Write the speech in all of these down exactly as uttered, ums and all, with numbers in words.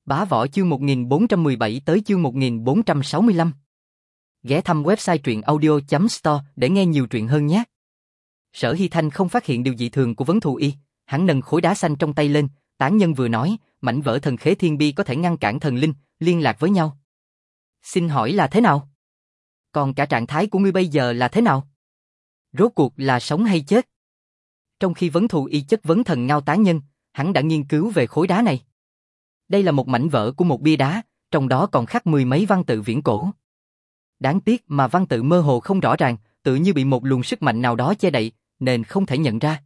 Bá Võ chương một nghìn bốn trăm mười bảy tới chương một nghìn bốn trăm sáu mươi lăm. Ghé thăm website truyện audio chấm store để nghe nhiều truyện hơn nhé. Sở Hy Thanh không phát hiện điều dị thường của Vấn Thù Y, hắn nâng khối đá xanh trong tay lên, tán nhân vừa nói, mảnh vỡ thần khế thiên bi có thể ngăn cản thần linh liên lạc với nhau. Xin hỏi là thế nào? Còn cả trạng thái của ngươi bây giờ là thế nào? Rốt cuộc là sống hay chết? Trong khi Vấn Thù Y chất vấn thần ngao tán nhân, hắn đã nghiên cứu về khối đá này. Đây là một mảnh vỡ của một bia đá, trong đó còn khắc mười mấy văn tự viễn cổ. Đáng tiếc mà văn tự mơ hồ không rõ ràng, tự như bị một luồng sức mạnh nào đó che đậy, nên không thể nhận ra.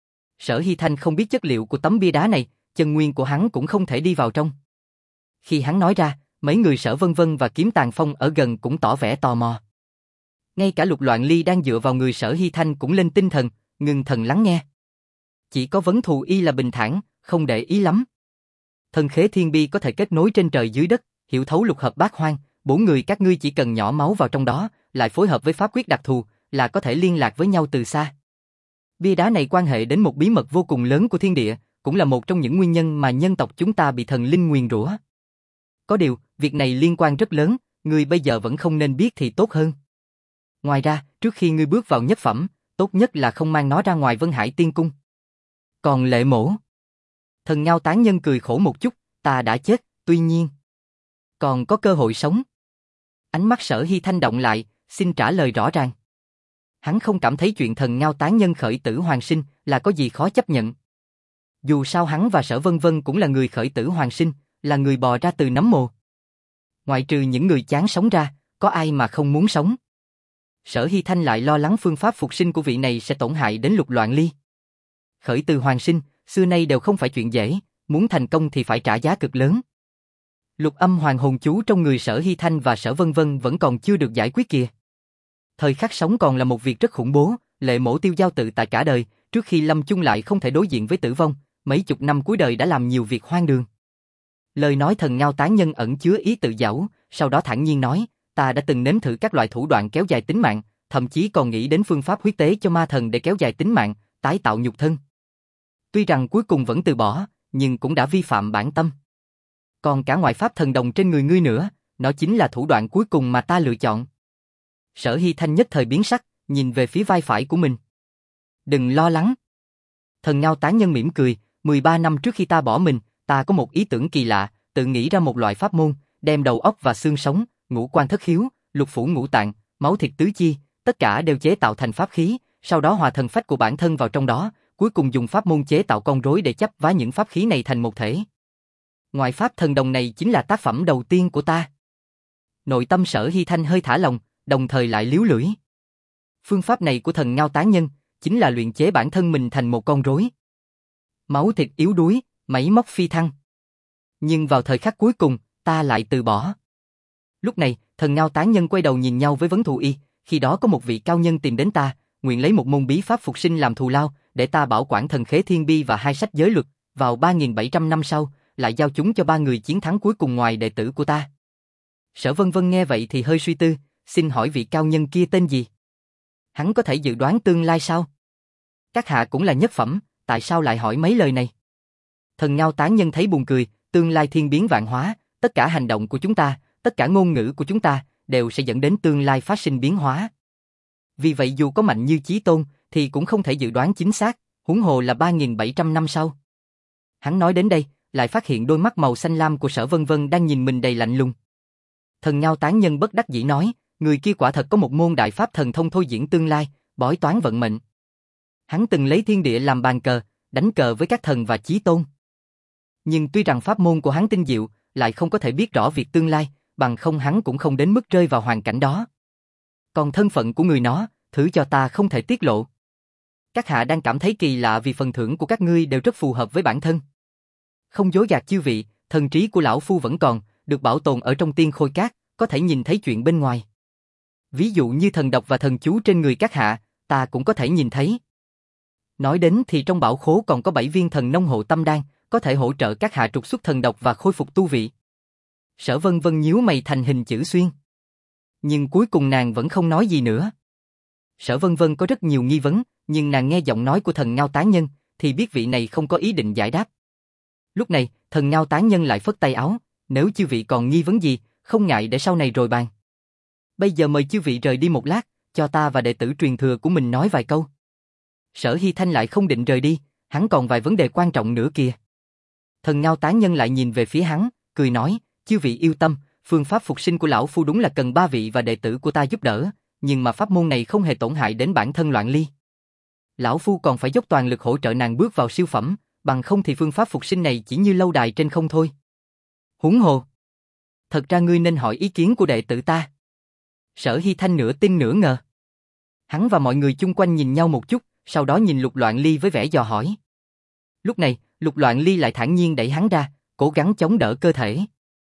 Sở Hy Thanh không biết chất liệu của tấm bia đá này, chân nguyên của hắn cũng không thể đi vào trong. Khi hắn nói ra, mấy người Sở Vân Vân và Kiếm Tàn Phong ở gần cũng tỏ vẻ tò mò. Ngay cả Lục Loạn Ly đang dựa vào người Sở Hy Thanh cũng lên tinh thần, ngưng thần lắng nghe. Chỉ có Vấn Thù Y là bình thản, không để ý lắm. Thần khế thiên bi có thể kết nối trên trời dưới đất, hiểu thấu lục hợp bát hoang, bốn người các ngươi chỉ cần nhỏ máu vào trong đó, lại phối hợp với pháp quyết đặc thù, là có thể liên lạc với nhau từ xa. Bia đá này quan hệ đến một bí mật vô cùng lớn của thiên địa, cũng là một trong những nguyên nhân mà nhân tộc chúng ta bị thần linh nguyền rủa. Có điều, việc này liên quan rất lớn, ngươi bây giờ vẫn không nên biết thì tốt hơn. Ngoài ra, trước khi ngươi bước vào nhất phẩm, tốt nhất là không mang nó ra ngoài Vân Hải Tiên Cung. Còn Lệ Mỗ? Thần ngao tán nhân cười khổ một chút, ta đã chết, tuy nhiên còn có cơ hội sống. Ánh mắt Sở Hy Thanh động lại, xin trả lời rõ ràng. Hắn không cảm thấy chuyện thần ngao tán nhân khởi tử hoàn sinh là có gì khó chấp nhận. Dù sao hắn và Sở Vân Vân cũng là người khởi tử hoàn sinh, là người bò ra từ nấm mồ. Ngoại trừ những người chán sống ra, có ai mà không muốn sống. Sở Hy Thanh lại lo lắng phương pháp phục sinh của vị này sẽ tổn hại đến Lục Loạn Ly. Khởi tử hoàn sinh, xưa nay đều không phải chuyện dễ, muốn thành công thì phải trả giá cực lớn. Lục âm hoàng hồn chú trong người Sở Hy Thanh và Sở Vân Vân vẫn còn chưa được giải quyết kìa. Thời khắc sống còn là một việc rất khủng bố, Lệ Mỗ tiêu dao tự tại cả đời, trước khi lâm chung lại không thể đối diện với tử vong, mấy chục năm cuối đời đã làm nhiều việc hoang đường. Lời nói thần ngao tán nhân ẩn chứa ý tự giảo, sau đó thản nhiên nói, ta đã từng nếm thử các loại thủ đoạn kéo dài tính mạng, thậm chí còn nghĩ đến phương pháp huyết tế cho ma thần để kéo dài tính mạng, tái tạo nhục thân. Tuy rằng cuối cùng vẫn từ bỏ, nhưng cũng đã vi phạm bản tâm. Còn cả ngoại pháp thần đồng trên người ngươi nữa, nó chính là thủ đoạn cuối cùng mà ta lựa chọn. Sở Hy Thanh nhất thời biến sắc, nhìn về phía vai phải của mình. Đừng lo lắng. Thần ngao tán nhân mỉm cười, mười ba năm trước khi ta bỏ mình, ta có một ý tưởng kỳ lạ, tự nghĩ ra một loại pháp môn, đem đầu óc và xương sống, ngũ quan thất khiếu, lục phủ ngũ tạng, máu thịt tứ chi, tất cả đều chế tạo thành pháp khí, sau đó hòa thần phách của bản thân vào trong đó, cuối cùng dùng pháp môn chế tạo con rối để chấp vá những pháp khí này thành một thể. Ngoại pháp thần đồng này chính là tác phẩm đầu tiên của ta. Nội tâm Sở Hy Thanh hơi thả lòng, đồng thời lại líu lưỡi. Phương pháp này của thần ngao tán nhân, chính là luyện chế bản thân mình thành một con rối. Máu thịt yếu đuối, máy móc phi thăng. Nhưng vào thời khắc cuối cùng, ta lại từ bỏ. Lúc này, thần ngao tán nhân quay đầu nhìn nhau với Vấn Thù Y, khi đó có một vị cao nhân tìm đến ta, nguyện lấy một môn bí pháp phục sinh làm thù lao, để ta bảo quản thần khế thiên bi và hai sách giới luật, vào ba nghìn bảy trăm năm sau, lại giao chúng cho ba người chiến thắng cuối cùng ngoài đệ tử của ta. Sở Vân Vân nghe vậy thì hơi suy tư, xin hỏi vị cao nhân kia tên gì? Hắn có thể dự đoán tương lai sao? Các hạ cũng là nhất phẩm, tại sao lại hỏi mấy lời này? Thần ngao tán nhân thấy buồn cười, tương lai thiên biến vạn hóa, tất cả hành động của chúng ta, tất cả ngôn ngữ của chúng ta, đều sẽ dẫn đến tương lai phát sinh biến hóa. Vì vậy dù có mạnh như Chí Tôn, thì cũng không thể dự đoán chính xác, huống hồ là ba nghìn bảy trăm năm sau. Hắn nói đến đây, lại phát hiện đôi mắt màu xanh lam của Sở Vân Vân đang nhìn mình đầy lạnh lùng. Thần ngao tán nhân bất đắc dĩ nói, người kia quả thật có một môn đại pháp thần thông thôi diễn tương lai, bói toán vận mệnh. Hắn từng lấy thiên địa làm bàn cờ, đánh cờ với các thần và Chí Tôn. Nhưng tuy rằng pháp môn của hắn tinh diệu, lại không có thể biết rõ việc tương lai, bằng không hắn cũng không đến mức rơi vào hoàn cảnh đó. Còn thân phận của người nó, thứ cho ta không thể tiết lộ. Các hạ đang cảm thấy kỳ lạ vì phần thưởng của các ngươi đều rất phù hợp với bản thân. Không dối gạt chư vị, thần trí của lão phu vẫn còn, được bảo tồn ở trong tiên khôi cát, có thể nhìn thấy chuyện bên ngoài. Ví dụ như thần độc và thần chú trên người các hạ, ta cũng có thể nhìn thấy. Nói đến thì trong bảo khố còn có bảy viên thần nông hộ tâm đan, có thể hỗ trợ các hạ trục xuất thần độc và khôi phục tu vị. Sở Vân Vân nhíu mày thành hình chữ xuyên. Nhưng cuối cùng nàng vẫn không nói gì nữa. Sở Vân Vân có rất nhiều nghi vấn, nhưng nàng nghe giọng nói của thần ngao tán nhân, thì biết vị này không có ý định giải đáp. Lúc này, thần ngao tán nhân lại phất tay áo, Nếu chư vị còn nghi vấn gì, không ngại để sau này rồi bàn. Bây giờ mời chư vị rời đi một lát, cho ta và đệ tử truyền thừa của mình nói vài câu. Sở Hy Thanh lại không định rời đi, hắn còn vài vấn đề quan trọng nữa kìa. Thần Ngao Tán Nhân lại nhìn về phía hắn, cười nói, chư vị yêu tâm, phương pháp phục sinh của lão phu đúng là cần ba vị và đệ tử của ta giúp đỡ, nhưng mà pháp môn này không hề tổn hại đến bản thân Loạn Ly. Lão phu còn phải dốc toàn lực hỗ trợ nàng bước vào siêu phẩm, bằng không thì phương pháp phục sinh này chỉ như lâu đài trên không thôi. Huống hồ, thật ra ngươi nên hỏi ý kiến của đệ tử ta. Sở Hy Thanh nửa tin nửa ngờ. Hắn và mọi người chung quanh nhìn nhau một chút, sau đó nhìn Lục Loạn Ly với vẻ dò hỏi. Lúc này, Lục Loạn Ly lại thản nhiên đẩy hắn ra, cố gắng chống đỡ cơ thể.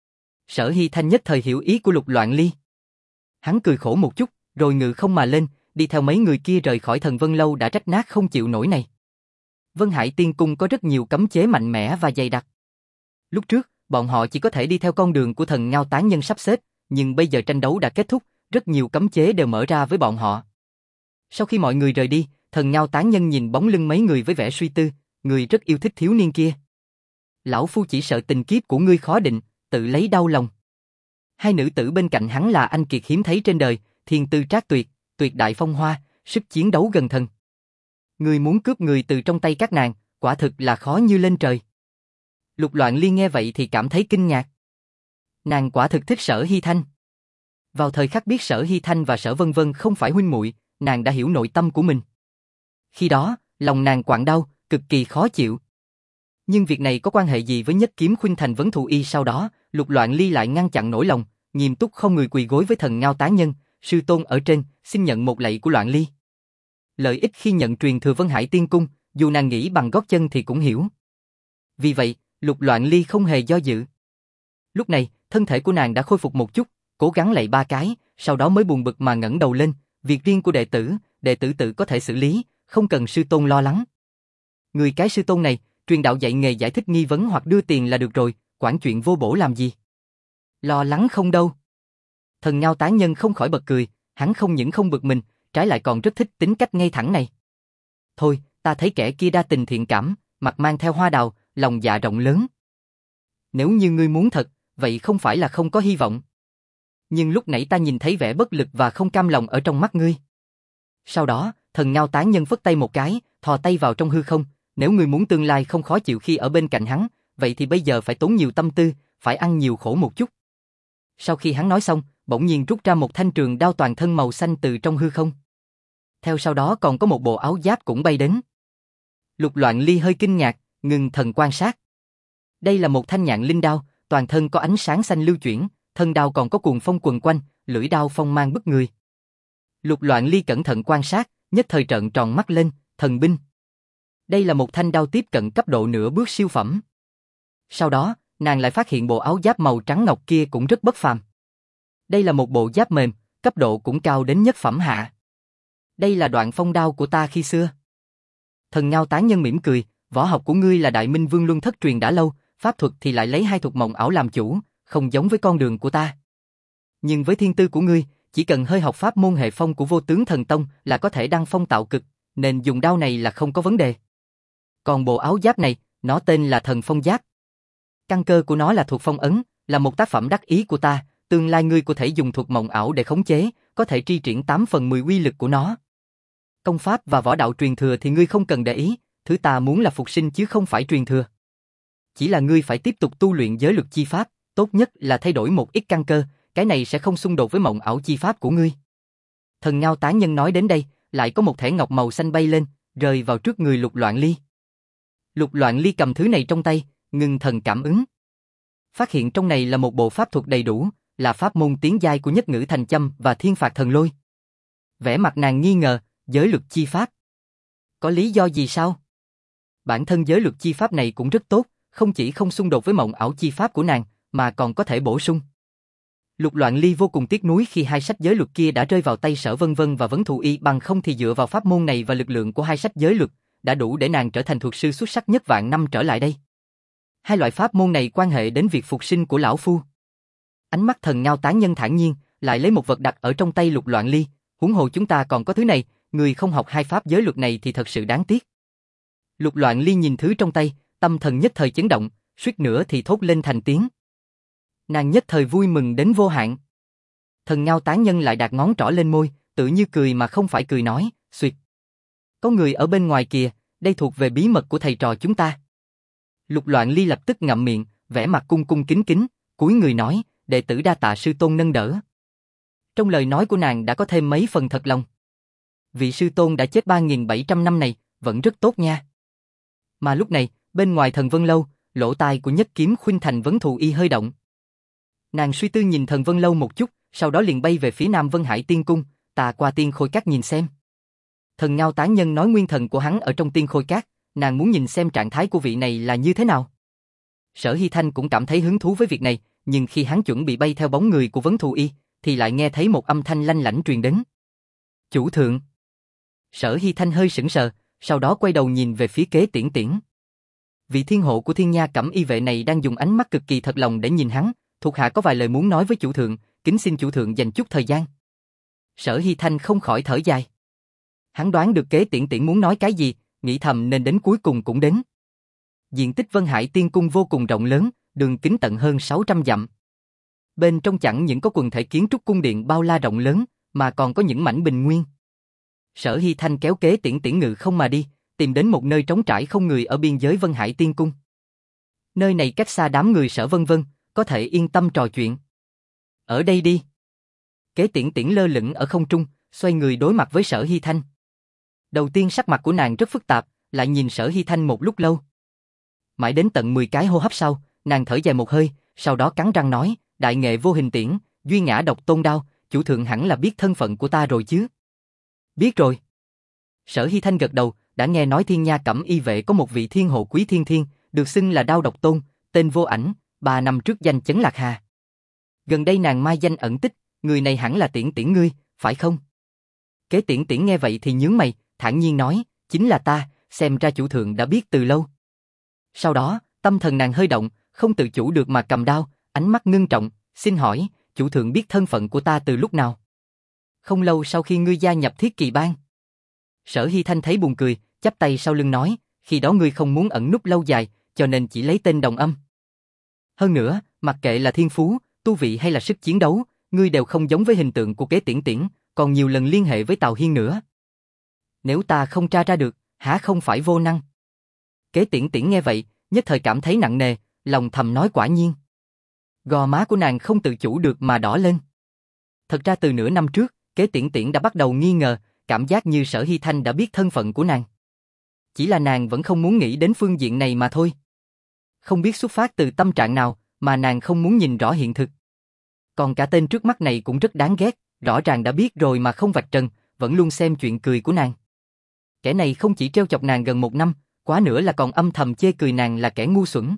Sở Hy Thanh nhất thời hiểu ý của Lục Loạn Ly. Hắn cười khổ một chút, rồi ngự không mà lên, đi theo mấy người kia rời khỏi Thần Vân Lâu đã rách nát không chịu nổi này. Vân Hải Tiên Cung có rất nhiều cấm chế mạnh mẽ và dày đặc. Lúc trước, bọn họ chỉ có thể đi theo con đường của Thần Ngao Tán Nhân sắp xếp, nhưng bây giờ tranh đấu đã kết thúc, rất nhiều cấm chế đều mở ra với bọn họ. Sau khi mọi người rời đi, Thần Ngao Tán Nhân nhìn bóng lưng mấy người với vẻ suy tư, người rất yêu thích thiếu niên kia. Lão phu chỉ sợ tình kiếp của ngươi khó định, tự lấy đau lòng. Hai nữ tử bên cạnh hắn là anh kiệt hiếm thấy trên đời, thiên tư trác tuyệt, tuyệt đại phong hoa, sức chiến đấu gần thần. Ngươi muốn cướp người từ trong tay các nàng, quả thực là khó như lên trời. Lục Loạn Ly nghe vậy thì cảm thấy kinh ngạc. Nàng quả thực thích Sở Hy Thanh. Vào thời khắc biết Sở Hy Thanh và Sở Vân Vân không phải huynh muội, nàng đã hiểu nội tâm của mình. Khi đó, lòng nàng quặn đau, cực kỳ khó chịu. Nhưng việc này có quan hệ gì với Nhất Kiếm Khuynh Thành Vấn Thù Y sau đó, Lục Loạn Ly lại ngăn chặn nỗi lòng, nghiêm túc không người quỳ gối với Thần Ngao Tán Nhân, sư tôn ở trên, xin nhận một lạy của Loạn Ly. Lợi ích khi nhận truyền thừa Vân Hải Tiên Cung, dù nàng nghĩ bằng gót chân thì cũng hiểu. Vì vậy, Lục Loạn Ly không hề do dự. Lúc này, thân thể của nàng đã khôi phục một chút, cố gắng lạy ba cái, sau đó mới buồn bực mà ngẩng đầu lên, việc riêng của đệ tử, đệ tử tự có thể xử lý, không cần sư tôn lo lắng. Người cái sư tôn này, truyền đạo dạy nghề giải thích nghi vấn hoặc đưa tiền là được rồi, quản chuyện vô bổ làm gì? Lo lắng không đâu. Thần Ngao Tán Nhân không khỏi bật cười, hắn không những không bực mình, trái lại còn rất thích tính cách ngay thẳng này. Thôi, ta thấy kẻ kia đa tình thiện cảm, mặt mang theo hoa đào, lòng dạ rộng lớn. Nếu như ngươi muốn thật, vậy không phải là không có hy vọng. Nhưng lúc nãy ta nhìn thấy vẻ bất lực và không cam lòng ở trong mắt ngươi. Sau đó, Thần Ngao Tán Nhân phất tay một cái, thò tay vào trong hư không, nếu ngươi muốn tương lai không khó chịu khi ở bên cạnh hắn, vậy thì bây giờ phải tốn nhiều tâm tư, phải ăn nhiều khổ một chút. Sau khi hắn nói xong, bỗng nhiên rút ra một thanh trường đao toàn thân màu xanh từ trong hư không. Theo sau đó còn có một bộ áo giáp cũng bay đến. Lục Loạn Ly hơi kinh ngạc, ngừng thần quan sát. Đây là một thanh nhạn linh đao, toàn thân có ánh sáng xanh lưu chuyển, thân đao còn có cuồng phong quần quanh, lưỡi đao phong mang bức người. Lục Loạn Ly cẩn thận quan sát, nhất thời trợn tròn mắt lên, thần binh. Đây là một thanh đao tiếp cận cấp độ nửa bước siêu phẩm. Sau đó, nàng lại phát hiện bộ áo giáp màu trắng ngọc kia cũng rất bất phàm. Đây là một bộ giáp mềm, cấp độ cũng cao đến nhất phẩm hạ. Đây là đoạn phong đao của ta khi xưa. Thần Ngao Tán Nhân mỉm cười, võ học của ngươi là Đại Minh Vương Luân thất truyền đã lâu, pháp thuật thì lại lấy hai thuật mộng ảo làm chủ, không giống với con đường của ta. Nhưng với thiên tư của ngươi, chỉ cần hơi học pháp môn hệ phong của Vô Tướng Thần Tông là có thể đăng phong tạo cực, nên dùng đao này là không có vấn đề. Còn bộ áo giáp này, nó tên là Thần Phong Giáp. Căn cơ của nó là thuộc phong ấn, là một tác phẩm đắc ý của ta, tương lai ngươi có thể dùng thuật mộng ảo để khống chế, có thể tri triển tám phần mười uy lực của nó. Công pháp và võ đạo truyền thừa thì ngươi không cần để ý, thứ ta muốn là phục sinh chứ không phải truyền thừa. Chỉ là ngươi phải tiếp tục tu luyện giới luật chi pháp, tốt nhất là thay đổi một ít căn cơ, cái này sẽ không xung đột với mộng ảo chi pháp của ngươi. Thần Ngao Tán Nhân nói đến đây, lại có một thẻ ngọc màu xanh bay lên, rơi vào trước người Lục Loạn Ly. Lục Loạn Ly cầm thứ này trong tay, ngưng thần cảm ứng. Phát hiện trong này là một bộ pháp thuật đầy đủ, là pháp môn tiến giai của Nhất Ngữ Thành Châm và Thiên Phạt Thần Lôi. Vẻ mặt nàng nghi ngờ, giới luật chi pháp. Có lý do gì sao? Bản thân giới luật chi pháp này cũng rất tốt, không chỉ không xung đột với mộng ảo chi pháp của nàng, mà còn có thể bổ sung. Lục Loạn Ly vô cùng tiếc nuối khi hai sách giới luật kia đã rơi vào tay Sở Vân Vân và Vấn Thù Y, bằng không thì dựa vào pháp môn này và lực lượng của hai sách giới luật, đã đủ để nàng trở thành thuật sư xuất sắc nhất vạn năm trở lại đây. Hai loại pháp môn này quan hệ đến việc phục sinh của lão phu. Ánh mắt Thần Ngao Tán Nhân thản nhiên, lại lấy một vật đặt ở trong tay Lục Loạn Ly, huống hồ chúng ta còn có thứ này, người không học hai pháp giới luật này thì thật sự đáng tiếc. Lục Loạn Ly nhìn thứ trong tay, tâm thần nhất thời chấn động, suýt nữa thì thốt lên thành tiếng. Nàng nhất thời vui mừng đến vô hạn. Thần Ngao Tán Nhân lại đặt ngón trỏ lên môi, tự như cười mà không phải cười nói, xuyệt. Có người ở bên ngoài kìa, đây thuộc về bí mật của thầy trò chúng ta. Lục Loạn Ly lập tức ngậm miệng, vẻ mặt cung cung kính kính, cúi người nói, đệ tử đa tạ sư tôn nâng đỡ. Trong lời nói của nàng đã có thêm mấy phần thật lòng. Vị sư tôn đã chết ba nghìn bảy trăm năm này, vẫn rất tốt nha. Mà lúc này, bên ngoài Thần Vân Lâu, lỗ tai của Nhất Kiếm Khuynh Thành Vấn Thù Y hơi động. Nàng suy tư nhìn Thần Vân Lâu một chút, sau đó liền bay về phía Nam Vân Hải Tiên Cung, tà qua Tiên Khôi Các nhìn xem. Thần Ngao Tán Nhân nói nguyên thần của hắn ở trong Tiên Khôi Các, nàng muốn nhìn xem trạng thái của vị này là như thế nào. Sở Hy Thanh cũng cảm thấy hứng thú với việc này, nhưng khi hắn chuẩn bị bay theo bóng người của Vấn Thù Y, thì lại nghe thấy một âm thanh lanh lảnh truyền đến. Chủ thượng. Sở Hy Thanh hơi sững sờ, sau đó quay đầu nhìn về phía Kế Tiễn Tiễn. Vị thiên hộ của Thiên Nha Cẩm Y vệ này đang dùng ánh mắt cực kỳ thật lòng để nhìn hắn, thuộc hạ có vài lời muốn nói với chủ thượng, kính xin chủ thượng dành chút thời gian. Sở Hy Thanh không khỏi thở dài. Hắn đoán được Kế Tiễn Tiễn muốn nói cái gì, nghĩ thầm nên đến cuối cùng cũng đến. Diện tích Vân Hải Tiên Cung vô cùng rộng lớn, đường kính tận hơn sáu trăm dặm. Bên trong chẳng những có quần thể kiến trúc cung điện bao la rộng lớn, mà còn có những mảnh bình nguyên. Sở Hy Thanh kéo Kế Tiễn Tiễn ngự không mà đi, tìm đến một nơi trống trải không người ở biên giới Vân Hải Tiên Cung. Nơi này cách xa đám người Sở Vân Vân, có thể yên tâm trò chuyện. Ở đây đi. Kế Tiễn Tiễn lơ lửng ở không trung, xoay người đối mặt với Sở Hy Thanh. Đầu tiên sắc mặt của nàng rất phức tạp, lại nhìn Sở Hy Thanh một lúc lâu. Mãi đến tận mười cái hô hấp sau, nàng thở dài một hơi, sau đó cắn răng nói, đại nghệ vô hình tiễn, duy ngã độc tôn đao, chủ thượng hẳn là biết thân phận của ta rồi chứ. Biết rồi. Sở Hy Thanh gật đầu, đã nghe nói Thiên Nha Cẩm Y vệ có một vị thiên hộ quý thiên thiên, được xưng là đao độc tôn, tên vô ảnh, ba năm trước danh chấn Lạc Hà. Gần đây nàng mai danh ẩn tích, người này hẳn là Tiễn Tiễn ngươi, phải không? Kế Tiễn Tiễn nghe vậy thì nhướng mày, thản nhiên nói, chính là ta, xem ra chủ thượng đã biết từ lâu. Sau đó, tâm thần nàng hơi động, không tự chủ được mà cầm đao, ánh mắt ngưng trọng, xin hỏi, chủ thượng biết thân phận của ta từ lúc nào? Không lâu sau khi ngươi gia nhập Thiết Kỳ Bang. Sở Hy Thanh thấy buồn cười, chắp tay sau lưng nói, khi đó ngươi không muốn ẩn núp lâu dài, cho nên chỉ lấy tên đồng âm. Hơn nữa, mặc kệ là thiên phú, tu vị hay là sức chiến đấu, ngươi đều không giống với hình tượng của Kế Tiễn Tiễn, còn nhiều lần liên hệ với Tào Hiên nữa. Nếu ta không tra ra được, há không phải vô năng? Kế Tiễn Tiễn nghe vậy, nhất thời cảm thấy nặng nề, lòng thầm nói quả nhiên. Gò má của nàng không tự chủ được mà đỏ lên. Thật ra từ nửa năm trước, Kế Tiễn Tiễn đã bắt đầu nghi ngờ, cảm giác như Sở Hy Thanh đã biết thân phận của nàng. Chỉ là nàng vẫn không muốn nghĩ đến phương diện này mà thôi. Không biết xuất phát từ tâm trạng nào, mà nàng không muốn nhìn rõ hiện thực. Còn cả tên trước mắt này cũng rất đáng ghét, rõ ràng đã biết rồi mà không vạch trần, vẫn luôn xem chuyện cười của nàng. Kẻ này không chỉ trêu chọc nàng gần một năm, quá nữa là còn âm thầm chê cười nàng là kẻ ngu xuẩn.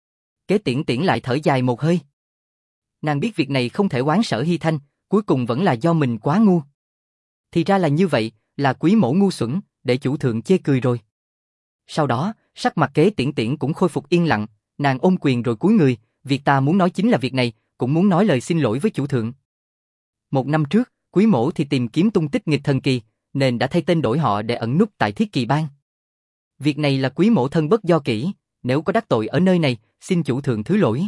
Kế Tiễn Tiễn lại thở dài một hơi. Nàng biết việc này không thể oán Sở Hy Thanh, cuối cùng vẫn là do mình quá ngu. Thì ra là như vậy, là quý mẫu ngu xuẩn, để chủ thượng chê cười rồi. Sau đó, sắc mặt Kế Tiễn Tiễn cũng khôi phục yên lặng, nàng ôm quyền rồi cúi người, việc ta muốn nói chính là việc này, cũng muốn nói lời xin lỗi với chủ thượng. Một năm trước, quý mẫu thì tìm kiếm tung tích nghịch thần kỳ, nên đã thay tên đổi họ để ẩn núp tại Thiết Kỳ Bang. Việc này là quý mẫu thân bất do kỹ, nếu có đắc tội ở nơi này, xin chủ thượng thứ lỗi.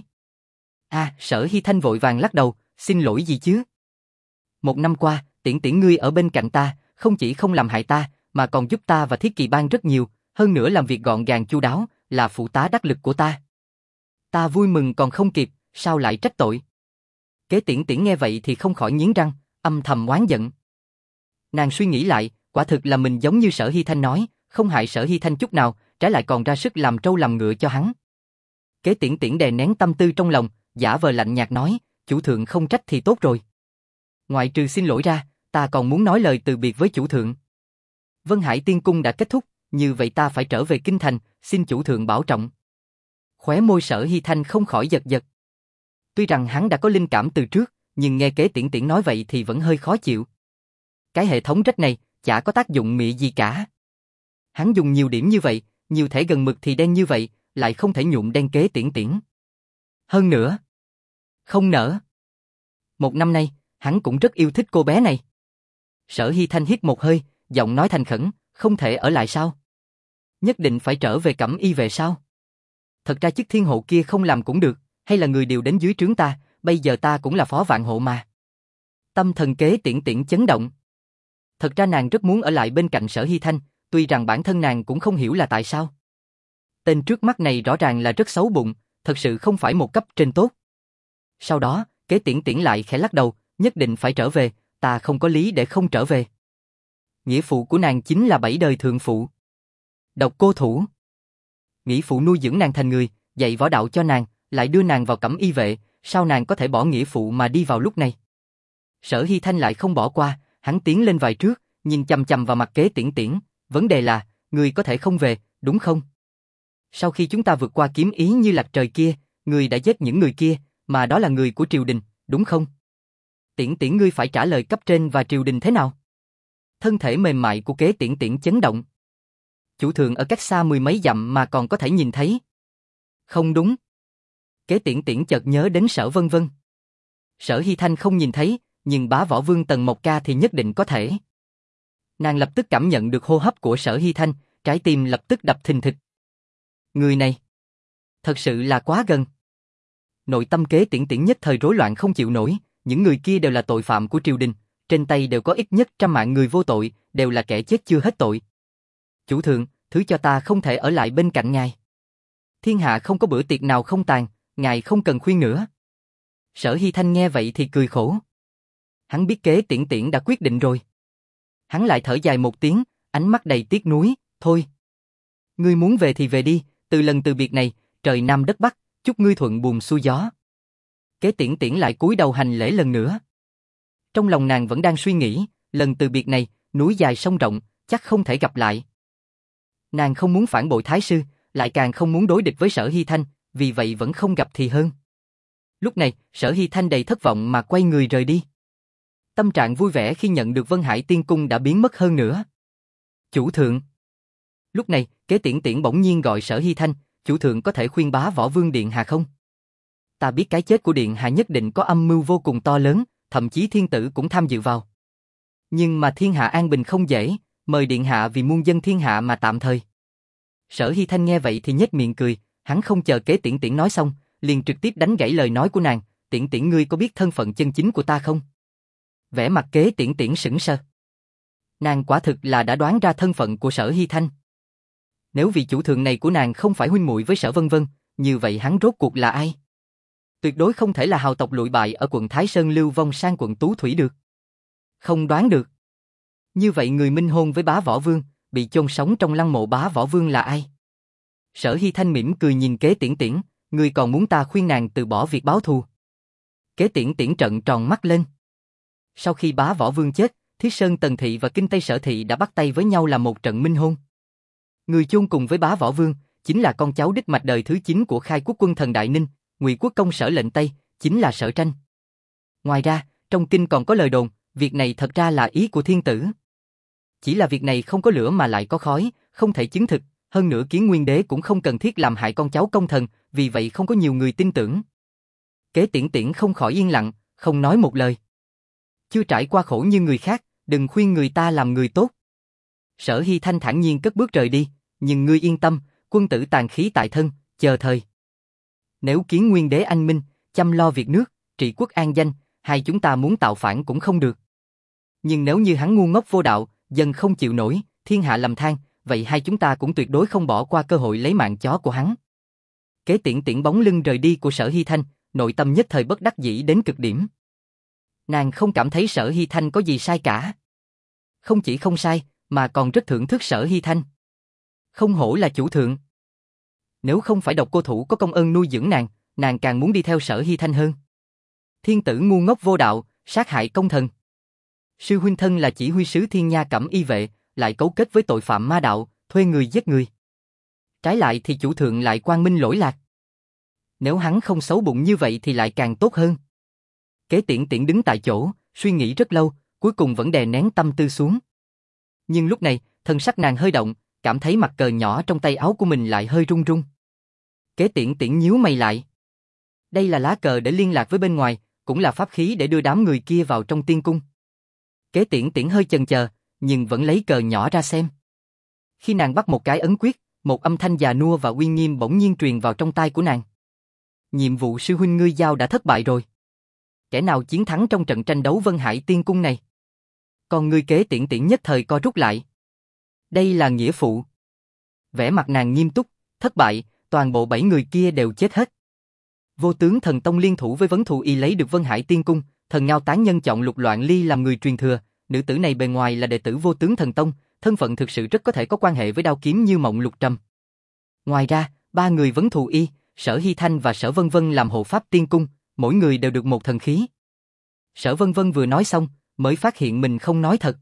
À, Sở Hy Thanh vội vàng lắc đầu, xin lỗi gì chứ? Một năm qua, Tiễn Tiễn ngươi ở bên cạnh ta, không chỉ không làm hại ta, mà còn giúp ta và Thiết Kỳ Bang rất nhiều, hơn nữa làm việc gọn gàng chu đáo, là phụ tá đắc lực của ta. Ta vui mừng còn không kịp, sao lại trách tội? Kế Tiễn Tiễn nghe vậy thì không khỏi nghiến răng, âm thầm oán giận. Nàng suy nghĩ lại, quả thực là mình giống như Sở Hy Thanh nói, không hại Sở Hy Thanh chút nào, trái lại còn ra sức làm trâu làm ngựa cho hắn. Kế Tiễn Tiễn đè nén tâm tư trong lòng, giả vờ lạnh nhạt nói, chủ thượng không trách thì tốt rồi. Ngoại trừ xin lỗi ra, ta còn muốn nói lời từ biệt với chủ thượng. Vân Hải Tiên Cung đã kết thúc, như vậy ta phải trở về kinh thành, xin chủ thượng bảo trọng. Khóe môi Sở Hy Thanh không khỏi giật giật. Tuy rằng hắn đã có linh cảm từ trước, nhưng nghe Kế Tiễn Tiễn nói vậy thì vẫn hơi khó chịu. Cái hệ thống trách này, chả có tác dụng mị gì cả. Hắn dùng nhiều điểm như vậy, nhiều thể gần mực thì đen như vậy, lại không thể nhuộm đen Kế Tiễn Tiễn. Hơn nữa, không nỡ. Một năm nay, hắn cũng rất yêu thích cô bé này. Sở Hy Thanh hít một hơi, giọng nói thành khẩn, không thể ở lại sao? Nhất định phải trở về Cẩm Y về sao? Thật ra chức thiên hộ kia không làm cũng được, hay là người điều đến dưới trướng ta, bây giờ ta cũng là phó vạn hộ mà. Tâm thần Kế Tiễn Tiễn chấn động. Thật ra nàng rất muốn ở lại bên cạnh Sở Hy Thanh, tuy rằng bản thân nàng cũng không hiểu là tại sao. Tên trước mắt này rõ ràng là rất xấu bụng, thật sự không phải một cấp trên tốt. Sau đó, Kế Tiễn Tiễn lại khẽ lắc đầu, nhất định phải trở về, ta không có lý để không trở về. Nghĩa phụ của nàng chính là bảy đời thượng phụ. Độc Cô Thủ. Nghĩa phụ nuôi dưỡng nàng thành người, dạy võ đạo cho nàng, lại đưa nàng vào cẩm y vệ, sao nàng có thể bỏ nghĩa phụ mà đi vào lúc này? Sở Hy Thanh lại không bỏ qua, hắn tiến lên vài trước, nhìn chằm chằm vào mặt Kế Tiễn Tiễn, vấn đề là, người có thể không về, đúng không? Sau khi chúng ta vượt qua kiếm ý như lạc trời kia, người đã giết những người kia, mà đó là người của triều đình, đúng không? Tiễn Tiễn ngươi phải trả lời cấp trên và triều đình thế nào? Thân thể mềm mại của Kế Tiễn Tiễn chấn động. Chủ thượng ở cách xa mười mấy dặm mà còn có thể nhìn thấy. Không đúng. Kế Tiễn Tiễn chợt nhớ đến Sở Vân Vân. Sở Hy Thanh không nhìn thấy, nhưng bá võ vương Tần Mộc Ca thì nhất định có thể. Nàng lập tức cảm nhận được hô hấp của Sở Hy Thanh, trái tim lập tức đập thình thịch. Người này, thật sự là quá gần. Nội tâm Kế Tiễn Tiễn nhất thời rối loạn không chịu nổi, những người kia đều là tội phạm của triều đình, trên tay đều có ít nhất trăm mạng người vô tội, đều là kẻ chết chưa hết tội. Chủ thượng, thứ cho ta không thể ở lại bên cạnh ngài. Thiên hạ không có bữa tiệc nào không tàn, ngài không cần khuyên nữa. Sở Hy Thanh nghe vậy thì cười khổ. Hắn biết Kế Tiễn Tiễn đã quyết định rồi. Hắn lại thở dài một tiếng, ánh mắt đầy tiếc nuối, thôi. Ngươi muốn về thì về đi, từ lần từ biệt này, trời Nam đất Bắc, chúc ngươi thuận buồm xuôi gió. Kế Tiễn Tiễn lại cúi đầu hành lễ lần nữa. Trong lòng nàng vẫn đang suy nghĩ, lần từ biệt này, núi dài sông rộng, chắc không thể gặp lại. Nàng không muốn phản bội Thái sư, lại càng không muốn đối địch với Sở Hy Thanh, vì vậy vẫn không gặp thì hơn. Lúc này, Sở Hy Thanh đầy thất vọng mà quay người rời đi. Tâm trạng vui vẻ khi nhận được Vân Hải Tiên Cung đã biến mất hơn nữa. Chủ thượng. Lúc này, Kế Tiễn Tiễn bỗng nhiên gọi Sở Hy Thanh, chủ thượng có thể khuyên bá võ vương điện hạ không? Ta biết cái chết của điện hạ nhất định có âm mưu vô cùng to lớn, thậm chí thiên tử cũng tham dự vào. Nhưng mà thiên hạ an bình không dễ, mời điện hạ vì muôn dân thiên hạ mà tạm thời. Sở Hy Thanh nghe vậy thì nhếch miệng cười, hắn không chờ Kế Tiễn Tiễn nói xong, liền trực tiếp đánh gãy lời nói của nàng, Tiễn Tiễn ngươi có biết thân phận chân chính của ta không? Vẻ mặt Kế Tiễn Tiễn sững sờ. Nàng quả thực là đã đoán ra thân phận của Sở Hy Thanh. Nếu vị chủ thượng này của nàng không phải huynh muội với Sở Vân Vân, như vậy hắn rốt cuộc là ai? Tuyệt đối không thể là hào tộc lụi bại ở quận Thái Sơn lưu vong sang quận Tú Thủy được. Không đoán được. Như vậy người minh hôn với bá võ vương, bị chôn sống trong lăng mộ bá võ vương là ai? Sở Hy Thanh mỉm cười nhìn Kế Tiễn Tiễn, ngươi còn muốn ta khuyên nàng từ bỏ việc báo thù? Kế Tiễn Tiễn trợn tròn mắt lên. Sau khi bá võ vương chết, Thiết Sơn Tần Thị và Kinh Tây Sở Thị đã bắt tay với nhau làm một trận minh hôn. Người chôn cùng với bá võ vương, chính là con cháu đích mạch đời thứ chín của khai quốc quân thần Đại Ninh, Ngụy Quốc công Sở Lệnh Tây, chính là Sở Tranh. Ngoài ra, trong kinh còn có lời đồn, việc này thật ra là ý của thiên tử. Chỉ là việc này không có lửa mà lại có khói, không thể chứng thực, hơn nữa Kiến Nguyên Đế cũng không cần thiết làm hại con cháu công thần, vì vậy không có nhiều người tin tưởng. Kế Tiễn Tiễn không khỏi yên lặng, không nói một lời. Chưa trải qua khổ như người khác, đừng khuyên người ta làm người tốt. Sở Hy Thanh thản nhiên cất bước rời đi, nhưng ngươi yên tâm, quân tử tàn khí tại thân, chờ thời. Nếu Kiến Nguyên Đế anh minh, chăm lo việc nước, trị quốc an danh, hai chúng ta muốn tạo phản cũng không được. Nhưng nếu như hắn ngu ngốc vô đạo, dân không chịu nổi, thiên hạ lầm than, vậy hai chúng ta cũng tuyệt đối không bỏ qua cơ hội lấy mạng chó của hắn. Kế Tiễn Tiễn bóng lưng rời đi của Sở Hy Thanh, nội tâm nhất thời bất đắc dĩ đến cực điểm. Nàng không cảm thấy Sở Hy Thanh có gì sai cả. Không chỉ không sai, mà còn rất thưởng thức Sở Hy Thanh. Không hổ là chủ thượng. Nếu không phải Độc Cô Thủ có công ơn nuôi dưỡng nàng, nàng càng muốn đi theo Sở Hy Thanh hơn. Thiên tử ngu ngốc vô đạo, sát hại công thần. Sư huynh thân là chỉ huy sứ Thiên Nha Cẩm Y vệ, lại cấu kết với tội phạm ma đạo, thuê người giết người. Trái lại thì chủ thượng lại quang minh lỗi lạc. Nếu hắn không xấu bụng như vậy thì lại càng tốt hơn. Kế Tiễn Tiễn đứng tại chỗ, suy nghĩ rất lâu, cuối cùng vẫn đè nén tâm tư xuống. Nhưng lúc này, thân sắc nàng hơi động, cảm thấy mặt cờ nhỏ trong tay áo của mình lại hơi run run. Kế Tiễn Tiễn nhíu mày lại. Đây là lá cờ để liên lạc với bên ngoài, cũng là pháp khí để đưa đám người kia vào trong tiên cung. Kế Tiễn Tiễn hơi chần chờ, nhưng vẫn lấy cờ nhỏ ra xem. Khi nàng bắt một cái ấn quyết, một âm thanh già nua và uy nghiêm bỗng nhiên truyền vào trong tai của nàng. Nhiệm vụ sư huynh ngươi giao đã thất bại rồi. kẻ nào chiến thắng trong trận tranh đấu Vân Hải Tiên Cung này. Còn ngươi Kế Tiễn Tiễn nhất thời co rút lại. Đây là nghĩa phụ. Vẻ mặt nàng nghiêm túc, thất bại, toàn bộ bảy người kia đều chết hết. Vô Tướng Thần Tông liên thủ với Vấn Thù Y lấy được Vân Hải Tiên Cung, Thần Ngao Tán Nhân chọn Lục Loạn Ly làm người truyền thừa, nữ tử này bề ngoài là đệ tử Vô Tướng Thần Tông, thân phận thực sự rất có thể có quan hệ với Đao Kiếm Như Mộng Lục Trầm. Ngoài ra, ba người Vấn Thù Y, Sở Hy Thanh và Sở Vân Vân làm hộ pháp tiên cung, mỗi người đều được một thần khí. Sở Vân Vân vừa nói xong, mới phát hiện mình không nói thật.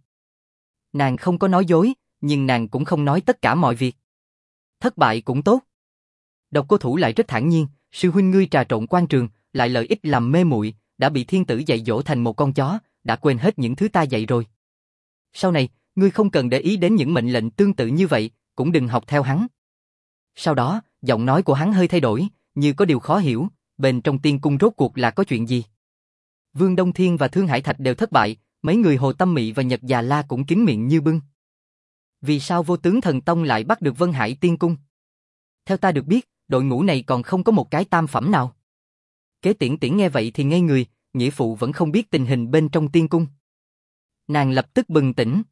Nàng không có nói dối, nhưng nàng cũng không nói tất cả mọi việc. Thất bại cũng tốt. Độc Cô Thủ lại rất thản nhiên, sư huynh ngươi trà trộn quan trường, lại lợi ích làm mê muội, đã bị thiên tử dạy dỗ thành một con chó, đã quên hết những thứ ta dạy rồi. Sau này, ngươi không cần để ý đến những mệnh lệnh tương tự như vậy, cũng đừng học theo hắn. Sau đó, giọng nói của hắn hơi thay đổi, như có điều khó hiểu, bên trong tiên cung rốt cuộc là có chuyện gì? Vương Đông Thiên và Thương Hải Thạch đều thất bại, mấy người Hồ Tâm Mị và Nhật Già La cũng kín miệng như bưng. Vì sao Vô Tướng Thần Tông lại bắt được Vân Hải Tiên Cung? Theo ta được biết, đội ngũ này còn không có một cái tam phẩm nào. Kế Tiễn Tiễn nghe vậy thì ngây người, nghĩa phụ vẫn không biết tình hình bên trong tiên cung. Nàng lập tức bừng tỉnh.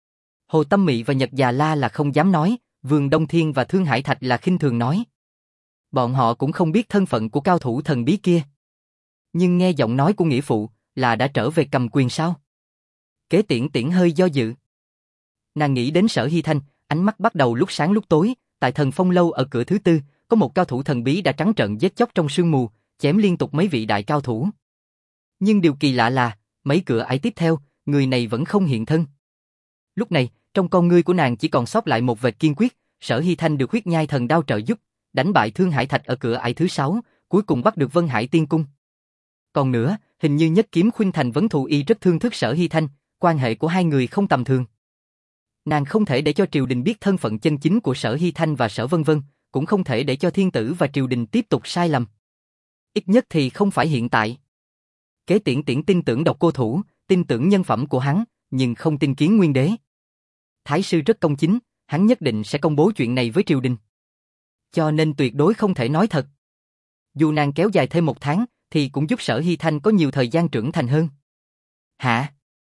Hồ Tâm Mị và Nhật Già La là không dám nói, Vương Đông Thiên và Thương Hải Thạch là khinh thường nói. Bọn họ cũng không biết thân phận của cao thủ thần bí kia. Nhưng nghe giọng nói của nghĩa phụ, là đã trở về cầm quyền sao? Kế Tiễn Tiễn hơi do dự. Nàng nghĩ đến Sở Hy Thanh, ánh mắt bắt đầu lúc sáng lúc tối, tại Thần Phong Lâu ở cửa thứ tư, có một cao thủ thần bí đã trắng trợn giết chóc trong sương mù, chém liên tục mấy vị đại cao thủ. Nhưng điều kỳ lạ là, mấy cửa ải tiếp theo, người này vẫn không hiện thân. Lúc này, trong con ngươi của nàng chỉ còn sót lại một vệt kiên quyết, Sở Hy Thanh được huyết nhai thần đao trợ giúp, đánh bại Thương Hải Thạch ở cửa ải thứ sáu, cuối cùng bắt được Vân Hải Tiên Cung. Còn nữa, hình như Nhất Kiếm Khuynh Thành Vấn Thù Y rất thương thức Sở Hy Thanh, quan hệ của hai người không tầm thường. Nàng không thể để cho triều đình biết thân phận chân chính của Sở Hy Thanh và Sở Vân Vân, cũng không thể để cho thiên tử và triều đình tiếp tục sai lầm. Ít nhất thì không phải hiện tại. Kế Tiễn Tiễn tin tưởng Độc Cô Thủ, tin tưởng nhân phẩm của hắn, nhưng không tin Kiến Nguyên Đế. Thái sư rất công chính, hắn nhất định sẽ công bố chuyện này với triều đình. Cho nên tuyệt đối không thể nói thật. Dù nàng kéo dài thêm một tháng, thì cũng giúp Sở Hy Thanh có nhiều thời gian trưởng thành hơn. Hả?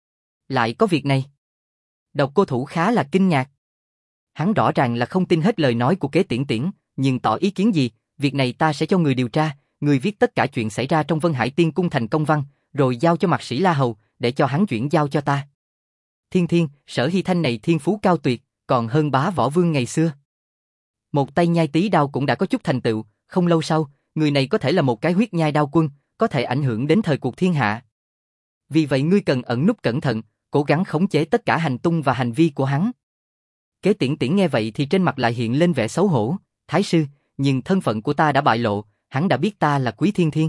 Lại có việc này? Độc Cô Thủ khá là kinh ngạc. Hắn rõ ràng là không tin hết lời nói của Kế Tiễn Tiễn, nhưng tỏ ý kiến gì, việc này ta sẽ cho người điều tra, người viết tất cả chuyện xảy ra trong Vân Hải Tiên Cung thành công văn, rồi giao cho Mạc Sĩ La Hầu, để cho hắn chuyển giao cho ta. Thiên Thiên, Sở Hy Thanh này thiên phú cao tuyệt, còn hơn Bá Võ Vương ngày xưa. Một tay nhai tí đao cũng đã có chút thành tựu, không lâu sau, người này có thể là một cái huyết nhai đao quân, có thể ảnh hưởng đến thời cuộc thiên hạ. Vì vậy ngươi cần ẩn núp cẩn thận, cố gắng khống chế tất cả hành tung và hành vi của hắn. Kế Tiễn Tiễn nghe vậy thì trên mặt lại hiện lên vẻ xấu hổ. Thái sư, nhưng thân phận của ta đã bại lộ, hắn đã biết ta là Quý Thiên Thiên.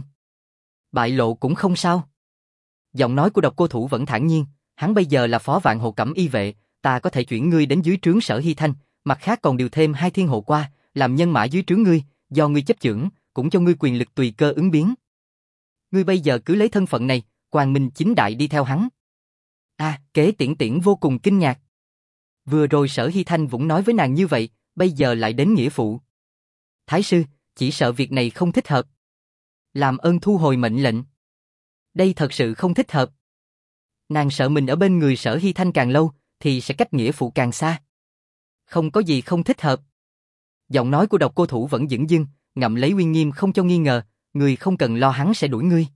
Bại lộ cũng không sao. Giọng nói của Độc Cô Thủ vẫn thản nhiên, hắn bây giờ là phó vạn hộ cẩm y vệ, ta có thể chuyển ngươi đến dưới trướng Sở Hy Thanh, mặt khác còn điều thêm hai thiên hộ qua, làm nhân mã dưới trướng ngươi, do ngươi chấp chưởng, cũng cho ngươi quyền lực tùy cơ ứng biến. Ngươi bây giờ cứ lấy thân phận này, quang minh chính đại đi theo hắn. À, Kế Tiễn Tiễn vô cùng kinh ngạc. Vừa rồi Sở Hy Thanh cũng nói với nàng như vậy, bây giờ lại đến nghĩa phụ. Thái sư, chỉ sợ việc này không thích hợp. Làm ơn thu hồi mệnh lệnh. Đây thật sự không thích hợp. Nàng sợ mình ở bên người Sở Hy Thanh càng lâu, thì sẽ cách nghĩa phụ càng xa. Không có gì không thích hợp. Giọng nói của Độc Cô Thủ vẫn dửng dưng, ngậm lấy uy nghiêm không cho nghi ngờ, người không cần lo hắn sẽ đuổi ngươi.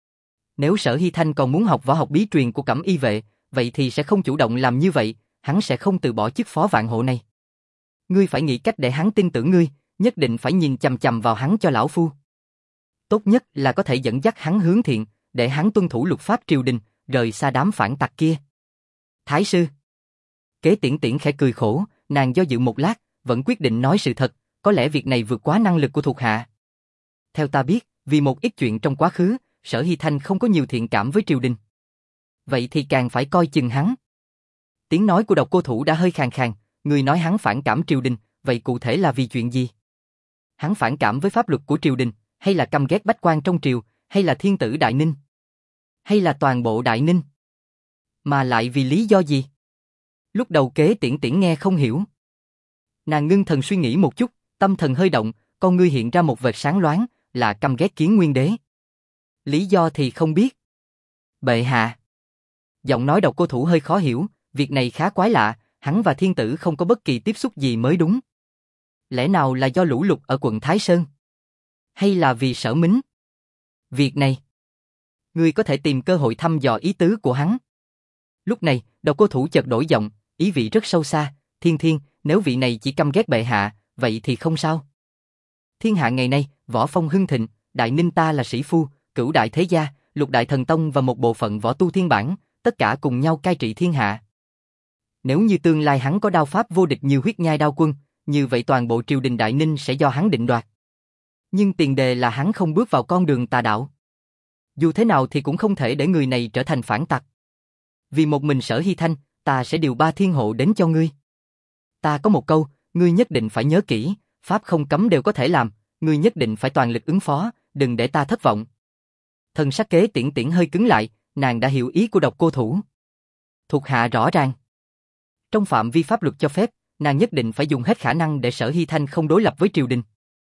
Nếu Sở Hy Thanh còn muốn học võ học bí truyền của Cẩm Y vệ, vậy thì sẽ không chủ động làm như vậy, hắn sẽ không từ bỏ chức phó vạn hộ này. Ngươi phải nghĩ cách để hắn tin tưởng ngươi, nhất định phải nhìn chằm chằm vào hắn cho lão phu. Tốt nhất là có thể dẫn dắt hắn hướng thiện, để hắn tuân thủ luật pháp triều đình, rời xa đám phản tặc kia. Thái sư. Kế Tiễn Tiễn khẽ cười khổ, nàng do dự một lát, vẫn quyết định nói sự thật, có lẽ việc này vượt quá năng lực của thuộc hạ. Theo ta biết, vì một ít chuyện trong quá khứ, Sở Hy Thanh không có nhiều thiện cảm với triều đình. Vậy thì càng phải coi chừng hắn. Tiếng nói của Độc Cô Thủ đã hơi khàn khàn, người nói hắn phản cảm triều đình, vậy cụ thể là vì chuyện gì? Hắn phản cảm với pháp luật của triều đình, hay là căm ghét bách quan trong triều, hay là thiên tử Đại Ninh? Hay là toàn bộ Đại Ninh? Mà lại vì lý do gì? Lúc đầu Kế Tiễn Tiễn nghe không hiểu. Nàng ngưng thần suy nghĩ một chút, tâm thần hơi động, con ngươi hiện ra một vệt sáng loáng, là căm ghét Kiến Nguyên Đế. Lý do thì không biết. Bệ hạ. Giọng nói Độc Cô Thủ hơi khó hiểu, việc này khá quái lạ, hắn và thiên tử không có bất kỳ tiếp xúc gì mới đúng. Lẽ nào là do lũ lụt ở quận Thái Sơn? Hay là vì Sở Mính? Việc này, ngươi có thể tìm cơ hội thăm dò ý tứ của hắn. Lúc này, Độc Cô Thủ chợt đổi giọng, ý vị rất sâu xa, Thiên Thiên, nếu vị này chỉ căm ghét bệ hạ, vậy thì không sao. Thiên hạ ngày nay, võ phong hưng thịnh, Đại Ninh ta là sĩ phu, cửu đại thế gia, lục đại thần tông và một bộ phận võ tu thiên bản, tất cả cùng nhau cai trị thiên hạ. Nếu như tương lai hắn có đao pháp vô địch như huyết nhai đao quân, như vậy toàn bộ triều đình Đại Ninh sẽ do hắn định đoạt. Nhưng tiền đề là hắn không bước vào con đường tà đạo. Dù thế nào thì cũng không thể để người này trở thành phản tặc. Vì một mình Sở Hy Thanh, ta sẽ điều ba thiên hộ đến cho ngươi. Ta có một câu, ngươi nhất định phải nhớ kỹ, pháp không cấm đều có thể làm, ngươi nhất định phải toàn lực ứng phó, đừng để ta thất vọng. Thần sắc Kế Tiễn Tiễn hơi cứng lại, nàng đã hiểu ý của Độc Cô Thủ. Thuộc hạ rõ ràng. Trong phạm vi pháp luật cho phép, nàng nhất định phải dùng hết khả năng để Sở Hy Thanh không đối lập với triều đình.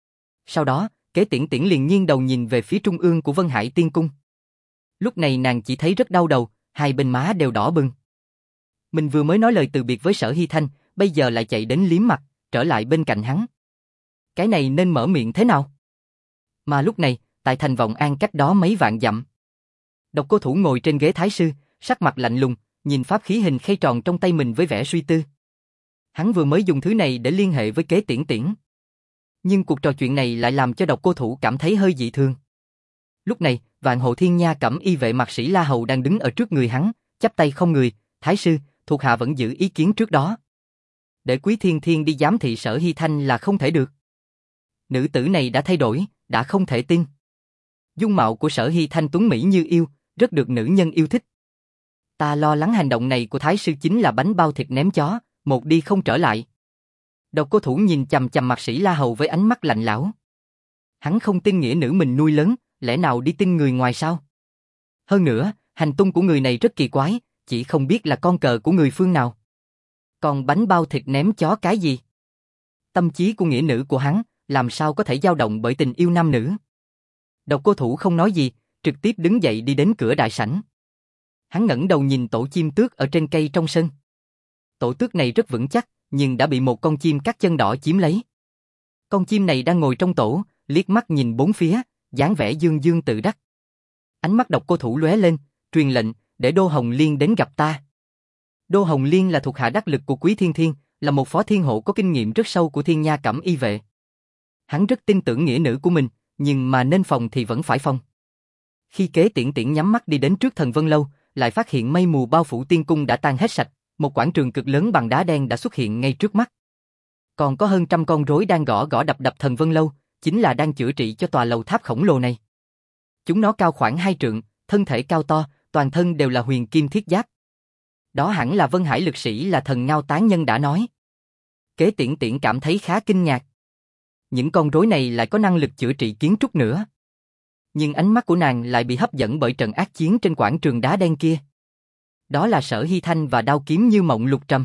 Sau đó, Kế Tiễn Tiễn liền nghiêng đầu nhìn về phía trung ương của Vân Hải Tiên Cung. Lúc này nàng chỉ thấy rất đau đầu, hai bên má đều đỏ bừng. Mình vừa mới nói lời từ biệt với Sở Hy Thanh, bây giờ lại chạy đến liếm mặt, trở lại bên cạnh hắn. Cái này nên mở miệng thế nào? Mà lúc này, tại thành Vọng An cách đó mấy vạn dặm. Độc Cô Thủ ngồi trên ghế thái sư, sắc mặt lạnh lùng, nhìn pháp khí hình khay tròn trong tay mình với vẻ suy tư. Hắn vừa mới dùng thứ này để liên hệ với Kế Tiễn Tiễn. Nhưng cuộc trò chuyện này lại làm cho Độc Cô Thủ cảm thấy hơi dị thường. Lúc này, Vạn Hộ Thiên Nha Cẩm Y vệ Mạc Sĩ La Hầu đang đứng ở trước người hắn, chắp tay không người, thái sư, thuộc hạ vẫn giữ ý kiến trước đó. Để Quý Thiên Thiên đi giám thị Sở Hy Thanh là không thể được. Nữ tử này đã thay đổi, đã không thể tin. Dung mạo của Sở Hy Thanh tuấn mỹ như yêu, rất được nữ nhân yêu thích. Ta lo lắng hành động này của thái sư chính là bánh bao thịt ném chó, một đi không trở lại. Độc Cô Thủ nhìn chằm chằm Mạc Sĩ La Hầu với ánh mắt lạnh lẽo. Hắn không tin nghĩa nữ mình nuôi lớn, lẽ nào đi tin người ngoài sao? Hơn nữa, hành tung của người này rất kỳ quái, chỉ không biết là con cờ của người phương nào. Còn bánh bao thịt ném chó cái gì? Tâm trí của nghĩa nữ của hắn, làm sao có thể dao động bởi tình yêu nam nữ? Độc Cô Thủ không nói gì, trực tiếp đứng dậy đi đến cửa đại sảnh. Hắn ngẩng đầu nhìn tổ chim tước ở trên cây trong sân. Tổ tước này rất vững chắc, nhưng đã bị một con chim cắt chân đỏ chiếm lấy. Con chim này đang ngồi trong tổ, liếc mắt nhìn bốn phía, dáng vẻ dương dương tự đắc. Ánh mắt Độc Cô Thủ lóe lên, truyền lệnh, để Đô Hồng Liên đến gặp ta. Đô Hồng Liên là thuộc hạ đắc lực của Quý Thiên Thiên, là một phó thiên hộ có kinh nghiệm rất sâu của Thiên Nha Cẩm Y vệ. Hắn rất tin tưởng nghĩa nữ của mình, nhưng mà nên phòng thì vẫn phải phòng. Khi Kế Tiễn Tiễn nhắm mắt đi đến trước Thần Vân Lâu, lại phát hiện mây mù bao phủ tiên cung đã tan hết sạch, một quảng trường cực lớn bằng đá đen đã xuất hiện ngay trước mắt. Còn có hơn trăm con rối đang gõ gõ đập đập Thần Vân Lâu, chính là đang chữa trị cho tòa lầu tháp khổng lồ này. Chúng nó cao khoảng hai trượng, thân thể cao to, toàn thân đều là huyền kim thiết giáp. Đó hẳn là Vân Hải lực sĩ là thần Ngao Tán Nhân đã nói. Kế Tiễn Tiễn cảm thấy khá kinh ngạc. Những con rối này lại có năng lực chữa trị kiến trúc nữa. Nhưng ánh mắt của nàng lại bị hấp dẫn bởi trận ác chiến trên quảng trường đá đen kia. Đó là Sở Hy Thanh và đao kiếm như mộng lục trầm.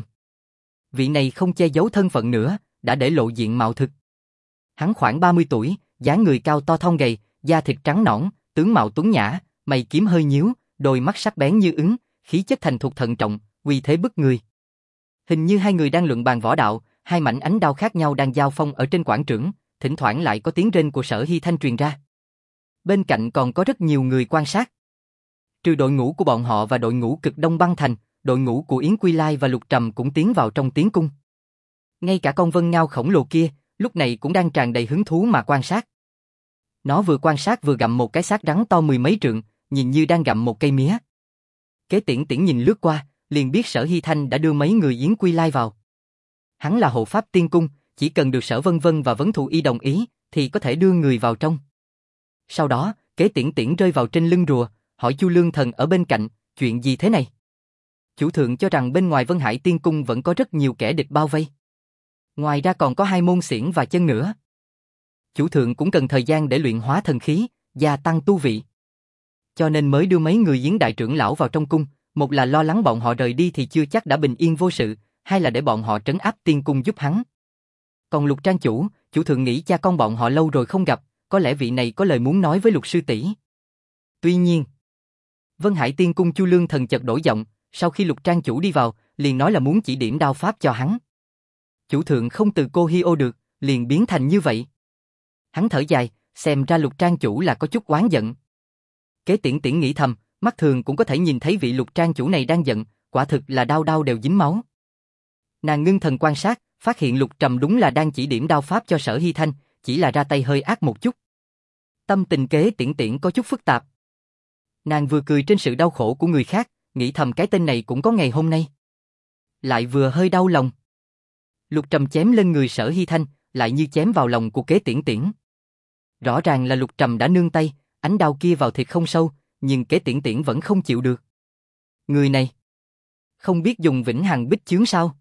Vị này không che giấu thân phận nữa, đã để lộ diện mạo thực. Hắn khoảng ba mươi tuổi, dáng người cao to thon gầy, da thịt trắng nõn, tướng mạo tuấn nhã, mày kiếm hơi nhíu, đôi mắt sắc bén như ứng, khí chất thành thục thận trọng, uy thế bức người. Hình như hai người đang luận bàn võ đạo, hai mảnh ánh đao khác nhau đang giao phong ở trên quảng trường, thỉnh thoảng lại có tiếng rên của Sở Hy Thanh truyền ra. Bên cạnh còn có rất nhiều người quan sát. Trừ đội ngũ của bọn họ và đội ngũ Cực Đông Băng Thành, đội ngũ của Yến Quy Lai và Lục Trầm cũng tiến vào trong tiến cung. Ngay cả con vân ngao khổng lồ kia, lúc này cũng đang tràn đầy hứng thú mà quan sát. Nó vừa quan sát vừa gặm một cái xác rắn to mười mấy trượng, nhìn như đang gặm một cây mía. Kế Tiễn Tiễn nhìn lướt qua, liền biết Sở Hy Thanh đã đưa mấy người Yến Quy Lai vào. Hắn là hộ pháp tiên cung, chỉ cần được Sở Vân Vân và Vấn Thù Y đồng ý, thì có thể đưa người vào trong. Sau đó, Kế Tiễn Tiễn rơi vào trên lưng rùa, hỏi Chu Lương Thần ở bên cạnh, chuyện gì thế này? Chủ thượng cho rằng bên ngoài Vân Hải Tiên Cung vẫn có rất nhiều kẻ địch bao vây. Ngoài ra còn có hai môn xiển và chân nữa. Chủ thượng cũng cần thời gian để luyện hóa thần khí, gia tăng tu vị. Cho nên mới đưa mấy người Yến đại trưởng lão vào trong cung, một là lo lắng bọn họ rời đi thì chưa chắc đã bình yên vô sự, hai là để bọn họ trấn áp tiên cung giúp hắn. Còn Lục Trang chủ, chủ thượng nghĩ cha con bọn họ lâu rồi không gặp, có lẽ vị này có lời muốn nói với Lục sư tỷ. Tuy nhiên, Vân Hải Tiên Cung Chu Lương Thần chợt đổi giọng, sau khi Lục Trang chủ đi vào, liền nói là muốn chỉ điểm đao pháp cho hắn. Chủ thượng không từ cô hi ô được, liền biến thành như vậy. Hắn thở dài, xem ra Lục Trang chủ là có chút oán giận. Kế Tiễn Tiễn nghĩ thầm, mắt thường cũng có thể nhìn thấy vị Lục Trang chủ này đang giận, quả thực là đao đao đều dính máu. Nàng ngưng thần quan sát, phát hiện Lục Trầm đúng là đang chỉ điểm đao pháp cho Sở Hy Thanh, chỉ là ra tay hơi ác một chút. Tâm tình Kế Tiễn Tiễn có chút phức tạp. Nàng vừa cười trên sự đau khổ của người khác, nghĩ thầm cái tên này cũng có ngày hôm nay. Lại vừa hơi đau lòng. Lục Trầm chém lên người Sở Hy Thanh, lại như chém vào lòng của Kế Tiễn Tiễn. Rõ ràng là Lục Trầm đã nương tay, ánh đao kia vào thịt không sâu, nhưng Kế Tiễn Tiễn vẫn không chịu được. Người này, không biết dùng vĩnh hằng bích chướng sao?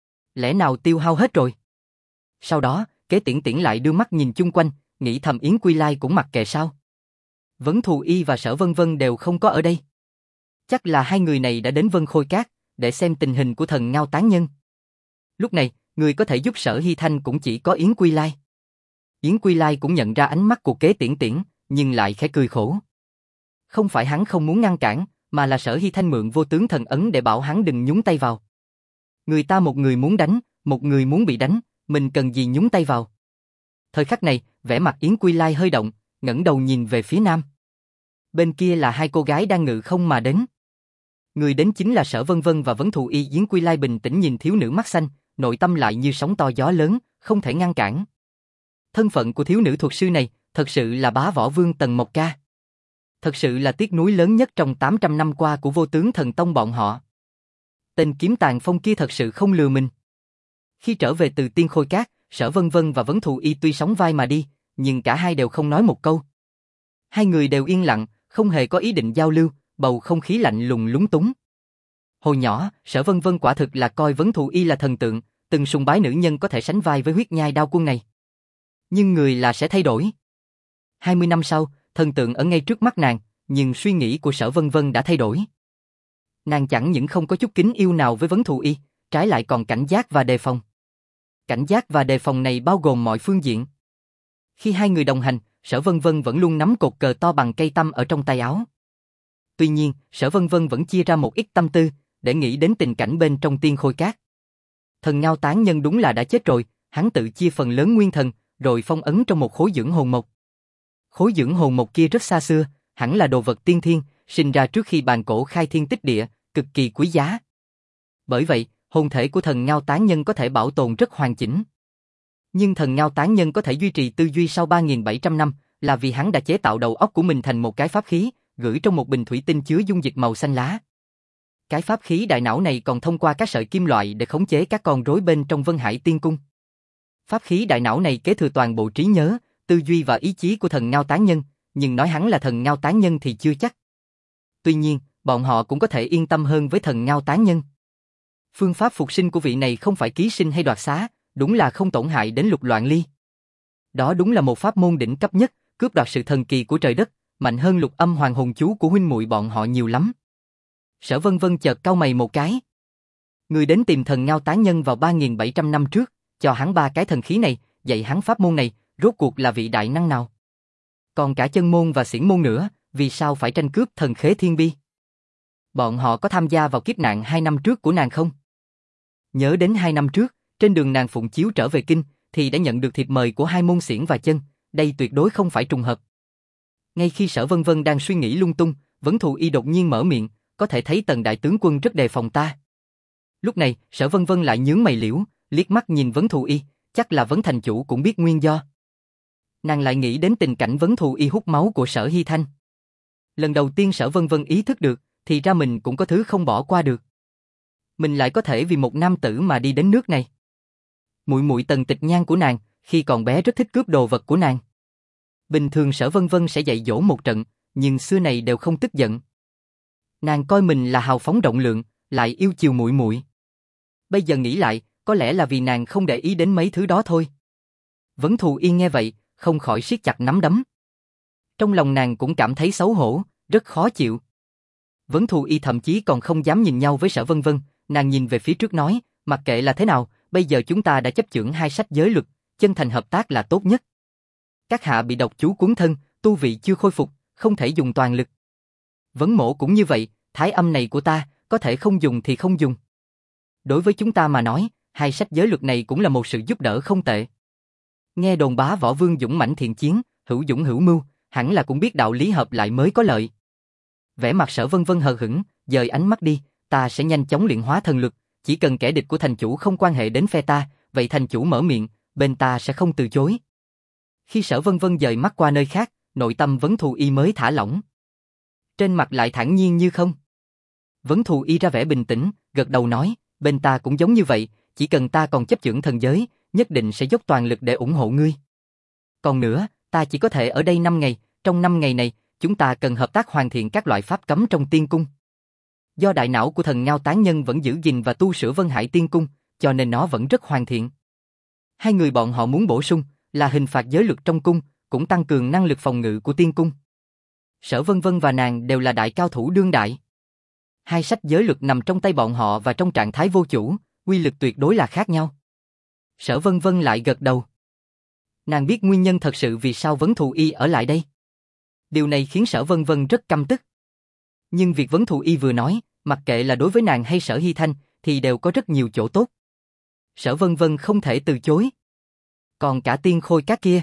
Lẽ nào tiêu hao hết rồi? Sau đó, Kế Tiễn Tiễn lại đưa mắt nhìn chung quanh, nghĩ thầm Yến Quy Lai cũng mặc kệ sao? Vấn Thù Y và Sở Vân Vân đều không có ở đây. Chắc là hai người này đã đến Vân Khôi Cát, để xem tình hình của thần Ngao Tán Nhân. Lúc này, người có thể giúp Sở Hy Thanh cũng chỉ có Yến Quy Lai. Yến Quy Lai cũng nhận ra ánh mắt của Kế Tiễn Tiễn, nhưng lại khẽ cười khổ. Không phải hắn không muốn ngăn cản, mà là Sở Hy Thanh mượn vô tướng thần ấn để bảo hắn đừng nhúng tay vào. Người ta một người muốn đánh, một người muốn bị đánh, mình cần gì nhúng tay vào. Thời khắc này, vẻ mặt Yến Quy Lai hơi động, ngẩng đầu nhìn về phía nam. Bên kia là hai cô gái đang ngự không mà đến. Người đến chính là Sở Vân Vân và Vấn Thù Y. Yến Quy Lai bình tĩnh nhìn thiếu nữ mắt xanh, nội tâm lại như sóng to gió lớn, không thể ngăn cản. Thân phận của thiếu nữ thuật sư này, thật sự là bá võ vương Tần Mộc Ca. Thật sự là tiếc nuối lớn nhất trong tám trăm năm qua của vô tướng thần tông bọn họ. Tên kiếm tàn phong kia thật sự không lừa mình. Khi trở về từ Tiên Khôi Cát, Sở Vân Vân và Vấn Thù Y tuy sóng vai mà đi, nhưng cả hai đều không nói một câu. Hai người đều yên lặng, không hề có ý định giao lưu, bầu không khí lạnh lùng lúng túng. Hồi nhỏ, Sở Vân Vân quả thực là coi Vấn Thù Y là thần tượng, từng sùng bái nữ nhân có thể sánh vai với huyết nhai đao quân này. Nhưng người là sẽ thay đổi. hai mươi năm sau, thần tượng ở ngay trước mắt nàng, nhưng suy nghĩ của Sở Vân Vân đã thay đổi. Nàng chẳng những không có chút kính yêu nào với Vấn Thù Y, trái lại còn cảnh giác và đề phòng. Cảnh giác và đề phòng này bao gồm mọi phương diện. Khi hai người đồng hành, Sở Vân Vân vẫn luôn nắm cột cờ to bằng cây tăm ở trong tay áo. Tuy nhiên, Sở Vân Vân vẫn chia ra một ít tâm tư, để nghĩ đến tình cảnh bên trong Tiên Khôi Cát. Thần Ngao Tán Nhân đúng là đã chết rồi, hắn tự chia phần lớn nguyên thần, rồi phong ấn trong một khối dưỡng hồn mộc. Khối dưỡng hồn mộc kia rất xa xưa, hẳn là đồ vật tiên thiên, sinh ra trước khi bàn cổ khai thiên tích địa, cực kỳ quý giá. Bởi vậy, hồn thể của thần Ngao Tán Nhân có thể bảo tồn rất hoàn chỉnh. Nhưng thần Ngao Tán Nhân có thể duy trì tư duy sau ba nghìn bảy trăm năm, là vì hắn đã chế tạo đầu óc của mình thành một cái pháp khí, gửi trong một bình thủy tinh chứa dung dịch màu xanh lá. Cái pháp khí đại não này còn thông qua các sợi kim loại để khống chế các con rối bên trong Vân Hải Tiên Cung. Pháp khí đại não này kế thừa toàn bộ trí nhớ, tư duy và ý chí của thần Ngao Tán Nhân, nhưng nói hắn là thần Ngao Tán Nhân thì chưa chắc. Tuy nhiên, bọn họ cũng có thể yên tâm hơn với thần Ngao Tán Nhân. Phương pháp phục sinh của vị này không phải ký sinh hay đoạt xá, đúng là không tổn hại đến Lục Loạn Ly. Đó đúng là một pháp môn đỉnh cấp nhất, cướp đoạt sự thần kỳ của trời đất, mạnh hơn Lục Âm Hoàng hồn chú của huynh muội bọn họ nhiều lắm. Sở Vân Vân chợt cau mày một cái. Người đến tìm thần Ngao Tán Nhân vào ba nghìn bảy trăm năm trước, cho hắn ba cái thần khí này, dạy hắn pháp môn này, rốt cuộc là vị đại năng nào? Còn cả chân môn và xiển môn nữa, vì sao phải tranh cướp thần khế thiên bi? Bọn họ có tham gia vào kiếp nạn hai năm trước của nàng không? Nhớ đến hai năm trước, trên đường nàng phụng chiếu trở về kinh, thì đã nhận được thiệp mời của hai môn xiển và chân, đây tuyệt đối không phải trùng hợp. Ngay khi Sở Vân Vân đang suy nghĩ lung tung, Vấn Thù Y đột nhiên mở miệng, có thể thấy Tần đại tướng quân rất đề phòng ta. Lúc này, Sở Vân Vân lại nhướng mày liễu, liếc mắt nhìn Vấn Thù Y, chắc là Vấn thành chủ cũng biết nguyên do. Nàng lại nghĩ đến tình cảnh Vấn Thù Y hút máu của Sở Hy Thanh. Lần đầu tiên Sở Vân Vân ý thức được, thì ra mình cũng có thứ không bỏ qua được. Mình lại có thể vì một nam tử mà đi đến nước này. Muội muội Tần Tịch Nhan của nàng, khi còn bé rất thích cướp đồ vật của nàng. Bình thường Sở Vân Vân sẽ dạy dỗ một trận, nhưng xưa này đều không tức giận. Nàng coi mình là hào phóng rộng lượng, lại yêu chiều muội muội. Bây giờ nghĩ lại, có lẽ là vì nàng không để ý đến mấy thứ đó thôi. Vấn Thù Y nghe vậy, không khỏi siết chặt nắm đấm. Trong lòng nàng cũng cảm thấy xấu hổ, rất khó chịu. Vấn Thù Y thậm chí còn không dám nhìn nhau với Sở Vân Vân, nàng nhìn về phía trước nói, mặc kệ là thế nào, bây giờ chúng ta đã chấp chưởng hai sách giới luật, chân thành hợp tác là tốt nhất. Các hạ bị độc chú cuốn thân, tu vị chưa khôi phục, không thể dùng toàn lực. Vấn Mỗ cũng như vậy, thái âm này của ta, có thể không dùng thì không dùng. Đối với chúng ta mà nói, hai sách giới luật này cũng là một sự giúp đỡ không tệ. Nghe đồn bá võ vương dũng mãnh thiện chiến, hữu dũng hữu mưu, hẳn là cũng biết đạo lý hợp lại mới có lợi. Vẻ mặt Sở Vân Vân hờ hững, dời ánh mắt đi, ta sẽ nhanh chóng luyện hóa thần lực, chỉ cần kẻ địch của thành chủ không quan hệ đến phe ta, vậy thành chủ mở miệng, bên ta sẽ không từ chối. Khi Sở Vân Vân dời mắt qua nơi khác, nội tâm Vấn Thù Y mới thả lỏng. Trên mặt lại thản nhiên như không. Vấn Thù Y ra vẻ bình tĩnh, gật đầu nói, bên ta cũng giống như vậy, chỉ cần ta còn chấp chưởng thần giới, nhất định sẽ dốc toàn lực để ủng hộ ngươi. Còn nữa, ta chỉ có thể ở đây năm ngày, trong năm ngày này, chúng ta cần hợp tác hoàn thiện các loại pháp cấm trong tiên cung. Do đại não của thần Ngao Tán Nhân vẫn giữ gìn và tu sửa Vân Hải Tiên Cung, cho nên nó vẫn rất hoàn thiện. Hai người bọn họ muốn bổ sung là hình phạt giới luật trong cung, cũng tăng cường năng lực phòng ngự của tiên cung. Sở Vân Vân và nàng đều là đại cao thủ đương đại. Hai sách giới luật nằm trong tay bọn họ và trong trạng thái vô chủ, uy lực tuyệt đối là khác nhau. Sở Vân Vân lại gật đầu. Nàng biết nguyên nhân thật sự vì sao Vấn Thù Y ở lại đây. Điều này khiến Sở Vân Vân rất căm tức. Nhưng việc Vấn Thù Y vừa nói, mặc kệ là đối với nàng hay Sở Hy Thanh, thì đều có rất nhiều chỗ tốt. Sở Vân Vân không thể từ chối. Còn cả tiên khôi các kia.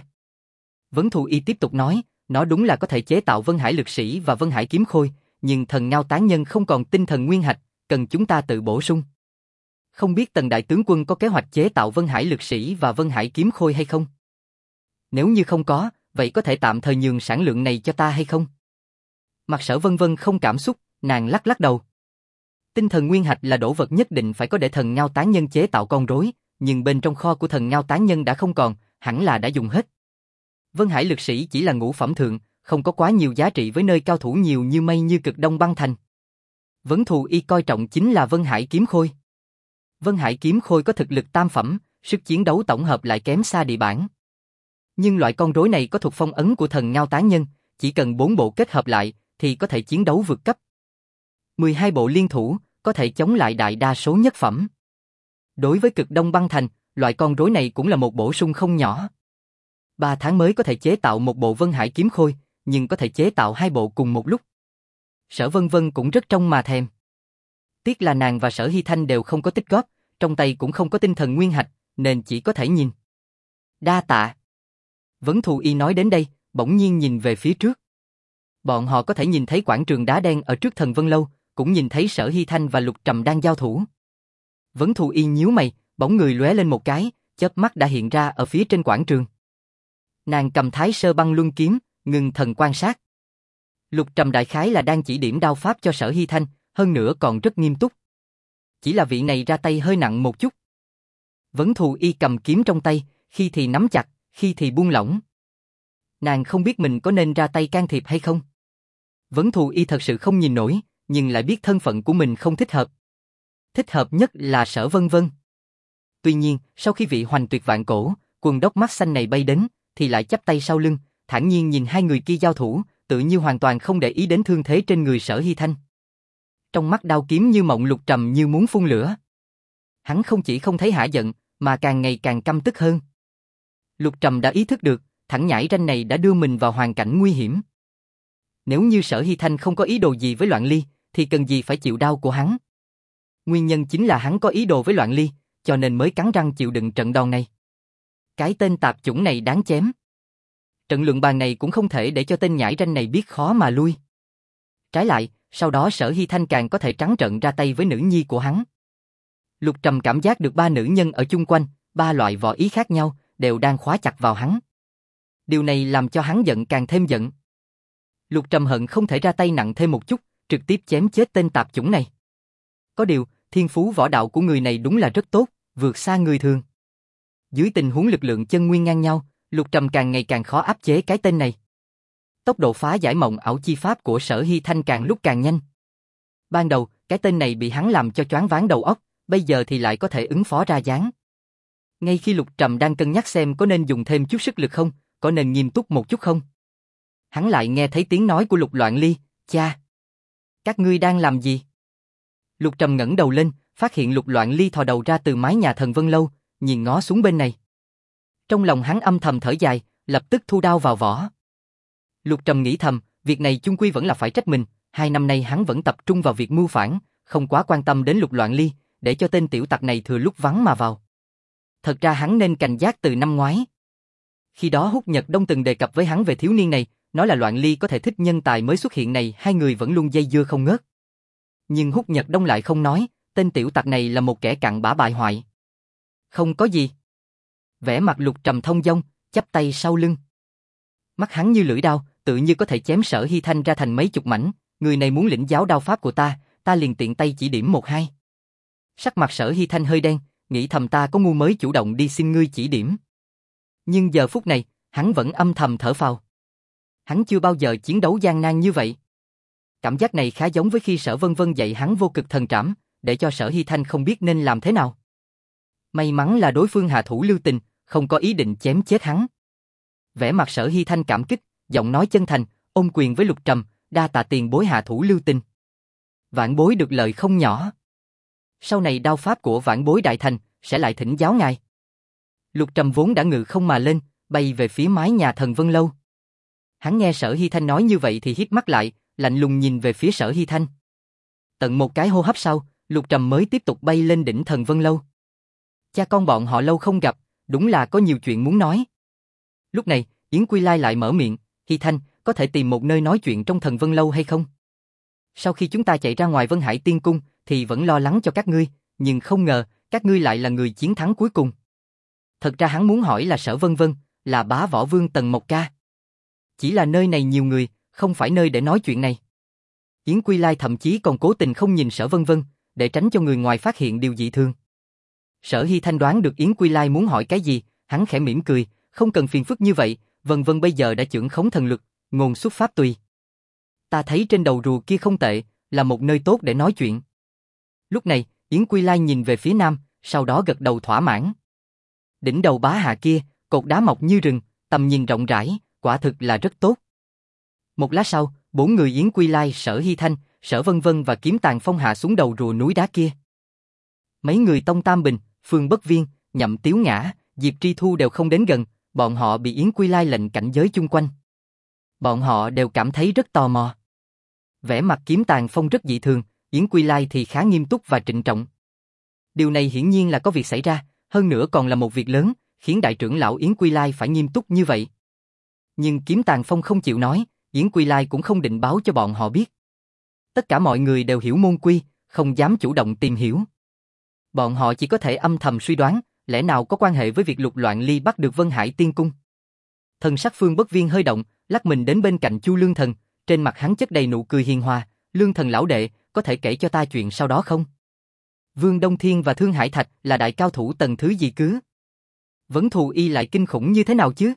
Vấn Thù Y tiếp tục nói, nó đúng là có thể chế tạo Vân Hải Lực Sĩ và Vân Hải Kiếm Khôi, nhưng thần Ngao Tán Nhân không còn tinh thần nguyên hạch, cần chúng ta tự bổ sung. Không biết Tần đại tướng quân có kế hoạch chế tạo Vân Hải Lực Sĩ và Vân Hải Kiếm Khôi hay không? Nếu như không có, vậy có thể tạm thời nhường sản lượng này cho ta hay không? Mặt Sở Vân Vân không cảm xúc, nàng lắc lắc đầu. Tinh thần nguyên hạch là đồ vật nhất định phải có để thần Ngao Tán Nhân chế tạo con rối, nhưng bên trong kho của thần Ngao Tán Nhân đã không còn, hẳn là đã dùng hết. Vân Hải Lực Sĩ chỉ là ngũ phẩm thượng, không có quá nhiều giá trị với nơi cao thủ nhiều như mây như Cực Đông Băng Thành. Vấn Thù Y coi trọng chính là Vân Hải Kiếm Khôi. Vân Hải Kiếm Khôi có thực lực tam phẩm, sức chiến đấu tổng hợp lại kém xa địa bản. Nhưng loại con rối này có thuộc phong ấn của thần Ngao Tán Nhân, chỉ cần bốn bộ kết hợp lại thì có thể chiến đấu vượt cấp. mười hai bộ liên thủ có thể chống lại đại đa số nhất phẩm. Đối với Cực Đông Băng Thành, loại con rối này cũng là một bổ sung không nhỏ. Ba tháng mới có thể chế tạo một bộ Vân Hải Kiếm Khôi, nhưng có thể chế tạo hai bộ cùng một lúc. Sở Vân Vân cũng rất trông mà thèm. Tiếc là nàng và Sở Hy Thanh đều không có tích góp, trong tay cũng không có tinh thần nguyên hạch, nên chỉ có thể nhìn. Đa tạ. Vấn Thù Y nói đến đây, bỗng nhiên nhìn về phía trước. Bọn họ có thể nhìn thấy quảng trường đá đen ở trước Thần Vân Lâu, cũng nhìn thấy Sở Hy Thanh và Lục Trầm đang giao thủ. Vấn Thù Y nhíu mày, bỗng người lóe lên một cái, chớp mắt đã hiện ra ở phía trên quảng trường. Nàng cầm Thái Sơ Băng Luân kiếm, ngừng thần quan sát. Lục Trầm đại khái là đang chỉ điểm đao pháp cho Sở Hy Thanh, hơn nữa còn rất nghiêm túc. Chỉ là vị này ra tay hơi nặng một chút. Vấn Thù Y cầm kiếm trong tay, khi thì nắm chặt, khi thì buông lỏng. Nàng không biết mình có nên ra tay can thiệp hay không. Vấn Thù Y thật sự không nhìn nổi, nhưng lại biết thân phận của mình không thích hợp. Thích hợp nhất là Sở Vân Vân. Tuy nhiên, sau khi vị hoành tuyệt vạn cổ, quần đốc mắt xanh này bay đến, thì lại chắp tay sau lưng, thản nhiên nhìn hai người kia giao thủ, tự như hoàn toàn không để ý đến thương thế trên người Sở Hy Thanh. Trong mắt đao kiếm như mộng Lục Trầm như muốn phun lửa. Hắn không chỉ không thấy hả giận, mà càng ngày càng căm tức hơn. Lục Trầm đã ý thức được, thẳng nhãi ranh này đã đưa mình vào hoàn cảnh nguy hiểm. Nếu như Sở Hy Thanh không có ý đồ gì với Loạn Ly, thì cần gì phải chịu đau của hắn. Nguyên nhân chính là hắn có ý đồ với Loạn Ly, cho nên mới cắn răng chịu đựng trận đòn này. Cái tên tạp chủng này đáng chém. Trận luận bàn này cũng không thể để cho tên nhãi ranh này biết khó mà lui. Trái lại, sau đó Sở Hy Thanh càng có thể trắng trợn ra tay với nữ nhi của hắn. Lục Trầm cảm giác được ba nữ nhân ở chung quanh, ba loại võ ý khác nhau, đều đang khóa chặt vào hắn. Điều này làm cho hắn giận càng thêm giận. Lục Trầm hận không thể ra tay nặng thêm một chút, trực tiếp chém chết tên tạp chủng này. Có điều, thiên phú võ đạo của người này đúng là rất tốt, vượt xa người thường. Dưới tình huống lực lượng chân nguyên ngang nhau, Lục Trầm càng ngày càng khó áp chế cái tên này. Tốc độ phá giải mộng ảo chi pháp của Sở Hy Thanh càng lúc càng nhanh. Ban đầu, cái tên này bị hắn làm cho choáng váng đầu óc, bây giờ thì lại có thể ứng phó ra dáng. Ngay khi Lục Trầm đang cân nhắc xem có nên dùng thêm chút sức lực không, có nên nghiêm túc một chút không, hắn lại nghe thấy tiếng nói của Lục Loạn Ly, cha. Các ngươi đang làm gì? Lục Trầm ngẩng đầu lên, phát hiện Lục Loạn Ly thò đầu ra từ mái nhà Thần Vân Lâu, nhìn ngó xuống bên này. Trong lòng hắn âm thầm thở dài, lập tức thu đao vào vỏ. Lục Trầm nghĩ thầm, việc này chung quy vẫn là phải trách mình, Hai năm nay hắn vẫn tập trung vào việc mưu phản, không quá quan tâm đến Lục Loạn Ly, để cho tên tiểu tặc này thừa lúc vắng mà vào. Thật ra hắn nên cảnh giác từ năm ngoái. Khi đó Húc Nhật Đông từng đề cập với hắn về thiếu niên này, nói là Loạn Ly có thể thích nhân tài mới xuất hiện này, hai người vẫn luôn dây dưa không ngớt. Nhưng Húc Nhật Đông lại không nói, tên tiểu tặc này là một kẻ cặn bã bại hoại. Không có gì. Vẻ mặt Lục Trầm thông dong, chắp tay sau lưng. Mắt hắn như lưỡi đao, tự như có thể chém Sở Hy Thanh ra thành mấy chục mảnh, người này muốn lĩnh giáo đao pháp của ta, ta liền tiện tay chỉ điểm một hai. Sắc mặt Sở Hy Thanh hơi đen, nghĩ thầm ta có ngu mới chủ động đi xin ngươi chỉ điểm. Nhưng giờ phút này, hắn vẫn âm thầm thở phào. Hắn chưa bao giờ chiến đấu gian nan như vậy. Cảm giác này khá giống với khi Sở Vân Vân dạy hắn vô cực thần trảm, để cho Sở Hy Thanh không biết nên làm thế nào. May mắn là đối phương hạ thủ lưu tình, không có ý định chém chết hắn. Vẻ mặt Sở Hy Thanh cảm kích, giọng nói chân thành, ôm quyền với Lục Trầm, đa tạ tiền bối hạ thủ lưu tình. Vãn bối được lợi không nhỏ. Sau này đao pháp của vãn bối đại thành, sẽ lại thỉnh giáo ngài. Lục Trầm vốn đã ngự không mà lên, bay về phía mái nhà Thần Vân Lâu. Hắn nghe Sở Hy Thanh nói như vậy thì híp mắt lại, lạnh lùng nhìn về phía Sở Hy Thanh. Tận một cái hô hấp sau, Lục Trầm mới tiếp tục bay lên đỉnh Thần Vân Lâu. Cha con bọn họ lâu không gặp, đúng là có nhiều chuyện muốn nói. Lúc này, Yến Quy Lai lại mở miệng, Hy Thanh, có thể tìm một nơi nói chuyện trong Thần Vân Lâu hay không? Sau khi chúng ta chạy ra ngoài Vân Hải Tiên Cung, thì vẫn lo lắng cho các ngươi, nhưng không ngờ, các ngươi lại là người chiến thắng cuối cùng. Thật ra hắn muốn hỏi là Sở Vân Vân, là bá võ vương Tần Mộc Ca. Chỉ là nơi này nhiều người, không phải nơi để nói chuyện này. Yến Quy Lai thậm chí còn cố tình không nhìn Sở Vân Vân, để tránh cho người ngoài phát hiện điều dị thường. Sở Hy Thanh đoán được Yến Quy Lai muốn hỏi cái gì, hắn khẽ mỉm cười, không cần phiền phức như vậy, Vân Vân bây giờ đã chưởng khống thần lực, ngôn xuất pháp tùy. Ta thấy trên đầu rùa kia không tệ, là một nơi tốt để nói chuyện. Lúc này, Yến Quy Lai nhìn về phía nam, sau đó gật đầu thỏa mãn. Đỉnh đầu bá hạ kia, cột đá mọc như rừng, tầm nhìn rộng rãi, quả thực là rất tốt. Một lát sau, bốn người Yến Quy Lai, Sở Hy Thanh, Sở Vân Vân và Kiếm Tàn Phong hạ xuống đầu rùa núi đá kia. Mấy người Tông Tam Bình, Phương Bất Viên, Nhậm Tiếu Ngã, Diệp Tri Thu đều không đến gần, bọn họ bị Yến Quy Lai lệnh cảnh giới chung quanh. Bọn họ đều cảm thấy rất tò mò. Vẻ mặt Kiếm Tàn Phong rất dị thường, Yến Quy Lai thì khá nghiêm túc và trịnh trọng. Điều này hiển nhiên là có việc xảy ra, hơn nữa còn là một việc lớn, khiến đại trưởng lão Yến Quy Lai phải nghiêm túc như vậy. Nhưng Kiếm Tàn Phong không chịu nói, Yến Quy Lai cũng không định báo cho bọn họ biết. Tất cả mọi người đều hiểu môn quy, không dám chủ động tìm hiểu. Bọn họ chỉ có thể âm thầm suy đoán, lẽ nào có quan hệ với việc Lục Loạn Ly bắt được Vân Hải Tiên Cung. Thần sắc Phương Bất Viên hơi động, lắc mình đến bên cạnh Chu Lương Thần, trên mặt hắn chất đầy nụ cười hiền hòa, Lương Thần lão đệ, có thể kể cho ta chuyện sau đó không? Vương Đông Thiên và Thương Hải Thạch là đại cao thủ tầng thứ gì cứ? Vấn Thù Y lại kinh khủng như thế nào chứ?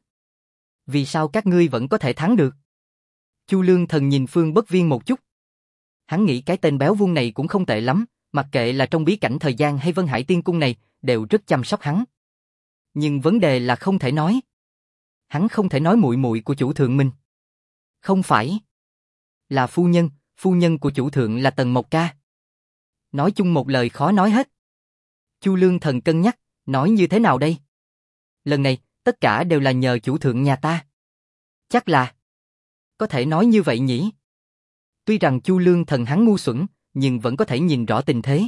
Vì sao các ngươi vẫn có thể thắng được? Chu Lương Thần nhìn Phương Bất Viên một chút. Hắn nghĩ cái tên béo vuông này cũng không tệ lắm, mặc kệ là trong bí cảnh thời gian hay Vân Hải Tiên Cung này, đều rất chăm sóc hắn. Nhưng vấn đề là không thể nói. Hắn không thể nói muội muội của chủ thượng mình. Không phải. Là phu nhân, phu nhân của chủ thượng là Tần Mộc Ca. Nói chung một lời khó nói hết. Chu Lương Thần cân nhắc, nói như thế nào đây? Lần này, tất cả đều là nhờ chủ thượng nhà ta. Chắc là... Có thể nói như vậy nhỉ? Tuy rằng Chu Lương Thần hắn ngu xuẩn, nhưng vẫn có thể nhìn rõ tình thế.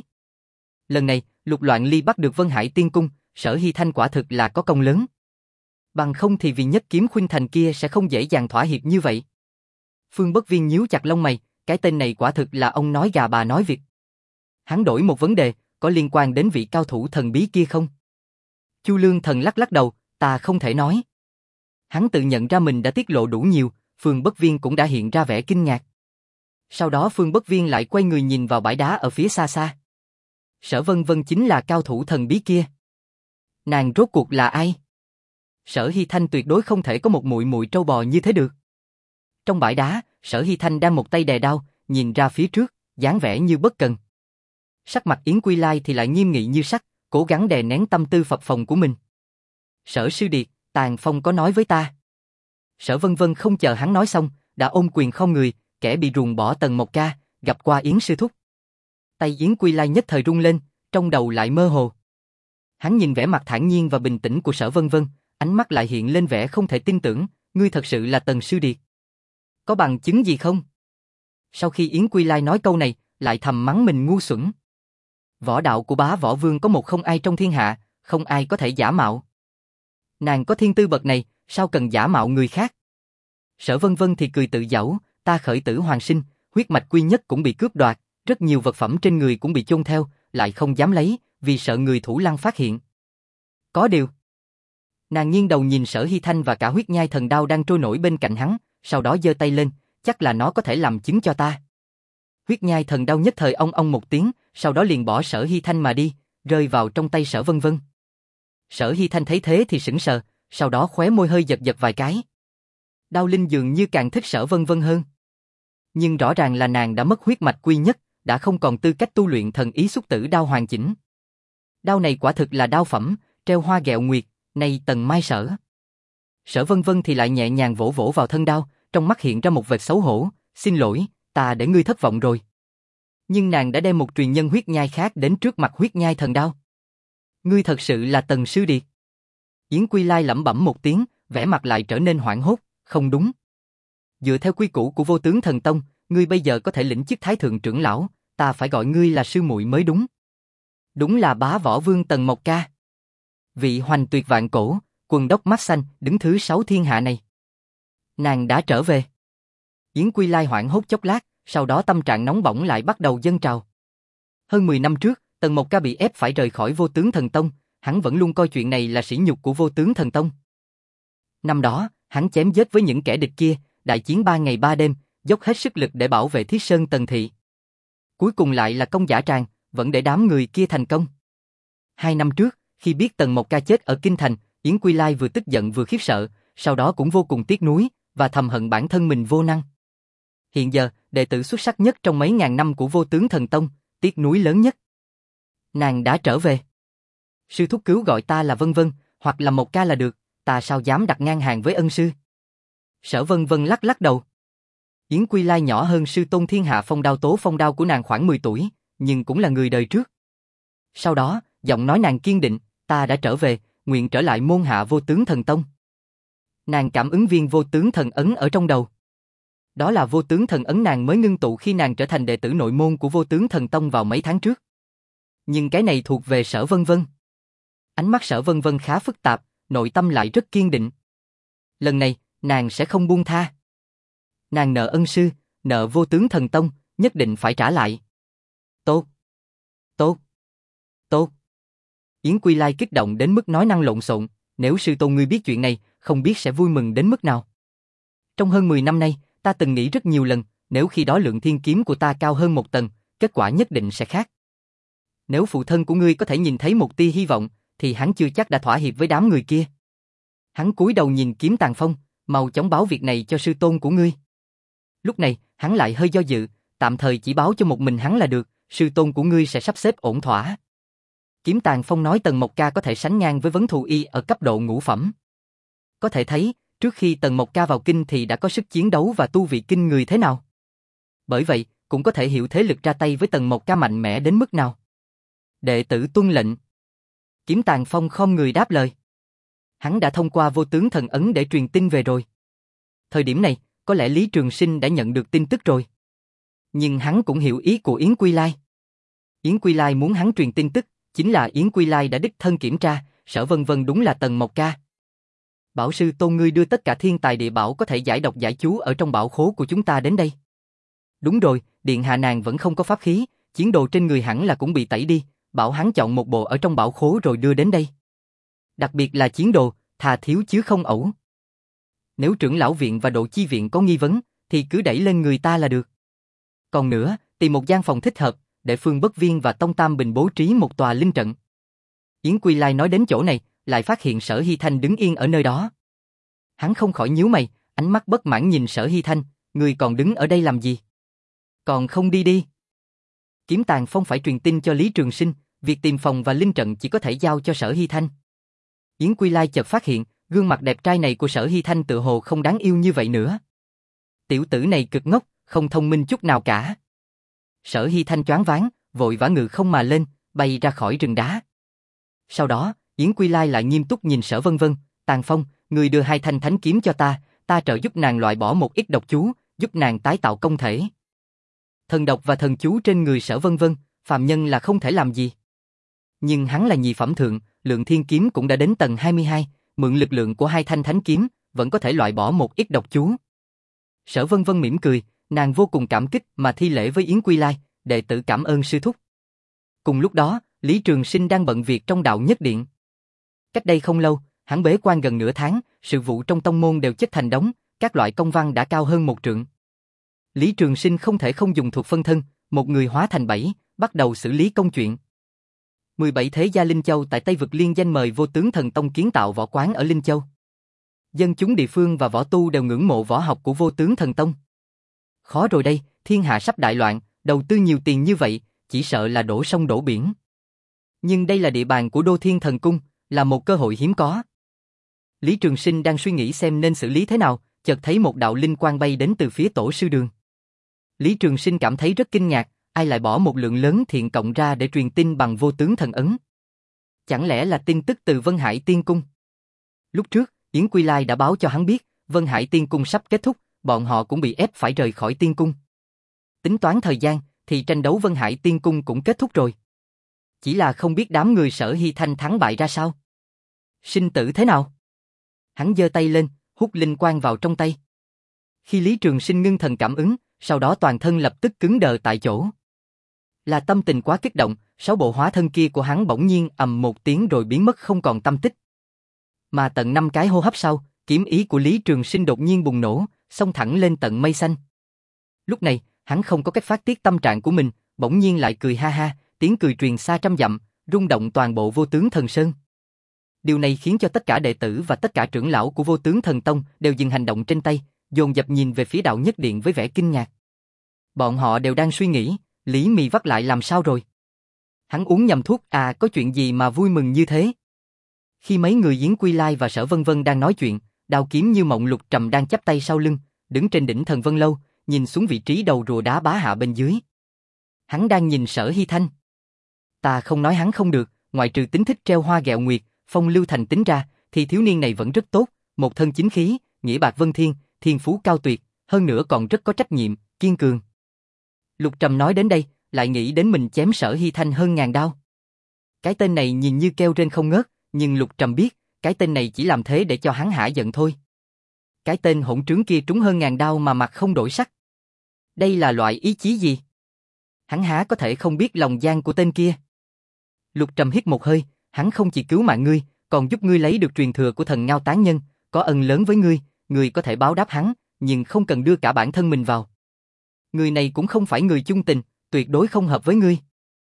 Lần này, Lục Loạn Ly bắt được Vân Hải Tiên Cung, Sở Hy Thanh quả thực là có công lớn. Bằng không thì vì nhất kiếm khuynh thành kia sẽ không dễ dàng thỏa hiệp như vậy. Phương Bất Viên nhíu chặt lông mày, cái tên này quả thực là ông nói gà bà nói vịt. Hắn đổi một vấn đề, có liên quan đến vị cao thủ thần bí kia không? Chu Lương Thần lắc lắc đầu, ta không thể nói. Hắn tự nhận ra mình đã tiết lộ đủ nhiều, Phương Bất Viên cũng đã hiện ra vẻ kinh ngạc. Sau đó Phương Bất Viên lại quay người nhìn vào bãi đá ở phía xa xa. Sở Vân Vân chính là cao thủ thần bí kia. Nàng rốt cuộc là ai? Sở Hy Thanh tuyệt đối không thể có một muội muội trâu bò như thế được. Trong bãi đá, Sở Hy Thanh đang một tay đè đao, nhìn ra phía trước, dáng vẻ như bất cần. Sắc mặt Yến Quy Lai thì lại nghiêm nghị như sắt, cố gắng đè nén tâm tư phập phồng của mình. Sở sư điệt, Tàn Phong có nói với ta. Sở Vân Vân không chờ hắn nói xong, đã ôm quyền không người, kẻ bị ruồng bỏ Tần Mộc Ca, gặp qua Yến sư thúc. Tay Yến Quy Lai nhất thời rung lên, trong đầu lại mơ hồ. Hắn nhìn vẻ mặt thản nhiên và bình tĩnh của Sở Vân Vân, ánh mắt lại hiện lên vẻ không thể tin tưởng, ngươi thật sự là Tần sư điệt. Có bằng chứng gì không? Sau khi Yến Quy Lai nói câu này, lại thầm mắng mình ngu xuẩn. Võ đạo của bá võ vương có một không ai trong thiên hạ, không ai có thể giả mạo. Nàng có thiên tư bậc này, sao cần giả mạo người khác? Sở Vân Vân thì cười tự giễu, ta khởi tử hoàn sinh, huyết mạch quy nhất cũng bị cướp đoạt, rất nhiều vật phẩm trên người cũng bị chôn theo, lại không dám lấy, vì sợ người thủ lăng phát hiện. Có điều. Nàng nghiêng đầu nhìn Sở Hy Thanh và cả huyết nhai thần đao đang trôi nổi bên cạnh hắn, sau đó giơ tay lên, chắc là nó có thể làm chứng cho ta. Huyết nhai thần đao nhất thời ong ong một tiếng, sau đó liền bỏ Sở Hy Thanh mà đi, rơi vào trong tay Sở Vân Vân. Sở Hy Thanh thấy thế thì sững sờ, sau đó khóe môi hơi giật giật vài cái. Đao Linh dường như càng thích Sở Vân Vân hơn. Nhưng rõ ràng là nàng đã mất huyết mạch quy nhất, đã không còn tư cách tu luyện thần ý xúc tử đao hoàn chỉnh. Đao này quả thực là đao phẩm, treo hoa gẹo nguyệt, này Tần Mai Sở. Sở Vân Vân thì lại nhẹ nhàng vỗ vỗ vào thân đao, trong mắt hiện ra một vệt xấu hổ, xin lỗi, ta để ngươi thất vọng rồi. Nhưng nàng đã đem một truyền nhân huyết nhai khác đến trước mặt huyết nhai thần đao. Ngươi thật sự là Tần Sư Điệt. Yến Quy Lai lẩm bẩm một tiếng, vẻ mặt lại trở nên hoảng hốt, không đúng. Dựa theo quy củ của Vô Tướng Thần Tông, ngươi bây giờ có thể lĩnh chức Thái Thượng trưởng lão, ta phải gọi ngươi là sư muội mới đúng. Đúng là bá võ vương Tần Mộc Ca. Vị hoành tuyệt vạn cổ, quần đốc mắt xanh, đứng thứ sáu thiên hạ này. Nàng đã trở về. Yến Quy Lai hoảng hốt chốc lát, sau đó tâm trạng nóng bỏng lại bắt đầu dâng trào. Hơn mười năm trước, Tần Mộc Ca bị ép phải rời khỏi Vô Tướng Thần Tông, hắn vẫn luôn coi chuyện này là sỉ nhục của Vô Tướng Thần Tông. Năm đó, hắn chém giết với những kẻ địch kia, đại chiến ba ngày ba đêm, dốc hết sức lực để bảo vệ Thiết Sơn Tần Thị. Cuối cùng lại là công dã tràng, vẫn để đám người kia thành công. Hai năm trước, khi biết Tần Mộc Ca chết ở Kinh Thành, Yến Quy Lai vừa tức giận vừa khiếp sợ, sau đó cũng vô cùng tiếc nuối, và thầm hận bản thân mình vô năng. Hiện giờ, đệ tử xuất sắc nhất trong mấy ngàn năm của Vô Tướng Thần Tông, tiếc nuối lớn nhất. Nàng đã trở về. Sư thúc cứu gọi ta là Vân Vân, hoặc là Mộc Ca là được, ta sao dám đặt ngang hàng với ân sư. Sở Vân Vân lắc lắc đầu. Yến Quy Lai nhỏ hơn sư tôn thiên hạ Phong Đao Tố Phong Đao của nàng khoảng mười tuổi, nhưng cũng là người đời trước. Sau đó, giọng nói nàng kiên định, ta đã trở về, nguyện trở lại môn hạ Vô Tướng Thần Tông. Nàng cảm ứng viên Vô Tướng Thần Ấn ở trong đầu. Đó là Vô Tướng Thần Ấn nàng mới ngưng tụ khi nàng trở thành đệ tử nội môn của Vô Tướng Thần Tông vào mấy tháng trước. Nhưng cái này thuộc về Sở Vân Vân. Ánh mắt Sở Vân Vân khá phức tạp, nội tâm lại rất kiên định. Lần này, nàng sẽ không buông tha. Nàng nợ ân sư, nợ Vô Tướng Thần Tông, nhất định phải trả lại. Tốt, tốt, tốt. Yến Quy Lai kích động đến mức nói năng lộn xộn, nếu sư tôn ngươi biết chuyện này, không biết sẽ vui mừng đến mức nào. Trong hơn mười năm nay, ta từng nghĩ rất nhiều lần, nếu khi đó lượng thiên kiếm của ta cao hơn một tầng, kết quả nhất định sẽ khác. Nếu phụ thân của ngươi có thể nhìn thấy một tia hy vọng, thì hắn chưa chắc đã thỏa hiệp với đám người kia. Hắn cúi đầu nhìn Kiếm Tàn Phong, mau chóng báo việc này cho sư tôn của ngươi. Lúc này, hắn lại hơi do dự, tạm thời chỉ báo cho một mình hắn là được, sư tôn của ngươi sẽ sắp xếp ổn thỏa. Kiếm Tàn Phong nói Tần Mộc Ca có thể sánh ngang với Vấn Thù Y ở cấp độ ngũ phẩm. Có thể thấy, trước khi Tần Mộc Ca vào kinh thì đã có sức chiến đấu và tu vị kinh người thế nào. Bởi vậy, cũng có thể hiểu thế lực ra tay với Tần Mộc Ca mạnh mẽ đến mức nào. Đệ tử tuân lệnh. Kiếm Tàn Phong khom người đáp lời. Hắn đã thông qua Vô Tướng Thần Ấn để truyền tin về rồi. Thời điểm này, có lẽ Lý Trường Sinh đã nhận được tin tức rồi. Nhưng hắn cũng hiểu ý của Yến Quy Lai. Yến Quy Lai muốn hắn truyền tin tức, chính là Yến Quy Lai đã đích thân kiểm tra, Sở Vân Vân đúng là Tần Mộc Ca. Bảo sư tôn ngươi đưa tất cả thiên tài địa bảo có thể giải độc giải chú ở trong bảo khố của chúng ta đến đây. Đúng rồi, điện hạ nàng vẫn không có pháp khí, chiến đồ trên người hẳn là cũng bị tẩy đi, bảo hắn chọn một bộ ở trong bảo khố rồi đưa đến đây. Đặc biệt là chiến đồ, thà thiếu chứ không ẩu. Nếu trưởng lão viện và độ chi viện có nghi vấn, thì cứ đẩy lên người ta là được. Còn nữa, tìm một gian phòng thích hợp, để Phương Bất Viên và Tông Tam Bình bố trí một tòa linh trận. Yến Quy Lai nói đến chỗ này, lại phát hiện Sở Hy Thanh đứng yên ở nơi đó. Hắn không khỏi nhíu mày, ánh mắt bất mãn nhìn Sở Hy Thanh, ngươi còn đứng ở đây làm gì? Còn không đi đi. Kiếm Tàn Phong phải truyền tin cho Lý Trường Sinh, việc tìm phòng và linh trận chỉ có thể giao cho Sở Hy Thanh. Yến Quy Lai chợt phát hiện, gương mặt đẹp trai này của Sở Hy Thanh tự hồ không đáng yêu như vậy nữa. Tiểu tử này cực ngốc, không thông minh chút nào cả. Sở Hy Thanh choáng váng, vội vã ngự không mà lên, bay ra khỏi rừng đá. Sau đó, Yến Quy Lai lại nghiêm túc nhìn Sở Vân Vân, Tàn Phong, người đưa hai thanh thánh kiếm cho ta, ta trợ giúp nàng loại bỏ một ít độc chú, giúp nàng tái tạo công thể. thần độc và thần chú trên người Sở Vân Vân, phàm nhân là không thể làm gì. Nhưng hắn là nhị phẩm thượng, Lượng Thiên kiếm cũng đã đến tầng hai mươi hai, mượn lực lượng của hai thanh thánh kiếm, vẫn có thể loại bỏ một ít độc chú. Sở Vân Vân mỉm cười, nàng vô cùng cảm kích mà thi lễ với Yến Quy Lai, đệ tử cảm ơn sư thúc. Cùng lúc đó, Lý Trường Sinh đang bận việc trong đạo nhất điện. Cách đây không lâu, hắn bế quan gần nửa tháng, sự vụ trong tông môn đều chất thành đống, các loại công văn đã cao hơn một trượng. Lý Trường Sinh không thể không dùng thuật phân thân, một người hóa thành bảy, bắt đầu xử lý công chuyện. mười bảy thế gia Linh Châu tại Tây Vực liên danh mời Vô Tướng Thần Tông kiến tạo võ quán ở Linh Châu. Dân chúng địa phương và võ tu đều ngưỡng mộ võ học của Vô Tướng Thần Tông. Khó rồi đây, thiên hạ sắp đại loạn, đầu tư nhiều tiền như vậy, chỉ sợ là đổ sông đổ biển. Nhưng đây là địa bàn của Đô Thiên Thần Cung, là một cơ hội hiếm có. Lý Trường Sinh đang suy nghĩ xem nên xử lý thế nào, chợt thấy một đạo linh quang bay đến từ phía tổ sư đường. Lý Trường Sinh cảm thấy rất kinh ngạc, ai lại bỏ một lượng lớn thiện cộng ra để truyền tin bằng Vô Tướng Thần Ấn? Chẳng lẽ là tin tức từ Vân Hải Tiên Cung? Lúc trước, Yến Quy Lai đã báo cho hắn biết, Vân Hải Tiên Cung sắp kết thúc, bọn họ cũng bị ép phải rời khỏi Tiên Cung. Tính toán thời gian, thì tranh đấu Vân Hải Tiên Cung cũng kết thúc rồi. Chỉ là không biết đám người Sở Hy Thanh thắng bại ra sao? Sinh tử thế nào? Hắn giơ tay lên, hút linh quang vào trong tay. Khi Lý Trường Sinh ngưng thần cảm ứng, sau đó toàn thân lập tức cứng đờ tại chỗ. Là tâm tình quá kích động, sáu bộ hóa thân kia của hắn bỗng nhiên ầm một tiếng rồi biến mất không còn tâm tích. Mà tận năm cái hô hấp sau, kiếm ý của Lý Trường Sinh đột nhiên bùng nổ, xông thẳng lên tận mây xanh. Lúc này, hắn không có cách phát tiết tâm trạng của mình, bỗng nhiên lại cười ha ha, tiếng cười truyền xa trăm dặm, rung động toàn bộ Vô Tướng Thần Sơn. Điều này khiến cho tất cả đệ tử và tất cả trưởng lão của Vô Tướng Thần Tông đều dừng hành động trên tay, dồn dập nhìn về phía đạo nhất điện với vẻ kinh ngạc. Bọn họ đều đang suy nghĩ, Lý Mị Vắt lại làm sao rồi? Hắn uống nhầm thuốc à, có chuyện gì mà vui mừng như thế? Khi mấy người Yến Quy Lai và Sở Vân Vân đang nói chuyện, Đao Kiếm Như Mộng Lục Trầm đang chắp tay sau lưng, đứng trên đỉnh Thần Vân Lâu, nhìn xuống vị trí đầu rùa đá bá hạ bên dưới. Hắn đang nhìn Sở Hy Thanh. Ta không nói hắn không được, ngoại trừ tính thích treo hoa gẹo nguyệt, phong lưu thành tính ra, thì thiếu niên này vẫn rất tốt, một thân chính khí, nghĩa bạc vân thiên, thiên phú cao tuyệt, hơn nữa còn rất có trách nhiệm, kiên cường. Lục Trầm nói đến đây, lại nghĩ đến mình chém Sở Hy Thanh hơn ngàn đao. Cái tên này nhìn như kêu rên không ngớt, nhưng Lục Trầm biết, cái tên này chỉ làm thế để cho hắn hả giận thôi. Cái tên hỗn trướng kia trúng hơn ngàn đao mà mặt không đổi sắc. Đây là loại ý chí gì? Hắn há có thể không biết lòng gian của tên kia. Lục Trầm hít một hơi, hắn không chỉ cứu mạng ngươi, còn giúp ngươi lấy được truyền thừa của thần Ngao Tán Nhân, có ân lớn với ngươi, ngươi có thể báo đáp hắn, nhưng không cần đưa cả bản thân mình vào. Người này cũng không phải người chung tình, tuyệt đối không hợp với ngươi.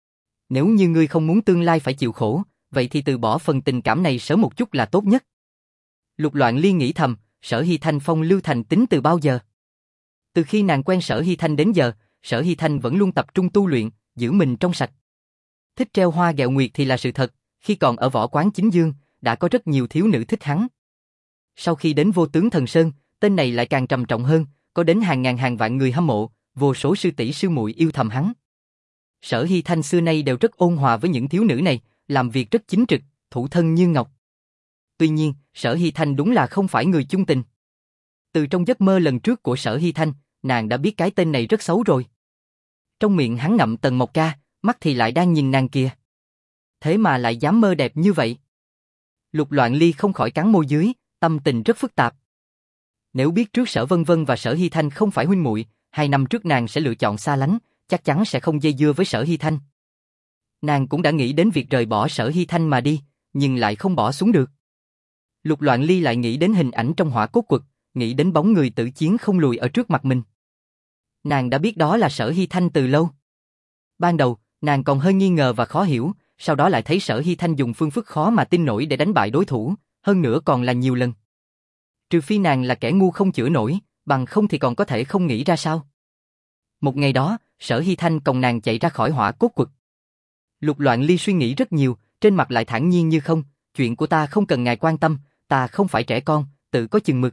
Nếu như ngươi không muốn tương lai phải chịu khổ, vậy thì từ bỏ phần tình cảm này sớm một chút là tốt nhất. Lục Loạn Liên nghĩ thầm, Sở Hy Thanh phong lưu thành tính từ bao giờ? Từ khi nàng quen Sở Hy Thanh đến giờ, Sở Hy Thanh vẫn luôn tập trung tu luyện, giữ mình trong sạch. Thích treo hoa gẹo nguyệt thì là sự thật, khi còn ở võ quán Chính Dương, đã có rất nhiều thiếu nữ thích hắn. Sau khi đến Vô Tướng Thần Sơn, tên này lại càng trầm trọng hơn, có đến hàng ngàn hàng vạn người hâm mộ, vô số sư tỷ sư muội yêu thầm hắn. Sở Hy Thanh xưa nay đều rất ôn hòa với những thiếu nữ này, làm việc rất chính trực, thủ thân như ngọc. Tuy nhiên, Sở Hy Thanh đúng là không phải người chung tình. Từ trong giấc mơ lần trước của Sở Hy Thanh, nàng đã biết cái tên này rất xấu rồi. Trong miệng hắn ngậm Tần Mộc Ca, mắt thì lại đang nhìn nàng kìa. Thế mà lại dám mơ đẹp như vậy. Lục Loạn Ly không khỏi cắn môi dưới, tâm tình rất phức tạp. Nếu biết trước Sở Vân Vân và Sở Hy Thanh không phải huynh muội, hai năm trước nàng sẽ lựa chọn xa lánh, chắc chắn sẽ không dây dưa với Sở Hy Thanh. Nàng cũng đã nghĩ đến việc rời bỏ Sở Hy Thanh mà đi, nhưng lại không bỏ xuống được. Lục Loạn Ly lại nghĩ đến hình ảnh trong Hỏa Cốt Quật, nghĩ đến bóng người tử chiến không lùi ở trước mặt mình. Nàng đã biết đó là Sở Hy Thanh từ lâu. Ban đầu, nàng còn hơi nghi ngờ và khó hiểu, sau đó lại thấy Sở Hy Thanh dùng phương thức khó mà tin nổi để đánh bại đối thủ, hơn nữa còn là nhiều lần. Trừ phi nàng là kẻ ngu không chữa nổi, bằng không thì còn có thể không nghĩ ra sao. Một ngày đó, Sở Hy Thanh còng nàng chạy ra khỏi Hỏa Cốt Quật. Lục Loạn Ly suy nghĩ rất nhiều, trên mặt lại thản nhiên như không, chuyện của ta không cần ngài quan tâm, ta không phải trẻ con, tự có chừng mực.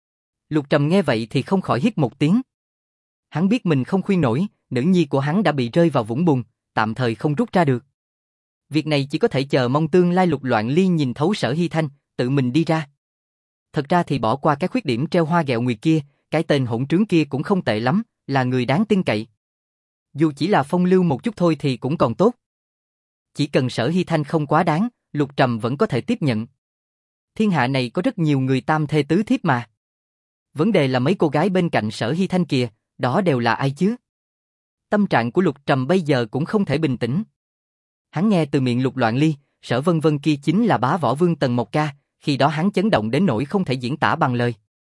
Lục Trầm nghe vậy thì không khỏi hít một tiếng. Hắn biết mình không khuyên nổi, nữ nhi của hắn đã bị rơi vào vũng bùn, tạm thời không rút ra được. Việc này chỉ có thể chờ mong tương lai Lục Loạn Ly nhìn thấu Sở Hy Thanh, tự mình đi ra. Thật ra thì bỏ qua cái khuyết điểm treo hoa gẹo nguyệt kia, cái tên hỗn trướng kia cũng không tệ lắm, là người đáng tin cậy. dù chỉ là phong lưu một chút thôi thì cũng còn tốt. Chỉ cần Sở Hy Thanh không quá đáng, Lục Trầm vẫn có thể tiếp nhận. Thiên hạ này có rất nhiều người tam thê tứ thiếp mà. Vấn đề là mấy cô gái bên cạnh Sở Hy Thanh kìa, đó đều là ai chứ? Tâm trạng của Lục Trầm bây giờ cũng không thể bình tĩnh. Hắn nghe từ miệng Lục Loạn Ly, Sở Vân Vân kia chính là bá võ vương Tần Mộc Ca, khi đó hắn chấn động đến nỗi không thể diễn tả bằng lời.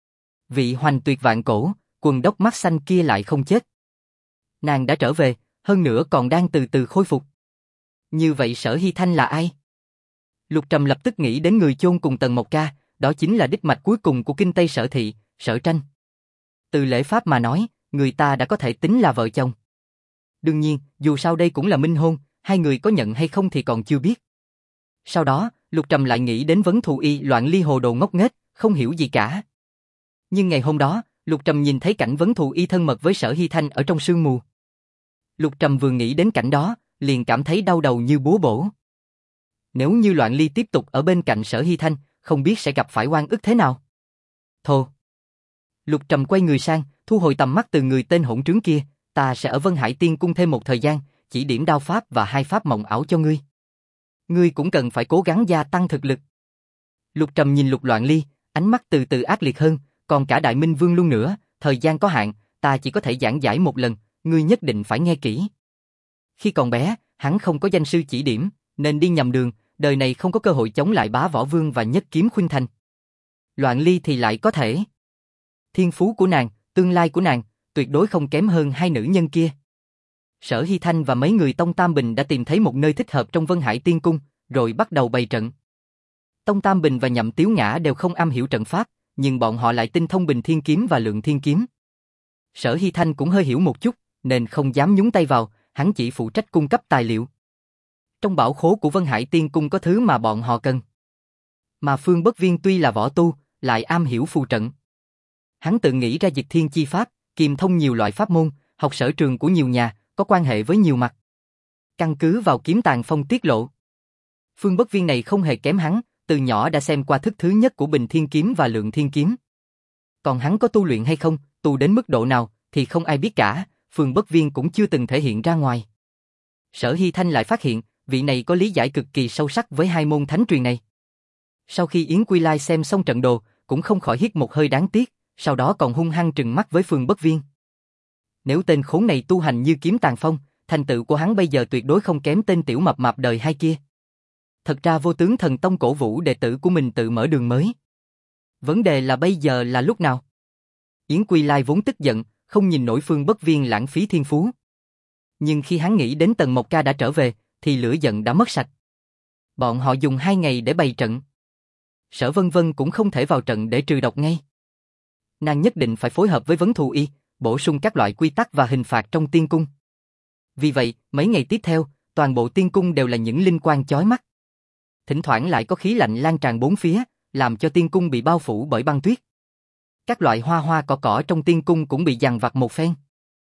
Vị hoành tuyệt vạn cổ, quần đốc mắt xanh kia lại không chết. Nàng đã trở về, hơn nữa còn đang từ từ khôi phục. Như vậy Sở Hy Thanh là ai? Lục Trầm lập tức nghĩ đến người chôn cùng Tần Mộc Ca, đó chính là đích mạch cuối cùng của kinh Tây Sở Thị, Sở Tranh. Từ lễ pháp mà nói, người ta đã có thể tính là vợ chồng. Đương nhiên, dù sao đây cũng là minh hôn, hai người có nhận hay không thì còn chưa biết. Sau đó, Lục Trầm lại nghĩ đến Vấn Thù Y Loạn Ly hồ đồ ngốc nghếch, không hiểu gì cả. Nhưng ngày hôm đó, Lục Trầm nhìn thấy cảnh Vấn Thù Y thân mật với Sở Hy Thanh ở trong sương mù. Lục Trầm vừa nghĩ đến cảnh đó, liền cảm thấy đau đầu như búa bổ. Nếu như Loạn Ly tiếp tục ở bên cạnh Sở Hy Thanh, không biết sẽ gặp phải oan ức thế nào. Thô. Lục Trầm quay người sang, thu hồi tầm mắt từ người tên hỗn trướng kia, ta sẽ ở Vân Hải Tiên Cung thêm một thời gian, chỉ điểm đao pháp và hai pháp mộng ảo cho ngươi. Ngươi cũng cần phải cố gắng gia tăng thực lực. Lục Trầm nhìn Lục Loạn Ly, ánh mắt từ từ ác liệt hơn, còn cả Đại Minh Vương luôn nữa, thời gian có hạn, ta chỉ có thể giảng giải một lần, ngươi nhất định phải nghe kỹ. Khi còn bé, hắn không có danh sư chỉ điểm, nên đi nhầm đường, đời này không có cơ hội chống lại bá võ vương và nhất kiếm khuynh thành. Loạn Ly thì lại có thể. Thiên phú của nàng, tương lai của nàng, tuyệt đối không kém hơn hai nữ nhân kia. Sở Hy Thanh và mấy người Tông Tam Bình đã tìm thấy một nơi thích hợp trong Vân Hải Tiên Cung, rồi bắt đầu bày trận. Tông Tam Bình và Nhậm Tiếu Ngã đều không am hiểu trận pháp, nhưng bọn họ lại tinh thông Bình Thiên Kiếm và Lượng Thiên Kiếm. Sở Hy Thanh cũng hơi hiểu một chút, nên không dám nhúng tay vào, hắn chỉ phụ trách cung cấp tài liệu. Trong bảo khố của Vân Hải Tiên Cung có thứ mà bọn họ cần. Mà Phương Bất Viên tuy là võ tu, lại am hiểu phù trận. Hắn tự nghĩ ra Dịch Thiên Chi Pháp, kiềm thông nhiều loại pháp môn, học sở trường của nhiều nhà, có quan hệ với nhiều mặt. Căn cứ vào Kiếm Tàng Phong tiết lộ. Phương Bất Viên này không hề kém hắn, từ nhỏ đã xem qua thức thứ nhất của Bình Thiên Kiếm và Lượng Thiên Kiếm. Còn hắn có tu luyện hay không, tu đến mức độ nào, thì không ai biết cả, Phương Bất Viên cũng chưa từng thể hiện ra ngoài. Sở Hy Thanh lại phát hiện, vị này có lý giải cực kỳ sâu sắc với hai môn thánh truyền này. Sau khi Yến Quy Lai xem xong trận đồ, cũng không khỏi hít một hơi đáng tiếc, sau đó còn hung hăng trừng mắt với Phương Bất Viên. Nếu tên khốn này tu hành như Kiếm Tàng Phong, thành tựu của hắn bây giờ tuyệt đối không kém tên tiểu mập mạp đời hai kia. Thật ra Vô Tướng Thần Tông cổ vũ đệ tử của mình tự mở đường mới. Vấn đề là bây giờ là lúc nào? Yến Quy Lai vốn tức giận, không nhìn nổi Phương Bất Viên lãng phí thiên phú. Nhưng khi hắn nghĩ đến Tần Mộc Ca đã trở về, thì lửa giận đã mất sạch. Bọn họ dùng hai ngày để bày trận. Sở Vân Vân cũng không thể vào trận để trừ độc ngay. Nàng nhất định phải phối hợp với Vấn Thù Y, bổ sung các loại quy tắc và hình phạt trong tiên cung. Vì vậy, mấy ngày tiếp theo, toàn bộ tiên cung đều là những linh quang chói mắt. Thỉnh thoảng lại có khí lạnh lan tràn bốn phía, làm cho tiên cung bị bao phủ bởi băng tuyết. Các loại hoa hoa cỏ cỏ trong tiên cung cũng bị dằn vặt một phen.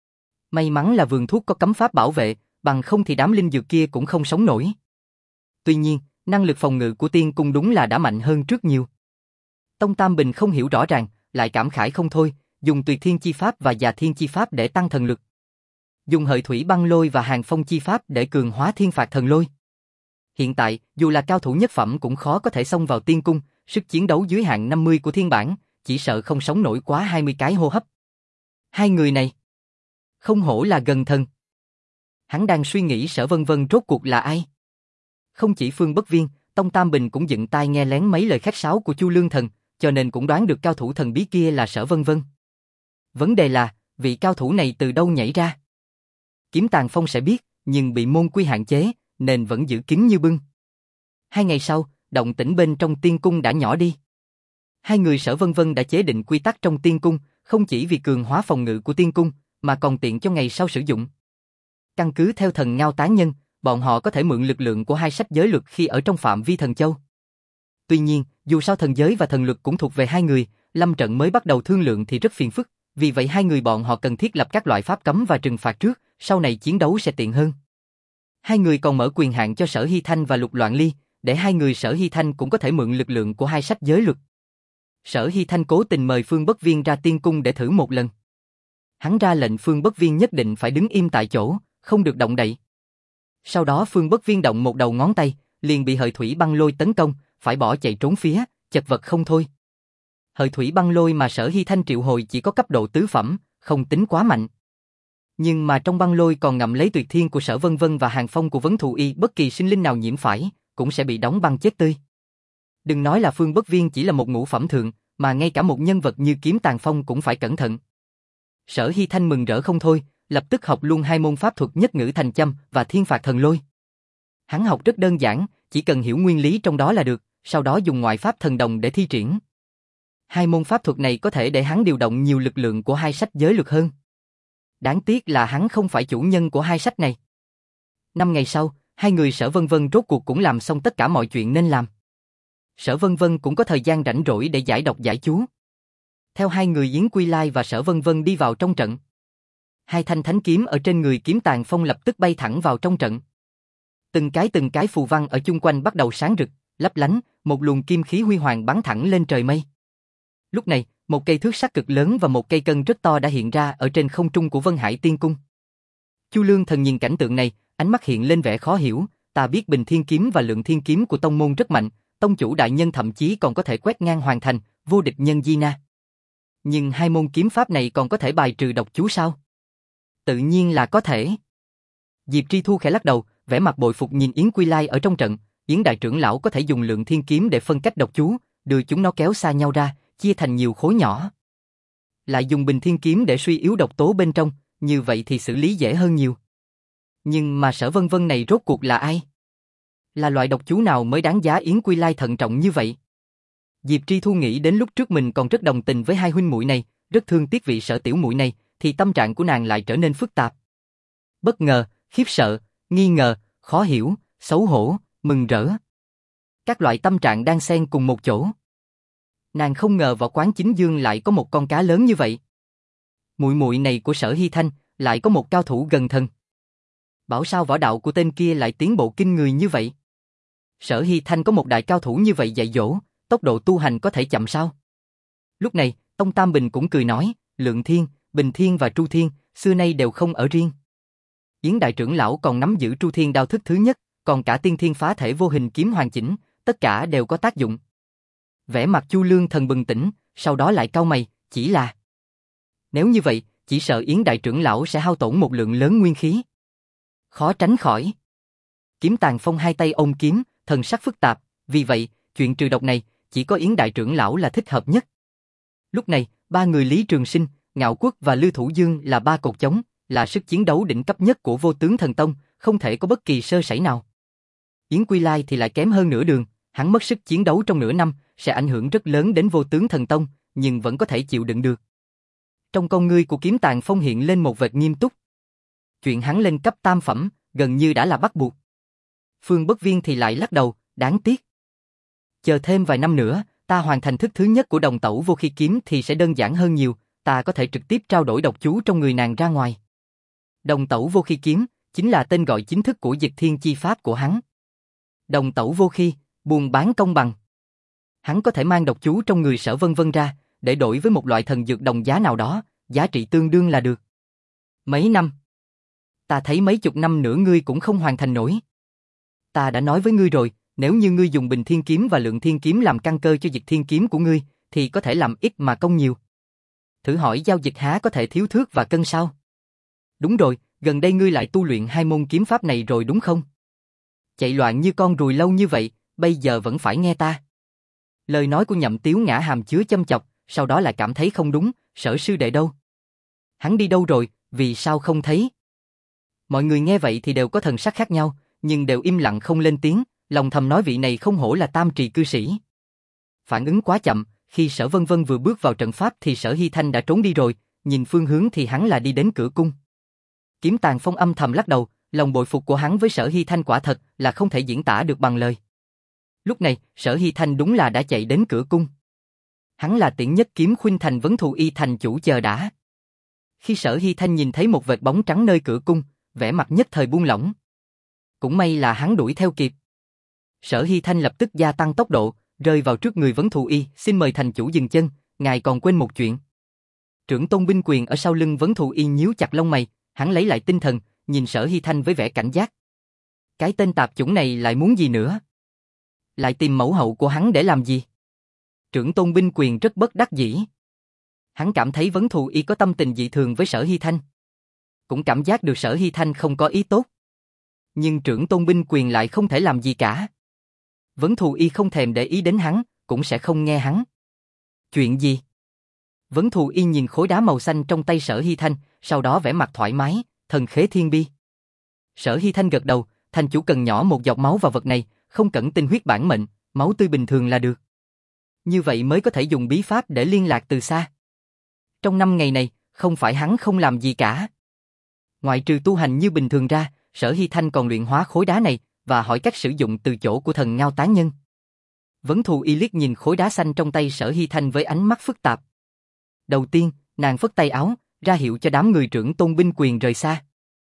May mắn là vườn thuốc có cấm pháp bảo vệ, bằng không thì đám linh dược kia cũng không sống nổi. Tuy nhiên, năng lực phòng ngự của tiên cung đúng là đã mạnh hơn trước nhiều. Tông Tam Bình không hiểu rõ ràng, lại cảm khái không thôi, dùng Tuyệt Thiên Chi Pháp và Già Thiên Chi Pháp để tăng thần lực. Dùng Hợi Thủy Băng Lôi và Hàng Phong Chi Pháp để cường hóa Thiên Phạt Thần Lôi. Hiện tại, dù là cao thủ nhất phẩm cũng khó có thể xông vào tiên cung, sức chiến đấu dưới hạng năm mươi của thiên bản, chỉ sợ không sống nổi quá hai mươi cái hô hấp. Hai người này, không hổ là gần thần. Hắn đang suy nghĩ Sở Vân Vân rốt cuộc là ai. Không chỉ Phương Bất Viên, Tông Tam Bình cũng dựng tai nghe lén mấy lời khách sáo của Chu Lương Thần, cho nên cũng đoán được cao thủ thần bí kia là Sở Vân Vân. Vấn đề là, vị cao thủ này từ đâu nhảy ra? Kiếm Tàng Phong sẽ biết, nhưng bị môn quy hạn chế, nên vẫn giữ kín như bưng. Hai ngày sau, động tĩnh bên trong tiên cung đã nhỏ đi. Hai người Sở Vân Vân đã chế định quy tắc trong tiên cung, không chỉ vì cường hóa phòng ngự của tiên cung, mà còn tiện cho ngày sau sử dụng. Căn cứ theo thần ngao tán nhân, bọn họ có thể mượn lực lượng của hai sách giới luật khi ở trong phạm vi thần châu. Tuy nhiên, dù sao thần giới và thần lực cũng thuộc về hai người, lâm trận mới bắt đầu thương lượng thì rất phiền phức, vì vậy hai người bọn họ cần thiết lập các loại pháp cấm và trừng phạt trước, sau này chiến đấu sẽ tiện hơn. Hai người còn mở quyền hạn cho Sở Hy Thanh và Lục Loạn Ly, để hai người Sở Hy Thanh cũng có thể mượn lực lượng của hai sách giới luật. Sở Hy Thanh cố tình mời Phương Bất Viên ra tiên cung để thử một lần. Hắn ra lệnh Phương Bất Viên nhất định phải đứng im tại chỗ, không được động đậy. Sau đó Phương Bất Viên động một đầu ngón tay, liền bị hợi thủy băng lôi tấn công, phải bỏ chạy trốn phía, chật vật không thôi. Hợi thủy băng lôi mà Sở Hy Thanh triệu hồi chỉ có cấp độ tứ phẩm, không tính quá mạnh. Nhưng mà trong băng lôi còn ngậm lấy tuyệt thiên của Sở Vân Vân và hàng phong của Vấn Thù Y, bất kỳ sinh linh nào nhiễm phải, cũng sẽ bị đóng băng chết tươi. Đừng nói là Phương Bất Viên chỉ là một ngũ phẩm thượng, mà ngay cả một nhân vật như Kiếm Tàn Phong cũng phải cẩn thận. Sở Hy Thanh mừng rỡ không thôi, lập tức học luôn hai môn pháp thuật Nhất Ngữ Thành Châm và Thiên Phạt Thần Lôi. Hắn học rất đơn giản, chỉ cần hiểu nguyên lý trong đó là được, sau đó dùng ngoại pháp thần đồng để thi triển. Hai môn pháp thuật này có thể để hắn điều động nhiều lực lượng của hai sách giới luật hơn. Đáng tiếc là hắn không phải chủ nhân của hai sách này. Năm ngày sau, hai người Sở Vân Vân rốt cuộc cũng làm xong tất cả mọi chuyện nên làm. Sở Vân Vân cũng có thời gian rảnh rỗi để giải độc giải chú. Theo hai người Yến Quy Lai và Sở Vân Vân đi vào trong trận. Hai thanh thánh kiếm ở trên người Kiếm Tàn Phong lập tức bay thẳng vào trong trận. Từng cái từng cái phù văn ở chung quanh bắt đầu sáng rực, lấp lánh, một luồng kim khí huy hoàng bắn thẳng lên trời mây. Lúc này, một cây thước sắt cực lớn và một cây cân rất to đã hiện ra ở trên không trung của Vân Hải Tiên Cung. Chu Lương Thần nhìn cảnh tượng này, ánh mắt hiện lên vẻ khó hiểu, ta biết Bình Thiên Kiếm và Lượng Thiên Kiếm của tông môn rất mạnh, tông chủ đại nhân thậm chí còn có thể quét ngang hoàn thành, vô địch nhân di na. Nhưng hai môn kiếm pháp này còn có thể bài trừ độc chú sao? Tự nhiên là có thể. Diệp Tri Thu khẽ lắc đầu, vẻ mặt bội phục nhìn Yến Quy Lai ở trong trận, Yến đại trưởng lão có thể dùng Lượng Thiên Kiếm để phân cách độc chú, đưa chúng nó kéo xa nhau ra, chia thành nhiều khối nhỏ. Lại dùng Bình Thiên Kiếm để suy yếu độc tố bên trong, như vậy thì xử lý dễ hơn nhiều. Nhưng mà Sở Vân Vân này rốt cuộc là ai? Là loại độc chú nào mới đáng giá Yến Quy Lai thận trọng như vậy? Diệp Tri Thu nghĩ đến lúc trước mình còn rất đồng tình với hai huynh muội này, rất thương tiếc vị Sở tiểu muội này, thì tâm trạng của nàng lại trở nên phức tạp. Bất ngờ, khiếp sợ, nghi ngờ, khó hiểu, xấu hổ, mừng rỡ. Các loại tâm trạng đang xen cùng một chỗ. Nàng không ngờ Võ Quán Chính Dương lại có một con cá lớn như vậy. Muội muội này của Sở Hy Thanh lại có một cao thủ gần thần. Bảo sao võ đạo của tên kia lại tiến bộ kinh người như vậy? Sở Hy Thanh có một đại cao thủ như vậy dạy dỗ, tốc độ tu hành có thể chậm sao? Lúc này, Tông Tam Bình cũng cười nói, Lượng Thiên, Bình Thiên và Tru Thiên, xưa nay đều không ở riêng. Yến đại trưởng lão còn nắm giữ Tru Thiên đao thức thứ nhất, còn cả Tiên Thiên phá thể vô hình kiếm hoàn chỉnh, tất cả đều có tác dụng. Vẻ mặt Chu Lương Thần bừng tỉnh, sau đó lại cau mày, chỉ là nếu như vậy, chỉ sợ Yến đại trưởng lão sẽ hao tổn một lượng lớn nguyên khí. Khó tránh khỏi. Kiếm Tàn Phong hai tay ôm kiếm, thần sắc phức tạp, vì vậy, chuyện trừ độc này, chỉ có Yến đại trưởng lão là thích hợp nhất. Lúc này, ba người Lý Trường Sinh, Ngạo Quốc và Lưu Thủ Dương là ba cột chống, là sức chiến đấu đỉnh cấp nhất của Vô Tướng Thần Tông, không thể có bất kỳ sơ sẩy nào. Yến Quy Lai thì lại kém hơn nửa đường, hắn mất sức chiến đấu trong nửa năm, sẽ ảnh hưởng rất lớn đến Vô Tướng Thần Tông, nhưng vẫn có thể chịu đựng được. Trong con ngươi của Kiếm Tàn Phong hiện lên một vệt nghiêm túc. Chuyện hắn lên cấp tam phẩm, gần như đã là bắt buộc. Phương Bất Viên thì lại lắc đầu, đáng tiếc. Chờ thêm vài năm nữa, ta hoàn thành thức thứ nhất của Đồng Tẩu Vô Khi Kiếm thì sẽ đơn giản hơn nhiều, ta có thể trực tiếp trao đổi độc chú trong người nàng ra ngoài. Đồng Tẩu Vô Khi Kiếm chính là tên gọi chính thức của Dịch Thiên chi pháp của hắn. Đồng Tẩu Vô Khi, buôn bán công bằng. Hắn có thể mang độc chú trong người Sở Vân Vân ra, để đổi với một loại thần dược đồng giá nào đó, giá trị tương đương là được. Mấy năm? Ta thấy mấy chục năm nữa ngươi cũng không hoàn thành nổi. Ta đã nói với ngươi rồi, nếu như ngươi dùng Bình Thiên Kiếm và Lượng Thiên Kiếm làm căn cơ cho Dịch Thiên Kiếm của ngươi, thì có thể làm ít mà công nhiều. Thử hỏi giao dịch há có thể thiếu thước và cân sao? Đúng rồi, gần đây ngươi lại tu luyện hai môn kiếm pháp này rồi đúng không? Chạy loạn như con ruồi lâu như vậy, bây giờ vẫn phải nghe ta. Lời nói của Nhậm Tiếu Ngã hàm chứa châm chọc, sau đó lại cảm thấy không đúng, Sở sư đệ đâu? Hắn đi đâu rồi, vì sao không thấy? Mọi người nghe vậy thì đều có thần sắc khác nhau, nhưng đều im lặng không lên tiếng, lòng thầm nói vị này không hổ là tam trì cư sĩ. Phản ứng quá chậm, khi Sở Vân Vân vừa bước vào trận pháp thì Sở Hy Thanh đã trốn đi rồi, nhìn phương hướng thì hắn là đi đến cửa cung. Kiếm Tàn Phong âm thầm lắc đầu, lòng bội phục của hắn với Sở Hy Thanh quả thật là không thể diễn tả được bằng lời. Lúc này, Sở Hy Thanh đúng là đã chạy đến cửa cung. Hắn là Tiễn Nhất Kiếm Khuynh Thành Vấn Thù Y thành chủ chờ đã. Khi Sở Hy Thanh nhìn thấy một vệt bóng trắng nơi cửa cung, vẻ mặt nhất thời buông lỏng. Cũng may là hắn đuổi theo kịp. Sở Hy Thanh lập tức gia tăng tốc độ, rơi vào trước người Vấn Thù Y, xin mời thành chủ dừng chân, ngài còn quên một chuyện. Trưởng tôn binh quyền ở sau lưng Vấn Thù Y nhíu chặt lông mày, hắn lấy lại tinh thần, nhìn Sở Hy Thanh với vẻ cảnh giác. Cái tên tạp chủng này lại muốn gì nữa? Lại tìm mẫu hậu của hắn để làm gì? Trưởng tôn binh quyền rất bất đắc dĩ. Hắn cảm thấy Vấn Thù Y có tâm tình dị thường với Sở Hy Thanh. Cũng cảm giác được Sở Hy Thanh không có ý tốt. Nhưng trưởng tôn binh quyền lại không thể làm gì cả. Vấn Thù Y không thèm để ý đến hắn, cũng sẽ không nghe hắn. Chuyện gì? Vấn Thù Y nhìn khối đá màu xanh trong tay Sở Hy Thanh, sau đó vẻ mặt thoải mái, thần khế thiên bi. Sở Hy Thanh gật đầu, thành chủ cần nhỏ một giọt máu vào vật này, không cần tinh huyết bản mệnh, máu tươi bình thường là được. Như vậy mới có thể dùng bí pháp để liên lạc từ xa. Trong năm ngày này, không phải hắn không làm gì cả. Ngoại trừ tu hành như bình thường ra, Sở Hy Thanh còn luyện hóa khối đá này và hỏi cách sử dụng từ chỗ của thần Ngao Tán Nhân. Vấn Thù Y liếc nhìn khối đá xanh trong tay Sở Hy Thanh với ánh mắt phức tạp. Đầu tiên, nàng phất tay áo, ra hiệu cho đám người trưởng tôn binh quyền rời xa.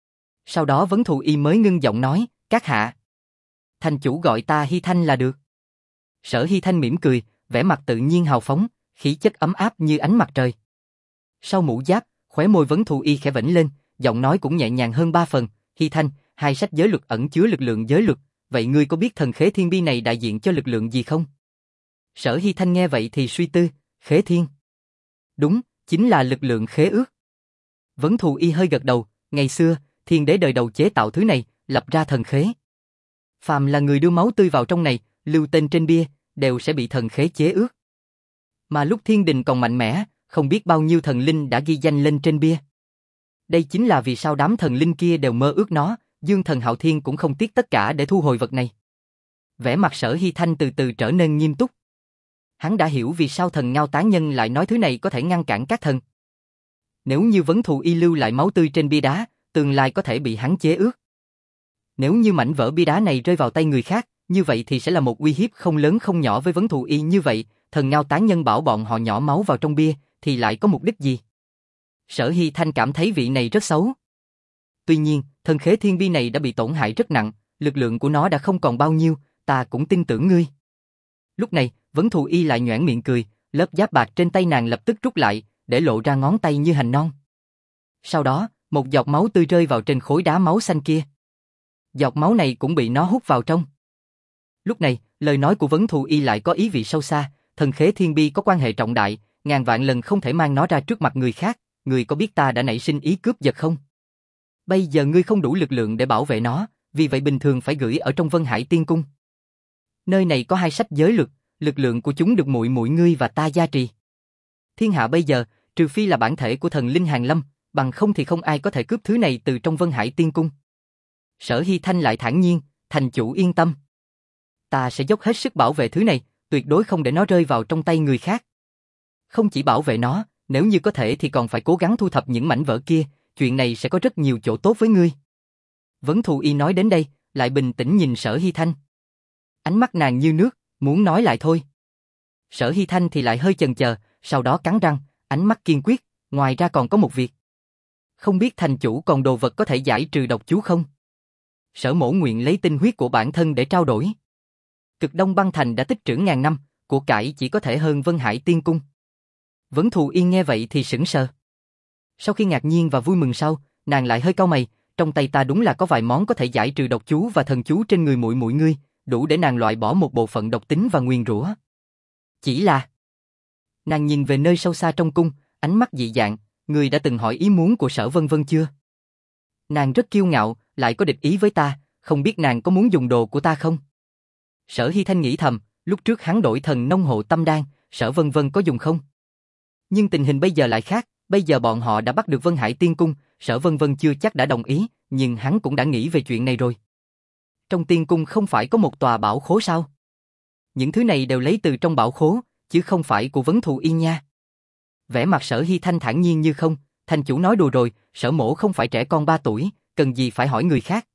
Sau đó Vấn Thù Y mới ngưng giọng nói, các hạ. Thành chủ gọi ta Hy Thanh là được. Sở Hy Thanh mỉm cười, vẻ mặt tự nhiên hào phóng, khí chất ấm áp như ánh mặt trời. Sau mũ giáp, khóe môi Vấn Thù Y khẽ vểnh lên, giọng nói cũng nhẹ nhàng hơn ba phần. Hy Thanh, hai sách giới luật ẩn chứa lực lượng giới luật, vậy ngươi có biết thần khế thiên bi này đại diện cho lực lượng gì không? Sở Hy Thanh nghe vậy thì suy tư, khế thiên. Đúng, chính là lực lượng khế ước. Vấn Thù Y hơi gật đầu, ngày xưa, thiên đế đời đầu chế tạo thứ này, lập ra thần khế. Phàm là người đưa máu tươi vào trong này, lưu tên trên bia, đều sẽ bị thần khế chế ước. Mà lúc thiên đình còn mạnh mẽ, không biết bao nhiêu thần linh đã ghi danh lên trên bia. Đây chính là vì sao đám thần linh kia đều mơ ước nó, Dương Thần Hạo Thiên cũng không tiếc tất cả để thu hồi vật này. Vẻ mặt Sở Hy Thanh từ từ trở nên nghiêm túc. Hắn đã hiểu vì sao thần Ngao Tán Nhân lại nói thứ này có thể ngăn cản các thần. Nếu như Vấn Thù Y lưu lại máu tươi trên bia đá, tương lai có thể bị hắn chế ước. Nếu như mảnh vỡ bia đá này rơi vào tay người khác, như vậy thì sẽ là một uy hiếp không lớn không nhỏ với Vấn Thù Y. Như vậy, thần Ngao Tán Nhân bảo bọn họ nhỏ máu vào trong bia, thì lại có mục đích gì? Sở Hy Thanh cảm thấy vị này rất xấu. Tuy nhiên, thần khế thiên bi này đã bị tổn hại rất nặng, lực lượng của nó đã không còn bao nhiêu, ta cũng tin tưởng ngươi. Lúc này, Vấn Thù Y lại nhoẻn miệng cười, lớp giáp bạc trên tay nàng lập tức rút lại, để lộ ra ngón tay như hành non. Sau đó, một giọt máu tươi rơi vào trên khối đá máu xanh kia. Giọt máu này cũng bị nó hút vào trong. Lúc này, lời nói của Vấn Thù Y lại có ý vị sâu xa, thần khế thiên bi có quan hệ trọng đại, ngàn vạn lần không thể mang nó ra trước mặt người khác, ngươi có biết ta đã nảy sinh ý cướp giật không? Bây giờ ngươi không đủ lực lượng để bảo vệ nó, vì vậy bình thường phải gửi ở trong Vân Hải Tiên Cung. Nơi này có hai sách giới luật, lực lượng của chúng được muội muội ngươi và ta gia trì. Thiên hạ bây giờ, trừ phi là bản thể của thần linh Hàn Lâm, bằng không thì không ai có thể cướp thứ này từ trong Vân Hải Tiên Cung. Sở Hy Thanh lại thản nhiên, thành chủ yên tâm. Ta sẽ dốc hết sức bảo vệ thứ này, tuyệt đối không để nó rơi vào trong tay người khác. Không chỉ bảo vệ nó, nếu như có thể thì còn phải cố gắng thu thập những mảnh vỡ kia, chuyện này sẽ có rất nhiều chỗ tốt với ngươi. Vấn Thù Y nói đến đây, lại bình tĩnh nhìn Sở Hy Thanh. Ánh mắt nàng như nước, muốn nói lại thôi. Sở Hy Thanh thì lại hơi chần chờ, sau đó cắn răng, ánh mắt kiên quyết, ngoài ra còn có một việc. Không biết thành chủ còn đồ vật có thể giải trừ độc chú không? Sở Mỗ nguyện lấy tinh huyết của bản thân để trao đổi. Cực Đông Băng Thành đã tích trữ ngàn năm, của cải chỉ có thể hơn Vân Hải Tiên Cung. Vấn Thù Y nghe vậy thì sững sờ. Sau khi ngạc nhiên và vui mừng sau, nàng lại hơi cau mày, trong tay ta đúng là có vài món có thể giải trừ độc chú và thần chú trên người muội muội ngươi, đủ để nàng loại bỏ một bộ phận độc tính và nguyền rủa. Chỉ là... Nàng nhìn về nơi sâu xa trong cung, ánh mắt dị dạng, ngươi đã từng hỏi ý muốn của Sở Vân Vân chưa? Nàng rất kiêu ngạo, lại có địch ý với ta, không biết nàng có muốn dùng đồ của ta không? Sở Hy Thanh nghĩ thầm, lúc trước hắn đổi thần nông hộ tâm đan, Sở Vân Vân có dùng không? Nhưng tình hình bây giờ lại khác, bây giờ bọn họ đã bắt được Vân Hải Tiên Cung, Sở Vân Vân chưa chắc đã đồng ý, nhưng hắn cũng đã nghĩ về chuyện này rồi. Trong tiên cung không phải có một tòa bảo khố sao? Những thứ này đều lấy từ trong bảo khố, chứ không phải của Vấn Thù Y nha. Vẻ mặt Sở Hy Thanh thản nhiên như không, thành chủ nói đùa rồi, Sở Mỗ không phải trẻ con ba tuổi, cần gì phải hỏi người khác.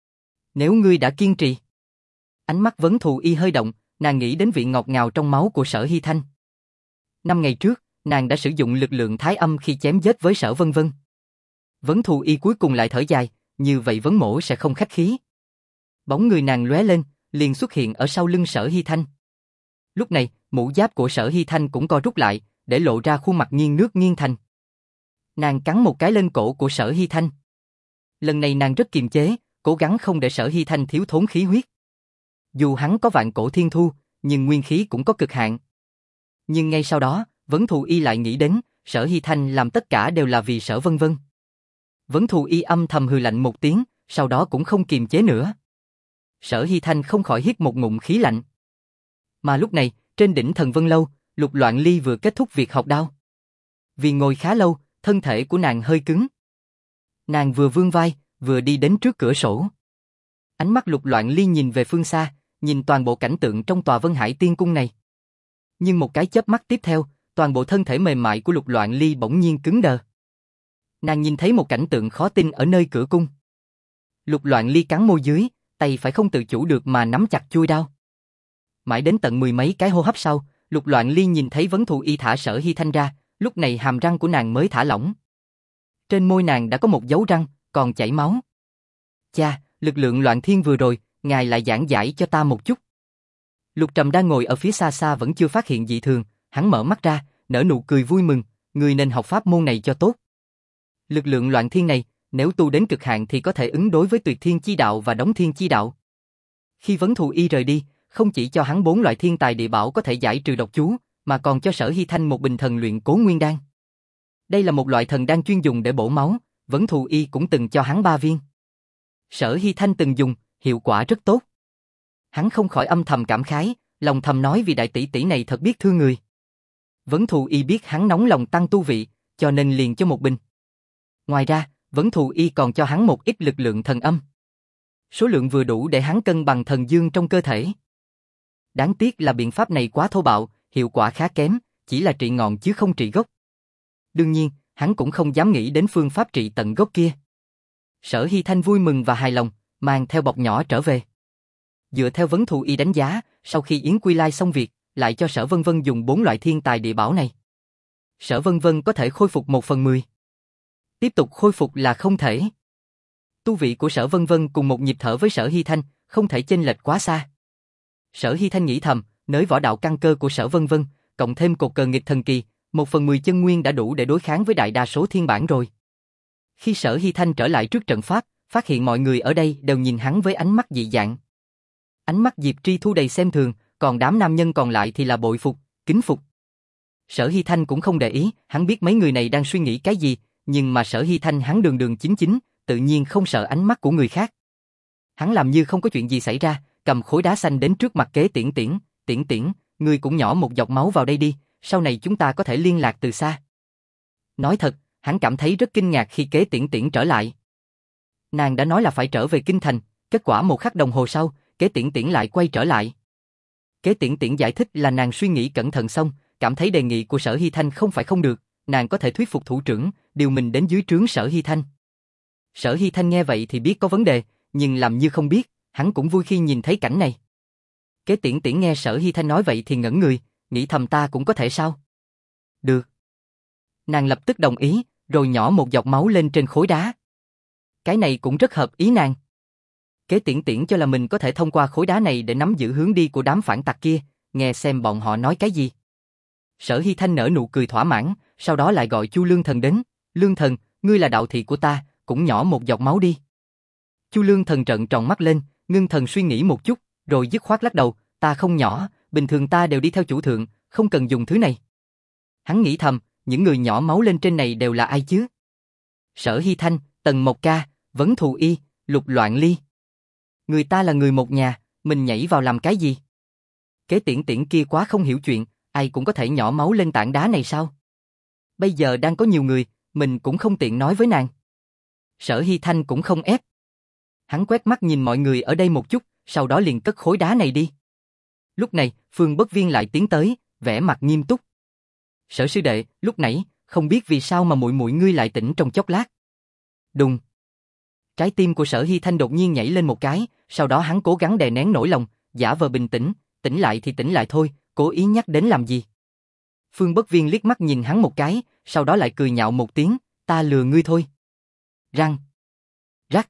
Nếu ngươi đã kiên trì. Ánh mắt Vấn Thù Y hơi động, nàng nghĩ đến vị ngọt ngào trong máu của Sở Hy Thanh. Năm ngày trước, nàng đã sử dụng lực lượng thái âm khi chém giết với Sở Vân Vân. Vấn Thù Y cuối cùng lại thở dài, như vậy Vấn Mỗ sẽ không khách khí. Bóng người nàng lóe lên, liền xuất hiện ở sau lưng Sở Hy Thanh. Lúc này, mũ giáp của Sở Hy Thanh cũng co rút lại, để lộ ra khuôn mặt nghiêng nước nghiêng thành. Nàng cắn một cái lên cổ của Sở Hy Thanh. Lần này nàng rất kiềm chế, cố gắng không để Sở Hy Thanh thiếu thốn khí huyết. Dù hắn có vạn cổ thiên thu, nhưng nguyên khí cũng có cực hạn. Nhưng ngay sau đó, Vấn Thù Y lại nghĩ đến, Sở Hy Thanh làm tất cả đều là vì Sở Vân Vân. Vấn Thù Y âm thầm hừ lạnh một tiếng, sau đó cũng không kiềm chế nữa. Sở Hy Thanh không khỏi hít một ngụm khí lạnh. Mà lúc này, trên đỉnh Thần Vân Lâu, Lục Loạn Ly vừa kết thúc việc học đao. Vì ngồi khá lâu, thân thể của nàng hơi cứng. Nàng vừa vươn vai, vừa đi đến trước cửa sổ. Ánh mắt Lục Loạn Ly nhìn về phương xa, nhìn toàn bộ cảnh tượng trong tòa Vân Hải Tiên Cung này. Nhưng một cái chớp mắt tiếp theo, toàn bộ thân thể mềm mại của Lục Loạn Ly bỗng nhiên cứng đờ. Nàng nhìn thấy một cảnh tượng khó tin ở nơi cửa cung. Lục Loạn Ly cắn môi dưới, tay phải không tự chủ được mà nắm chặt chuôi đao. Mãi đến tận mười mấy cái hô hấp sau, Lục Loạn Ly nhìn thấy Vấn Thù Y thả Sở Hy Thanh ra, lúc này hàm răng của nàng mới thả lỏng. Trên môi nàng đã có một dấu răng, còn chảy máu. Cha, lực lượng Loạn Thiên vừa rồi, ngài lại giảng giải cho ta một chút. Lục Trầm đang ngồi ở phía xa xa vẫn chưa phát hiện dị thường, hắn mở mắt ra, nở nụ cười vui mừng, người nên học pháp môn này cho tốt. Lực lượng Loạn Thiên này, nếu tu đến cực hạn thì có thể ứng đối với Tuyệt Thiên Chi Đạo và Đống Thiên Chi Đạo. Khi Vấn Thù Y rời đi, không chỉ cho hắn bốn loại thiên tài địa bảo có thể giải trừ độc chú, mà còn cho Sở Hy Thanh một bình thần luyện Cố Nguyên Đan. Đây là một loại thần đan chuyên dùng để bổ máu, Vấn Thù Y cũng từng cho hắn ba viên. Sở Hy Thanh từng dùng, hiệu quả rất tốt. Hắn không khỏi âm thầm cảm khái, lòng thầm nói vì đại tỷ tỷ này thật biết thương người. Vấn Thù Y biết hắn nóng lòng tăng tu vị, cho nên liền cho một bình. Ngoài ra, Vấn Thù Y còn cho hắn một ít lực lượng thần âm. Số lượng vừa đủ để hắn cân bằng thần dương trong cơ thể. Đáng tiếc là biện pháp này quá thô bạo, hiệu quả khá kém, chỉ là trị ngọn chứ không trị gốc. Đương nhiên, hắn cũng không dám nghĩ đến phương pháp trị tận gốc kia. Sở Hy Thanh vui mừng và hài lòng, mang theo bọc nhỏ trở về. Dựa theo Vấn Thù Y đánh giá, sau khi Yến Quy Lai xong việc, lại cho Sở Vân Vân dùng bốn loại thiên tài địa bảo này. Sở Vân Vân có thể khôi phục một phần mười. Tiếp tục khôi phục là không thể. Tu vị của Sở Vân Vân cùng một nhịp thở với Sở Hy Thanh, không thể chênh lệch quá xa. Sở Hy Thanh nghĩ thầm, nới võ đạo căn cơ của Sở Vân Vân, cộng thêm cột cờ nghịch thần kỳ, một phần mười chân nguyên đã đủ để đối kháng với đại đa số thiên bản rồi. Khi Sở Hy Thanh trở lại trước trận pháp, phát hiện mọi người ở đây đều nhìn hắn với ánh mắt dị dạng. Ánh mắt Diệp Tri Thu đầy xem thường, còn đám nam nhân còn lại thì là bội phục, kính phục. Sở Hy Thanh cũng không để ý, hắn biết mấy người này đang suy nghĩ cái gì, nhưng mà Sở Hy Thanh hắn đường đường chính chính, tự nhiên không sợ ánh mắt của người khác. Hắn làm như không có chuyện gì xảy ra, cầm khối đá xanh đến trước mặt Kế Tiễn Tiễn, Tiễn Tiễn, ngươi cũng nhỏ một giọt máu vào đây đi, sau này chúng ta có thể liên lạc từ xa. Nói thật, hắn cảm thấy rất kinh ngạc khi Kế Tiễn Tiễn trở lại. Nàng đã nói là phải trở về kinh thành, kết quả một khắc đồng hồ sau, Kế Tiễn Tiễn lại quay trở lại. Kế Tiễn Tiễn giải thích là nàng suy nghĩ cẩn thận xong, cảm thấy đề nghị của Sở Hy Thanh không phải không được, nàng có thể thuyết phục thủ trưởng, điều mình đến dưới trướng Sở Hy Thanh. Sở Hy Thanh nghe vậy thì biết có vấn đề, nhưng làm như không biết, hắn cũng vui khi nhìn thấy cảnh này. Kế Tiễn Tiễn nghe Sở Hy Thanh nói vậy thì ngẩn người, nghĩ thầm ta cũng có thể sao? Được. Nàng lập tức đồng ý, rồi nhỏ một giọt máu lên trên khối đá. Cái này cũng rất hợp ý nàng. Kế Tiễn Tiễn cho là mình có thể thông qua khối đá này để nắm giữ hướng đi của đám phản tặc kia, nghe xem bọn họ nói cái gì. Sở Hy Thanh nở nụ cười thỏa mãn, sau đó lại gọi Chu Lương Thần đến. Lương Thần, ngươi là đạo thị của ta, cũng nhỏ một giọt máu đi. Chu Lương Thần trợn tròn mắt lên, ngưng thần suy nghĩ một chút, rồi dứt khoát lắc đầu, ta không nhỏ, bình thường ta đều đi theo chủ thượng, không cần dùng thứ này. Hắn nghĩ thầm, những người nhỏ máu lên trên này đều là ai chứ? Sở Hy Thanh, Tần Mộc Ca, Vấn Thù Y, Lục Loạn Ly. Người ta là người một nhà, mình nhảy vào làm cái gì? Kế Tiễn Tiễn kia quá không hiểu chuyện, ai cũng có thể nhỏ máu lên tảng đá này sao? Bây giờ đang có nhiều người, mình cũng không tiện nói với nàng. Sở Hy Thanh cũng không ép. Hắn quét mắt nhìn mọi người ở đây một chút, sau đó liền cất khối đá này đi. Lúc này, Phương Bất Viên lại tiến tới, vẻ mặt nghiêm túc. Sở sư đệ, lúc nãy, không biết vì sao mà muội muội ngươi lại tỉnh trong chốc lát. Đùng. Trái tim của Sở Hy Thanh đột nhiên nhảy lên một cái, sau đó hắn cố gắng đè nén nỗi lòng, giả vờ bình tĩnh, tỉnh lại thì tỉnh lại thôi, cố ý nhắc đến làm gì. Phương Bất Viên liếc mắt nhìn hắn một cái, sau đó lại cười nhạo một tiếng, ta lừa ngươi thôi. Răng. Rắc.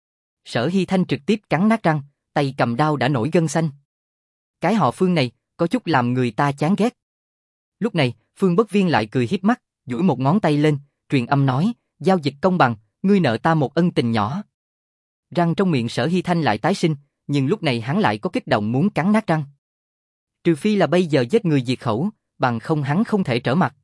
Sở Hy Thanh trực tiếp cắn nát răng, tay cầm đao đã nổi gân xanh. Cái họ Phương này, có chút làm người ta chán ghét. Lúc này, Phương Bất Viên lại cười hiếp mắt, duỗi một ngón tay lên, truyền âm nói, giao dịch công bằng, ngươi nợ ta một ân tình nhỏ. Răng trong miệng Sở Hy Thanh lại tái sinh, nhưng lúc này hắn lại có kích động muốn cắn nát răng. Trừ phi là bây giờ giết người diệt khẩu, bằng không hắn không thể trở mặt.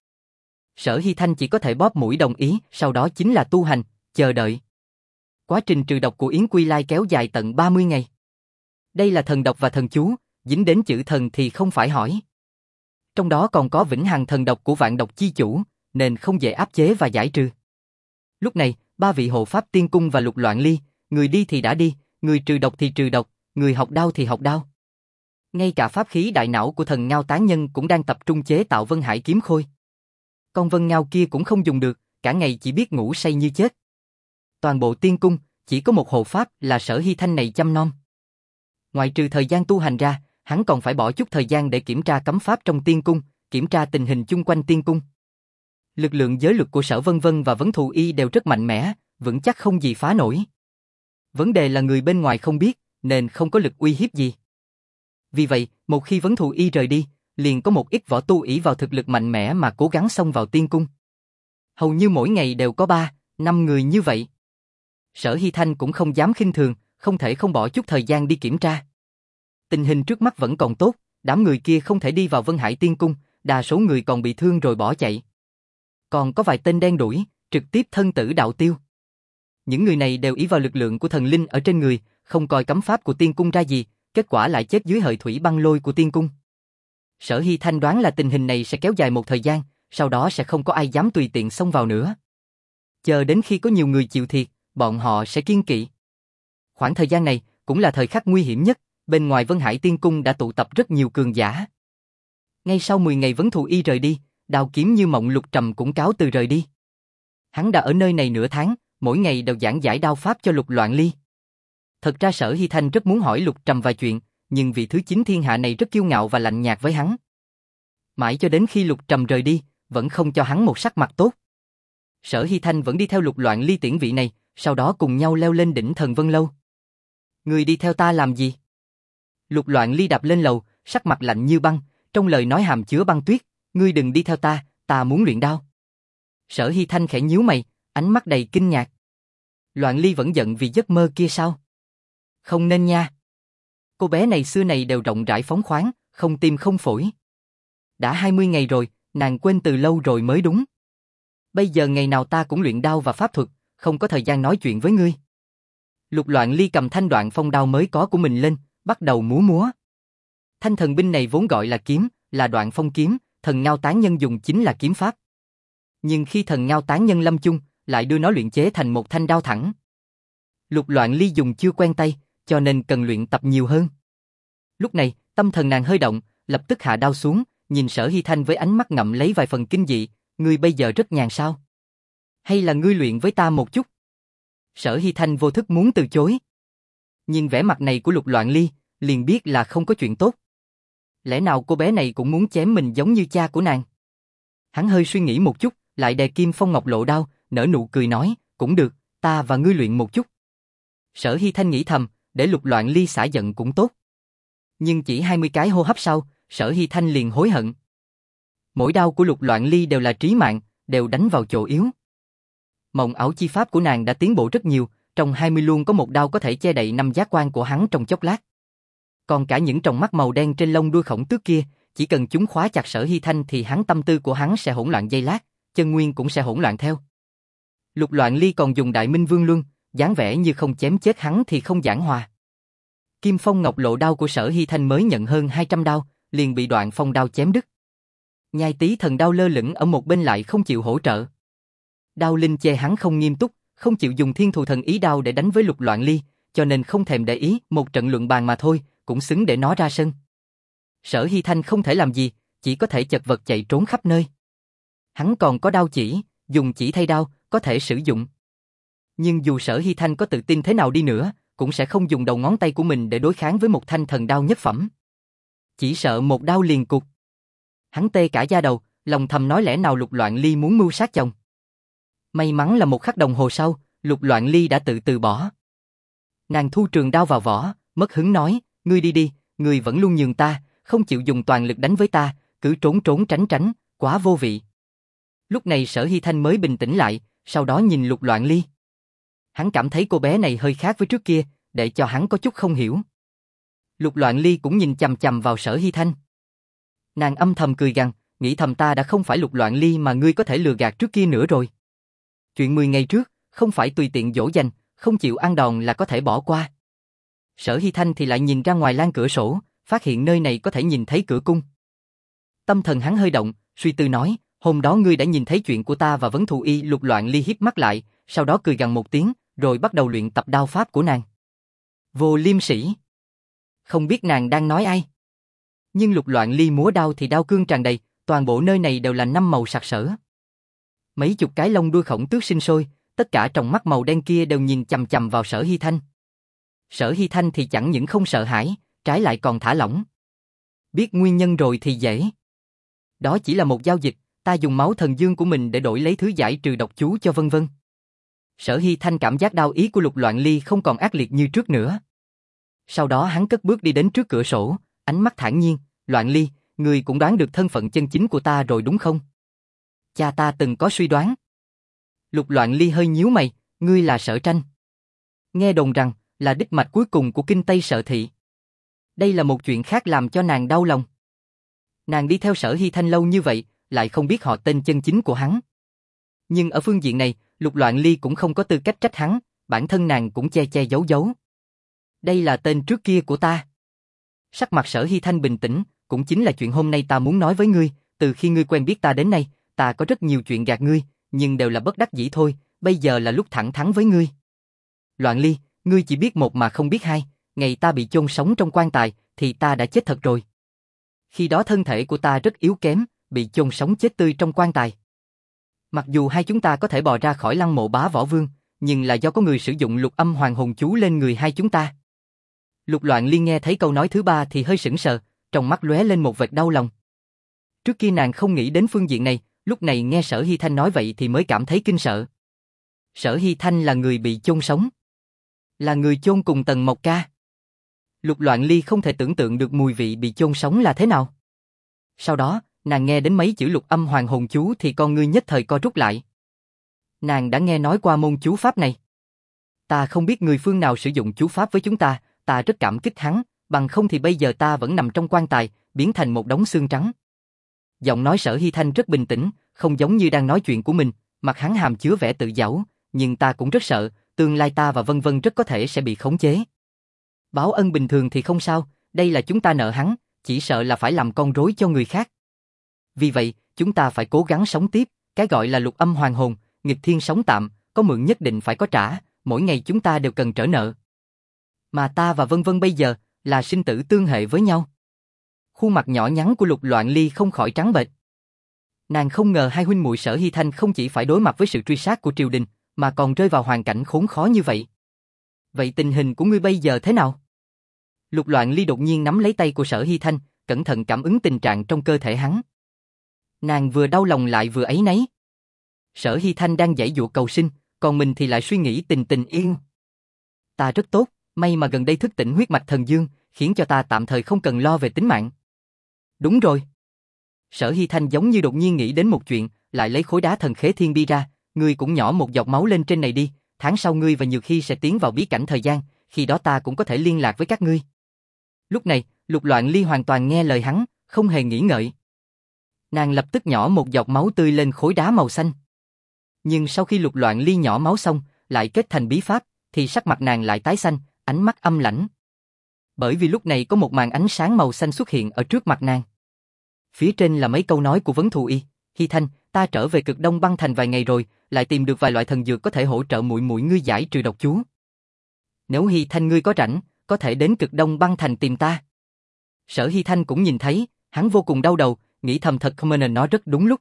Sở Hy Thanh chỉ có thể bóp mũi đồng ý, sau đó chính là tu hành, chờ đợi. Quá trình trừ độc của Yến Quy Lai kéo dài tận ba mươi ngày. Đây là thần độc và thần chú, dính đến chữ thần thì không phải hỏi. Trong đó còn có vĩnh hằng thần độc của vạn độc chi chủ, nên không dễ áp chế và giải trừ. Lúc này, ba vị hộ pháp tiên cung và Lục Loạn Ly, người đi thì đã đi, người trừ độc thì trừ độc, người học đao thì học đao. Ngay cả pháp khí đại não của thần Ngao Tán Nhân cũng đang tập trung chế tạo Vân Hải kiếm khôi. Con Vân Ngao kia cũng không dùng được, cả ngày chỉ biết ngủ say như chết. Toàn bộ tiên cung, chỉ có một hộ pháp là Sở Hy Thanh này chăm nom. Ngoại trừ thời gian tu hành ra, hắn còn phải bỏ chút thời gian để kiểm tra cấm pháp trong tiên cung, kiểm tra tình hình chung quanh tiên cung. Lực lượng giới luật của Sở Vân Vân và Vấn Thù Y đều rất mạnh mẽ, vững chắc không gì phá nổi. Vấn đề là người bên ngoài không biết, nên không có lực uy hiếp gì. Vì vậy, một khi Vấn Thù Y rời đi, liền có một ít võ tu ỷ vào thực lực mạnh mẽ mà cố gắng xông vào tiên cung. Hầu như mỗi ngày đều có ba, năm người như vậy. Sở Hy Thanh cũng không dám khinh thường, không thể không bỏ chút thời gian đi kiểm tra. Tình hình trước mắt vẫn còn tốt, đám người kia không thể đi vào Vân Hải Tiên Cung, đa số người còn bị thương rồi bỏ chạy. Còn có vài tên đen đuổi, trực tiếp thân tử đạo tiêu. Những người này đều ỷ vào lực lượng của thần linh ở trên người, không coi cấm pháp của Tiên Cung ra gì, kết quả lại chết dưới hợi thủy băng lôi của Tiên Cung. Sở Hy Thanh đoán là tình hình này sẽ kéo dài một thời gian, sau đó sẽ không có ai dám tùy tiện xông vào nữa. Chờ đến khi có nhiều người chịu thiệt, bọn họ sẽ kiêng kỵ. Khoảng thời gian này cũng là thời khắc nguy hiểm nhất, bên ngoài Vân Hải Tiên Cung đã tụ tập rất nhiều cường giả. Ngay sau mười ngày Vấn Thù Y rời đi, Đao Kiếm Như Mộng Lục Trầm cũng cáo từ rời đi. Hắn đã ở nơi này nửa tháng, mỗi ngày đều giảng giải đao pháp cho Lục Loạn Ly. Thật ra Sở Hy Thanh rất muốn hỏi Lục Trầm vài chuyện, nhưng vị thứ chín thiên hạ này rất kiêu ngạo và lạnh nhạt với hắn. Mãi cho đến khi Lục Trầm rời đi, vẫn không cho hắn một sắc mặt tốt. Sở Hy Thanh vẫn đi theo Lục Loạn Ly tiễn vị này, sau đó cùng nhau leo lên đỉnh Thần Vân Lâu. Ngươi đi theo ta làm gì? Lục Loạn Ly đạp lên lầu, sắc mặt lạnh như băng, trong lời nói hàm chứa băng tuyết, ngươi đừng đi theo ta, ta muốn luyện đao. Sở Hy Thanh khẽ nhíu mày, ánh mắt đầy kinh ngạc. Loạn Ly vẫn giận vì giấc mơ kia sao? Không nên nha. Cô bé này xưa này đều rộng rãi phóng khoáng, không tim không phổi. Đã hai mươi ngày rồi, nàng quên từ lâu rồi mới đúng. Bây giờ ngày nào ta cũng luyện đao và pháp thuật, không có thời gian nói chuyện với ngươi. Lục Loạn Ly cầm thanh đoạn phong đao mới có của mình lên, bắt đầu múa múa. Thanh thần binh này vốn gọi là kiếm, là đoạn phong kiếm, thần Ngao Tán Nhân dùng chính là kiếm pháp. Nhưng khi thần Ngao Tán Nhân lâm chung, lại đưa nó luyện chế thành một thanh đao thẳng. Lục Loạn Ly dùng chưa quen tay, cho nên cần luyện tập nhiều hơn. Lúc này, tâm thần nàng hơi động, lập tức hạ đao xuống, nhìn Sở Hy Thanh với ánh mắt ngậm lấy vài phần kinh dị, ngươi bây giờ rất nhàn sao? Hay là ngươi luyện với ta một chút? Sở Hy Thanh vô thức muốn từ chối. Nhìn vẻ mặt này của Lục Loạn Ly, liền biết là không có chuyện tốt. Lẽ nào cô bé này cũng muốn chém mình giống như cha của nàng? Hắn hơi suy nghĩ một chút, lại đè Kim Phong Ngọc Lộ đao, nở nụ cười nói, cũng được, ta và ngươi luyện một chút. Sở Hy Thanh nghĩ thầm, để Lục Loạn Ly xả giận cũng tốt. Nhưng chỉ hai mươi cái hô hấp sau, Sở Hy Thanh liền hối hận. Mỗi đao của Lục Loạn Ly đều là trí mạng, đều đánh vào chỗ yếu. Mộng ảo chi pháp của nàng đã tiến bộ rất nhiều, trong hai mươi luôn có một đao có thể che đậy năm giác quan của hắn trong chốc lát. Còn cả những tròng mắt màu đen trên lông đuôi khổng tước kia, chỉ cần chúng khóa chặt Sở Hy Thanh thì hắn tâm tư của hắn sẽ hỗn loạn giây lát, chân nguyên cũng sẽ hỗn loạn theo. Lục Loạn Ly còn dùng Đại Minh Vương Luân, dáng vẻ như không chém chết hắn thì không giảng hòa. Kim Phong Ngọc Lộ đao của Sở Hy Thanh mới nhận hơn hai trăm đao, liền bị Đoạn Phong đao chém đứt. Nhai Tý thần đao lơ lửng ở một bên lại không chịu hỗ trợ. Đao linh chê hắn không nghiêm túc, không chịu dùng Thiên Thù Thần Ý đao để đánh với Lục Loạn Ly, cho nên không thèm để ý, một trận luận bàn mà thôi, cũng xứng để nó ra sân. Sở Hy Thanh không thể làm gì, chỉ có thể chật vật chạy trốn khắp nơi. Hắn còn có đao chỉ, dùng chỉ thay đao, có thể sử dụng. Nhưng dù Sở Hy Thanh có tự tin thế nào đi nữa, cũng sẽ không dùng đầu ngón tay của mình để đối kháng với một thanh thần đao nhất phẩm. Chỉ sợ một đao liền cục. Hắn tê cả da đầu, lòng thầm nói lẽ nào Lục Loạn Ly muốn mưu sát chồng. May mắn là một khắc đồng hồ sau, Lục Loạn Ly đã tự từ bỏ. Nàng thu trường đao vào vỏ, mất hứng nói, ngươi đi đi, ngươi vẫn luôn nhường ta, không chịu dùng toàn lực đánh với ta, cứ trốn trốn tránh tránh, quá vô vị. Lúc này Sở Hy Thanh mới bình tĩnh lại, sau đó nhìn Lục Loạn Ly. Hắn cảm thấy cô bé này hơi khác với trước kia, để cho hắn có chút không hiểu. Lục Loạn Ly cũng nhìn chằm chằm vào Sở Hy Thanh. Nàng âm thầm cười gằn, nghĩ thầm ta đã không phải Lục Loạn Ly mà ngươi có thể lừa gạt trước kia nữa rồi. Chuyện mười ngày trước, không phải tùy tiện dỗ dành, không chịu ăn đòn là có thể bỏ qua. Sở Hy Thanh thì lại nhìn ra ngoài lan cửa sổ, phát hiện nơi này có thể nhìn thấy cửa cung. Tâm thần hắn hơi động, suy tư nói, hôm đó ngươi đã nhìn thấy chuyện của ta và Vấn Thù Y. Lục Loạn Ly híp mắt lại, sau đó cười gằn một tiếng, rồi bắt đầu luyện tập đao pháp của nàng. Vô Liêm Sỉ. Không biết nàng đang nói ai. Nhưng Lục Loạn Ly múa đao thì đao cương tràn đầy, toàn bộ nơi này đều là năm màu sặc sỡ. Mấy chục cái lông đuôi khổng tước sinh sôi, tất cả trong mắt màu đen kia đều nhìn chằm chằm vào Sở Hy Thanh. Sở Hy Thanh thì chẳng những không sợ hãi, trái lại còn thả lỏng. Biết nguyên nhân rồi thì dễ. Đó chỉ là một giao dịch, ta dùng máu thần dương của mình để đổi lấy thứ giải trừ độc chú cho vân vân. Sở Hy Thanh cảm giác đao ý của Lục Loạn Ly không còn ác liệt như trước nữa. Sau đó hắn cất bước đi đến trước cửa sổ, ánh mắt thản nhiên, Loạn Ly, ngươi cũng đoán được thân phận chân chính của ta rồi đúng không? Cha ta từng có suy đoán. Lục Loạn Ly hơi nhíu mày, ngươi là Sở Tranh. Nghe đồn rằng, là đích mạch cuối cùng của Kinh Tây Sở Thị. Đây là một chuyện khác làm cho nàng đau lòng. Nàng đi theo Sở Hy Thanh lâu như vậy, lại không biết họ tên chân chính của hắn. Nhưng ở phương diện này, Lục Loạn Ly cũng không có tư cách trách hắn, bản thân nàng cũng che che giấu giấu. Đây là tên trước kia của ta. Sắc mặt Sở Hy Thanh bình tĩnh, cũng chính là chuyện hôm nay ta muốn nói với ngươi, từ khi ngươi quen biết ta đến nay, ta có rất nhiều chuyện gạt ngươi, nhưng đều là bất đắc dĩ thôi, bây giờ là lúc thẳng thắn với ngươi. Loạn Ly, ngươi chỉ biết một mà không biết hai, ngày ta bị chôn sống trong quan tài, thì ta đã chết thật rồi. Khi đó thân thể của ta rất yếu kém, bị chôn sống chết tươi trong quan tài. Mặc dù hai chúng ta có thể bò ra khỏi lăng mộ bá võ vương, nhưng là do có người sử dụng lục âm hoàng hồn chú lên người hai chúng ta. Lục Loạn Ly nghe thấy câu nói thứ ba thì hơi sững sờ, trong mắt lóe lên một vệt đau lòng. Trước kia nàng không nghĩ đến phương diện này, lúc này nghe Sở Hy Thanh nói vậy thì mới cảm thấy kinh sợ. Sở Hy Thanh là người bị chôn sống. Là người chôn cùng Tần Mộc Ca. Lục Loạn Ly không thể tưởng tượng được mùi vị bị chôn sống là thế nào. Sau đó, nàng nghe đến mấy chữ lục âm hoàng hồn chú thì con ngươi nhất thời co rút lại. Nàng đã nghe nói qua môn chú pháp này. Ta không biết người phương nào sử dụng chú pháp với chúng ta, ta rất cảm kích hắn, bằng không thì bây giờ ta vẫn nằm trong quan tài, biến thành một đống xương trắng. Giọng nói Sở Hy Thanh rất bình tĩnh, không giống như đang nói chuyện của mình, mặt hắn hàm chứa vẻ tự giãu, nhưng ta cũng rất sợ, tương lai ta và vân vân rất có thể sẽ bị khống chế. Báo ân bình thường thì không sao, đây là chúng ta nợ hắn, chỉ sợ là phải làm con rối cho người khác. Vì vậy, chúng ta phải cố gắng sống tiếp, cái gọi là lục âm hoàng hồn, nghịch thiên sống tạm, có mượn nhất định phải có trả, mỗi ngày chúng ta đều cần trở nợ. Mà ta và vân vân bây giờ, là sinh tử tương hệ với nhau. Khuôn mặt nhỏ nhắn của Lục Loạn Ly không khỏi trắng bệch. Nàng không ngờ hai huynh muội Sở Hy Thanh không chỉ phải đối mặt với sự truy sát của triều đình, mà còn rơi vào hoàn cảnh khốn khó như vậy. Vậy tình hình của ngươi bây giờ thế nào? Lục Loạn Ly đột nhiên nắm lấy tay của Sở Hy Thanh, cẩn thận cảm ứng tình trạng trong cơ thể hắn. Nàng vừa đau lòng lại vừa áy náy. Sở Hy Thanh đang giãy giụa cầu sinh, còn mình thì lại suy nghĩ tình tình yên. Ta rất tốt, may mà gần đây thức tỉnh huyết mạch thần dương, khiến cho ta tạm thời không cần lo về tính mạng. Đúng rồi. Sở Hy Thanh giống như đột nhiên nghĩ đến một chuyện, lại lấy khối đá thần khế thiên bi ra, ngươi cũng nhỏ một giọt máu lên trên này đi, tháng sau ngươi và Nhược Hy sẽ tiến vào bí cảnh thời gian, khi đó ta cũng có thể liên lạc với các ngươi. Lúc này, Lục Loạn Ly hoàn toàn nghe lời hắn, không hề nghĩ ngợi. Nàng lập tức nhỏ một giọt máu tươi lên khối đá màu xanh. Nhưng sau khi Lục Loạn Ly nhỏ máu xong, lại kết thành bí pháp, thì sắc mặt nàng lại tái xanh, ánh mắt âm lãnh. Bởi vì lúc này có một màn ánh sáng màu xanh xuất hiện ở trước mặt nàng. Phía trên là mấy câu nói của Vấn Thù Y, Hy Thanh, ta trở về Cực Đông Băng Thành vài ngày rồi, lại tìm được vài loại thần dược có thể hỗ trợ muội muội ngươi giải trừ độc chú. Nếu Hy Thanh ngươi có rảnh, có thể đến Cực Đông Băng Thành tìm ta. Sở Hy Thanh cũng nhìn thấy, hắn vô cùng đau đầu, nghĩ thầm thật không nên nói rất đúng lúc.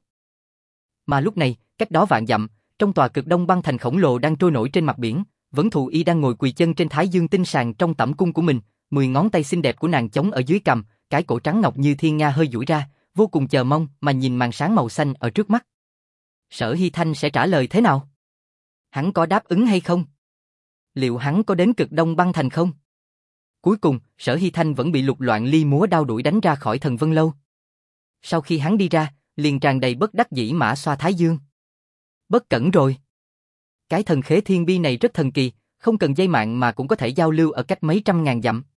Mà lúc này, cách đó vạn dặm, trong tòa Cực Đông Băng Thành khổng lồ đang trôi nổi trên mặt biển, Vấn Thù Y đang ngồi quỳ chân trên Thái Dương tinh sàng trong tẩm cung của mình, mười ngón tay xinh đẹp của nàng chống ở dưới cằm, cái cổ trắng ngọc như thiên nga hơi duỗi ra, vô cùng chờ mong mà nhìn màn sáng màu xanh ở trước mắt. Sở Hy Thanh sẽ trả lời thế nào? Hắn có đáp ứng hay không? Liệu hắn có đến Cực Đông Băng Thành không? Cuối cùng, Sở Hy Thanh vẫn bị Lục Loạn Ly múa đao đuổi đánh ra khỏi Thần Vân Lâu. Sau khi hắn đi ra, liền tràn đầy bất đắc dĩ mã xoa Thái Dương. Bất cẩn rồi. Cái thần khế thiên bi này rất thần kỳ, không cần dây mạng mà cũng có thể giao lưu ở cách mấy trăm ngàn dặm.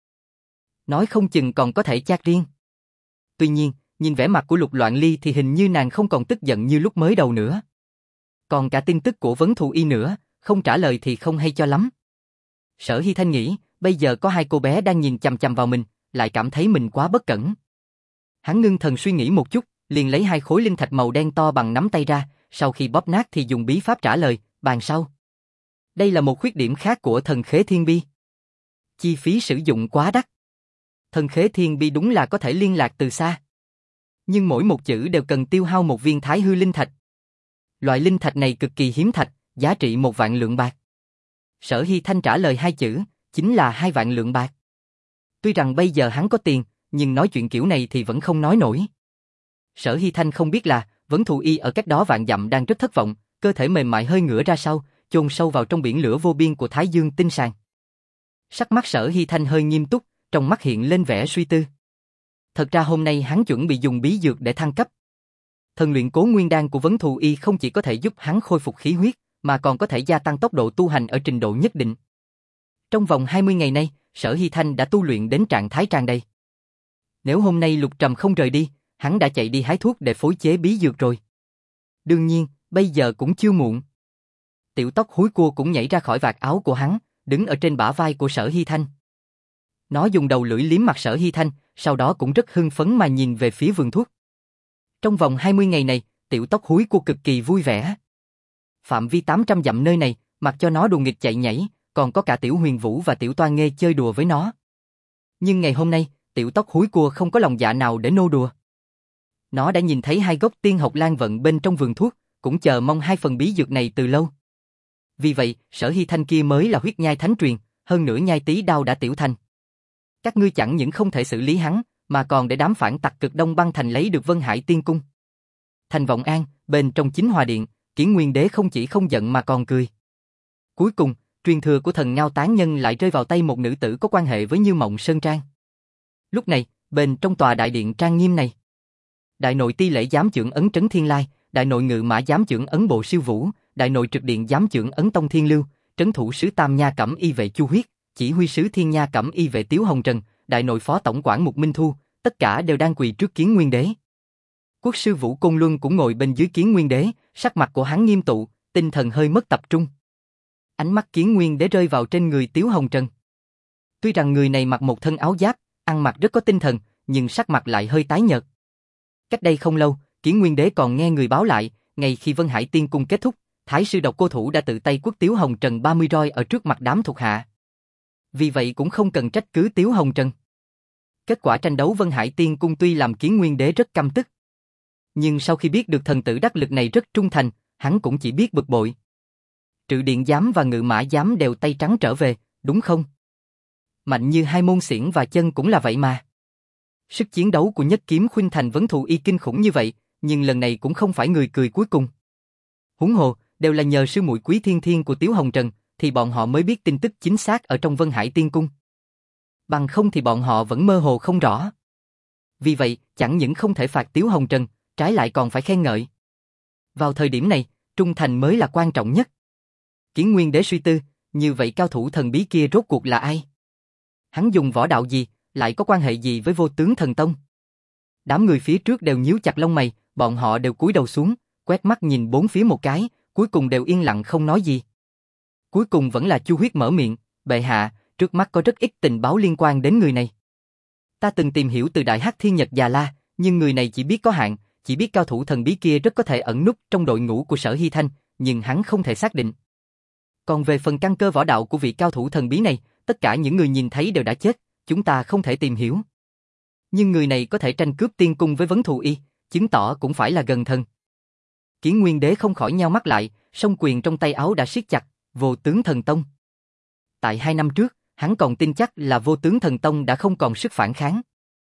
Nói không chừng còn có thể chat riêng. Tuy nhiên, nhìn vẻ mặt của Lục Loạn Ly thì hình như nàng không còn tức giận như lúc mới đầu nữa. Còn cả tin tức của Vấn Thù Y nữa, không trả lời thì không hay cho lắm. Sở Hy Thanh nghĩ, bây giờ có hai cô bé đang nhìn chằm chằm vào mình, lại cảm thấy mình quá bất cẩn. Hắn ngưng thần suy nghĩ một chút, liền lấy hai khối linh thạch màu đen to bằng nắm tay ra, sau khi bóp nát thì dùng bí pháp trả lời, bàn sau. Đây là một khuyết điểm khác của thần khế thiên bi. Chi phí sử dụng quá đắt. Thần khế thiên bi đúng là có thể liên lạc từ xa. Nhưng mỗi một chữ đều cần tiêu hao một viên thái hư linh thạch. Loại linh thạch này cực kỳ hiếm thạch, giá trị một vạn lượng bạc. Sở Hy Thanh trả lời hai chữ, chính là hai vạn lượng bạc. Tuy rằng bây giờ hắn có tiền, nhưng nói chuyện kiểu này thì vẫn không nói nổi. Sở Hy Thanh không biết là, Vấn Thù Y ở cách đó vạn dặm đang rất thất vọng, cơ thể mềm mại hơi ngửa ra sau, chôn sâu vào trong biển lửa vô biên của Thái Dương tinh sàng. Sắc mắt Sở Hy Thanh hơi nghiêm túc, trong mắt hiện lên vẻ suy tư. Thật ra hôm nay hắn chuẩn bị dùng bí dược để thăng cấp. Thần luyện cố nguyên đan của Vấn Thù Y không chỉ có thể giúp hắn khôi phục khí huyết, mà còn có thể gia tăng tốc độ tu hành ở trình độ nhất định. Trong vòng hai mươi ngày nay, Sở Hy Thanh đã tu luyện đến trạng thái tràn đầy. Nếu hôm nay Lục Trầm không rời đi, hắn đã chạy đi hái thuốc để phối chế bí dược rồi. Đương nhiên, bây giờ cũng chưa muộn. Tiểu tóc húi cua cũng nhảy ra khỏi vạt áo của hắn, đứng ở trên bả vai của Sở Hy Thanh. Nó dùng đầu lưỡi liếm mặt Sở Hy Thanh, sau đó cũng rất hưng phấn mà nhìn về phía vườn thuốc. Trong vòng hai mươi ngày này, tiểu tóc húi cua cực kỳ vui vẻ. Phạm vi tám trăm dặm nơi này, mặc cho nó đùa nghịch chạy nhảy, còn có cả tiểu Huyền Vũ và tiểu Toa Nghê chơi đùa với nó. Nhưng ngày hôm nay, tiểu tóc húi cua không có lòng dạ nào để nô đùa. Nó đã nhìn thấy hai gốc tiên học lan vận bên trong vườn thuốc, cũng chờ mong hai phần bí dược này từ lâu. Vì vậy, Sở Hy Thanh kia mới là huyết nhai thánh truyền, hơn nữa nhai tí đao đã tiểu thành. Các ngươi chẳng những không thể xử lý hắn, mà còn để đám phản tặc cực Đông Băng Thành lấy được Vân Hải Tiên Cung. Thành Vọng An, bên trong Chính Hòa Điện, Kiến Nguyên Đế không chỉ không giận mà còn cười. Cuối cùng, truyền thừa của thần Ngao Tán Nhân lại rơi vào tay một nữ tử có quan hệ với Như Mộng Sơn Trang. Lúc này, bên trong tòa đại điện trang nghiêm này, đại nội ti lễ giám chưởng ấn Trấn Thiên Lai, đại nội ngự mã giám chưởng ấn Bộ Siêu Vũ, đại nội trực điện giám chưởng ấn Tông Thiên Lưu, trấn thủ sứ Tam Nha Cẩm Y vệ Chu Huyết, chỉ huy sứ Thiên Nha Cẩm Y vệ Tiếu Hồng Trần, đại nội phó tổng quản Mục Minh Thu, tất cả đều đang quỳ trước Kiến Nguyên Đế. Quốc sư Vũ Côn Luân cũng ngồi bên dưới Kiến Nguyên Đế, sắc mặt của hắn nghiêm tụ, tinh thần hơi mất tập trung. Ánh mắt Kiến Nguyên Đế rơi vào trên người Tiếu Hồng Trần. Tuy rằng người này mặc một thân áo giáp, ăn mặc rất có tinh thần, nhưng sắc mặt lại hơi tái nhợt. Cách đây không lâu, Kiến Nguyên Đế còn nghe người báo lại, ngay khi Vân Hải Tiên Cung kết thúc, Thái sư Độc Cô Thủ đã tự tay quất Tiếu Hồng Trần ba mươi roi ở trước mặt đám thuộc hạ. Vì vậy cũng không cần trách cứ Tiếu Hồng Trần. Kết quả tranh đấu Vân Hải Tiên Cung tuy làm Kiến Nguyên Đế rất căm tức, nhưng sau khi biết được thần tử đắc lực này rất trung thành, hắn cũng chỉ biết bực bội. Trự điện giám và ngự mã giám đều tay trắng trở về, đúng không? Mạnh như hai môn xiển và chân cũng là vậy mà. Sức chiến đấu của Nhất Kiếm Khuynh Thành Vấn Thù Y kinh khủng như vậy, nhưng lần này cũng không phải người cười cuối cùng. Huống hồ, đều là nhờ sư muội Quý Thiên Thiên của Tiếu Hồng Trần, thì bọn họ mới biết tin tức chính xác ở trong Vân Hải Tiên Cung. Bằng không thì bọn họ vẫn mơ hồ không rõ. Vì vậy, chẳng những không thể phạt Tiếu Hồng Trần, trái lại còn phải khen ngợi. Vào thời điểm này, trung thành mới là quan trọng nhất. Kiến Nguyên Đế suy tư, như vậy cao thủ thần bí kia rốt cuộc là ai? Hắn dùng võ đạo gì, lại có quan hệ gì với Vô Tướng Thần Tông? Đám người phía trước đều nhíu chặt lông mày, bọn họ đều cúi đầu xuống, quét mắt nhìn bốn phía một cái, cuối cùng đều yên lặng không nói gì. Cuối cùng vẫn là Chu Huyết mở miệng, bệ hạ, trước mắt có rất ít tình báo liên quan đến người này. Ta từng tìm hiểu từ Đại Hắc Thiên Nhật Già La, nhưng người này chỉ biết có hạn, chỉ biết cao thủ thần bí kia rất có thể ẩn núp trong đội ngũ của Sở Hy Thanh, nhưng hắn không thể xác định. Còn về phần căn cơ võ đạo của vị cao thủ thần bí này, tất cả những người nhìn thấy đều đã chết, chúng ta không thể tìm hiểu. Nhưng người này có thể tranh cướp tiên cung với Vấn Thù Y, chứng tỏ cũng phải là gần thần. Kiến Nguyên Đế không khỏi nheo mắt lại, song quyền trong tay áo đã siết chặt, Vô Tướng Thần Tông. Tại hai năm trước, hắn còn tin chắc là Vô Tướng Thần Tông đã không còn sức phản kháng.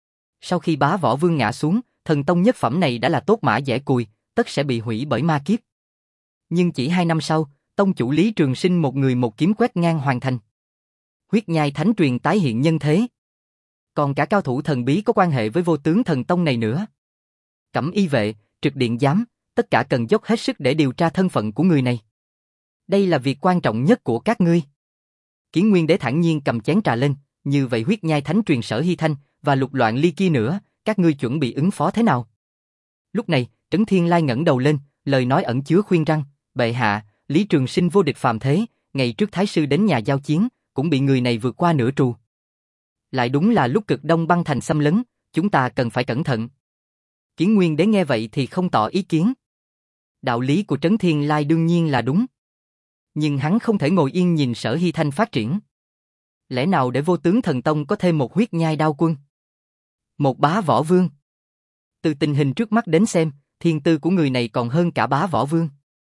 Sau khi Bá Võ Vương ngã xuống, thần tông nhất phẩm này đã là tốt mã dẻ cùi, tất sẽ bị hủy bởi ma kiếp. Nhưng chỉ hai năm sau, tông chủ Lý Trường Sinh một người một kiếm quét ngang hoàn thành. Huyết nhai thánh truyền tái hiện nhân thế. Còn cả cao thủ thần bí có quan hệ với Vô Tướng Thần Tông này nữa. Cẩm Y vệ, trực điện giám, tất cả cần dốc hết sức để điều tra thân phận của người này. Đây là việc quan trọng nhất của các ngươi. Kiến Nguyên Đế thản nhiên cầm chén trà lên, như vậy huyết nhai thánh truyền Sở Hy Thanh và Lục Loạn Ly kia nữa, các ngươi chuẩn bị ứng phó thế nào? Lúc này, Trấn Thiên Lai ngẩng đầu lên, lời nói ẩn chứa khuyên răn, bệ hạ, Lý Trường Sinh vô địch phàm thế, ngày trước thái sư đến nhà giao chiến, cũng bị người này vượt qua nửa trù. Lại đúng là lúc cực đông băng thành xâm lấn, chúng ta cần phải cẩn thận. Kiến Nguyên Đế nghe vậy thì không tỏ ý kiến. Đạo lý của Trấn Thiên Lai đương nhiên là đúng. Nhưng hắn không thể ngồi yên nhìn Sở Hy Thanh phát triển. Lẽ nào để Vô Tướng Thần Tông có thêm một huyết nhai đao quân? Một bá võ vương? Từ tình hình trước mắt đến xem, thiên tư của người này còn hơn cả bá võ vương.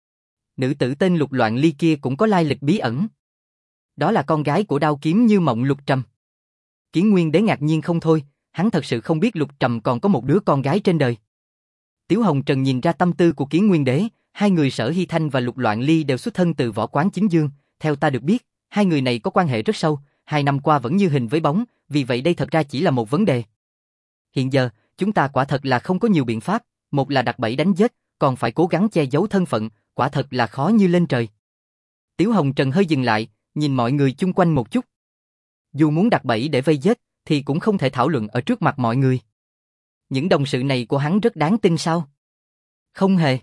Nữ tử tên Lục Loạn Ly kia cũng có lai lịch bí ẩn. Đó là con gái của đao kiếm Như Mộng Lục Trầm. Kiến Nguyên Đế ngạc nhiên không thôi, hắn thật sự không biết Lục Trầm còn có một đứa con gái trên đời. Tiếu Hồng Trần nhìn ra tâm tư của Kiến Nguyên Đế, hai người Sở Hy Thanh và Lục Loạn Ly đều xuất thân từ võ quán chính dương, theo ta được biết, hai người này có quan hệ rất sâu, hai năm qua vẫn như hình với bóng, vì vậy đây thật ra chỉ là một vấn đề. Hiện giờ, chúng ta quả thật là không có nhiều biện pháp, một là đặt bẫy đánh giết, còn phải cố gắng che giấu thân phận, quả thật là khó như lên trời. Tiếu Hồng Trần hơi dừng lại, nhìn mọi người chung quanh một chút. Dù muốn đặt bẫy để vây giết, thì cũng không thể thảo luận ở trước mặt mọi người. Những đồng sự này của hắn rất đáng tin sao? Không hề.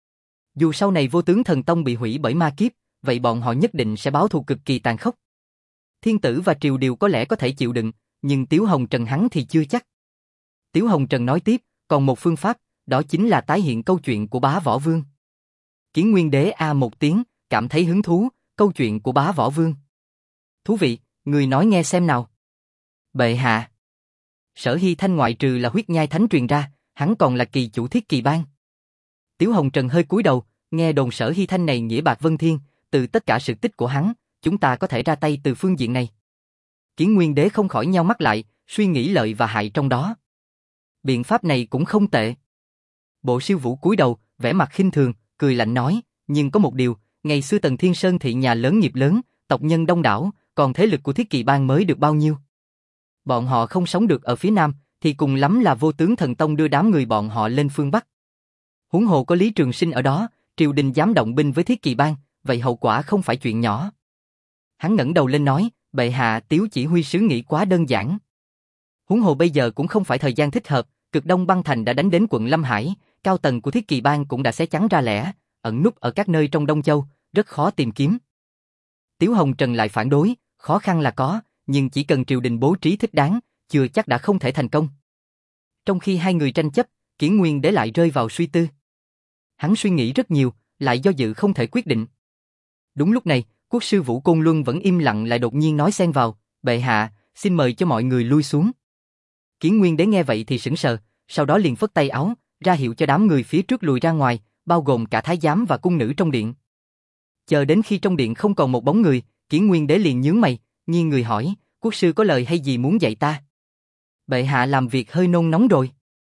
Dù sau này Vô Tướng Thần Tông bị hủy bởi ma kiếp, vậy bọn họ nhất định sẽ báo thù cực kỳ tàn khốc. Thiên Tử và Triều Điều có lẽ có thể chịu đựng, nhưng Tiếu Hồng Trần hắn thì chưa chắc. Tiếu Hồng Trần nói tiếp, còn một phương pháp, đó chính là tái hiện câu chuyện của bá võ vương. Kiến Nguyên Đế a một tiếng, cảm thấy hứng thú, câu chuyện của bá võ vương. Thú vị, người nói nghe xem nào. Bệ hạ. Sở Hy Thanh ngoại trừ là huyết nhai thánh truyền ra, hắn còn là kỳ chủ Thiết Kỳ Bang. Tiếu Hồng Trần hơi cúi đầu, nghe đồn Sở Hy Thanh này nghĩa bạc vân thiên, từ tất cả sự tích của hắn, chúng ta có thể ra tay từ phương diện này. Kiến Nguyên Đế không khỏi nheo mắt lại, suy nghĩ lợi và hại trong đó. Biện pháp này cũng không tệ. Bộ Siêu Vũ cúi đầu, vẻ mặt khinh thường, cười lạnh nói, nhưng có một điều, ngày xưa Tần Thiên Sơn thị nhà lớn nghiệp lớn, tộc nhân đông đảo, còn thế lực của Thiết Kỳ Bang mới được bao nhiêu? Bọn họ không sống được ở phía Nam, thì cùng lắm là Vô Tướng Thần Tông đưa đám người bọn họ lên phương Bắc. Huống hồ có Lý Trường Sinh ở đó, triều đình dám động binh với Thiết Kỳ Bang, vậy hậu quả không phải chuyện nhỏ. Hắn ngẩng đầu lên nói, bệ hạ, Tiếu chỉ huy sứ nghĩ quá đơn giản. Huống hồ bây giờ cũng không phải thời gian thích hợp, cực đông băng thành đã đánh đến quận Lâm Hải, cao tầng của Thiết Kỳ Bang cũng đã xé chắn ra lẻ, ẩn núp ở các nơi trong Đông Châu, rất khó tìm kiếm. Tiếu Hồng Trần lại phản đối, khó khăn là có, nhưng chỉ cần triều đình bố trí thích đáng, chưa chắc đã không thể thành công. Trong khi hai người tranh chấp, Kiến Nguyên Đế lại rơi vào suy tư. Hắn suy nghĩ rất nhiều, lại do dự không thể quyết định. Đúng lúc này, quốc sư Vũ Côn Luân vẫn im lặng lại đột nhiên nói xen vào, bệ hạ, xin mời cho mọi người lui xuống. Kiến Nguyên Đế nghe vậy thì sững sờ, sau đó liền phất tay áo, ra hiệu cho đám người phía trước lùi ra ngoài, bao gồm cả thái giám và cung nữ trong điện. Chờ đến khi trong điện không còn một bóng người, Kiến Nguyên Đế liền nhướng mày, nghiêng người hỏi, quốc sư có lời hay gì muốn dạy ta? Bệ hạ làm việc hơi nôn nóng rồi.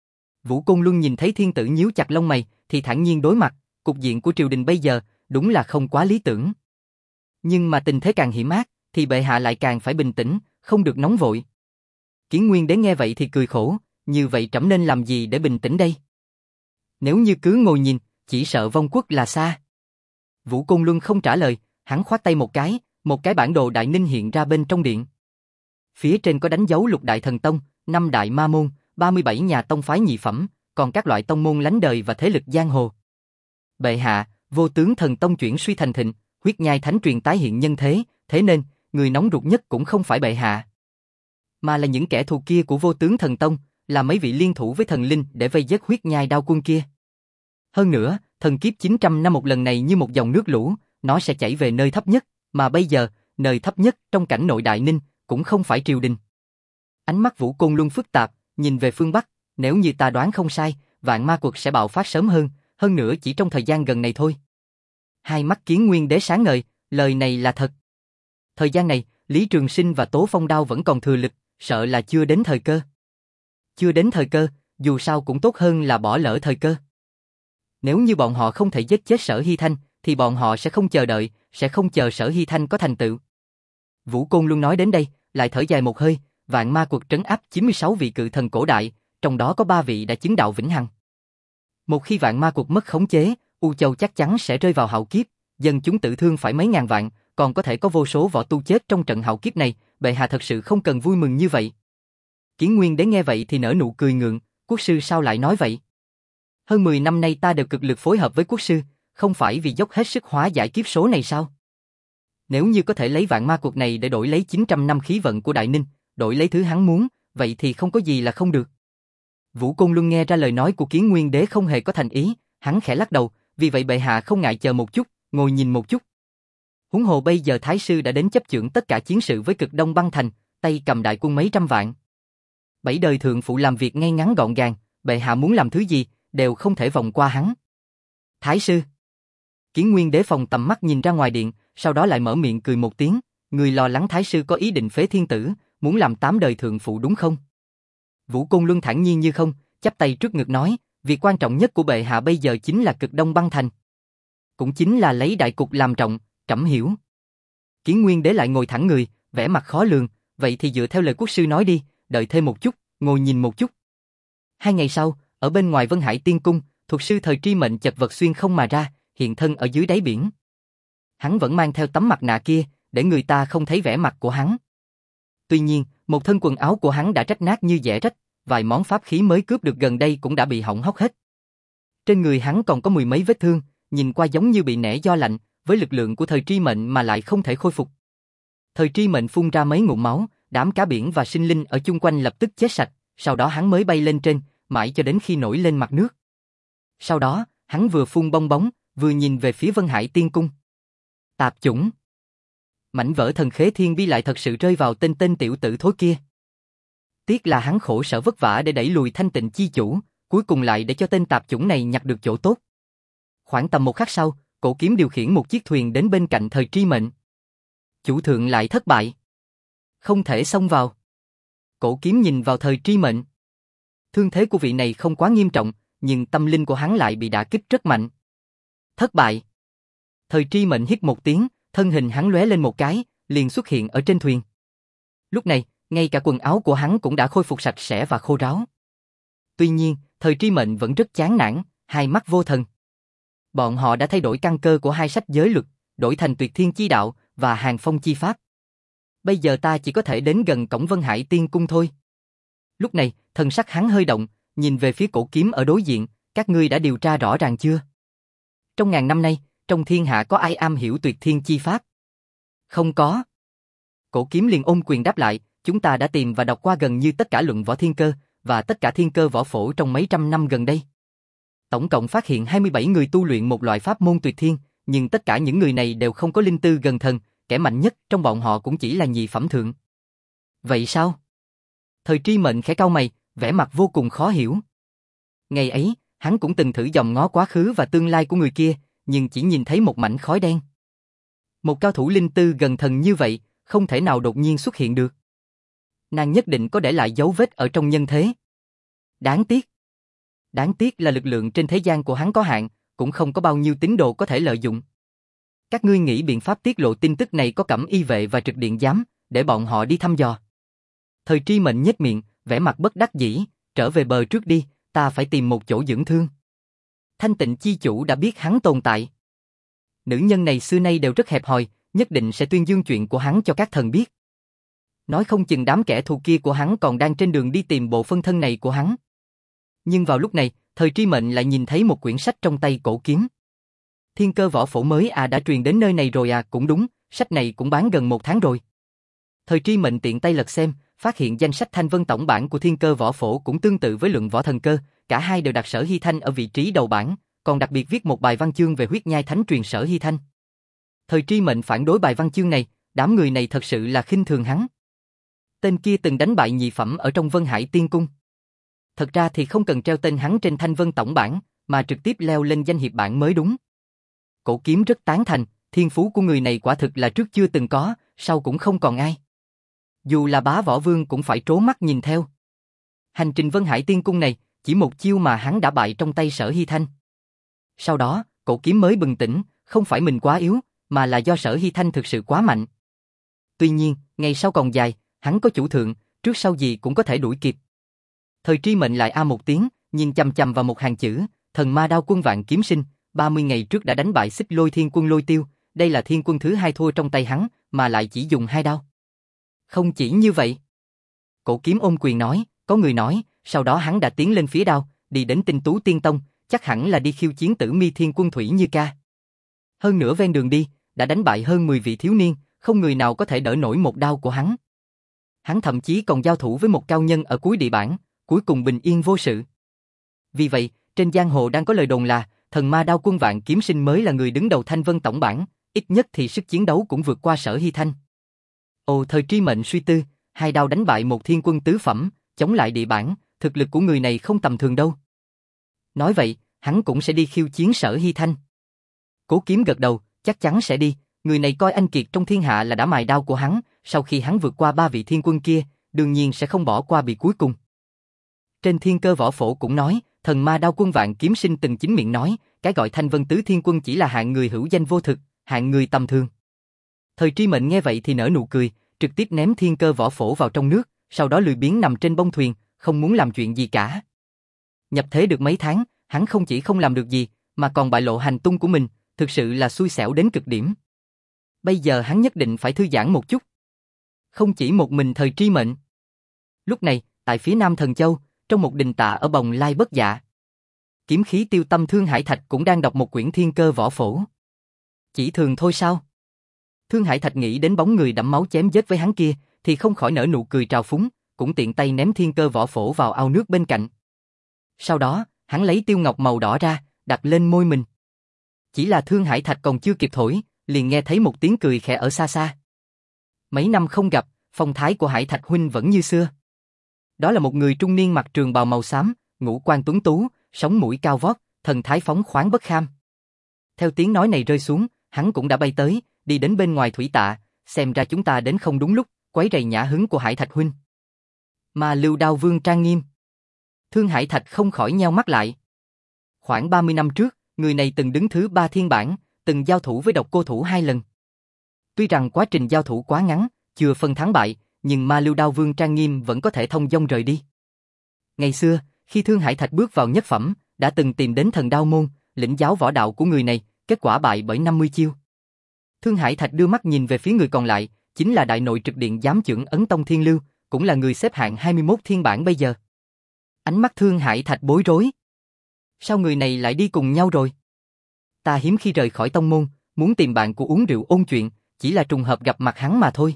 Vũ Côn Luân nhìn thấy thiên tử nhíu chặt lông mày, thì thản nhiên đối mặt, cục diện của triều đình bây giờ, đúng là không quá lý tưởng. Nhưng mà tình thế càng hiểm ác, thì bệ hạ lại càng phải bình tĩnh, không được nóng vội. Kiến Nguyên Đế nghe vậy thì cười khổ, như vậy trẫm nên làm gì để bình tĩnh đây? Nếu như cứ ngồi nhìn, chỉ sợ vong quốc là xa. Vũ Côn Luân không trả lời, hắn khoát tay một cái, một cái bản đồ Đại Ninh hiện ra bên trong điện. Phía trên có đánh dấu Lục Đại Thần Tông, năm Đại Ma Môn, ba mươi bảy nhà tông phái nhị phẩm, còn các loại tông môn lánh đời và thế lực giang hồ. Bệ hạ, Vô Tướng Thần Tông chuyển suy thành thịnh, huyết nhai thánh truyền tái hiện nhân thế, thế nên, người nóng ruột nhất cũng không phải bệ hạ, mà là những kẻ thù kia của Vô Tướng Thần Tông, là mấy vị liên thủ với thần linh để vây giết huyết nhai đao quân kia. Hơn nữa, thần kiếp chín trăm năm một lần này như một dòng nước lũ, nó sẽ chảy về nơi thấp nhất, mà bây giờ, nơi thấp nhất trong cảnh nội Đại Ninh, cũng không phải triều đình. Ánh mắt Vũ Côn Luân phức tạp, nhìn về phương Bắc, nếu như ta đoán không sai, vạn ma quật sẽ bạo phát sớm hơn, hơn nữa chỉ trong thời gian gần này thôi. Hai mắt Kiến Nguyên Đế sáng ngời, lời này là thật. Thời gian này, Lý Trường Sinh và Tố Phong Đao vẫn còn thừa lực, sợ là chưa đến thời cơ. Chưa đến thời cơ, dù sao cũng tốt hơn là bỏ lỡ thời cơ. Nếu như bọn họ không thể giết chết Sở Hy Thanh, thì bọn họ sẽ không chờ đợi, sẽ không chờ Sở Hy Thanh có thành tựu. Vũ Côn luôn nói đến đây, lại thở dài một hơi, vạn ma quật trấn áp chín mươi sáu vị cự thần cổ đại, trong đó có ba vị đã chứng đạo vĩnh hằng. Một khi vạn ma quật mất khống chế, U Châu chắc chắn sẽ rơi vào hạo kiếp, dân chúng tử thương phải mấy ngàn vạn, còn có thể có vô số võ tu chết trong trận hạo kiếp này, bệ hạ thật sự không cần vui mừng như vậy. Kiến Nguyên Đế nghe vậy thì nở nụ cười ngượng, quốc sư sao lại nói vậy? Hơn mười năm nay ta đều cực lực phối hợp với quốc sư, không phải vì dốc hết sức hóa giải kiếp số này sao? Nếu như có thể lấy vạn ma cuộc này để đổi lấy chín trăm năm khí vận của Đại Ninh, đổi lấy thứ hắn muốn, vậy thì không có gì là không được. Vũ Côn Luân nghe ra lời nói của Kiến Nguyên Đế không hề có thành ý, hắn khẽ lắc đầu, vì vậy bệ hạ không ngại chờ một chút, ngồi nhìn một chút. Huống hồ bây giờ Thái sư đã đến chấp chưởng tất cả chiến sự với Cực Đông băng thành, tay cầm đại quân mấy trăm vạn. Bảy đời thượng phụ làm việc ngay ngắn gọn gàng, bệ hạ muốn làm thứ gì, đều không thể vòng qua hắn. Thái sư. Kiến Nguyên Đế phòng tầm mắt nhìn ra ngoài điện, sau đó lại mở miệng cười một tiếng, người lo lắng Thái sư có ý định phế thiên tử, muốn làm tám đời thượng phụ đúng không? Vũ Côn Luân thản nhiên như không, chắp tay trước ngực nói, việc quan trọng nhất của bệ hạ bây giờ chính là Cực Đông băng thành. Cũng chính là lấy đại cục làm trọng, trẫm hiểu. Kiến Nguyên Đế lại ngồi thẳng người, vẻ mặt khó lường, vậy thì dựa theo lời quốc sư nói đi, đợi thêm một chút, ngồi nhìn một chút. Hai ngày sau, ở bên ngoài Vân Hải Tiên Cung, thuật sư Thời Tri Mệnh chật vật xuyên không mà ra, hiện thân ở dưới đáy biển. Hắn vẫn mang theo tấm mặt nạ kia, để người ta không thấy vẻ mặt của hắn. Tuy nhiên, một thân quần áo của hắn đã rách nát như dẻ rách, vài món pháp khí mới cướp được gần đây cũng đã bị hỏng hóc hết. Trên người hắn còn có mười mấy vết thương, nhìn qua giống như bị nẻ do lạnh, với lực lượng của Thời Tri Mệnh mà lại không thể khôi phục. Thời Tri Mệnh phun ra mấy ngụm máu, đám cá biển và sinh linh ở chung quanh lập tức chết sạch, sau đó hắn mới bay lên trên, mãi cho đến khi nổi lên mặt nước. Sau đó, hắn vừa phun bong bóng, vừa nhìn về phía Vân Hải Tiên Cung. Tạp chủng. Mảnh vỡ thần khế thiên bi lại thật sự rơi vào tên tên tiểu tử thối kia. Tiếc là hắn khổ sở vất vả để đẩy lùi Thanh Tịnh chi chủ, cuối cùng lại để cho tên tạp chủng này nhặt được chỗ tốt. Khoảng tầm một khắc sau, Cổ Kiếm điều khiển một chiếc thuyền đến bên cạnh Thời Tri Mệnh. Chủ thượng lại thất bại. Không thể xông vào. Cổ Kiếm nhìn vào Thời Tri Mệnh. Thương thế của vị này không quá nghiêm trọng, nhưng tâm linh của hắn lại bị đả kích rất mạnh. Thất bại. Thời Tri Mệnh hít một tiếng, thân hình hắn lóe lên một cái, liền xuất hiện ở trên thuyền. Lúc này, ngay cả quần áo của hắn cũng đã khôi phục sạch sẽ và khô ráo. Tuy nhiên, Thời Tri Mệnh vẫn rất chán nản, hai mắt vô thần. Bọn họ đã thay đổi căn cơ của hai sách giới luật, đổi thành Tuyệt Thiên chi đạo và Hàng Phong chi pháp. Bây giờ ta chỉ có thể đến gần cổng Vân Hải Tiên Cung thôi. Lúc này, thần sắc hắn hơi động, nhìn về phía Cổ Kiếm ở đối diện, các ngươi đã điều tra rõ ràng chưa? Trong ngàn năm nay, trong thiên hạ có ai am hiểu Tuyệt Thiên chi pháp? Không có. Cổ Kiếm liền ôm quyền đáp lại, chúng ta đã tìm và đọc qua gần như tất cả luận võ thiên cơ và tất cả thiên cơ võ phổ trong mấy trăm năm gần đây. Tổng cộng phát hiện hai mươi bảy người tu luyện một loại pháp môn Tuyệt Thiên, nhưng tất cả những người này đều không có linh tư gần thần, kẻ mạnh nhất trong bọn họ cũng chỉ là nhị phẩm thượng. Vậy sao? Thời Tri Mệnh khẽ cau mày, vẻ mặt vô cùng khó hiểu. Ngày ấy, hắn cũng từng thử dòm ngó quá khứ và tương lai của người kia, nhưng chỉ nhìn thấy một mảnh khói đen. Một cao thủ linh tư gần thần như vậy, không thể nào đột nhiên xuất hiện được. Nàng nhất định có để lại dấu vết ở trong nhân thế. Đáng tiếc. Đáng tiếc là lực lượng trên thế gian của hắn có hạn, cũng không có bao nhiêu tín đồ có thể lợi dụng. Các ngươi nghĩ biện pháp tiết lộ tin tức này có Cẩm Y vệ và Trực Điện giám, để bọn họ đi thăm dò. Thời Tri Mệnh nhếch miệng, vẻ mặt bất đắc dĩ, trở về bờ trước đi, ta phải tìm một chỗ dưỡng thương. Thanh Tịnh chi chủ đã biết hắn tồn tại. Nữ nhân này xưa nay đều rất hẹp hòi, nhất định sẽ tuyên dương chuyện của hắn cho các thần biết. Nói không chừng đám kẻ thù kia của hắn còn đang trên đường đi tìm bộ phân thân này của hắn. Nhưng vào lúc này, Thời Tri Mệnh lại nhìn thấy một quyển sách trong tay Cổ Kiếm. Thiên cơ võ phổ mới à đã truyền đến nơi này rồi à, cũng đúng, sách này cũng bán gần một tháng rồi. Thời Tri Mệnh tiện tay lật xem, phát hiện danh sách Thanh Vân tổng bản của Thiên cơ võ phổ cũng tương tự với luận võ thần cơ, cả hai đều đặt Sở Hy Thanh ở vị trí đầu bản, còn đặc biệt viết một bài văn chương về huyết nhai thánh truyền Sở Hy Thanh. Thời Tri Mệnh phản đối bài văn chương này, đám người này thật sự là khinh thường hắn. Tên kia từng đánh bại nhị phẩm ở trong Vân Hải Tiên Cung. Thật ra thì không cần treo tên hắn trên Thanh Vân tổng bản, mà trực tiếp leo lên danh hiệp bản mới đúng. Cổ Kiếm rất tán thành, thiên phú của người này quả thực là trước chưa từng có, sau cũng không còn ai. Dù là bá võ vương cũng phải trố mắt nhìn theo. Hành trình Vân Hải Tiên Cung này, chỉ một chiêu mà hắn đã bại trong tay Sở Hy Thanh. Sau đó, Cổ Kiếm mới bừng tỉnh, không phải mình quá yếu, mà là do Sở Hy Thanh thực sự quá mạnh. Tuy nhiên, ngày sau còn dài, hắn có chủ thượng, trước sau gì cũng có thể đuổi kịp. Thời Tri Mệnh lại a một tiếng, nhìn chằm chằm vào một hàng chữ, thần ma đao quân vạn kiếm sinh, ba mươi ngày trước đã đánh bại Xích Lôi Thiên Quân Lôi Tiêu, đây là thiên quân thứ hai thua trong tay hắn, mà lại chỉ dùng hai đao. Không chỉ như vậy. Cổ Kiếm ôm quyền nói, có người nói, sau đó hắn đã tiến lên phía đao, đi đến Tinh Tú Tiên Tông, chắc hẳn là đi khiêu chiến Tử Mi Thiên Quân Thủy Như Ca. Hơn nữa ven đường đi, đã đánh bại hơn mười vị thiếu niên, không người nào có thể đỡ nổi một đao của hắn. Hắn thậm chí còn giao thủ với một cao nhân ở cuối địa bản, cuối cùng bình yên vô sự. Vì vậy, trên giang hồ đang có lời đồn là, thần ma đao quân Vạn Kiếm Sinh mới là người đứng đầu Thanh Vân tổng bảng, ít nhất thì sức chiến đấu cũng vượt qua Sở Hy Thanh. Ồ, thời tri mệnh suy tư, hai đao đánh bại một thiên quân tứ phẩm, chống lại địa bản, thực lực của người này không tầm thường đâu. Nói vậy, hắn cũng sẽ đi khiêu chiến Sở Hy Thanh. Cố Kiếm gật đầu, chắc chắn sẽ đi, người này coi anh kiệt trong thiên hạ là đã mài đao của hắn, sau khi hắn vượt qua ba vị thiên quân kia, đương nhiên sẽ không bỏ qua bị cuối cùng. Trên Thiên Cơ Võ Phổ cũng nói, thần ma đao quân Vạn Kiếm Sinh từng chính miệng nói, cái gọi Thanh Vân Tứ Thiên Quân chỉ là hạng người hữu danh vô thực, hạng người tầm thường. Thời tri mệnh nghe vậy thì nở nụ cười, trực tiếp ném Thiên Cơ Võ Phổ vào trong nước, sau đó lười biếng nằm trên bông thuyền, không muốn làm chuyện gì cả. Nhập thế được mấy tháng, hắn không chỉ không làm được gì, mà còn bại lộ hành tung của mình, thực sự là xui xẻo đến cực điểm. Bây giờ hắn nhất định phải thư giãn một chút. Không chỉ một mình thời tri mệnh. Lúc này, tại phía Nam Thần Châu, trong một đình tạ ở Bồng Lai Bất Dạ, kiếm khí tiêu tâm Thương Hải Thạch cũng đang đọc một quyển Thiên Cơ Võ Phổ. Chỉ thường thôi sao? Thương Hải Thạch nghĩ đến bóng người đẫm máu chém giết với hắn kia, thì không khỏi nở nụ cười trào phúng, cũng tiện tay ném Thiên Cơ Võ Phổ vào ao nước bên cạnh. Sau đó, hắn lấy tiêu ngọc màu đỏ ra, đặt lên môi mình. Chỉ là Thương Hải Thạch còn chưa kịp thổi, liền nghe thấy một tiếng cười khẽ ở xa xa. Mấy năm không gặp, phong thái của Hải Thạch huynh vẫn như xưa. Đó là một người trung niên mặc trường bào màu xám, ngũ quan tuấn tú, sống mũi cao vót, thần thái phóng khoáng bất kham. Theo tiếng nói này rơi xuống, hắn cũng đã bay tới, đi đến bên ngoài thủy tạ, xem ra chúng ta đến không đúng lúc, quấy rầy nhã hứng của Hải Thạch huynh. Mà Lưu Đao Vương trang nghiêm. Thương Hải Thạch không khỏi nheo mắt lại. Khoảng ba mươi năm trước, người này từng đứng thứ ba thiên bảng, từng giao thủ với Độc Cô Thủ hai lần. Tuy rằng quá trình giao thủ quá ngắn, chưa phân thắng bại, nhưng Ma Lưu Đao Vương trang nghiêm vẫn có thể thông dong rời đi. Ngày xưa, khi Thương Hải Thạch bước vào nhất phẩm, đã từng tìm đến Thần Đao Môn, lĩnh giáo võ đạo của người này, kết quả bại bởi năm mươi chiêu. Thương Hải Thạch đưa mắt nhìn về phía người còn lại, chính là đại nội trực điện giám chưởng Ấn Tông Thiên Lưu, cũng là người xếp hạng hai mươi mốt thiên bảng bây giờ. Ánh mắt Thương Hải Thạch bối rối. Sao người này lại đi cùng nhau rồi? Ta hiếm khi rời khỏi tông môn, muốn tìm bạn của uống rượu ôn chuyện, chỉ là trùng hợp gặp mặt hắn mà thôi.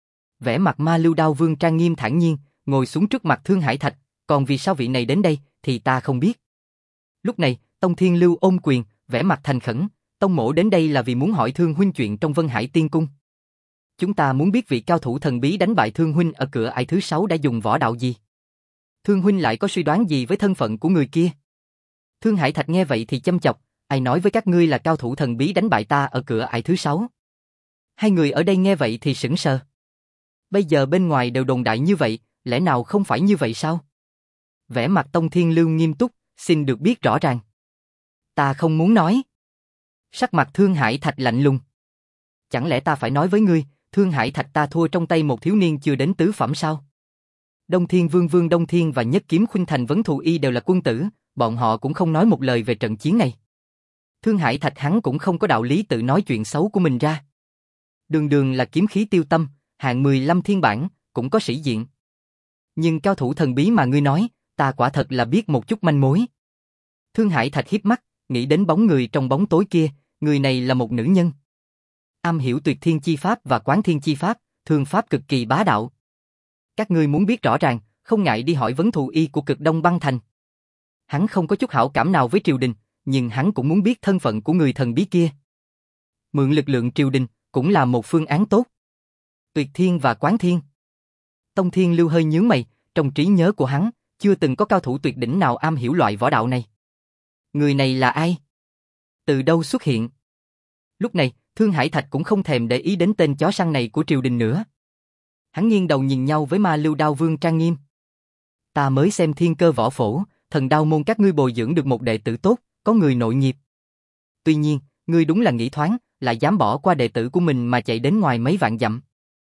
Vẻ mặt Ma Lưu Đao Vương trang nghiêm thản nhiên, ngồi xuống trước mặt Thương Hải Thạch, còn vì sao vị này đến đây, thì ta không biết. Lúc này, Tông Thiên Lưu ôm quyền, vẻ mặt thành khẩn, Tông mỗ đến đây là vì muốn hỏi Thương huynh chuyện trong Vân Hải Tiên Cung. Chúng ta muốn biết vị cao thủ thần bí đánh bại Thương huynh ở cửa ải thứ sáu đã dùng võ đạo gì. Thương huynh lại có suy đoán gì với thân phận của người kia? Thương Hải Thạch nghe vậy thì châm chọc, ai nói với các ngươi là cao thủ thần bí đánh bại ta ở cửa ải thứ sáu? Hai người ở đây nghe vậy thì sững sờ. Bây giờ bên ngoài đều đồn đại như vậy, lẽ nào không phải như vậy sao? Vẻ mặt Tông Thiên Lưu nghiêm túc, xin được biết rõ ràng. Ta không muốn nói. Sắc mặt Thương Hải Thạch lạnh lùng. Chẳng lẽ ta phải nói với ngươi, Thương Hải Thạch ta thua trong tay một thiếu niên chưa đến tứ phẩm sao? Đông Thiên Vương Vương Đông Thiên và Nhất Kiếm Khuynh Thành Vấn Thù Y đều là quân tử, bọn họ cũng không nói một lời về trận chiến này. Thương Hải Thạch hắn cũng không có đạo lý tự nói chuyện xấu của mình ra. Đường đường là kiếm khí tiêu tâm, hạng mười lăm thiên bản, cũng có sĩ diện. Nhưng cao thủ thần bí mà ngươi nói, ta quả thật là biết một chút manh mối. Thương Hải Thạch hiếp mắt, nghĩ đến bóng người trong bóng tối kia, người này là một nữ nhân. Am hiểu tuyệt thiên chi pháp và quán thiên chi pháp, thương pháp cực kỳ bá đạo. Các ngươi muốn biết rõ ràng, không ngại đi hỏi Vấn Thù Y của Cực Đông Băng Thành. Hắn không có chút hảo cảm nào với triều đình, nhưng hắn cũng muốn biết thân phận của người thần bí kia. Mượn lực lượng triều đình cũng là một phương án tốt. Tuyệt thiên và quán thiên. Tông Thiên Lưu hơi nhướng mày, trong trí nhớ của hắn, chưa từng có cao thủ tuyệt đỉnh nào am hiểu loại võ đạo này. Người này là ai? Từ đâu xuất hiện? Lúc này, Thương Hải Thạch cũng không thèm để ý đến tên chó săn này của triều đình nữa. Hắn nghiêng đầu nhìn nhau với Ma Lưu Đao Vương trang nghiêm. Ta mới xem Thiên Cơ Võ Phổ, Thần Đao môn các ngươi bồi dưỡng được một đệ tử tốt, có người nội nghiệp. Tuy nhiên, ngươi đúng là nghĩ thoáng, lại dám bỏ qua đệ tử của mình mà chạy đến ngoài mấy vạn dặm.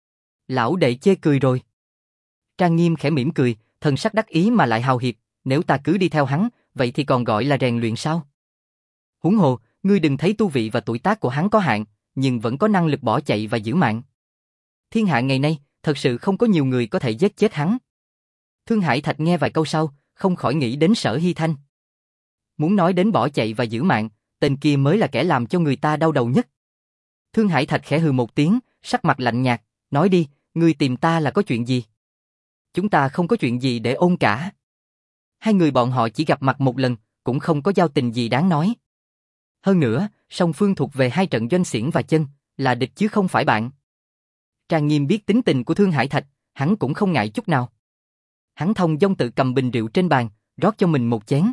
Lão đệ chê cười rồi. Trang nghiêm khẽ mỉm cười, thần sắc đắc ý mà lại hào hiệp, nếu ta cứ đi theo hắn, vậy thì còn gọi là rèn luyện sao? Huống hồ, Ngươi đừng thấy tu vị và tuổi tác của hắn có hạn, nhưng vẫn có năng lực bỏ chạy và giữ mạng. Thiên hạ ngày nay, thật sự không có nhiều người có thể giết chết hắn. Thương Hải Thạch nghe vài câu sau, không khỏi nghĩ đến Sở Hy Thanh. Muốn nói đến bỏ chạy và giữ mạng, tên kia mới là kẻ làm cho người ta đau đầu nhất. Thương Hải Thạch khẽ hừ một tiếng, sắc mặt lạnh nhạt, nói đi, ngươi tìm ta là có chuyện gì? Chúng ta không có chuyện gì để ôn cả. Hai người bọn họ chỉ gặp mặt một lần, cũng không có giao tình gì đáng nói. Hơn nữa, song phương thuộc về hai trận doanh xiển và chân, là địch chứ không phải bạn. Trang Nghiêm biết tính tình của Thương Hải Thạch, hắn cũng không ngại chút nào. Hắn thông dong tự cầm bình rượu trên bàn, rót cho mình một chén.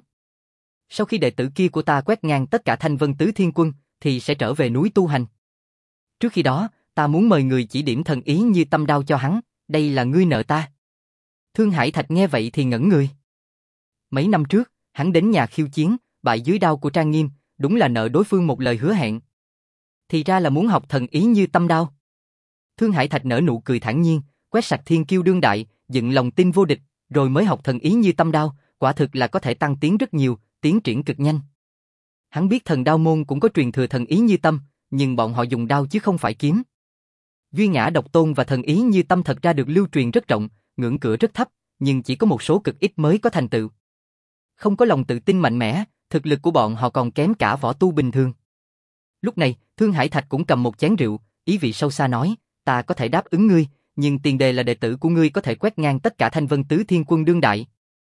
Sau khi đệ tử kia của ta quét ngang tất cả Thanh Vân Tứ Thiên Quân, thì sẽ trở về núi tu hành. Trước khi đó, ta muốn mời người chỉ điểm thần ý như tâm đao cho hắn, đây là ngươi nợ ta. Thương Hải Thạch nghe vậy thì ngẩn người. Mấy năm trước, hắn đến nhà khiêu chiến, bại dưới đao của Trang Nghiêm, đúng là nợ đối phương một lời hứa hẹn. Thì ra là muốn học thần ý như tâm đao. Thương Hải Thạch nở nụ cười thản nhiên, quét sạch thiên kiêu đương đại, dựng lòng tin vô địch, rồi mới học thần ý như tâm đao, quả thực là có thể tăng tiến rất nhiều, tiến triển cực nhanh. Hắn biết thần đao môn cũng có truyền thừa thần ý như tâm, nhưng bọn họ dùng đao chứ không phải kiếm. Duy Ngã Độc Tôn và thần ý như tâm thật ra được lưu truyền rất rộng, ngưỡng cửa rất thấp, nhưng chỉ có một số cực ít mới có thành tựu. Không có lòng tự tin mạnh mẽ, thực lực của bọn họ còn kém cả võ tu bình thường. Lúc này, Thương Hải Thạch cũng cầm một chén rượu, ý vị sâu xa nói, ta có thể đáp ứng ngươi, nhưng tiền đề là đệ tử của ngươi có thể quét ngang tất cả Thanh Vân Tứ Thiên Quân đương đại.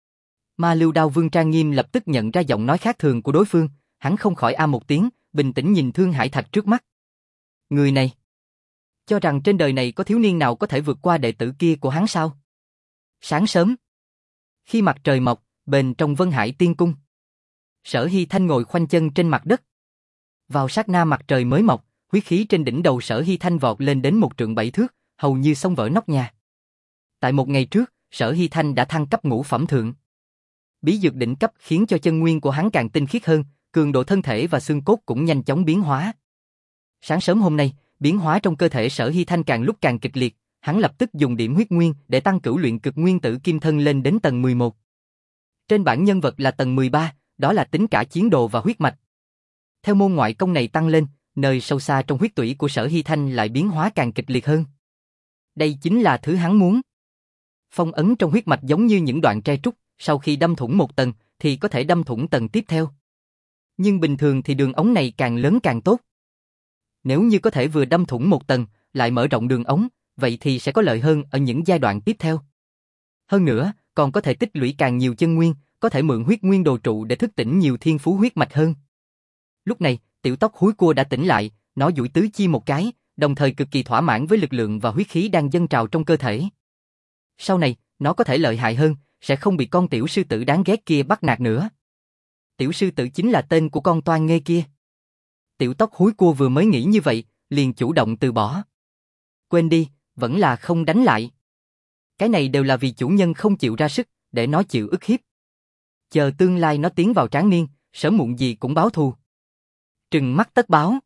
Ma Lưu Đao Vương Trang Nghiêm lập tức nhận ra giọng nói khác thường của đối phương, hắn không khỏi a một tiếng, bình tĩnh nhìn Thương Hải Thạch trước mắt. Người này, cho rằng trên đời này có thiếu niên nào có thể vượt qua đệ tử kia của hắn sao? Sáng sớm, khi mặt trời mọc, bên trong Vân Hải Tiên Cung, Sở Hy Thanh ngồi khoanh chân trên mặt đất. Vào sát na mặt trời mới mọc, huyết khí trên đỉnh đầu Sở Hy Thanh vọt lên đến một trượng bảy thước, hầu như xông vỡ nóc nhà. Tại một ngày trước, Sở Hy Thanh đã thăng cấp ngũ phẩm thượng. Bí dược đỉnh cấp khiến cho chân nguyên của hắn càng tinh khiết hơn, cường độ thân thể và xương cốt cũng nhanh chóng biến hóa. Sáng sớm hôm nay, biến hóa trong cơ thể Sở Hy Thanh càng lúc càng kịch liệt, hắn lập tức dùng điểm huyết nguyên để tăng cửu luyện cực nguyên tử kim thân lên đến tầng mười một. Trên bảng nhân vật là tầng mười ba, đó là tính cả chiến đồ và huyết mạch. Theo môn ngoại công này tăng lên, nơi sâu xa trong huyết tủy của Sở Hy Thanh lại biến hóa càng kịch liệt hơn. Đây chính là thứ hắn muốn. Phong ấn trong huyết mạch giống như những đoạn tre trúc, sau khi đâm thủng một tầng, thì có thể đâm thủng tầng tiếp theo. Nhưng bình thường thì đường ống này càng lớn càng tốt. Nếu như có thể vừa đâm thủng một tầng, lại mở rộng đường ống, vậy thì sẽ có lợi hơn ở những giai đoạn tiếp theo. Hơn nữa, còn có thể tích lũy càng nhiều chân nguyên, có thể mượn huyết nguyên đồ trụ để thức tỉnh nhiều thiên phú huyết mạch hơn. Lúc này, tiểu tóc húi cua đã tỉnh lại, nó duỗi tứ chi một cái, đồng thời cực kỳ thỏa mãn với lực lượng và huyết khí đang dâng trào trong cơ thể. Sau này, nó có thể lợi hại hơn, sẽ không bị con tiểu sư tử đáng ghét kia bắt nạt nữa. Tiểu sư tử chính là tên của con toan nghê kia. Tiểu tóc húi cua vừa mới nghĩ như vậy, liền chủ động từ bỏ. Quên đi, vẫn là không đánh lại. Cái này đều là vì chủ nhân không chịu ra sức, để nó chịu ức hiếp. Chờ tương lai nó tiến vào tráng niên, sớm muộn gì cũng báo thù. Trừng mắt tất báo.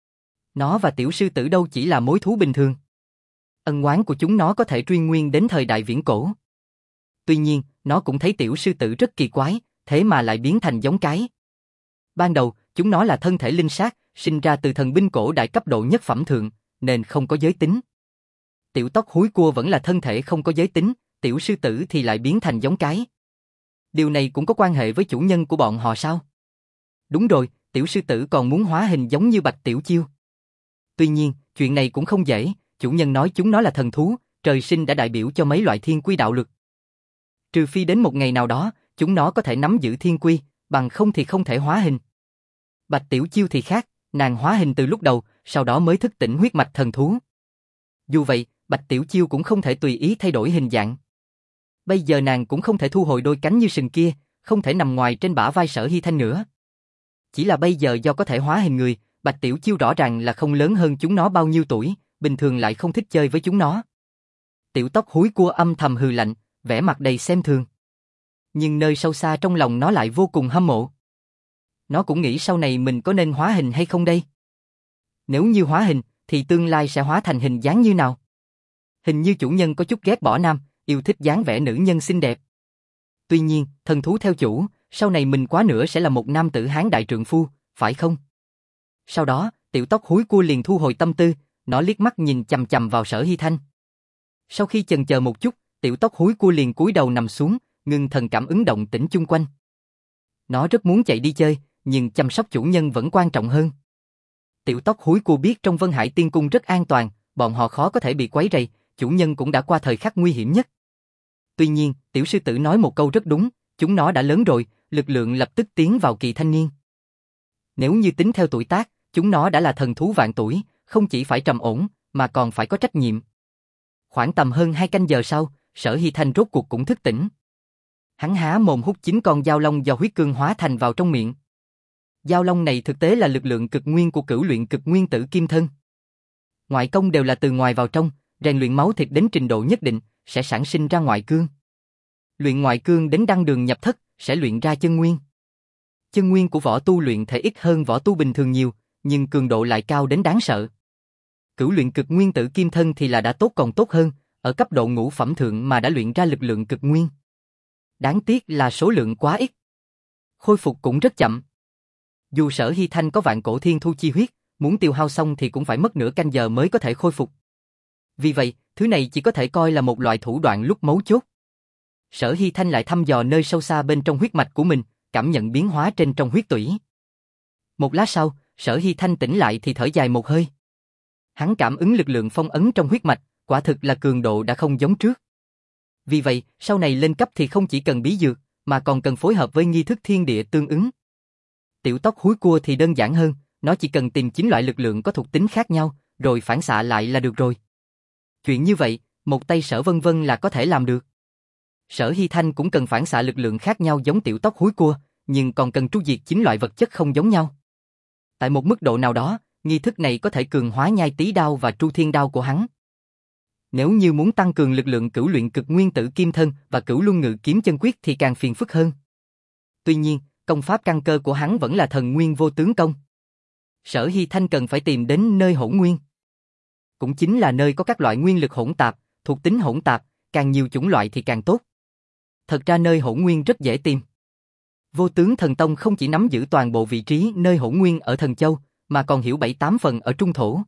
Nó và tiểu sư tử đâu chỉ là mối thú bình thường. Ân oán của chúng nó có thể truy nguyên đến thời đại viễn cổ. Tuy nhiên, nó cũng thấy tiểu sư tử rất kỳ quái, thế mà lại biến thành giống cái. Ban đầu, chúng nó là thân thể linh sát, sinh ra từ thần binh cổ đại cấp độ nhất phẩm thượng, nên không có giới tính. Tiểu tóc húi cua vẫn là thân thể không có giới tính, tiểu sư tử thì lại biến thành giống cái. Điều này cũng có quan hệ với chủ nhân của bọn họ sao? Đúng rồi, tiểu sư tử còn muốn hóa hình giống như Bạch Tiểu Chiêu. Tuy nhiên, chuyện này cũng không dễ, chủ nhân nói chúng nó là thần thú, trời sinh đã đại biểu cho mấy loại thiên quy đạo lực. Trừ phi đến một ngày nào đó, chúng nó có thể nắm giữ thiên quy, bằng không thì không thể hóa hình. Bạch Tiểu Chiêu thì khác, nàng hóa hình từ lúc đầu, sau đó mới thức tỉnh huyết mạch thần thú. Dù vậy, Bạch Tiểu Chiêu cũng không thể tùy ý thay đổi hình dạng. Bây giờ nàng cũng không thể thu hồi đôi cánh như sừng kia, không thể nằm ngoài trên bả vai Sở Hy Thanh nữa. Chỉ là bây giờ do có thể hóa hình người, Bạch Tiểu Chiêu rõ ràng là không lớn hơn chúng nó bao nhiêu tuổi, bình thường lại không thích chơi với chúng nó. Tiểu tóc húi cua âm thầm hừ lạnh, vẻ mặt đầy xem thường. Nhưng nơi sâu xa trong lòng nó lại vô cùng hâm mộ. Nó cũng nghĩ sau này mình có nên hóa hình hay không đây? Nếu như hóa hình, thì tương lai sẽ hóa thành hình dáng như nào? Hình như chủ nhân có chút ghét bỏ nam, yêu thích dáng vẻ nữ nhân xinh đẹp. Tuy nhiên, thần thú theo chủ, sau này mình quá nữa sẽ là một nam tử hán đại trượng phu, phải không? Sau đó, tiểu tóc húi cua liền thu hồi tâm tư, nó liếc mắt nhìn chằm chằm vào Sở Hy Thanh. Sau khi chần chờ một chút, tiểu tóc húi cua liền cúi đầu nằm xuống, ngưng thần cảm ứng động tĩnh chung quanh. Nó rất muốn chạy đi chơi, nhưng chăm sóc chủ nhân vẫn quan trọng hơn. Tiểu tóc húi cua biết trong Vân Hải Tiên Cung rất an toàn, bọn họ khó có thể bị quấy rầy, chủ nhân cũng đã qua thời khắc nguy hiểm nhất. Tuy nhiên, tiểu sư tử nói một câu rất đúng, chúng nó đã lớn rồi, lực lượng lập tức tiến vào kỳ thanh niên. Nếu như tính theo tuổi tác, chúng nó đã là thần thú vạn tuổi, không chỉ phải trầm ổn, mà còn phải có trách nhiệm. Khoảng tầm hơn hai canh giờ sau, Sở Hy Thanh rốt cuộc cũng thức tỉnh. Hắn há mồm hút chín con dao long do huyết cương hóa thành vào trong miệng. Dao long này thực tế là lực lượng cực nguyên của cửu luyện cực nguyên tử kim thân. Ngoại công đều là từ ngoài vào trong, rèn luyện máu thịt đến trình độ nhất định, sẽ sản sinh ra ngoại cương. Luyện ngoại cương đến đăng đường nhập thất, sẽ luyện ra chân nguyên. Chân nguyên của võ tu luyện thể ít hơn võ tu bình thường nhiều, nhưng cường độ lại cao đến đáng sợ. Cửu luyện cực nguyên tử kim thân thì là đã tốt còn tốt hơn, ở cấp độ ngũ phẩm thượng mà đã luyện ra lực lượng cực nguyên. Đáng tiếc là số lượng quá ít. Khôi phục cũng rất chậm. Dù Sở Hy Thanh có vạn cổ thiên thu chi huyết, muốn tiêu hao xong thì cũng phải mất nửa canh giờ mới có thể khôi phục. Vì vậy, thứ này chỉ có thể coi là một loại thủ đoạn lúc mấu chốt. Sở Hy Thanh lại thăm dò nơi sâu xa bên trong huyết mạch của mình, cảm nhận biến hóa trên trong huyết tủy. Một lát sau, Sở Hy Thanh tỉnh lại thì thở dài một hơi. Hắn cảm ứng lực lượng phong ấn trong huyết mạch, quả thực là cường độ đã không giống trước. Vì vậy, sau này lên cấp thì không chỉ cần bí dược, mà còn cần phối hợp với nghi thức thiên địa tương ứng. Tiểu tóc húi cua thì đơn giản hơn, nó chỉ cần tìm chín loại lực lượng có thuộc tính khác nhau, rồi phản xạ lại là được rồi. Chuyện như vậy, một tay Sở Vân Vân là có thể làm được. Sở Hy Thanh cũng cần phản xạ lực lượng khác nhau giống tiểu tóc húi cua, nhưng còn cần tru diệt chín loại vật chất không giống nhau. Tại một mức độ nào đó, nghi thức này có thể cường hóa nhai tí đao và tru thiên đao của hắn. Nếu như muốn tăng cường lực lượng cửu luyện cực nguyên tử kim thân và cửu luân ngự kiếm chân quyết thì càng phiền phức hơn. Tuy nhiên, công pháp căn cơ của hắn vẫn là thần nguyên vô tướng công. Sở Hy Thanh cần phải tìm đến nơi hỗn nguyên. Cũng chính là nơi có các loại nguyên lực hỗn tạp, thuộc tính hỗn tạp, càng nhiều chủng loại thì càng tốt. Thật ra nơi hỗn nguyên rất dễ tìm. Vô tướng thần tông không chỉ nắm giữ toàn bộ vị trí nơi hỗn nguyên ở Thần Châu, mà còn hiểu bảy tám phần ở Trung Thổ.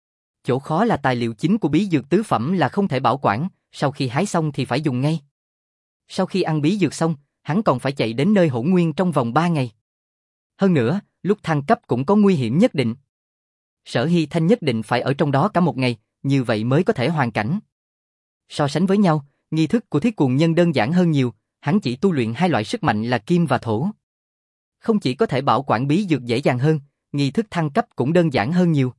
Chỗ khó là tài liệu chính của bí dược tứ phẩm là không thể bảo quản, sau khi hái xong thì phải dùng ngay. Sau khi ăn bí dược xong, hắn còn phải chạy đến nơi hỗn nguyên trong vòng ba ngày. Hơn nữa, lúc thăng cấp cũng có nguy hiểm nhất định. Sở Hy Thanh nhất định phải ở trong đó cả một ngày, như vậy mới có thể hoàn cảnh. So sánh với nhau, nghi thức của Thiết Cuồng Nhân đơn giản hơn nhiều, hắn chỉ tu luyện hai loại sức mạnh là kim và thổ. Không chỉ có thể bảo quản bí dược dễ dàng hơn, nghi thức thăng cấp cũng đơn giản hơn nhiều.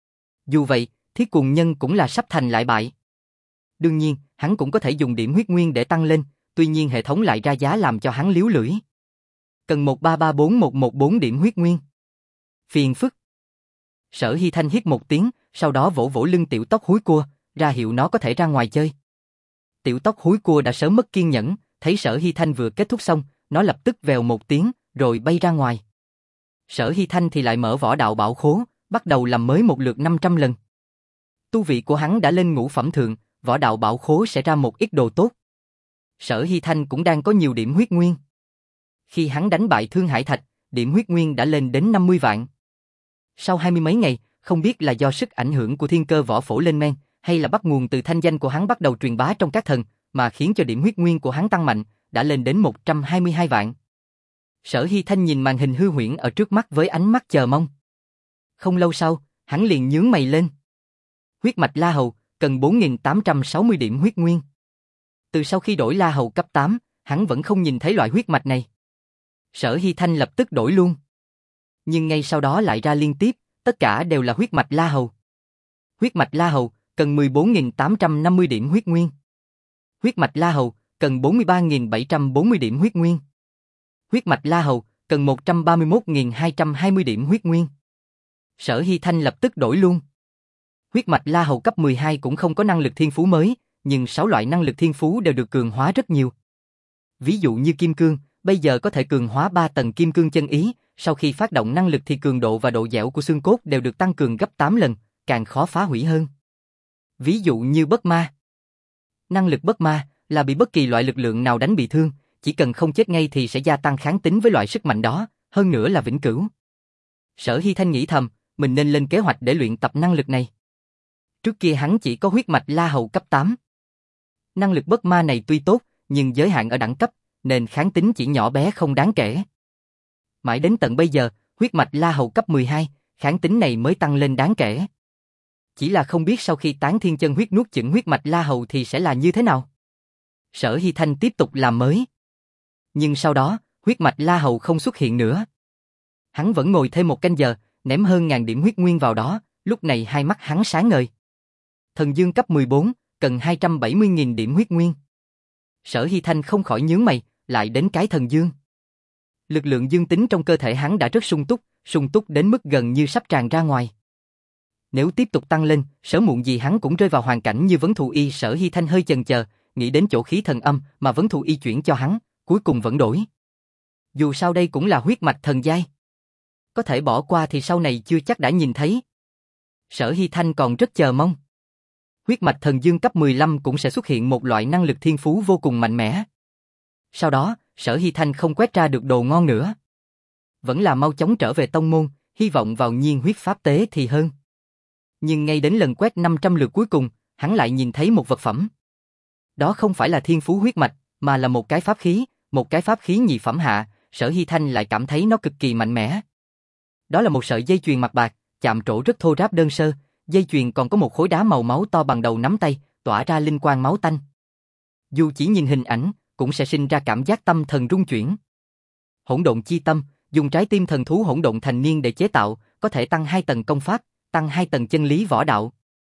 Dù vậy, Thiết Cuồng Nhân cũng là sắp thành lại bại. Đương nhiên, hắn cũng có thể dùng điểm huyết nguyên để tăng lên, tuy nhiên hệ thống lại ra giá làm cho hắn líu lưỡi. Cần một ba ba bốn một một bốn điểm huyết nguyên. Phiền phức. Sở Hy Thanh hít một tiếng, sau đó vỗ vỗ lưng tiểu tóc húi cua, ra hiệu nó có thể ra ngoài chơi. Tiểu tóc húi cua đã sớm mất kiên nhẫn, thấy Sở Hy Thanh vừa kết thúc xong, nó lập tức vèo một tiếng, rồi bay ra ngoài. Sở Hy Thanh thì lại mở võ đạo bảo khố, bắt đầu làm mới một lượt năm trăm lần. Tu vị của hắn đã lên ngũ phẩm thượng, võ đạo bảo khố sẽ ra một ít đồ tốt. Sở Hy Thanh cũng đang có nhiều điểm huyết nguyên. Khi hắn đánh bại Thương Hải Thạch, điểm huyết nguyên đã lên đến năm mươi vạn. Sau hai mươi mấy ngày, không biết là do sức ảnh hưởng của thiên cơ võ phổ lên men, hay là bắt nguồn từ thanh danh của hắn bắt đầu truyền bá trong các thần, mà khiến cho điểm huyết nguyên của hắn tăng mạnh, đã lên đến một trăm hai mươi hai vạn. Sở Hy Thanh nhìn màn hình hư huyễn ở trước mắt với ánh mắt chờ mong. Không lâu sau, hắn liền nhướng mày lên. Huyết mạch La Hầu, cần bốn nghìn tám trăm sáu mươi điểm huyết nguyên. Từ sau khi đổi La Hầu cấp tám, hắn vẫn không nhìn thấy loại huyết mạch này. Sở Hy Thanh lập tức đổi luôn. Nhưng ngay sau đó lại ra liên tiếp, tất cả đều là huyết mạch La Hầu. Huyết mạch La Hầu, cần mười bốn nghìn tám trăm năm mươi điểm huyết nguyên. Huyết mạch La Hầu, cần bốn mươi ba nghìn bảy trăm bốn mươi điểm huyết nguyên. Huyết mạch La Hầu, cần một trăm ba mươi mốt nghìn hai trăm hai mươi điểm huyết nguyên. Sở Hy Thanh lập tức đổi luôn. Huyết mạch La Hầu cấp mười hai cũng không có năng lực thiên phú mới, nhưng sáu loại năng lực thiên phú đều được cường hóa rất nhiều. Ví dụ như Kim Cương, bây giờ có thể cường hóa ba tầng Kim Cương chân ý, sau khi phát động năng lực thì cường độ và độ dẻo của xương cốt đều được tăng cường gấp tám lần, càng khó phá hủy hơn. Ví dụ như Bất Ma. Năng lực Bất Ma là bị bất kỳ loại lực lượng nào đánh bị thương, chỉ cần không chết ngay thì sẽ gia tăng kháng tính với loại sức mạnh đó, hơn nữa là vĩnh cửu. Sở Hy Thanh nghĩ thầm, mình nên lên kế hoạch để luyện tập năng lực này. Trước kia hắn chỉ có huyết mạch La Hầu cấp tám. Năng lực bất ma này tuy tốt, nhưng giới hạn ở đẳng cấp, nên kháng tính chỉ nhỏ bé không đáng kể. Mãi đến tận bây giờ, huyết mạch La Hầu cấp mười hai, kháng tính này mới tăng lên đáng kể. Chỉ là không biết sau khi Tán Thiên Chân Huyết nuốt chửng huyết mạch La Hầu thì sẽ là như thế nào. Sở Hy Thanh tiếp tục làm mới. Nhưng sau đó, huyết mạch La Hầu không xuất hiện nữa. Hắn vẫn ngồi thêm một canh giờ, ném hơn ngàn điểm huyết nguyên vào đó, lúc này hai mắt hắn sáng ngời. Thần Dương cấp mười bốn, cần hai trăm bảy mươi nghìn điểm huyết nguyên. Sở Hy Thanh không khỏi nhướng mày, lại đến cái thần dương. Lực lượng dương tính trong cơ thể hắn đã rất sung túc, sung túc đến mức gần như sắp tràn ra ngoài. Nếu tiếp tục tăng lên, sớm muộn gì hắn cũng rơi vào hoàn cảnh như Vấn Thù Y. Sở Hy Thanh hơi chần chờ, nghĩ đến chỗ khí thần âm mà Vấn Thù Y chuyển cho hắn, cuối cùng vẫn đổi. Dù sao đây cũng là huyết mạch thần giai. Có thể bỏ qua thì sau này chưa chắc đã nhìn thấy. Sở Hy Thanh còn rất chờ mong. Huyết mạch thần dương cấp mười lăm cũng sẽ xuất hiện một loại năng lực thiên phú vô cùng mạnh mẽ. Sau đó, Sở Hy Thanh không quét ra được đồ ngon nữa. Vẫn là mau chóng trở về tông môn, hy vọng vào nhiên huyết pháp tế thì hơn. Nhưng ngay đến lần quét năm trăm lượt cuối cùng, hắn lại nhìn thấy một vật phẩm. Đó không phải là thiên phú huyết mạch, mà là một cái pháp khí, một cái pháp khí nhị phẩm hạ, Sở Hy Thanh lại cảm thấy nó cực kỳ mạnh mẽ. Đó là một sợi dây chuyền mặt bạc, chạm trổ rất thô ráp đơn sơ, dây chuyền còn có một khối đá màu máu to bằng đầu nắm tay, tỏa ra linh quang máu tanh. Dù chỉ nhìn hình ảnh, cũng sẽ sinh ra cảm giác tâm thần rung chuyển. Hỗn độn chi tâm, dùng trái tim thần thú hỗn độn thành niên để chế tạo, có thể tăng hai tầng công pháp, tăng hai tầng chân lý võ đạo.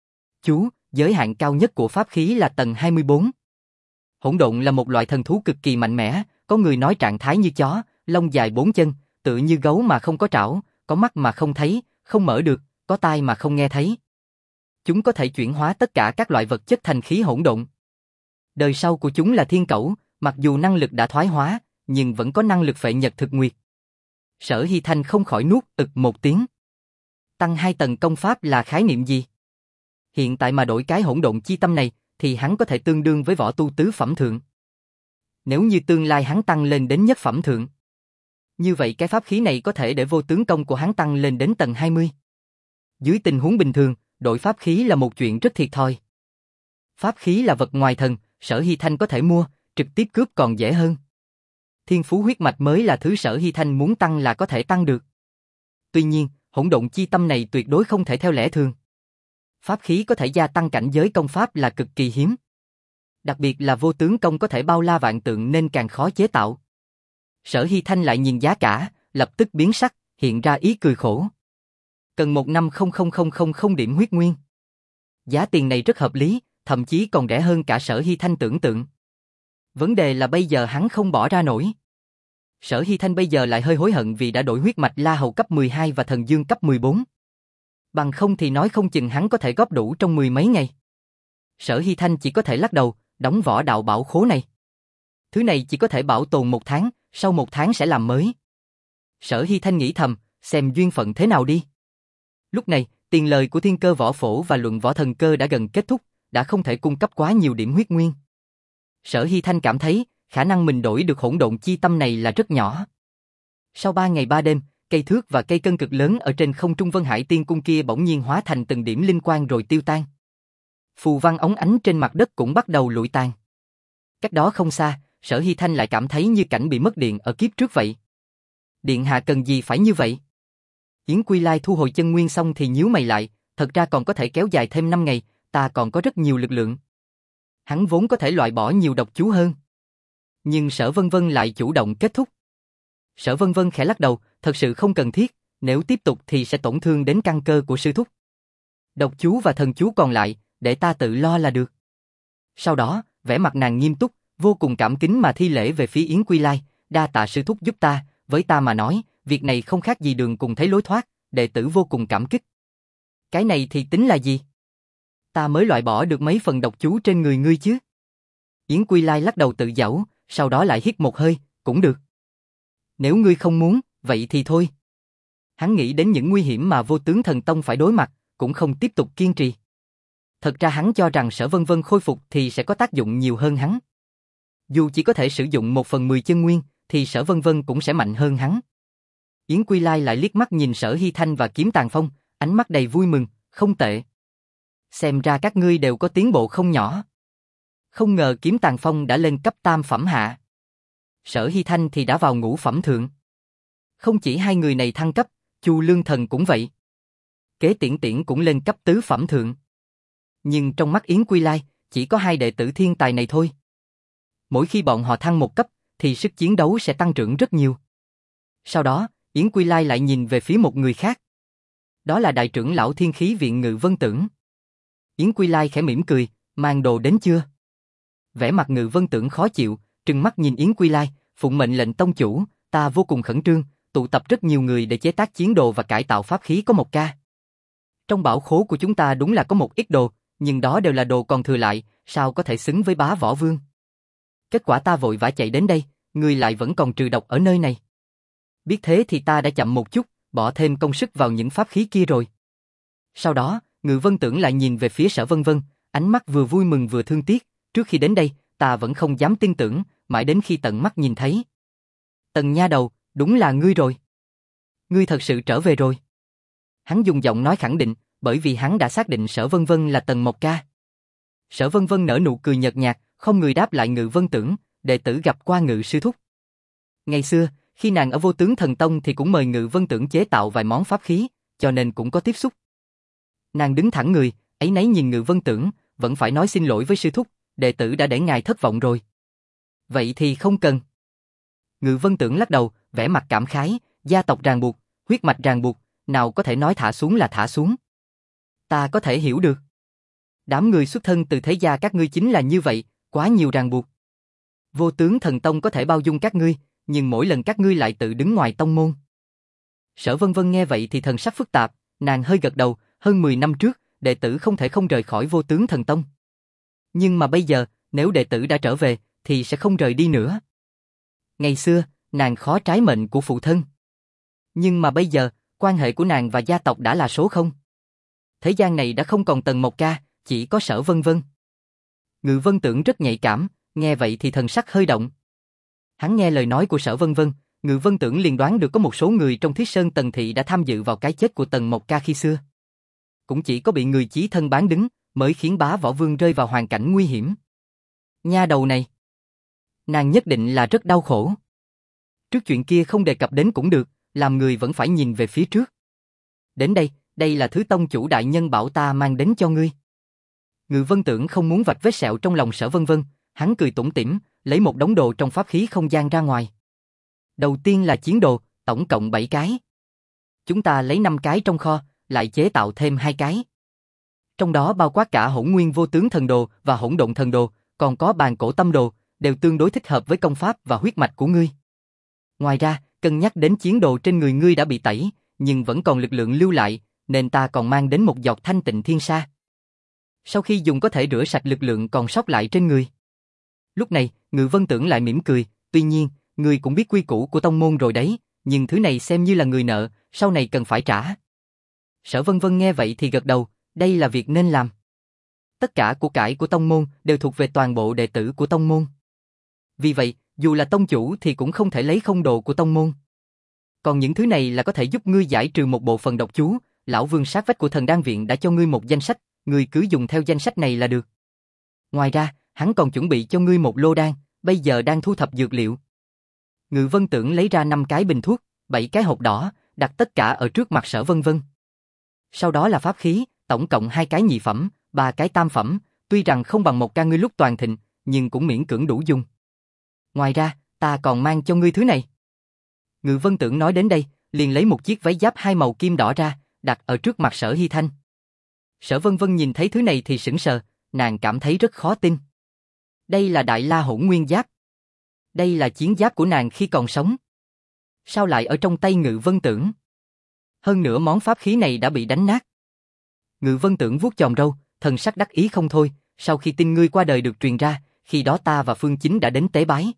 Chú, giới hạn cao nhất của pháp khí là tầng hai mươi bốn. Hỗn độn là một loại thần thú cực kỳ mạnh mẽ, có người nói trạng thái như chó, lông dài bốn chân, tựa như gấu mà không có trảo, có mắt mà không thấy, không mở được, có tai mà không nghe thấy. Chúng có thể chuyển hóa tất cả các loại vật chất thành khí hỗn độn. Đời sau của chúng là thiên cẩu, mặc dù năng lực đã thoái hóa, nhưng vẫn có năng lực phệ nhật thực nguyệt. Sở Hy Thanh không khỏi nuốt ực một tiếng. Tăng hai tầng công pháp là khái niệm gì? Hiện tại mà đổi cái hỗn độn chi tâm này, thì hắn có thể tương đương với võ tu tứ phẩm thượng. Nếu như tương lai hắn tăng lên đến nhất phẩm thượng, như vậy cái pháp khí này có thể để vô tướng công của hắn tăng lên đến tầng hai mươi. Dưới tình huống bình thường, đổi pháp khí là một chuyện rất thiệt thòi. Pháp khí là vật ngoài thần, Sở Hy Thanh có thể mua, trực tiếp cướp còn dễ hơn. Thiên phú huyết mạch mới là thứ Sở Hy Thanh muốn tăng là có thể tăng được. Tuy nhiên, hỗn độn chi tâm này tuyệt đối không thể theo lẽ thường. Pháp khí có thể gia tăng cảnh giới công pháp là cực kỳ hiếm. Đặc biệt là vô tướng công có thể bao la vạn tượng nên càng khó chế tạo. Sở Hy Thanh lại nhìn giá cả, lập tức biến sắc, hiện ra ý cười khổ. Cần một năm không không không không không điểm huyết nguyên. Giá tiền này rất hợp lý, thậm chí còn rẻ hơn cả Sở Hy Thanh tưởng tượng. Vấn đề là bây giờ hắn không bỏ ra nổi. Sở Hy Thanh bây giờ lại hơi hối hận vì đã đổi huyết mạch La Hầu cấp mười hai và thần dương cấp mười bốn. Bằng không thì nói không chừng hắn có thể góp đủ trong mười mấy ngày. Sở Hy Thanh chỉ có thể lắc đầu, đóng vỏ đạo bảo khố này. Thứ này chỉ có thể bảo tồn một tháng, sau một tháng sẽ làm mới. Sở Hy Thanh nghĩ thầm, xem duyên phận thế nào đi. Lúc này, tiền lời của Thiên Cơ Võ Phổ và Luận Võ Thần Cơ đã gần kết thúc, đã không thể cung cấp quá nhiều điểm huyết nguyên. Sở Hy Thanh cảm thấy, khả năng mình đổi được hỗn độn chi tâm này là rất nhỏ. Sau ba ngày ba đêm, cây thước và cây cân cực lớn ở trên không trung Vân Hải Tiên Cung kia bỗng nhiên hóa thành từng điểm linh quang rồi tiêu tan. Phù văn óng ánh trên mặt đất cũng bắt đầu lụi tàn. Cách đó không xa, Sở Hy Thanh lại cảm thấy như cảnh bị mất điện ở kiếp trước vậy. Điện hạ cần gì phải như vậy? Yến Quy Lai thu hồi chân nguyên xong thì nhíu mày lại, thật ra còn có thể kéo dài thêm năm ngày, ta còn có rất nhiều lực lượng. Hắn vốn có thể loại bỏ nhiều độc chú hơn. Nhưng Sở Vân Vân lại chủ động kết thúc. Sở Vân Vân khẽ lắc đầu, thật sự không cần thiết, nếu tiếp tục thì sẽ tổn thương đến căn cơ của sư thúc. Độc chú và thần chú còn lại, để ta tự lo là được. Sau đó, vẻ mặt nàng nghiêm túc, vô cùng cảm kính mà thi lễ về phía Yến Quy Lai, đa tạ sư thúc giúp ta, với ta mà nói, việc này không khác gì đường cùng thấy lối thoát, đệ tử vô cùng cảm kích. Cái này thì tính là gì? Ta mới loại bỏ được mấy phần độc chú trên người ngươi chứ. Yến Quy Lai lắc đầu tự giễu, sau đó lại hít một hơi, cũng được. Nếu ngươi không muốn, vậy thì thôi. Hắn nghĩ đến những nguy hiểm mà Vô Tướng Thần Tông phải đối mặt, cũng không tiếp tục kiên trì. Thật ra hắn cho rằng Sở Vân Vân khôi phục thì sẽ có tác dụng nhiều hơn hắn. Dù chỉ có thể sử dụng một phần mười chân nguyên, thì Sở Vân Vân cũng sẽ mạnh hơn hắn. Yến Quy Lai lại liếc mắt nhìn Sở Hy Thanh và Kiếm Tàn Phong, ánh mắt đầy vui mừng, không tệ. Xem ra các ngươi đều có tiến bộ không nhỏ. Không ngờ Kiếm Tàng Phong đã lên cấp tam phẩm hạ. Sở Hy Thanh thì đã vào ngũ phẩm thượng. Không chỉ hai người này thăng cấp, Chu Lương Thần cũng vậy. Kế Tiễn Tiễn cũng lên cấp tứ phẩm thượng. Nhưng trong mắt Yến Quy Lai, chỉ có hai đệ tử thiên tài này thôi. Mỗi khi bọn họ thăng một cấp, thì sức chiến đấu sẽ tăng trưởng rất nhiều. Sau đó, Yến Quy Lai lại nhìn về phía một người khác. Đó là đại trưởng lão Thiên Khí Viện Ngự Vân Tưởng. Yến Quy Lai khẽ mỉm cười, mang đồ đến chưa? Vẻ mặt Ngự Vân Tưởng khó chịu, trừng mắt nhìn Yến Quy Lai, phụng mệnh lệnh tông chủ, ta vô cùng khẩn trương, tụ tập rất nhiều người để chế tác chiến đồ và cải tạo pháp khí có một ca. Trong bảo khố của chúng ta đúng là có một ít đồ, nhưng đó đều là đồ còn thừa lại, sao có thể xứng với bá võ vương. Kết quả ta vội vã chạy đến đây, người lại vẫn còn trừ độc ở nơi này. Biết thế thì ta đã chậm một chút, bỏ thêm công sức vào những pháp khí kia rồi. Sau đó, Ngự Vân Tưởng lại nhìn về phía Sở Vân Vân, ánh mắt vừa vui mừng vừa thương tiếc, trước khi đến đây, ta vẫn không dám tin tưởng, mãi đến khi tận mắt nhìn thấy. Tần nha đầu, đúng là ngươi rồi. Ngươi thật sự trở về rồi. Hắn dùng giọng nói khẳng định, bởi vì hắn đã xác định Sở Vân Vân là Tần Mộc Ca. Sở Vân Vân nở nụ cười nhợt nhạt, không người đáp lại Ngự Vân Tưởng, đệ tử gặp qua Ngự sư thúc. Ngày xưa, khi nàng ở Vô Tướng Thần Tông thì cũng mời Ngự Vân Tưởng chế tạo vài món pháp khí, cho nên cũng có tiếp xúc. Nàng đứng thẳng người, áy náy nhìn Ngự Vân Tưởng, vẫn phải nói xin lỗi với sư thúc, đệ tử đã để ngài thất vọng rồi. Vậy thì không cần. Ngự Vân Tưởng lắc đầu, vẻ mặt cảm khái, gia tộc ràng buộc, huyết mạch ràng buộc, nào có thể nói thả xuống là thả xuống. Ta có thể hiểu được. Đám người xuất thân từ thế gia các ngươi chính là như vậy, quá nhiều ràng buộc. Vô Tướng Thần Tông có thể bao dung các ngươi, nhưng mỗi lần các ngươi lại tự đứng ngoài tông môn. Sở Vân Vân nghe vậy thì thần sắc phức tạp, nàng hơi gật đầu, hơn mười năm trước, đệ tử không thể không rời khỏi Vô Tướng Thần Tông. Nhưng mà bây giờ, nếu đệ tử đã trở về, thì sẽ không rời đi nữa. Ngày xưa, nàng khó trái mệnh của phụ thân. Nhưng mà bây giờ, quan hệ của nàng và gia tộc đã là số không. Thế gian này đã không còn Tần Mộc Ca, chỉ có Sở Vân Vân. Ngự Vân Tưởng rất nhạy cảm, nghe vậy thì thần sắc hơi động. Hắn nghe lời nói của Sở Vân Vân, Ngự Vân Tưởng liền đoán được có một số người trong Thiết Sơn Tần Thị đã tham dự vào cái chết của Tần Mộc Ca khi xưa. Cũng chỉ có bị người chí thân bán đứng, mới khiến bá võ vương rơi vào hoàn cảnh nguy hiểm. Nha đầu này, nàng nhất định là rất đau khổ. Trước chuyện kia không đề cập đến cũng được, làm người vẫn phải nhìn về phía trước. Đến đây, đây là thứ tông chủ đại nhân bảo ta mang đến cho ngươi. Ngự Vân Tưởng không muốn vạch vết sẹo trong lòng Sở Vân Vân, hắn cười tủm tỉm, lấy một đống đồ trong pháp khí không gian ra ngoài. Đầu tiên là chiến đồ, tổng cộng bảy cái. Chúng ta lấy năm cái trong kho, lại chế tạo thêm hai cái. Trong đó bao quát cả Hỗn Nguyên Vô Tướng Thần Đồ và Hỗn Độn Thần Đồ, còn có Bàn Cổ Tâm Đồ, đều tương đối thích hợp với công pháp và huyết mạch của ngươi. Ngoài ra, cân nhắc đến chiến đồ trên người ngươi đã bị tẩy, nhưng vẫn còn lực lượng lưu lại, nên ta còn mang đến một giọt Thanh Tịnh Thiên Sa. Sau khi dùng có thể rửa sạch lực lượng còn sót lại trên người. Lúc này, Ngự Vân Tưởng lại mỉm cười, tuy nhiên, ngươi cũng biết quy củ của tông môn rồi đấy, nhưng thứ này xem như là người nợ, sau này cần phải trả. Sở Vân Vân nghe vậy thì gật đầu, đây là việc nên làm. Tất cả của cải của tông môn đều thuộc về toàn bộ đệ tử của tông môn. Vì vậy, dù là tông chủ thì cũng không thể lấy không đồ của tông môn. Còn những thứ này là có thể giúp ngươi giải trừ một bộ phận độc chú, lão vương sát vách của thần đan viện đã cho ngươi một danh sách, ngươi cứ dùng theo danh sách này là được. Ngoài ra, hắn còn chuẩn bị cho ngươi một lô đan, bây giờ đang thu thập dược liệu. Ngự Vân Tưởng lấy ra năm cái bình thuốc, bảy cái hộp đỏ, đặt tất cả ở trước mặt Sở Vân Vân. Sau đó là pháp khí, tổng cộng hai cái nhị phẩm, ba cái tam phẩm, tuy rằng không bằng một ca ngươi lúc toàn thịnh, nhưng cũng miễn cưỡng đủ dùng. Ngoài ra, ta còn mang cho ngươi thứ này. Ngự Vân Tưởng nói đến đây, liền lấy một chiếc váy giáp hai màu kim đỏ ra, đặt ở trước mặt Sở Hy Thanh. Sở Vân Vân nhìn thấy thứ này thì sững sờ, nàng cảm thấy rất khó tin. Đây là Đại La Hỗn Nguyên Giáp. Đây là chiến giáp của nàng khi còn sống. Sao lại ở trong tay Ngự Vân Tưởng? Hơn nữa món pháp khí này đã bị đánh nát. Ngự Vân Tưởng vuốt chòm râu, thần sắc đắc ý không thôi, sau khi tin ngươi qua đời được truyền ra, khi đó ta và Phương Chính đã đến tế bái.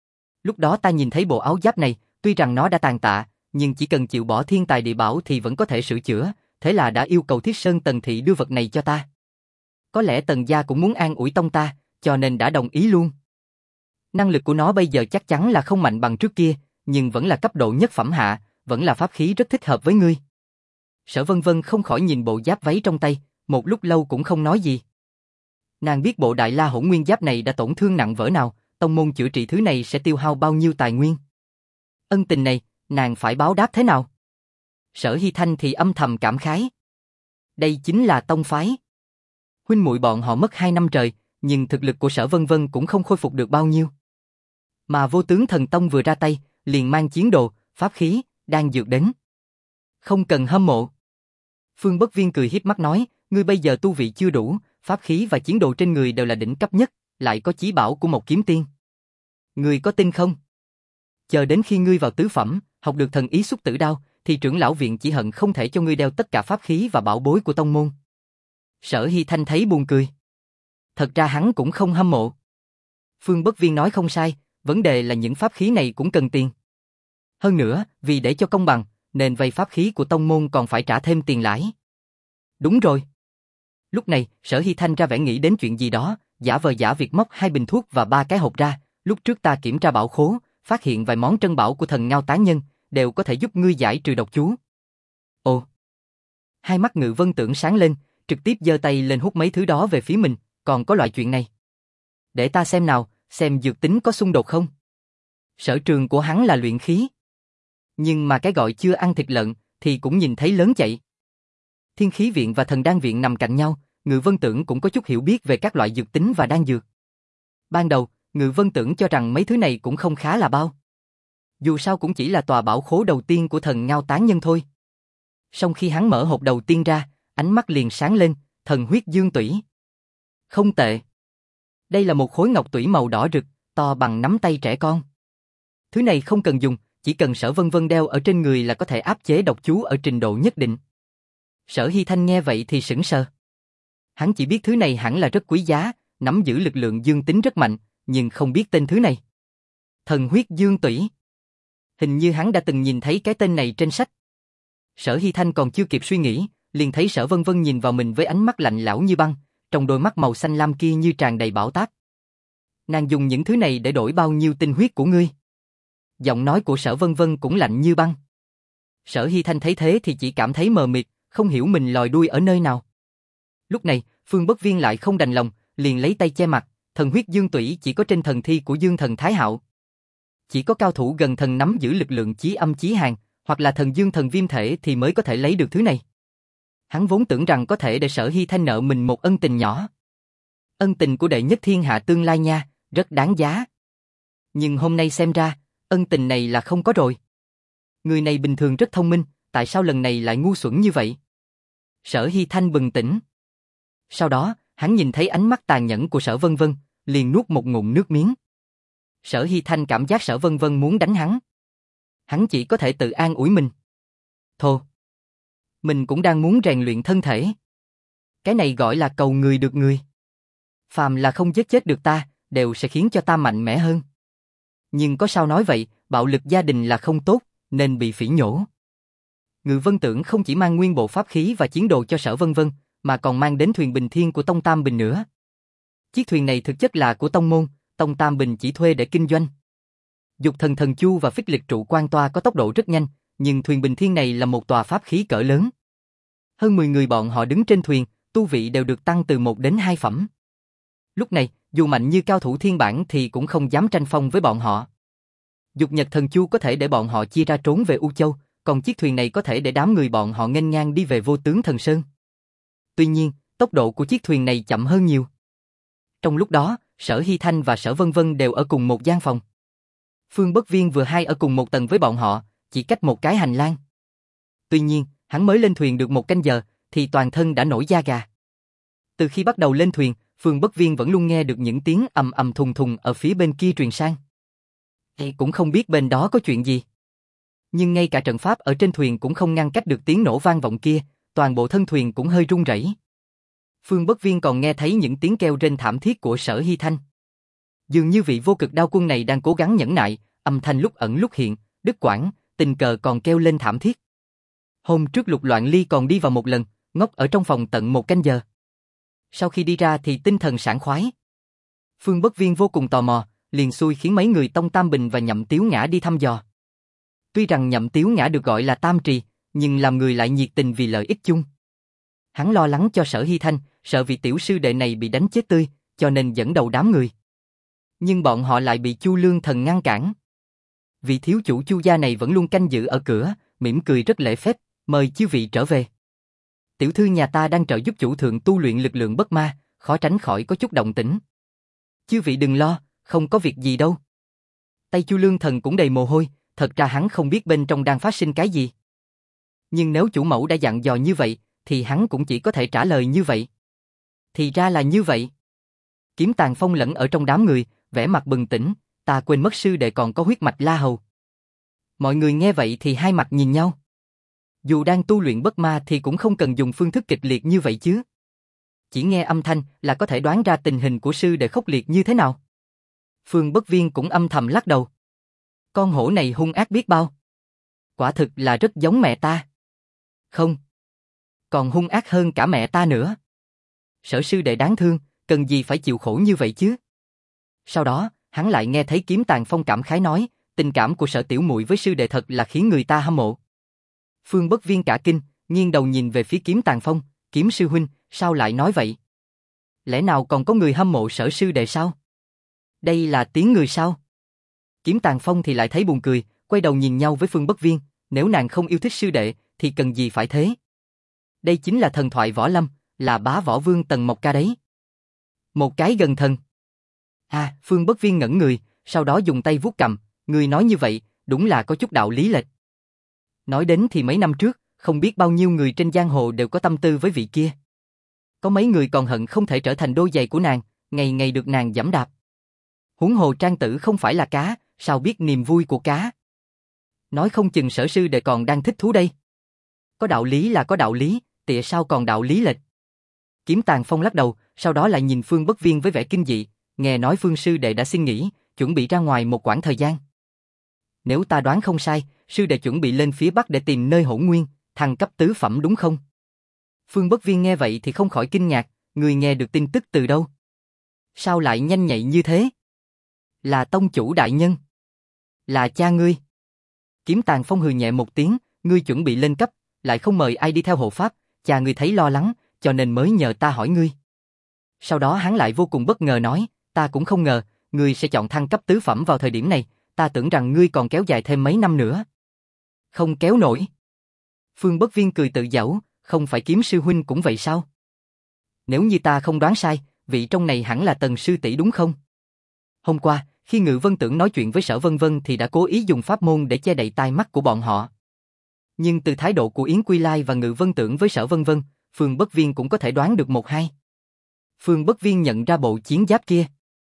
Lúc đó ta nhìn thấy bộ áo giáp này, tuy rằng nó đã tàn tạ, nhưng chỉ cần chịu bỏ thiên tài địa bảo thì vẫn có thể sửa chữa, thế là đã yêu cầu Thiết Sơn Tần Thị đưa vật này cho ta. Có lẽ Tần gia cũng muốn an ủi tông ta, cho nên đã đồng ý luôn. Năng lực của nó bây giờ chắc chắn là không mạnh bằng trước kia, nhưng vẫn là cấp độ nhất phẩm hạ, vẫn là pháp khí rất thích hợp với ngươi. Sở Vân Vân không khỏi nhìn bộ giáp váy trong tay, một lúc lâu cũng không nói gì. Nàng biết bộ Đại La Hỗn Nguyên Giáp này đã tổn thương nặng vỡ nào, tông môn chữa trị thứ này sẽ tiêu hao bao nhiêu tài nguyên. Ân tình này, nàng phải báo đáp thế nào? Sở Hy Thanh thì âm thầm cảm khái. Đây chính là tông phái. Huynh muội bọn họ mất hai năm trời, nhưng thực lực của Sở Vân Vân cũng không khôi phục được bao nhiêu. Mà Vô Tướng Thần Tông vừa ra tay, liền mang chiến đồ, pháp khí, đang dược đến. Không cần hâm mộ. Phương Bất Viên cười hiếp mắt nói, ngươi bây giờ tu vị chưa đủ, pháp khí và chiến đồ trên người đều là đỉnh cấp nhất, lại có chí bảo của một kiếm tiên. Ngươi có tin không? Chờ đến khi ngươi vào tứ phẩm, học được thần ý xúc tử đao, thì trưởng lão viện chỉ hận không thể cho ngươi đeo tất cả pháp khí và bảo bối của tông môn. Sở Hy Thanh thấy buồn cười. Thật ra hắn cũng không hâm mộ. Phương Bất Viên nói không sai, vấn đề là những pháp khí này cũng cần tiền. Hơn nữa, vì để cho công bằng, nên vay pháp khí của tông môn còn phải trả thêm tiền lãi. Đúng rồi. Lúc này, Sở Hy Thanh ra vẻ nghĩ đến chuyện gì đó, giả vờ giả việc móc hai bình thuốc và ba cái hộp ra. Lúc trước ta kiểm tra bảo khố, phát hiện vài món trân bảo của thần Ngao Tán Nhân, đều có thể giúp ngươi giải trừ độc chú. Ồ! Hai mắt Ngự Vân Tưởng sáng lên, trực tiếp giơ tay lên hút mấy thứ đó về phía mình, còn có loại chuyện này. Để ta xem nào, xem dược tính có xung đột không. Sở trường của hắn là luyện khí. Nhưng mà cái gọi chưa ăn thịt lợn, thì cũng nhìn thấy lớn chạy. Thiên Khí Viện và Thần Đan Viện nằm cạnh nhau, Ngự Vân Tưởng cũng có chút hiểu biết về các loại dược tính và đan dược. Ban đầu, Ngự Vân Tưởng cho rằng mấy thứ này cũng không khá là bao. Dù sao cũng chỉ là tòa bảo khố đầu tiên của thần Ngao Tán Nhân thôi. Song khi hắn mở hộp đầu tiên ra, ánh mắt liền sáng lên, thần huyết dương tủy. Không tệ. Đây là một khối ngọc tủy màu đỏ rực, to bằng nắm tay trẻ con. Thứ này không cần dùng, chỉ cần Sở Vân Vân đeo ở trên người là có thể áp chế độc chú ở trình độ nhất định. Sở Hy Thanh nghe vậy thì sững sờ. Hắn chỉ biết thứ này hẳn là rất quý giá, nắm giữ lực lượng dương tính rất mạnh, nhưng không biết tên thứ này. Thần huyết dương tủy. Hình như hắn đã từng nhìn thấy cái tên này trên sách. Sở Hy Thanh còn chưa kịp suy nghĩ, liền thấy Sở Vân Vân nhìn vào mình với ánh mắt lạnh lẽo như băng, trong đôi mắt màu xanh lam kia như tràn đầy bão táp. Nàng dùng những thứ này để đổi bao nhiêu tinh huyết của ngươi? Giọng nói của Sở Vân Vân cũng lạnh như băng. Sở Hy Thanh thấy thế thì chỉ cảm thấy mờ mịt, không hiểu mình lòi đuôi ở nơi nào. Lúc này, Phương Bất Viên lại không đành lòng, liền lấy tay che mặt, thần huyết dương tủy chỉ có trên thần thi của Dương Thần Thái Hạo. Chỉ có cao thủ gần thần nắm giữ lực lượng chí âm chí hàn, hoặc là thần Dương Thần Viêm Thể thì mới có thể lấy được thứ này. Hắn vốn tưởng rằng có thể để Sở Hy Thanh nợ mình một ân tình nhỏ. Ân tình của đệ nhất thiên hạ tương lai nha, rất đáng giá. Nhưng hôm nay xem ra, ân tình này là không có rồi. Người này bình thường rất thông minh, tại sao lần này lại ngu xuẩn như vậy? Sở Hy Thanh bừng tỉnh. Sau đó, hắn nhìn thấy ánh mắt tàn nhẫn của Sở Vân Vân, liền nuốt một ngụm nước miếng. Sở Hy Thanh cảm giác Sở Vân Vân muốn đánh hắn. Hắn chỉ có thể tự an ủi mình. Thô, mình cũng đang muốn rèn luyện thân thể. Cái này gọi là cầu người được người. Phàm là không giết chết được ta, đều sẽ khiến cho ta mạnh mẽ hơn. Nhưng có sao nói vậy, bạo lực gia đình là không tốt, nên bị phỉ nhổ. Ngự Vân Tưởng không chỉ mang nguyên bộ pháp khí và chiến đồ cho Sở Vân Vân, mà còn mang đến thuyền bình thiên của Tông Tam Bình nữa. Chiếc thuyền này thực chất là của tông môn, Tông Tam Bình chỉ thuê để kinh doanh. Dục thần thần chu và phích lịch trụ quan toa có tốc độ rất nhanh, nhưng thuyền bình thiên này là một tòa pháp khí cỡ lớn. Hơn mười người bọn họ đứng trên thuyền, tu vị đều được tăng từ một đến hai phẩm. Lúc này, dù mạnh như cao thủ thiên bản thì cũng không dám tranh phong với bọn họ. Dục nhật thần chu có thể để bọn họ chia ra trốn về U Châu, còn chiếc thuyền này có thể để đám người bọn họ nghênh ngang đi về Vô Tướng Thần Sơn. Tuy nhiên, tốc độ của chiếc thuyền này chậm hơn nhiều. Trong lúc đó, Sở Hy Thanh và Sở Vân Vân đều ở cùng một gian phòng. Phương Bất Viên vừa hay ở cùng một tầng với bọn họ, chỉ cách một cái hành lang. Tuy nhiên, hắn mới lên thuyền được một canh giờ, thì toàn thân đã nổi da gà. Từ khi bắt đầu lên thuyền, Phương Bất Viên vẫn luôn nghe được những tiếng ầm ầm thùng thùng ở phía bên kia truyền sang. Ê, cũng không biết bên đó có chuyện gì. Nhưng ngay cả trận pháp ở trên thuyền cũng không ngăn cách được tiếng nổ vang vọng kia, toàn bộ thân thuyền cũng hơi rung rẩy. Phương Bất Viên còn nghe thấy những tiếng kêu rên thảm thiết của Sở Hy Thanh. Dường như vị vô cực đao quân này đang cố gắng nhẫn nại, âm thanh lúc ẩn lúc hiện, đứt quãng, tình cờ còn kêu lên thảm thiết. Hôm trước Lục Loạn Ly còn đi vào một lần, ngốc ở trong phòng tận một canh giờ. Sau khi đi ra thì tinh thần sảng khoái. Phương Bất Viên vô cùng tò mò, liền xui khiến mấy người Tông Tam Bình và Nhậm Tiếu Ngã đi thăm dò. Tuy rằng Nhậm Tiếu Ngã được gọi là tam trì, nhưng làm người lại nhiệt tình vì lợi ích chung. Hắn lo lắng cho Sở Hy Thanh, sợ vị tiểu sư đệ này bị đánh chết tươi, cho nên dẫn đầu đám người. Nhưng bọn họ lại bị Chu Lương Thần ngăn cản. Vị thiếu chủ Chu gia này vẫn luôn canh giữ ở cửa, mỉm cười rất lễ phép, mời chư vị trở về. Tiểu thư nhà ta đang trợ giúp chủ thượng tu luyện lực lượng bất ma, khó tránh khỏi có chút động tĩnh. Chư vị đừng lo, không có việc gì đâu. Tay Chu Lương Thần cũng đầy mồ hôi, thật ra hắn không biết bên trong đang phát sinh cái gì. Nhưng nếu chủ mẫu đã dặn dò như vậy, thì hắn cũng chỉ có thể trả lời như vậy. Thì ra là như vậy. Kiếm Tàn Phong lẫn ở trong đám người, vẻ mặt bừng tỉnh, ta quên mất sư đệ còn có huyết mạch La Hầu. Mọi người nghe vậy thì hai mặt nhìn nhau. Dù đang tu luyện bất ma thì cũng không cần dùng phương thức kịch liệt như vậy chứ. Chỉ nghe âm thanh là có thể đoán ra tình hình của sư đệ khốc liệt như thế nào. Phương Bất Viên cũng âm thầm lắc đầu. Con hổ này hung ác biết bao. Quả thực là rất giống mẹ ta. Không. Còn hung ác hơn cả mẹ ta nữa. Sở sư đệ đáng thương, cần gì phải chịu khổ như vậy chứ. Sau đó, hắn lại nghe thấy Kiếm Tàn Phong cảm khái nói, tình cảm của Sở tiểu muội với sư đệ thật là khiến người ta hâm mộ. Phương Bất Viên cả kinh, nghiêng đầu nhìn về phía Kiếm Tàn Phong, Kiếm sư huynh, sao lại nói vậy? Lẽ nào còn có người hâm mộ Sở sư đệ sao? Đây là tiếng người sao? Kiếm Tàn Phong thì lại thấy buồn cười, quay đầu nhìn nhau với Phương Bất Viên, nếu nàng không yêu thích sư đệ, thì cần gì phải thế? Đây chính là thần thoại võ lâm, là bá võ vương Tần Mộc Ca đấy. Một cái gần thần. À, Phương Bất Viên ngẩn người, sau đó dùng tay vuốt cằm, người nói như vậy, đúng là có chút đạo lý lệch. Nói đến thì mấy năm trước, không biết bao nhiêu người trên giang hồ đều có tâm tư với vị kia. Có mấy người còn hận không thể trở thành đôi giày của nàng, ngày ngày được nàng giẫm đạp. Huống hồ Trang tử không phải là cá, sao biết niềm vui của cá. Nói không chừng Sở sư đệ còn đang thích thú đây. Có đạo lý là có đạo lý, tịa sao còn đạo lý lệch. Kiếm Tàn Phong lắc đầu, sau đó lại nhìn Phương Bất Viên với vẻ kinh dị, nghe nói Phương sư đệ đã xin nghỉ, chuẩn bị ra ngoài một quãng thời gian. Nếu ta đoán không sai, sư đệ chuẩn bị lên phía Bắc để tìm nơi hỗn nguyên, thăng cấp tứ phẩm đúng không? Phương Bất Viên nghe vậy thì không khỏi kinh ngạc, người nghe được tin tức từ đâu? Sao lại nhanh nhạy như thế? Là tông chủ đại nhân. Là cha ngươi. Kiếm Tàn Phong hừ nhẹ một tiếng, ngươi chuẩn bị lên cấp, lại không mời ai đi theo hộ pháp, cha ngươi thấy lo lắng, cho nên mới nhờ ta hỏi ngươi. Sau đó hắn lại vô cùng bất ngờ nói, ta cũng không ngờ, ngươi sẽ chọn thăng cấp tứ phẩm vào thời điểm này, ta tưởng rằng ngươi còn kéo dài thêm mấy năm nữa. Không kéo nổi. Phương Bất Viên cười tự giễu, không phải Kiếm sư huynh cũng vậy sao? Nếu như ta không đoán sai, vị trong này hẳn là Tần sư tỷ đúng không? Hôm qua, khi Ngự Vân Tưởng nói chuyện với Sở Vân Vân thì đã cố ý dùng pháp môn để che đậy tai mắt của bọn họ. Nhưng từ thái độ của Yến Quy Lai và Ngự Vân Tưởng với Sở Vân Vân, Phương Bất Viên cũng có thể đoán được một hai. Phương Bất Viên nhận ra bộ chiến giáp kia.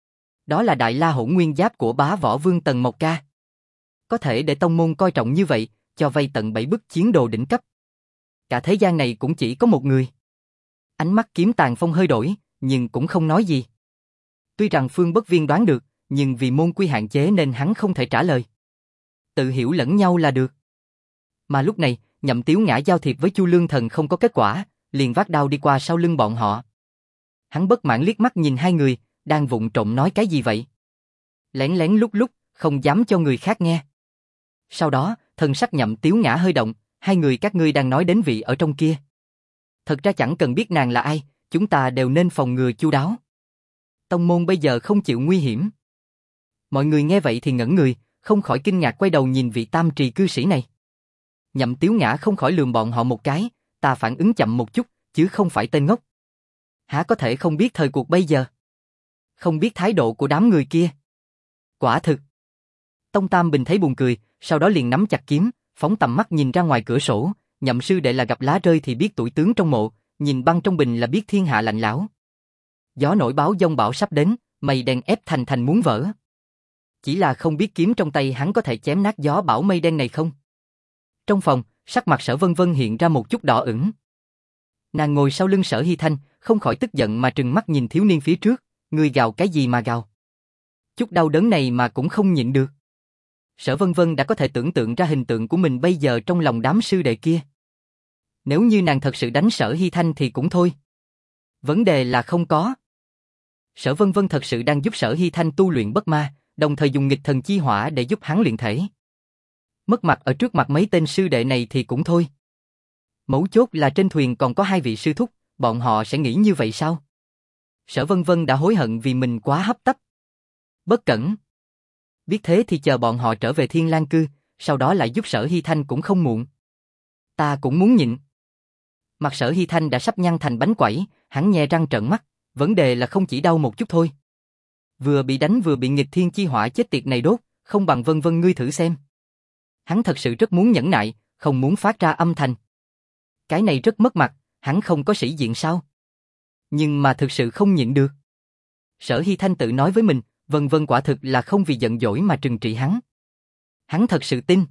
Đó là Đại La Hỗn Nguyên giáp của bá võ vương Tần Mộc Ca. Có thể để tông môn coi trọng như vậy, cho vay tận bảy bức chiến đồ đỉnh cấp. Cả thế gian này cũng chỉ có một người. Ánh mắt Kiếm Tàn Phong hơi đổi, nhưng cũng không nói gì. Tuy rằng Phương Bất Viên đoán được, nhưng vì môn quy hạn chế nên hắn không thể trả lời. Tự hiểu lẫn nhau là được. Mà lúc này, Nhậm Tiếu Ngã giao thiệp với Chu Lương Thần không có kết quả, liền vác đao đi qua sau lưng bọn họ. Hắn bất mãn liếc mắt nhìn hai người, đang vụng trộm nói cái gì vậy? Lén lén lúc lúc, không dám cho người khác nghe. Sau đó, thần sắc Nhậm Tiếu Ngã hơi động, hai người các ngươi đang nói đến vị ở trong kia. Thật ra chẳng cần biết nàng là ai, chúng ta đều nên phòng ngừa chu đáo. Tông môn bây giờ không chịu nguy hiểm. Mọi người nghe vậy thì ngẩn người, không khỏi kinh ngạc quay đầu nhìn vị tam trì cư sĩ này. Nhậm Tiếu Ngã không khỏi lườm bọn họ một cái, ta phản ứng chậm một chút, chứ không phải tên ngốc. Há có thể không biết thời cuộc bây giờ? Không biết thái độ của đám người kia. Quả thực. Tông Tam Bình thấy buồn cười, sau đó liền nắm chặt kiếm, phóng tầm mắt nhìn ra ngoài cửa sổ, Nhậm sư đệ là gặp lá rơi thì biết tuổi tướng trong mộ, nhìn băng trong bình là biết thiên hạ lạnh lẽo. Gió nổi báo giông bão sắp đến, mây đen ép thành thành muốn vỡ. Chỉ là không biết kiếm trong tay hắn có thể chém nát gió bão mây đen này không? Trong phòng, sắc mặt Sở Vân Vân hiện ra một chút đỏ ửng. Nàng ngồi sau lưng Sở Hy Thanh, không khỏi tức giận mà trừng mắt nhìn thiếu niên phía trước, ngươi gào cái gì mà gào? Chút đau đớn này mà cũng không nhịn được. Sở Vân Vân đã có thể tưởng tượng ra hình tượng của mình bây giờ trong lòng đám sư đệ kia. Nếu như nàng thật sự đánh Sở Hy Thanh thì cũng thôi. Vấn đề là không có. Sở Vân Vân thật sự đang giúp Sở Hy Thanh tu luyện bất ma, đồng thời dùng nghịch thần chi hỏa để giúp hắn luyện thể. Mất mặt ở trước mặt mấy tên sư đệ này thì cũng thôi. Mấu chốt là trên thuyền còn có hai vị sư thúc, bọn họ sẽ nghĩ như vậy sao? Sở Vân Vân đã hối hận vì mình quá hấp tấp. Bất cẩn. Biết thế thì chờ bọn họ trở về Thiên Lang Cư, sau đó lại giúp Sở Hy Thanh cũng không muộn. Ta cũng muốn nhịn. Mặt Sở Hy Thanh đã sắp nhăn thành bánh quẩy, hắn nhe răng trợn mắt, vấn đề là không chỉ đau một chút thôi. Vừa bị đánh vừa bị nghịch thiên chi hỏa chết tiệt này đốt, không bằng Vân Vân ngươi thử xem. Hắn thật sự rất muốn nhẫn nại, không muốn phát ra âm thanh. Cái này rất mất mặt, hắn không có sĩ diện sao? Nhưng mà thực sự không nhịn được. Sở Hy Thanh tự nói với mình, Vân Vân quả thực là không vì giận dỗi mà trừng trị hắn. Hắn thật sự tin.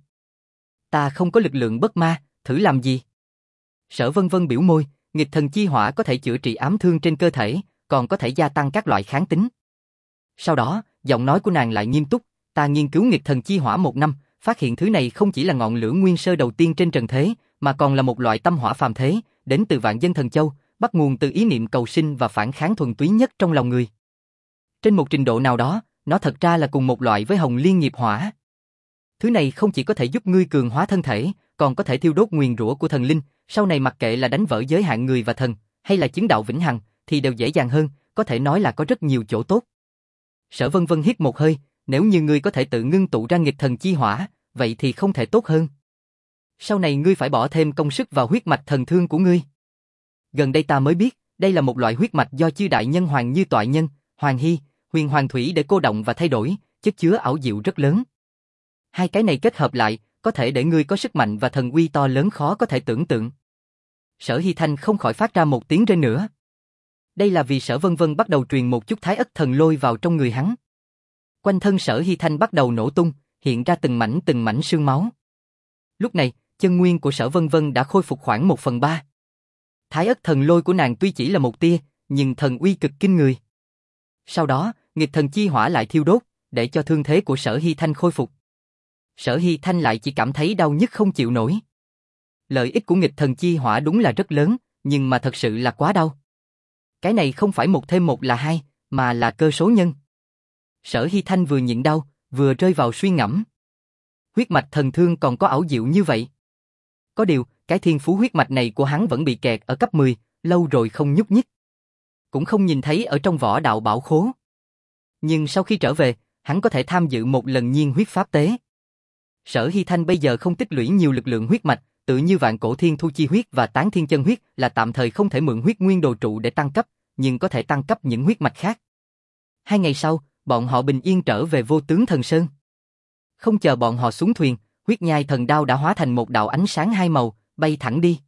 Ta không có lực lượng bất ma, thử làm gì? Sở Vân Vân biểu môi, nghịch thần chi hỏa có thể chữa trị ám thương trên cơ thể, còn có thể gia tăng các loại kháng tính. Sau đó, giọng nói của nàng lại nghiêm túc, ta nghiên cứu nghịch thần chi hỏa một năm, phát hiện thứ này không chỉ là ngọn lửa nguyên sơ đầu tiên trên trần thế, mà còn là một loại tâm hỏa phàm thế, đến từ vạn dân thần châu, bắt nguồn từ ý niệm cầu sinh và phản kháng thuần túy nhất trong lòng người. Trên một trình độ nào đó, nó thật ra là cùng một loại với hồng liên nghiệp hỏa. Thứ này không chỉ có thể giúp ngươi cường hóa thân thể, còn có thể thiêu đốt nguyền rủa của thần linh, sau này mặc kệ là đánh vỡ giới hạn người và thần, hay là chứng đạo vĩnh hằng, thì đều dễ dàng hơn, có thể nói là có rất nhiều chỗ tốt. Sở Vân Vân hít một hơi, nếu như ngươi có thể tự ngưng tụ ra nghịch thần chi hỏa, vậy thì không thể tốt hơn. Sau này ngươi phải bỏ thêm công sức vào huyết mạch thần thương của ngươi. Gần đây ta mới biết, đây là một loại huyết mạch do chư đại nhân hoàng như Toại Nhân, Hoàng Hy, Huyền Hoàng Thủy để cô động và thay đổi, chất chứa ảo diệu rất lớn. Hai cái này kết hợp lại, có thể để ngươi có sức mạnh và thần uy to lớn khó có thể tưởng tượng. Sở Hy Thanh không khỏi phát ra một tiếng rên nữa. Đây là vì Sở Vân Vân bắt đầu truyền một chút thái ất thần lôi vào trong người hắn. Quanh thân Sở Hy Thanh bắt đầu nổ tung, hiện ra từng mảnh từng mảnh xương máu. Lúc này, chân nguyên của Sở Vân Vân đã khôi phục khoảng một phần ba. Thái ất thần lôi của nàng tuy chỉ là một tia, nhưng thần uy cực kinh người. Sau đó, nghịch thần chi hỏa lại thiêu đốt, để cho thương thế của Sở Hy Thanh khôi phục. Sở Hy Thanh lại chỉ cảm thấy đau nhức không chịu nổi. Lợi ích của nghịch thần chi hỏa đúng là rất lớn, nhưng mà thật sự là quá đau. Cái này không phải một thêm một là hai, mà là cơ số nhân. Sở Hy Thanh vừa nhịn đau, vừa rơi vào suy ngẫm. Huyết mạch thần thương còn có ảo diệu như vậy. Có điều, cái thiên phú huyết mạch này của hắn vẫn bị kẹt ở cấp mười, lâu rồi không nhúc nhích. Cũng không nhìn thấy ở trong võ đạo bảo khố. Nhưng sau khi trở về, hắn có thể tham dự một lần nhiên huyết pháp tế. Sở Hy Thanh bây giờ không tích lũy nhiều lực lượng huyết mạch, tự như vạn cổ thiên thu chi huyết và tán thiên chân huyết là tạm thời không thể mượn huyết nguyên đồ trụ để tăng cấp, nhưng có thể tăng cấp những huyết mạch khác. Hai ngày sau, bọn họ bình yên trở về Vô Tướng Thần Sơn. Không chờ bọn họ xuống thuyền, huyết nhai thần đao đã hóa thành một đạo ánh sáng hai màu, bay thẳng đi.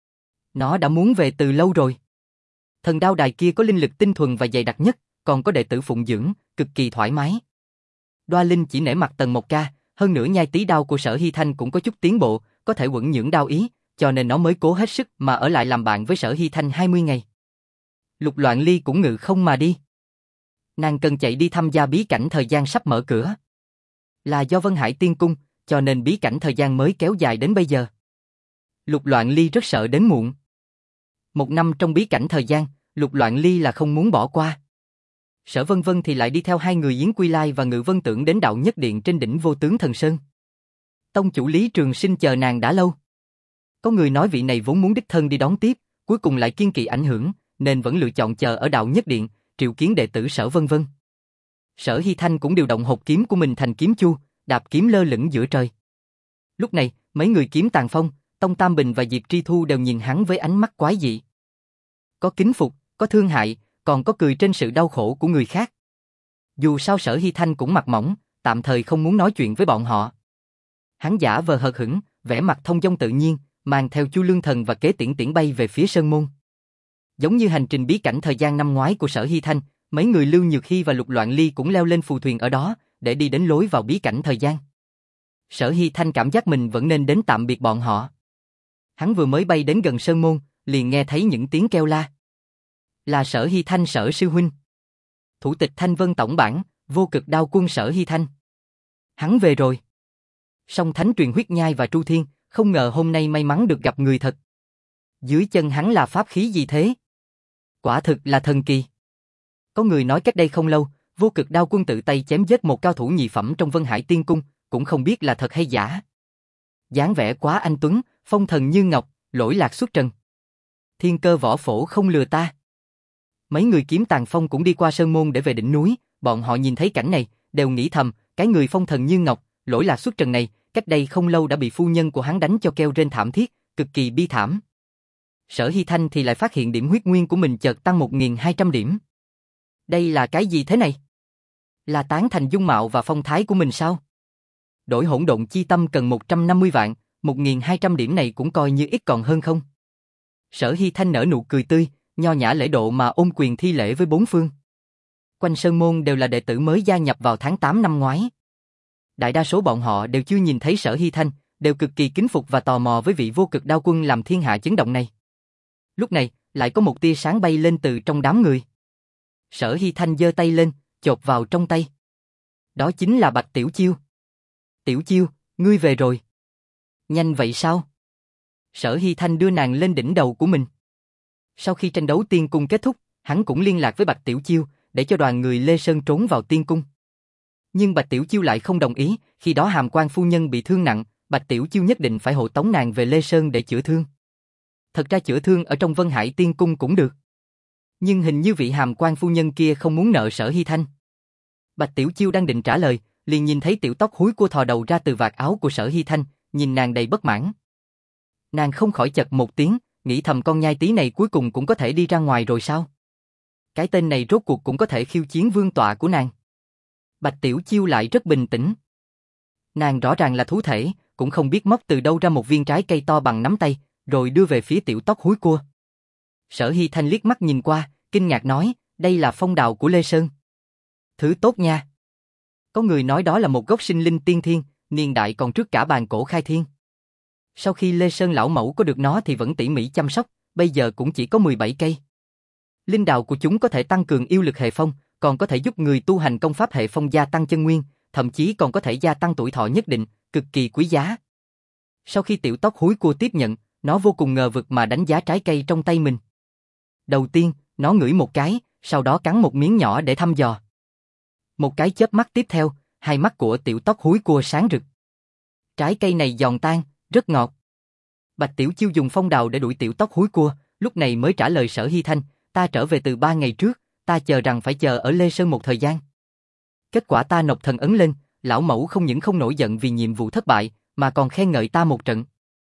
Nó đã muốn về từ lâu rồi. Thần đao đài kia có linh lực tinh thuần và dày đặc nhất, còn có đệ tử phụng dưỡng, cực kỳ thoải mái. Đoa Linh chỉ nể mặt Tần Mộc Ca, hơn nữa nhai tí đao của Sở Hy Thanh cũng có chút tiến bộ, có thể quẩn nhưỡng đao ý, cho nên nó mới cố hết sức mà ở lại làm bạn với Sở Hy Thanh hai mươi ngày. Lục Loạn Ly cũng ngự không mà đi. Nàng cần chạy đi tham gia bí cảnh thời gian sắp mở cửa. Là do Vân Hải Tiên Cung, cho nên bí cảnh thời gian mới kéo dài đến bây giờ. Lục Loạn Ly rất sợ đến muộn. Một năm trong bí cảnh thời gian, Lục Loạn Ly là không muốn bỏ qua. Sở Vân Vân thì lại đi theo hai người Yến Quy Lai và Ngự Vân Tưởng đến đạo nhất điện trên đỉnh Vô Tướng Thần Sơn. Tông chủ Lý Trường Sinh chờ nàng đã lâu. Có người nói vị này vốn muốn đích thân đi đón tiếp, cuối cùng lại kiên kỵ ảnh hưởng, nên vẫn lựa chọn chờ ở đạo nhất điện, triệu kiến đệ tử Sở Vân Vân. Sở Hy Thanh cũng điều động hộp kiếm của mình thành kiếm chu, đạp kiếm lơ lửng giữa trời. Lúc này, mấy người Kiếm Tàn Phong, Tông Tam Bình và Diệp Tri Thu đều nhìn hắn với ánh mắt quái dị. Có kính phục, có thương hại, còn có cười trên sự đau khổ của người khác. Dù sao Sở Hy Thanh cũng mặt mỏng, tạm thời không muốn nói chuyện với bọn họ. Hắn giả vờ hờ hững, vẻ mặt thông dong tự nhiên, mang theo Chu Lương Thần và Kế Tiễn Tiễn bay về phía Sơn Môn. Giống như hành trình bí cảnh thời gian năm ngoái của Sở Hy Thanh, mấy người Lưu Nhược Hy và Lục Loạn Ly cũng leo lên phù thuyền ở đó, để đi đến lối vào bí cảnh thời gian. Sở Hy Thanh cảm giác mình vẫn nên đến tạm biệt bọn họ. Hắn vừa mới bay đến gần Sơn Môn, liền nghe thấy những tiếng kêu la. Là Sở Hy Thanh Sở sư huynh. Thủ tịch Thanh Vân tổng bản, Vô Cực Đao Quân Sở Hy Thanh. Hắn về rồi. Song Thánh truyền huyết nhai và Tru Thiên, không ngờ hôm nay may mắn được gặp người thật. Dưới chân hắn là pháp khí gì thế? Quả thực là thần kỳ. Có người nói cách đây không lâu, Vô Cực Đao Quân tự tay chém giết một cao thủ nhị phẩm trong Vân Hải Tiên Cung, cũng không biết là thật hay giả. Dáng vẻ quá anh tuấn, phong thần như ngọc, lỗi lạc xuất trần. Thiên cơ võ phổ không lừa ta. Mấy người Kiếm Tàng Phong cũng đi qua sơn môn để về đỉnh núi, bọn họ nhìn thấy cảnh này, đều nghĩ thầm, cái người phong thần như ngọc, lỗi lạc xuất trần này, cách đây không lâu đã bị phu nhân của hắn đánh cho kêu rên thảm thiết, cực kỳ bi thảm. Sở Hy Thanh thì lại phát hiện điểm huyết nguyên của mình chợt tăng một nghìn hai trăm điểm. Đây là cái gì thế này? Là tán thành dung mạo và phong thái của mình sao? Đổi hỗn độn chi tâm cần một trăm năm mươi vạn, một nghìn hai trăm điểm này cũng coi như ít còn hơn không? Sở Hy Thanh nở nụ cười tươi, nho nhã lễ độ mà ôm quyền thi lễ với bốn phương. Quanh sơn môn đều là đệ tử mới gia nhập vào tháng tám năm ngoái. Đại đa số bọn họ đều chưa nhìn thấy Sở Hy Thanh, đều cực kỳ kính phục và tò mò với vị vô cực đao quân làm thiên hạ chấn động này. Lúc này, lại có một tia sáng bay lên từ trong đám người. Sở Hy Thanh giơ tay lên, chộp vào trong tay. Đó chính là Bạch Tiểu Chiêu. Tiểu Chiêu, ngươi về rồi. Nhanh vậy sao? Sở Hy Thanh đưa nàng lên đỉnh đầu của mình. Sau khi tranh đấu tiên cung kết thúc, hắn cũng liên lạc với Bạch Tiểu Chiêu, để cho đoàn người Lê Sơn trốn vào tiên cung. Nhưng Bạch Tiểu Chiêu lại không đồng ý, khi đó Hàm Quan phu nhân bị thương nặng, Bạch Tiểu Chiêu nhất định phải hộ tống nàng về Lê Sơn để chữa thương. Thật ra chữa thương ở trong Vân Hải tiên cung cũng được. Nhưng hình như vị Hàm Quan phu nhân kia không muốn nợ Sở Hy Thanh. Bạch Tiểu Chiêu đang định trả lời, liền nhìn thấy tiểu tóc húi cua thò đầu ra từ vạt áo của Sở Hy Thanh, nhìn nàng đầy bất mãn. Nàng không khỏi chật một tiếng, nghĩ thầm con nhai tí này cuối cùng cũng có thể đi ra ngoài rồi sao? Cái tên này rốt cuộc cũng có thể khiêu chiến vương tọa của nàng. Bạch Tiểu Chiêu lại rất bình tĩnh. Nàng rõ ràng là thú thể, cũng không biết móc từ đâu ra một viên trái cây to bằng nắm tay, rồi đưa về phía tiểu tóc húi cua. Sở Hy Thanh liếc mắt nhìn qua, kinh ngạc nói, đây là phong đào của Lê Sơn. Thứ tốt nha. Có người nói đó là một gốc sinh linh tiên thiên, niên đại còn trước cả bàn cổ khai thiên. Sau khi Lê Sơn lão mẫu có được nó thì vẫn tỉ mỉ chăm sóc, bây giờ cũng chỉ có mười bảy cây. Linh đào của chúng có thể tăng cường yêu lực hệ phong, còn có thể giúp người tu hành công pháp hệ phong gia tăng chân nguyên, thậm chí còn có thể gia tăng tuổi thọ nhất định, cực kỳ quý giá. Sau khi tiểu tóc húi cua tiếp nhận, nó vô cùng ngờ vực mà đánh giá trái cây trong tay mình. Đầu tiên, nó ngửi một cái, sau đó cắn một miếng nhỏ để thăm dò. Một cái chớp mắt tiếp theo, hai mắt của tiểu tóc húi cua sáng rực. Trái cây này giòn tan, rất ngọt. Bạch Tiểu Chiêu dùng phong đào để đuổi tiểu tóc húi cua, lúc này mới trả lời Sở Hy Thanh, ta trở về từ ba ngày trước, ta chờ rằng phải chờ ở Lê Sơn một thời gian. Kết quả ta nộp thần ấn lên, lão mẫu không những không nổi giận vì nhiệm vụ thất bại, mà còn khen ngợi ta một trận.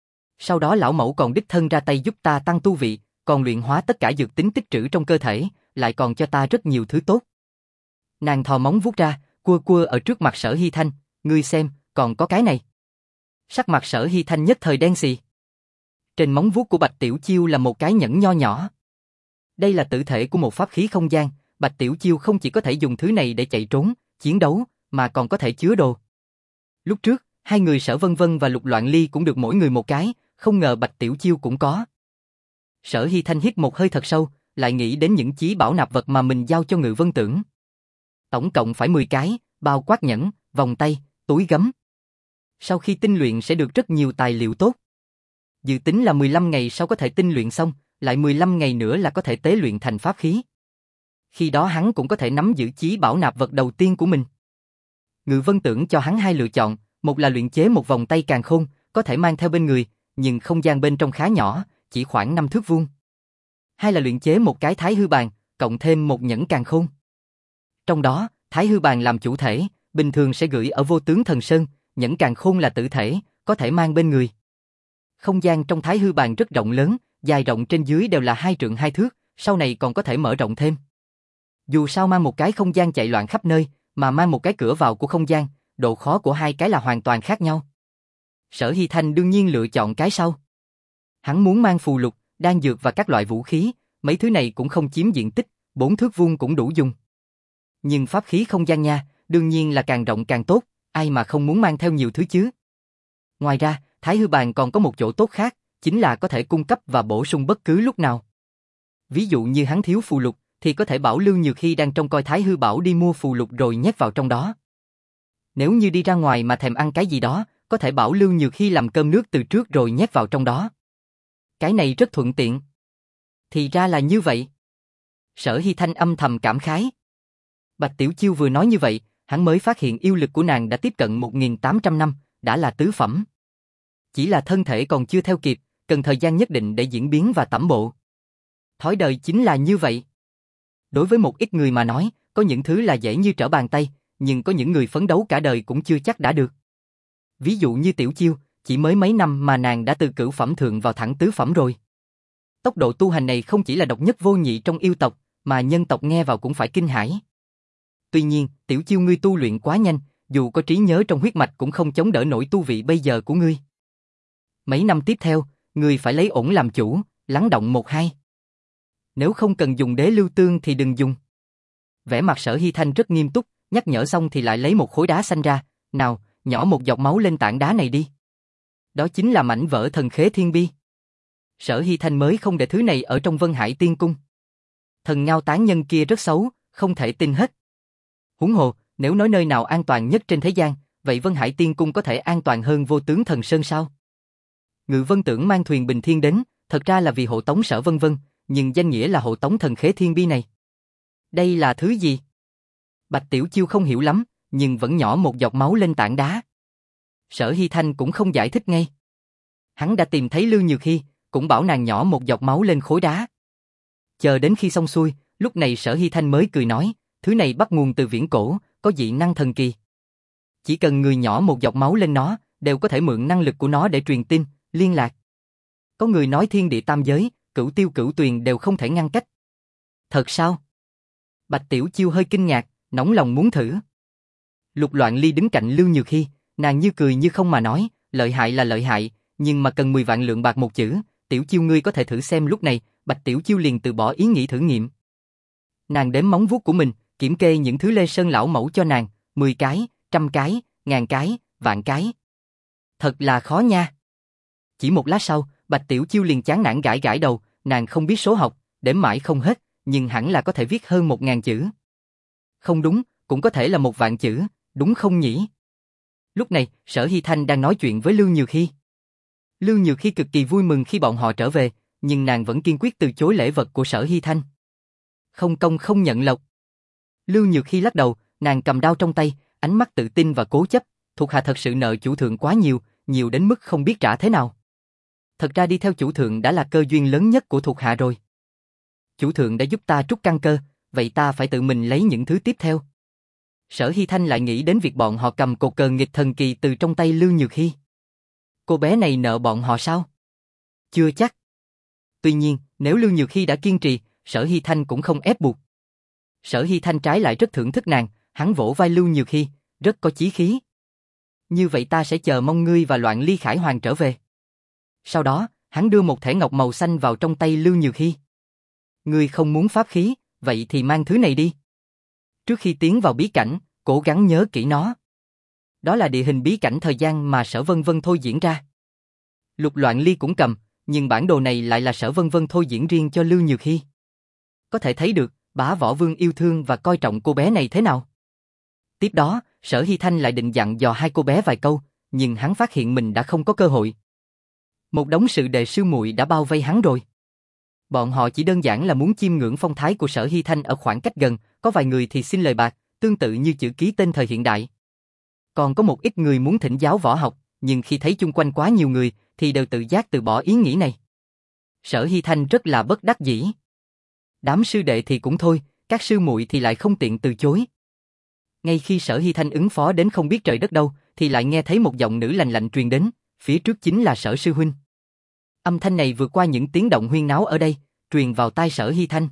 Sau đó lão mẫu còn đích thân ra tay giúp ta tăng tu vị, còn luyện hóa tất cả dược tính tích trữ trong cơ thể, lại còn cho ta rất nhiều thứ tốt. Nàng thò móng vuốt ra, cua cua ở trước mặt Sở Hy Thanh, ngươi xem, còn có cái này. Sắc mặt Sở Hy Thanh nhất thời đen xì. Trên móng vuốt của Bạch Tiểu Chiêu là một cái nhẫn nho nhỏ. Đây là tự thể của một pháp khí không gian, Bạch Tiểu Chiêu không chỉ có thể dùng thứ này để chạy trốn, chiến đấu, mà còn có thể chứa đồ. Lúc trước, hai người Sở Vân Vân và Lục Loạn Ly cũng được mỗi người một cái, không ngờ Bạch Tiểu Chiêu cũng có. Sở Hy Thanh hít một hơi thật sâu, lại nghĩ đến những chí bảo nạp vật mà mình giao cho Ngự Vân Tưởng. Tổng cộng phải mười cái, bao quát nhẫn, vòng tay, túi gấm. Sau khi tinh luyện sẽ được rất nhiều tài liệu tốt. Dự tính là mười lăm ngày sau có thể tinh luyện xong, lại mười lăm ngày nữa là có thể tế luyện thành pháp khí. Khi đó hắn cũng có thể nắm giữ chí bảo nạp vật đầu tiên của mình. Ngự Vân Tưởng cho hắn hai lựa chọn, một là luyện chế một vòng tay càn khôn, có thể mang theo bên người, nhưng không gian bên trong khá nhỏ, chỉ khoảng năm thước vuông. Hai là luyện chế một cái thái hư bàn, cộng thêm một nhẫn càn khôn. Trong đó, thái hư bàn làm chủ thể, bình thường sẽ gửi ở Vô Tướng Thần Sơn, nhẫn càn khôn là tử thể, có thể mang bên người. Không gian trong thái hư bàn rất rộng lớn, dài rộng trên dưới đều là hai trượng hai thước, sau này còn có thể mở rộng thêm. Dù sao mang một cái không gian chạy loạn khắp nơi, mà mang một cái cửa vào của không gian, độ khó của hai cái là hoàn toàn khác nhau. Sở Hy Thanh đương nhiên lựa chọn cái sau. Hắn muốn mang phù lục, đan dược và các loại vũ khí, mấy thứ này cũng không chiếm diện tích, bốn thước vuông cũng đủ dùng. Nhưng pháp khí không gian nha, đương nhiên là càng rộng càng tốt, ai mà không muốn mang theo nhiều thứ chứ. Ngoài ra, thái hư bàn còn có một chỗ tốt khác, chính là có thể cung cấp và bổ sung bất cứ lúc nào. Ví dụ như hắn thiếu phù lục, thì có thể bảo Lưu Nhược Hy đang trông coi thái hư bảo đi mua phù lục rồi nhét vào trong đó. Nếu như đi ra ngoài mà thèm ăn cái gì đó, có thể bảo Lưu Nhược Hy làm cơm nước từ trước rồi nhét vào trong đó. Cái này rất thuận tiện. Thì ra là như vậy. Sở Hy Thanh âm thầm cảm khái. Bạch Tiểu Chiêu vừa nói như vậy, hắn mới phát hiện yêu lực của nàng đã tiếp cận một nghìn tám trăm năm, đã là tứ phẩm. Chỉ là thân thể còn chưa theo kịp, cần thời gian nhất định để diễn biến và tẩm bộ. Thói đời chính là như vậy. Đối với một ít người mà nói, có những thứ là dễ như trở bàn tay, nhưng có những người phấn đấu cả đời cũng chưa chắc đã được. Ví dụ như Tiểu Chiêu, chỉ mới mấy năm mà nàng đã từ cửu phẩm thượng vào thẳng tứ phẩm rồi. Tốc độ tu hành này không chỉ là độc nhất vô nhị trong yêu tộc, mà nhân tộc nghe vào cũng phải kinh hãi. Tuy nhiên, Tiểu Chiêu ngươi tu luyện quá nhanh, dù có trí nhớ trong huyết mạch cũng không chống đỡ nổi tu vị bây giờ của ngươi. Mấy năm tiếp theo, ngươi phải lấy ổn làm chủ, lắng động một hai. Nếu không cần dùng đế lưu tương thì đừng dùng. Vẻ mặt Sở Hy Thanh rất nghiêm túc, nhắc nhở xong thì lại lấy một khối đá xanh ra, nào, nhỏ một giọt máu lên tảng đá này đi. Đó chính là mảnh vỡ thần khế thiên bi. Sở Hy Thanh mới không để thứ này ở trong Vân Hải Tiên Cung. Thần ngao tán nhân kia rất xấu, không thể tin hết. Huống hồ, nếu nói nơi nào an toàn nhất trên thế gian, vậy Vân Hải Tiên Cung có thể an toàn hơn Vô Tướng Thần Sơn sao? Ngự Vân tưởng mang thuyền Bình Thiên đến, thật ra là vì hộ tống Sở Vân Vân, nhưng danh nghĩa là hộ tống thần khế thiên bi này. Đây là thứ gì? Bạch Tiểu Chiêu không hiểu lắm, nhưng vẫn nhỏ một giọt máu lên tảng đá. Sở Hy Thanh cũng không giải thích ngay. Hắn đã tìm thấy Lưu Nhược Hy, cũng bảo nàng nhỏ một giọt máu lên khối đá. Chờ đến khi xong xuôi, lúc này Sở Hy Thanh mới cười nói, thứ này bắt nguồn từ viễn cổ, có dị năng thần kỳ. Chỉ cần người nhỏ một giọt máu lên nó, đều có thể mượn năng lực của nó để truyền tin, liên lạc. Có người nói thiên địa tam giới, cửu tiêu cửu tuyền đều không thể ngăn cách. Thật sao? Bạch Tiểu Chiêu hơi kinh ngạc, nóng lòng muốn thử. Lục Loạn Ly đứng cạnh Lưu Nhược Hy, nàng như cười như không mà nói, lợi hại là lợi hại, nhưng mà cần mười vạn lượng bạc một chữ, Tiểu Chiêu ngươi có thể thử xem. Lúc này, Bạch Tiểu Chiêu liền từ bỏ ý nghĩ thử nghiệm. Nàng đếm móng vuốt của mình, kiểm kê những thứ Lê Sơn lão mẫu cho nàng, mười cái, trăm cái, ngàn cái, vạn cái. Thật là khó nha. Chỉ một lát sau, Bạch Tiểu Chiêu liền chán nản gãi gãi đầu, nàng không biết số học, đếm mãi không hết, nhưng hẳn là có thể viết hơn một ngàn chữ. Không đúng, cũng có thể là một vạn chữ, đúng không nhỉ? Lúc này, Sở Hy Thanh đang nói chuyện với Lưu Nhược Hy. Lưu Nhược Hy cực kỳ vui mừng khi bọn họ trở về, nhưng nàng vẫn kiên quyết từ chối lễ vật của Sở Hy Thanh. Không công không nhận lộc. Lưu Nhược Hy lắc đầu, nàng cầm đao trong tay, ánh mắt tự tin và cố chấp, thuộc hạ thật sự nợ chủ thượng quá nhiều, nhiều đến mức không biết trả thế nào. Thật ra đi theo chủ thượng đã là cơ duyên lớn nhất của thuộc hạ rồi. Chủ thượng đã giúp ta trút căn cơ, vậy ta phải tự mình lấy những thứ tiếp theo. Sở Hy Thanh lại nghĩ đến việc bọn họ cầm cột cờ nghịch thần kỳ từ trong tay Lưu Nhược Hy. Cô bé này nợ bọn họ sao? Chưa chắc. Tuy nhiên, nếu Lưu Nhược Hy đã kiên trì, Sở Hy Thanh cũng không ép buộc. Sở Hy Thanh trái lại rất thưởng thức nàng, hắn vỗ vai Lưu Nhược Hy, rất có chí khí. Như vậy ta sẽ chờ mong ngươi và Loạn Ly Khải Hoàng trở về. Sau đó, hắn đưa một thẻ ngọc màu xanh vào trong tay Lưu Nhược Hy. Ngươi không muốn pháp khí, vậy thì mang thứ này đi. Trước khi tiến vào bí cảnh, cố gắng nhớ kỹ nó. Đó là địa hình bí cảnh thời gian mà Sở Vân Vân thôi diễn ra. Lục Loạn Ly cũng cầm, nhưng bản đồ này lại là Sở Vân Vân thôi diễn riêng cho Lưu Nhược Hy. Có thể thấy được, Bá Võ Vương yêu thương và coi trọng cô bé này thế nào. Tiếp đó, Sở Hy Thanh lại định dặn dò hai cô bé vài câu, nhưng hắn phát hiện mình đã không có cơ hội. Một đống sự đệ sư muội đã bao vây hắn rồi. Bọn họ chỉ đơn giản là muốn chiêm ngưỡng phong thái của Sở Hy Thanh ở khoảng cách gần, có vài người thì xin lời bạc, tương tự như chữ ký tên thời hiện đại. Còn có một ít người muốn thỉnh giáo võ học, nhưng khi thấy chung quanh quá nhiều người, thì đều tự giác từ bỏ ý nghĩ này. Sở Hy Thanh rất là bất đắc dĩ. Đám sư đệ thì cũng thôi, các sư muội thì lại không tiện từ chối. Ngay khi Sở Hy Thanh ứng phó đến không biết trời đất đâu, thì lại nghe thấy một giọng nữ lạnh lạnh truyền đến, phía trước chính là Sở sư huynh. Âm thanh này vượt qua những tiếng động huyên náo ở đây, truyền vào tai Sở Hy Thanh.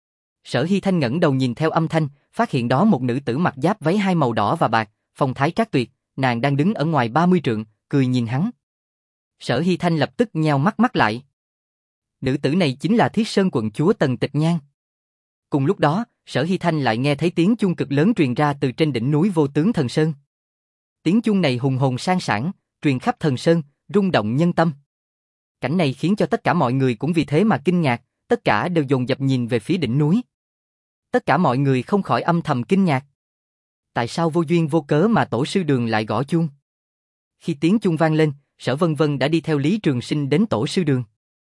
Sở Hy Thanh ngẩng đầu nhìn theo âm thanh, phát hiện đó một nữ tử mặc giáp váy hai màu đỏ và bạc, phong thái trác tuyệt, nàng đang đứng ở ngoài ba mươi trượng, cười nhìn hắn. Sở Hy Thanh lập tức nheo mắt mắt lại. Nữ tử này chính là Thiết Sơn quận chúa Tần Tịch Nhan. Cùng lúc đó, Sở Hy Thanh lại nghe thấy tiếng chuông cực lớn truyền ra từ trên đỉnh núi Vô Tướng Thần Sơn. Tiếng chuông này hùng hồn sang sảng, truyền khắp thần sơn, rung động nhân tâm. Cảnh này khiến cho tất cả mọi người cũng vì thế mà kinh ngạc, tất cả đều dồn dập nhìn về phía đỉnh núi. Tất cả mọi người không khỏi âm thầm kinh ngạc. Tại sao vô duyên vô cớ mà tổ sư Đường lại gõ chuông? Khi tiếng chuông vang lên, Sở Vân Vân đã đi theo Lý Trường Sinh đến tổ sư Đường.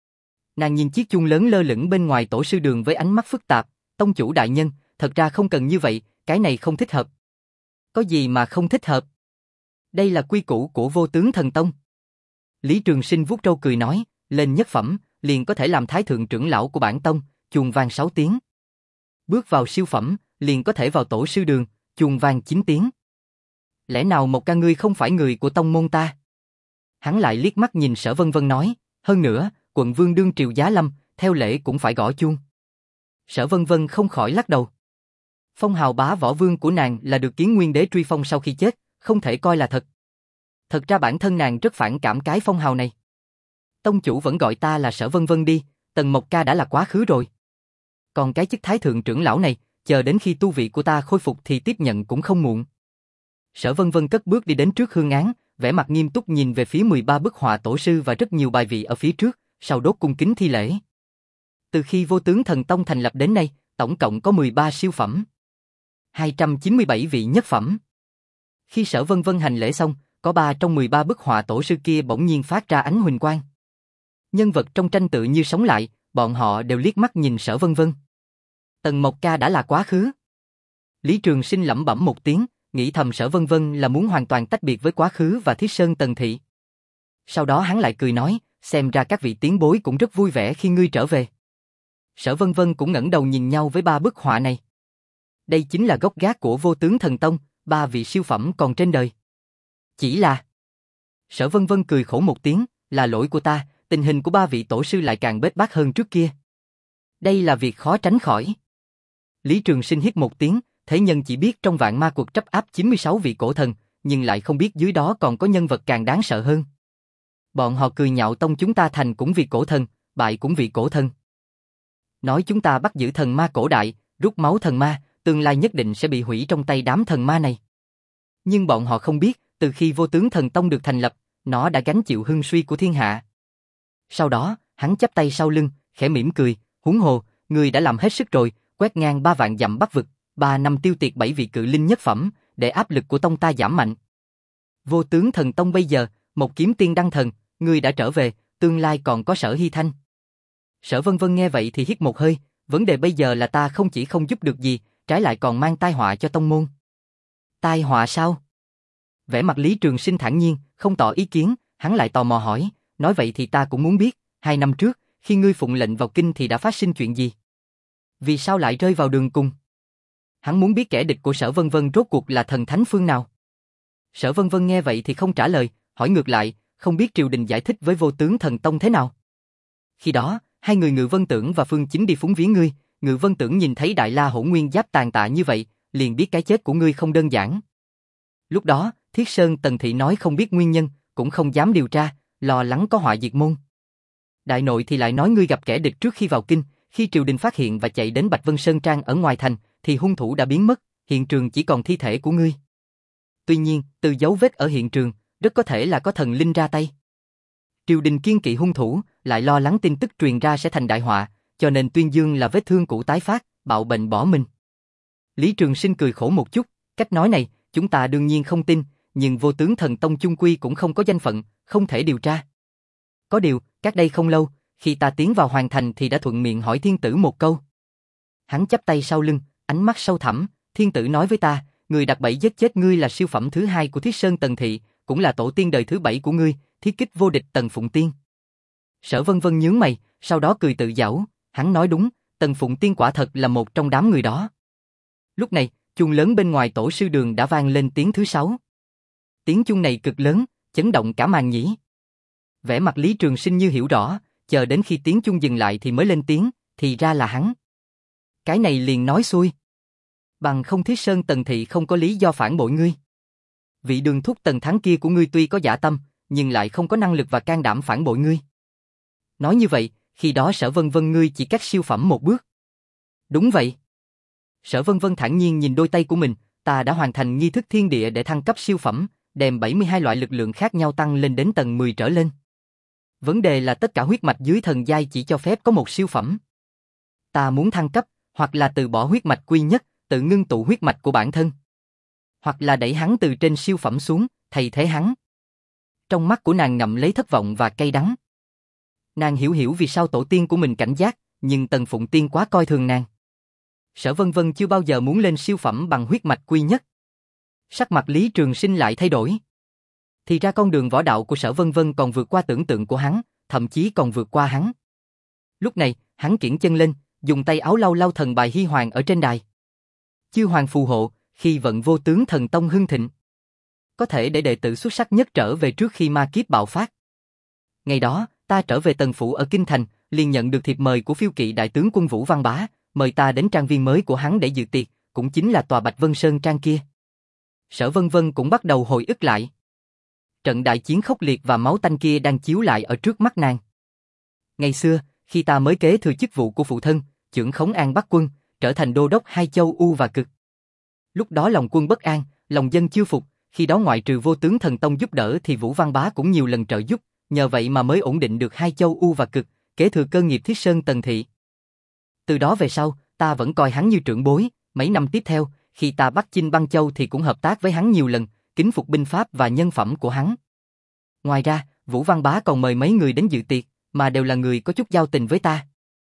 Nàng nhìn chiếc chuông lớn lơ lửng bên ngoài tổ sư Đường với ánh mắt phức tạp, tông chủ đại nhân, thật ra không cần như vậy, cái này không thích hợp. Có gì mà không thích hợp? Đây là quy củ của Vô Tướng Thần Tông. Lý Trường Sinh vuốt râu cười nói, lên nhất phẩm, liền có thể làm thái thượng trưởng lão của bản tông, chuông vang sáu tiếng. Bước vào siêu phẩm, liền có thể vào tổ sư đường, chuông vang chín tiếng. Lẽ nào một ca ngươi không phải người của tông môn ta? Hắn lại liếc mắt nhìn Sở Vân Vân nói, hơn nữa, quận vương đương triều giá lâm, theo lễ cũng phải gõ chuông. Sở Vân Vân không khỏi lắc đầu. Phong hào bá võ vương của nàng là được Kiến Nguyên đế truy phong sau khi chết, không thể coi là thật. Thật ra bản thân nàng rất phản cảm cái phong hào này. Tông chủ vẫn gọi ta là Sở Vân Vân đi, Tần Mộc Ca đã là quá khứ rồi. Còn cái chức thái thượng trưởng lão này, chờ đến khi tu vị của ta khôi phục thì tiếp nhận cũng không muộn. Sở Vân Vân cất bước đi đến trước hương án, vẻ mặt nghiêm túc nhìn về phía mười ba bức họa tổ sư và rất nhiều bài vị ở phía trước, sau đốt cung kính thi lễ. Từ khi Vô Tướng Thần Tông thành lập đến nay, tổng cộng có mười ba siêu phẩm, hai trăm chín mươi bảy vị nhất phẩm. Khi Sở Vân Vân hành lễ xong, có ba trong mười ba bức họa tổ sư kia bỗng nhiên phát ra ánh huỳnh quang. Nhân vật trong tranh tự như sống lại, bọn họ đều liếc mắt nhìn Sở Vân Vân. Tần Mộc Ca đã là quá khứ. Lý Trường Sinh lẩm bẩm một tiếng, nghĩ thầm Sở Vân Vân là muốn hoàn toàn tách biệt với quá khứ và Thiết Sơn Tần Thị. Sau đó hắn lại cười nói, xem ra các vị tiến bối cũng rất vui vẻ khi ngươi trở về. Sở Vân Vân cũng ngẩng đầu nhìn nhau với ba bức họa này. Đây chính là gốc gác của Vô Tướng Thần Tông, ba vị siêu phẩm còn trên đời. Chỉ là... Sở Vân Vân cười khổ một tiếng, là lỗi của ta, tình hình của ba vị tổ sư lại càng bết bát hơn trước kia. Đây là việc khó tránh khỏi. Lý Trường Sinh hít một tiếng, thế nhân chỉ biết trong vạn ma cuộc trấp áp chín mươi sáu vị cổ thần, nhưng lại không biết dưới đó còn có nhân vật càng đáng sợ hơn. Bọn họ cười nhạo tông chúng ta thành cũng vì cổ thần, bại cũng vì cổ thần. Nói chúng ta bắt giữ thần ma cổ đại, rút máu thần ma, tương lai nhất định sẽ bị hủy trong tay đám thần ma này. Nhưng bọn họ không biết, từ khi Vô Tướng Thần Tông được thành lập, nó đã gánh chịu hưng suy của thiên hạ. Sau đó, hắn chắp tay sau lưng, khẽ mỉm cười, huống hồ, người đã làm hết sức rồi, quét ngang ba vạn dặm bắc vực, ba năm tiêu tiệt bảy vị cự linh nhất phẩm, để áp lực của tông ta giảm mạnh. Vô Tướng Thần Tông bây giờ, một kiếm tiên đăng thần, người đã trở về, tương lai còn có Sở Hy Thanh. Sở Vân Vân nghe vậy thì hít một hơi, vấn đề bây giờ là ta không chỉ không giúp được gì, trái lại còn mang tai họa cho tông môn. Tai họa sao? Vẻ mặt Lý Trường Sinh thản nhiên, không tỏ ý kiến, hắn lại tò mò hỏi, nói vậy thì ta cũng muốn biết, hai năm trước, khi ngươi phụng lệnh vào kinh thì đã phát sinh chuyện gì? Vì sao lại rơi vào đường cùng? Hắn muốn biết kẻ địch của Sở Vân Vân rốt cuộc là thần thánh phương nào. Sở Vân Vân nghe vậy thì không trả lời, hỏi ngược lại, không biết triều đình giải thích với Vô Tướng Thần Tông thế nào? Khi đó, hai người Ngự Vân Tưởng và Phương Chính đi phúng viếng ngươi, Ngự Vân Tưởng nhìn thấy Đại La Hỗn Nguyên Giáp tàn tạ như vậy, liền biết cái chết của ngươi không đơn giản. Lúc đó, Thiết Sơn Tần Thị nói không biết nguyên nhân, cũng không dám điều tra, lo lắng có họa diệt môn. Đại nội thì lại nói ngươi gặp kẻ địch trước khi vào kinh, khi triều đình phát hiện và chạy đến Bạch Vân Sơn Trang ở ngoài thành, thì hung thủ đã biến mất, hiện trường chỉ còn thi thể của ngươi. Tuy nhiên, từ dấu vết ở hiện trường, rất có thể là có thần linh ra tay. Triều đình kiên kỵ hung thủ, lại lo lắng tin tức truyền ra sẽ thành đại họa, cho nên tuyên dương là vết thương cũ tái phát, bạo bệnh bỏ mình. Lý Trường Sinh cười khổ một chút, cách nói này, chúng ta đương nhiên không tin, nhưng Vô Tướng Thần Tông chung quy cũng không có danh phận, không thể điều tra. Có điều, cách đây không lâu, khi ta tiến vào hoàng thành thì đã thuận miệng hỏi thiên tử một câu. Hắn chắp tay sau lưng, ánh mắt sâu thẳm, thiên tử nói với ta, người đặt bẫy giết chết ngươi là siêu phẩm thứ hai của Thiết Sơn Tần Thị, cũng là tổ tiên đời thứ bảy của ngươi, thiết kích vô địch Tần Phụng Tiên. Sở Vân Vân nhướng mày, sau đó cười tự giảo, hắn nói đúng, Tần Phụng Tiên quả thật là một trong đám người đó. Lúc này, chuông lớn bên ngoài tổ sư đường đã vang lên tiếng thứ sáu. Tiếng chuông này cực lớn, chấn động cả màn nhĩ. Vẻ mặt Lý Trường Sinh như hiểu rõ, chờ đến khi tiếng chuông dừng lại thì mới lên tiếng, thì ra là hắn. Cái này liền nói xuôi. Bằng không Thiết Sơn Tần Thị không có lý do phản bội ngươi. Vị đường thúc Tần Thắng kia của ngươi tuy có dã tâm, nhưng lại không có năng lực và can đảm phản bội ngươi. Nói như vậy, khi đó Sở Vân Vân ngươi chỉ cách siêu phẩm một bước. Đúng vậy. Sở Vân Vân thản nhiên nhìn đôi tay của mình, ta đã hoàn thành nghi thức thiên địa để thăng cấp siêu phẩm, đem bảy mươi hai loại lực lượng khác nhau tăng lên đến tầng mười trở lên. Vấn đề là tất cả huyết mạch dưới thần giai chỉ cho phép có một siêu phẩm. Ta muốn thăng cấp, hoặc là từ bỏ huyết mạch quy nhất, tự ngưng tụ huyết mạch của bản thân. Hoặc là đẩy hắn từ trên siêu phẩm xuống, thay thế hắn. Trong mắt của nàng ngậm lấy thất vọng và cay đắng. Nàng hiểu hiểu vì sao tổ tiên của mình cảnh giác, nhưng Tần Phụng Tiên quá coi thường nàng. Sở Vân Vân chưa bao giờ muốn lên siêu phẩm bằng huyết mạch quy nhất. Sắc mặt Lý Trường Sinh lại thay đổi. Thì ra con đường võ đạo của Sở Vân Vân còn vượt qua tưởng tượng của hắn, thậm chí còn vượt qua hắn. Lúc này, hắn kiễng chân lên, dùng tay áo lau lau thần bài Hy Hoàng ở trên đài. Chư Hoàng phù hộ, khi vận vô tướng thần tông hưng thịnh. Có thể để đệ tử xuất sắc nhất trở về trước khi ma kiếp bạo phát. Ngày đó, ta trở về Tần Phủ ở Kinh Thành, liền nhận được thiệp mời của phiêu kỵ đại tướng quân Vũ Văn Bá, mời ta đến trang viên mới của hắn để dự tiệc, cũng chính là tòa Bạch Vân Sơn Trang kia. Sở Vân Vân cũng bắt đầu hồi ức lại. Trận đại chiến khốc liệt và máu tanh kia đang chiếu lại ở trước mắt nàng. Ngày xưa, khi ta mới kế thừa chức vụ của phụ thân, trưởng khống An Bắc quân, trở thành đô đốc hai châu U và Cực. Lúc đó lòng quân bất an, lòng dân chưa phục, khi đó ngoại trừ vô tướng thần tông giúp đỡ thì Vũ Văn Bá cũng nhiều lần trợ giúp, nhờ vậy mà mới ổn định được hai châu U và Cực, kế thừa cơ nghiệp Thiết Sơn Tần Thị. Từ đó về sau, ta vẫn coi hắn như trưởng bối, mấy năm tiếp theo, khi ta bắt chinh Băng Châu thì cũng hợp tác với hắn nhiều lần, kính phục binh pháp và nhân phẩm của hắn. Ngoài ra, Vũ Văn Bá còn mời mấy người đến dự tiệc, mà đều là người có chút giao tình với ta.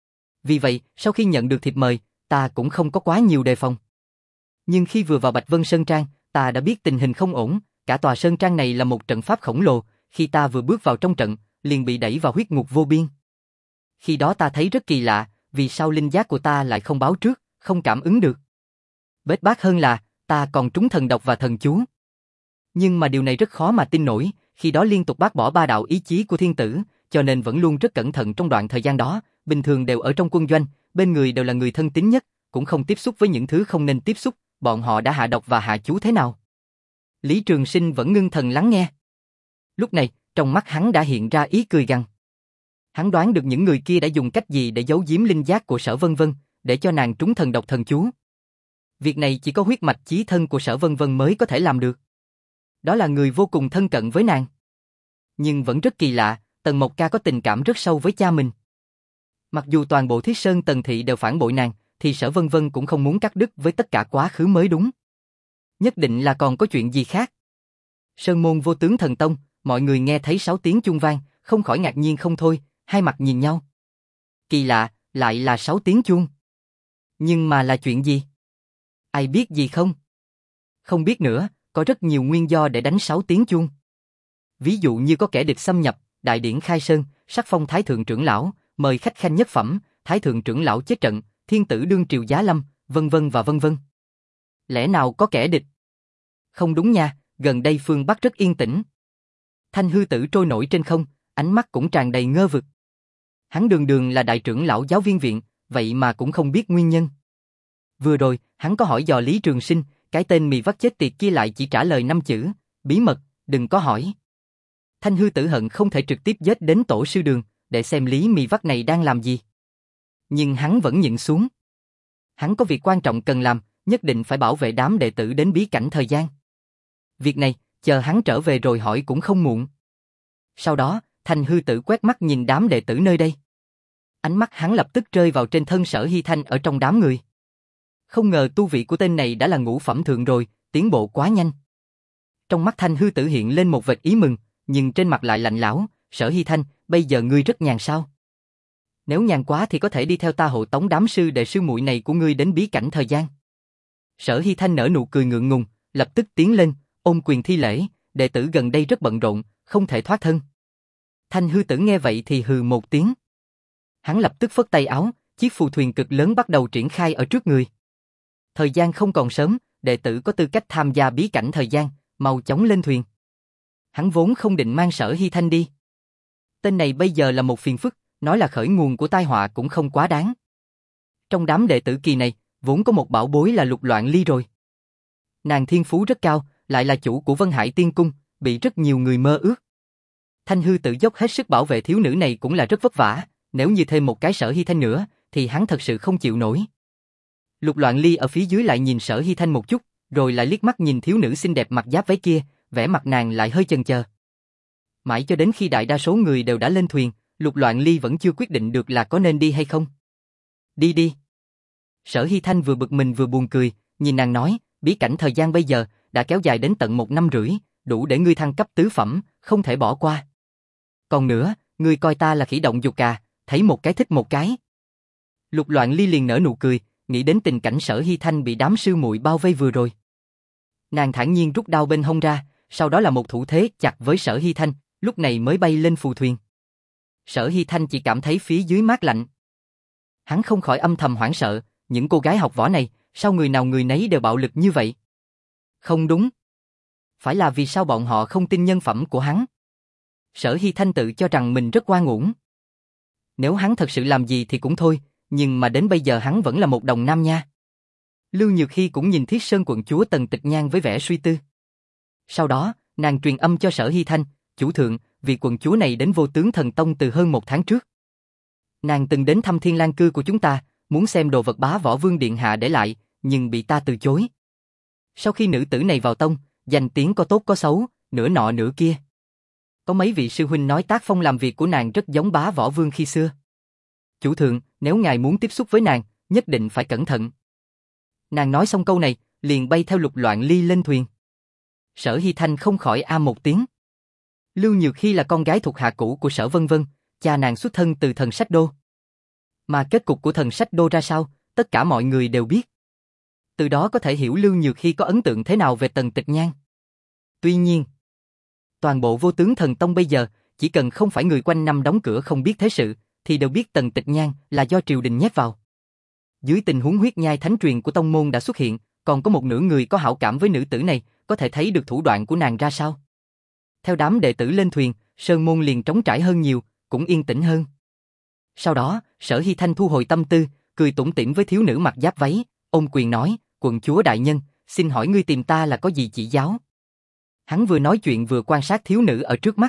Vì vậy, sau khi nhận được thiệp mời, ta cũng không có quá nhiều đề phòng. Nhưng khi vừa vào Bạch Vân Sơn Trang, ta đã biết tình hình không ổn, cả tòa Sơn Trang này là một trận pháp khổng lồ, khi ta vừa bước vào trong trận, liền bị đẩy vào huyết ngục vô biên. Khi đó ta thấy rất kỳ lạ, vì sao linh giác của ta lại không báo trước, không cảm ứng được. Bết bát hơn là, ta còn trúng thần độc và thần chú. Nhưng mà điều này rất khó mà tin nổi, khi đó liên tục bác bỏ ba đạo ý chí của thiên tử, cho nên vẫn luôn rất cẩn thận trong đoạn thời gian đó, bình thường đều ở trong quân doanh, bên người đều là người thân tín nhất, cũng không tiếp xúc với những thứ không nên tiếp xúc, bọn họ đã hạ độc và hạ chú thế nào. Lý Trường Sinh vẫn ngưng thần lắng nghe. Lúc này, trong mắt hắn đã hiện ra ý cười gằn. Hắn đoán được những người kia đã dùng cách gì để giấu giếm linh giác của Sở Vân Vân, để cho nàng trúng thần độc thần chú. Việc này chỉ có huyết mạch chí thân của Sở Vân Vân mới có thể làm được. Đó là người vô cùng thân cận với nàng. Nhưng vẫn rất kỳ lạ, Tần Mộc Ca có tình cảm rất sâu với cha mình. Mặc dù toàn bộ Thiết Sơn Tần Thị đều phản bội nàng, thì Sở Vân Vân cũng không muốn cắt đứt với tất cả quá khứ mới đúng. Nhất định là còn có chuyện gì khác. Sơn môn vô tướng thần tông, mọi người nghe thấy sáu tiếng chuông vang, không khỏi ngạc nhiên không thôi, hai mặt nhìn nhau. Kỳ lạ, lại là sáu tiếng chuông. Nhưng mà là chuyện gì? Ai biết gì không? Không biết nữa, có rất nhiều nguyên do để đánh sáu tiếng chuông. Ví dụ như có kẻ địch xâm nhập, đại điển khai sơn, sắc phong thái thượng trưởng lão, mời khách khanh nhất phẩm, thái thượng trưởng lão chết trận, thiên tử đương triều giá lâm, vân vân và vân vân. Lẽ nào có kẻ địch? Không đúng nha, gần đây phương Bắc rất yên tĩnh. Thanh hư tử trôi nổi trên không, ánh mắt cũng tràn đầy ngơ vực. Hắn đường đường là đại trưởng lão giáo viên viện, vậy mà cũng không biết nguyên nhân. Vừa rồi, hắn có hỏi dò Lý Trường Sinh, cái tên mì vắt chết tiệt kia lại chỉ trả lời năm chữ, bí mật, đừng có hỏi. Thanh hư tử hận không thể trực tiếp giết đến tổ sư đường, để xem Lý mì vắt này đang làm gì. Nhưng hắn vẫn nhịn xuống. Hắn có việc quan trọng cần làm, nhất định phải bảo vệ đám đệ tử đến bí cảnh thời gian. Việc này, chờ hắn trở về rồi hỏi cũng không muộn. Sau đó, Thanh hư tử quét mắt nhìn đám đệ tử nơi đây. Ánh mắt hắn lập tức rơi vào trên thân Sở Hy Thanh ở trong đám người. Không ngờ tu vị của tên này đã là ngũ phẩm thượng rồi, tiến bộ quá nhanh. Trong mắt Thanh hư tử hiện lên một vệt ý mừng, nhưng trên mặt lại lạnh lẽo. Sở Hy Thanh, bây giờ ngươi rất nhàn sao? Nếu nhàn quá thì có thể đi theo ta hộ tống đám sư đệ sư muội này của ngươi đến bí cảnh thời gian. Sở Hy Thanh nở nụ cười ngượng ngùng, lập tức tiến lên, ôm quyền thi lễ, đệ tử gần đây rất bận rộn, không thể thoát thân. Thanh hư tử nghe vậy thì hừ một tiếng. Hắn lập tức phất tay áo, chiếc phù thuyền cực lớn bắt đầu triển khai ở trước người. Thời gian không còn sớm, đệ tử có tư cách tham gia bí cảnh thời gian, mau chóng lên thuyền. Hắn vốn không định mang Sở Hy Thanh đi. Tên này bây giờ là một phiền phức, nói là khởi nguồn của tai họa cũng không quá đáng. Trong đám đệ tử kỳ này, vốn có một bảo bối là Lục Loạn Ly rồi. Nàng thiên phú rất cao, lại là chủ của Vân Hải Tiên Cung, bị rất nhiều người mơ ước. Thanh hư tự dốc hết sức bảo vệ thiếu nữ này cũng là rất vất vả, nếu như thêm một cái Sở Hy Thanh nữa, thì hắn thật sự không chịu nổi. Lục Loạn Ly ở phía dưới lại nhìn Sở Hy Thanh một chút, rồi lại liếc mắt nhìn thiếu nữ xinh đẹp mặc giáp váy kia, vẻ mặt nàng lại hơi chần chờ. Mãi cho đến khi đại đa số người đều đã lên thuyền, Lục Loạn Ly vẫn chưa quyết định được là có nên đi hay không. Đi đi. Sở Hy Thanh vừa bực mình vừa buồn cười, nhìn nàng nói, bí cảnh thời gian bây giờ đã kéo dài đến tận một năm rưỡi, đủ để ngươi thăng cấp tứ phẩm, không thể bỏ qua. Còn nữa, ngươi coi ta là khỉ động dục cà, thấy một cái thích một cái. Lục Loạn Ly liền nở nụ cười, nghĩ đến tình cảnh Sở Hy Thanh bị đám sư muội bao vây vừa rồi. Nàng thản nhiên rút đao bên hông ra, sau đó là một thủ thế chặt với Sở Hy Thanh, lúc này mới bay lên phù thuyền. Sở Hy Thanh chỉ cảm thấy phía dưới mát lạnh. Hắn không khỏi âm thầm hoảng sợ, những cô gái học võ này, sao người nào người nấy đều bạo lực như vậy? Không đúng. Phải là vì sao bọn họ không tin nhân phẩm của hắn? Sở Hy Thanh tự cho rằng mình rất oan uổng. Nếu hắn thật sự làm gì thì cũng thôi, nhưng mà đến bây giờ hắn vẫn là một đồng nam nha. Lưu Nhược Hy cũng nhìn Thiết Sơn quận chúa Tần Tịch Nhan với vẻ suy tư. Sau đó, nàng truyền âm cho Sở Hy Thanh, chủ thượng, vị quận chúa này đến Vô Tướng Thần Tông từ hơn một tháng trước. Nàng từng đến thăm Thiên Lang Cư của chúng ta, muốn xem đồ vật bá võ vương điện hạ để lại, nhưng bị ta từ chối. Sau khi nữ tử này vào tông, danh tiếng có tốt có xấu, nửa nọ nửa kia. Có mấy vị sư huynh nói tác phong làm việc của nàng rất giống bá võ vương khi xưa. Chủ thượng, nếu ngài muốn tiếp xúc với nàng, nhất định phải cẩn thận. Nàng nói xong câu này, liền bay theo Lục Loạn Ly lên thuyền. Sở Hy Thanh không khỏi a một tiếng. Lưu Nhược Hy là con gái thuộc hạ cũ của Sở Vân Vân, cha nàng xuất thân từ Thần Sách Đô. Mà kết cục của Thần Sách Đô ra sao, tất cả mọi người đều biết. Từ đó có thể hiểu Lưu Nhược Hy có ấn tượng thế nào về Tần Tịch Nhan. Tuy nhiên, toàn bộ Vô Tướng Thần Tông bây giờ, chỉ cần không phải người quanh năm đóng cửa không biết thế sự, thì đều biết Tần Tịch Nhan là do triều đình nhét vào. Dưới tình huống huyết nhai thánh truyền của tông môn đã xuất hiện, còn có một nửa người có hảo cảm với nữ tử này, có thể thấy được thủ đoạn của nàng ra sao. Theo đám đệ tử lên thuyền, sơn môn liền trống trải hơn nhiều, cũng yên tĩnh hơn. Sau đó, Sở Hy Thanh thu hồi tâm tư, cười tủm tỉm với thiếu nữ mặc giáp váy, ôm quyền nói, quận chúa đại nhân, xin hỏi ngươi tìm ta là có gì chỉ giáo? Hắn vừa nói chuyện vừa quan sát thiếu nữ ở trước mắt.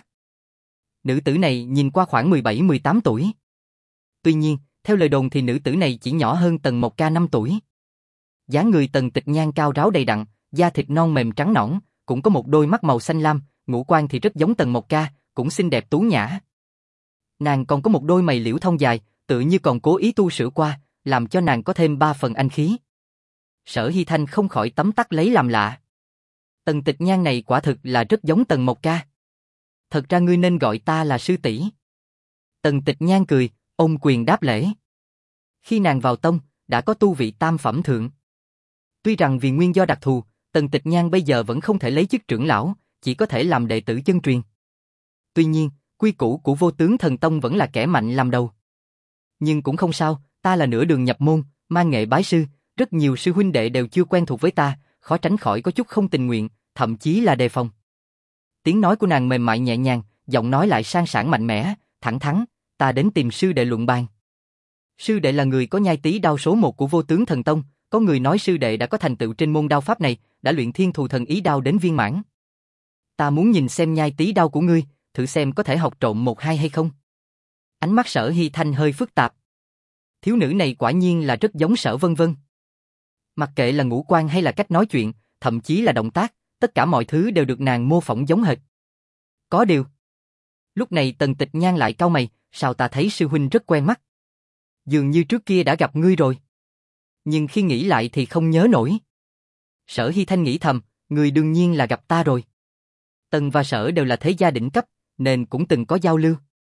Nữ tử này nhìn qua khoảng mười bảy mười tám tuổi. Tuy nhiên, theo lời đồn thì nữ tử này chỉ nhỏ hơn Tần Mộc Ca năm tuổi. Dáng người Tần Tịch Nhan cao ráo đầy đặn, da thịt non mềm trắng nõn, cũng có một đôi mắt màu xanh lam, ngũ quan thì rất giống Tần Mộc Ca, cũng xinh đẹp tú nhã. Nàng còn có một đôi mày liễu thon dài, tự như còn cố ý tu sửa qua, làm cho nàng có thêm ba phần anh khí. Sở Hy Thanh không khỏi tấm tắc lấy làm lạ. Tần Tịch Nhan này quả thực là rất giống Tần Mộc Ca. Thật ra ngươi nên gọi ta là sư tỷ. Tần Tịch Nhan cười, ôm quyền đáp lễ. Khi nàng vào tông, đã có tu vị tam phẩm thượng. Tuy rằng vì nguyên do đặc thù, Tần Tịch Nhan bây giờ vẫn không thể lấy chức trưởng lão, chỉ có thể làm đệ tử chân truyền. Tuy nhiên, quy củ của Vô Tướng Thần Tông vẫn là kẻ mạnh làm đầu. Nhưng cũng không sao, ta là nửa đường nhập môn, mang nghệ bái sư, rất nhiều sư huynh đệ đều chưa quen thuộc với ta, khó tránh khỏi có chút không tình nguyện, thậm chí là đề phòng. Tiếng nói của nàng mềm mại nhẹ nhàng, giọng nói lại sang sảng mạnh mẽ, thẳng thắn, ta đến tìm sư đệ luận bàn. Sư đệ là người có nhai tí đao số một của Vô Tướng Thần Tông, có người nói sư đệ đã có thành tựu trên môn đao pháp này, đã luyện Thiên Thù Thần Ý đao đến viên mãn. Ta muốn nhìn xem nhai tí đao của ngươi, thử xem có thể học trộm một hai hay không. Ánh mắt Sở Hy Thanh hơi phức tạp. Thiếu nữ này quả nhiên là rất giống Sở Vân Vân. Mặc kệ là ngũ quan hay là cách nói chuyện, thậm chí là động tác, tất cả mọi thứ đều được nàng mô phỏng giống hệt. Có điều, lúc này Tần Tịch Nhan lại cau mày, sao ta thấy sư huynh rất quen mắt. Dường như trước kia đã gặp ngươi rồi. Nhưng khi nghĩ lại thì không nhớ nổi. Sở Hy Thanh nghĩ thầm, ngươi đương nhiên là gặp ta rồi. Tần và Sở đều là thế gia đỉnh cấp, nên cũng từng có giao lưu.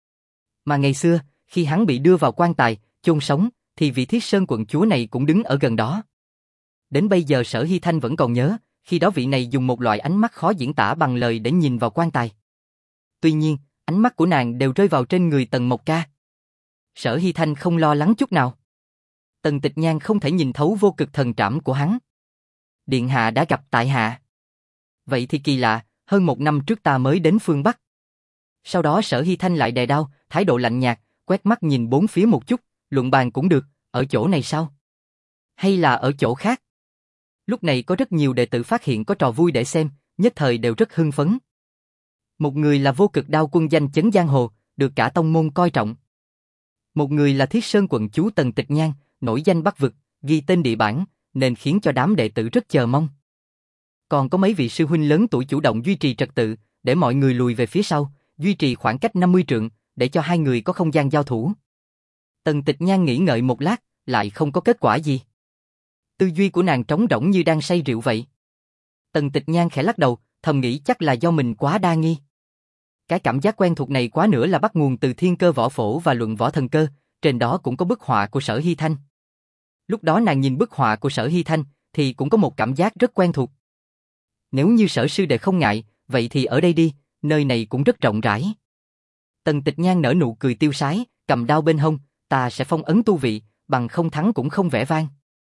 Mà ngày xưa, khi hắn bị đưa vào quan tài, chôn sống, thì vị Thiết Sơn quận chúa này cũng đứng ở gần đó. Đến bây giờ Sở Hy Thanh vẫn còn nhớ, khi đó vị này dùng một loại ánh mắt khó diễn tả bằng lời để nhìn vào quan tài. Tuy nhiên, ánh mắt của nàng đều rơi vào trên người Tần Mộc Ca. Sở Hy Thanh không lo lắng chút nào. Tần Tịch Nhan không thể nhìn thấu vô cực thần trảm của hắn. Điện hạ đã gặp tại hạ. Vậy thì kỳ lạ, hơn một năm trước ta mới đến phương Bắc. Sau đó Sở Hy Thanh lại đè đao, thái độ lạnh nhạt, quét mắt nhìn bốn phía một chút, luận bàn cũng được, ở chỗ này sao? Hay là ở chỗ khác? Lúc này có rất nhiều đệ tử phát hiện có trò vui để xem, nhất thời đều rất hưng phấn. Một người là vô cực đao quân danh chấn giang hồ, được cả tông môn coi trọng. Một người là Thiết Sơn quận chúa Tần Tịch Nhan, nổi danh Bắc vực, ghi tên địa bản, nên khiến cho đám đệ tử rất chờ mong. Còn có mấy vị sư huynh lớn tuổi chủ động duy trì trật tự, để mọi người lùi về phía sau, duy trì khoảng cách năm mươi trượng, để cho hai người có không gian giao thủ. Tần Tịch Nhan nghĩ ngợi một lát, lại không có kết quả gì. Tư duy của nàng trống rỗng như đang say rượu vậy. Tần Tịch Nhan khẽ lắc đầu, thầm nghĩ chắc là do mình quá đa nghi. Cái cảm giác quen thuộc này quá nữa là bắt nguồn từ Thiên Cơ Võ Phổ và Luận Võ Thần Cơ, trên đó cũng có bức họa của Sở Hy Thanh. Lúc đó nàng nhìn bức họa của Sở Hy Thanh, thì cũng có một cảm giác rất quen thuộc. Nếu như Sở sư đệ không ngại, vậy thì ở đây đi, nơi này cũng rất rộng rãi. Tần Tịch Nhan nở nụ cười tiêu sái, cầm đao bên hông, ta sẽ phong ấn tu vị, bằng không thắng cũng không vẻ vang.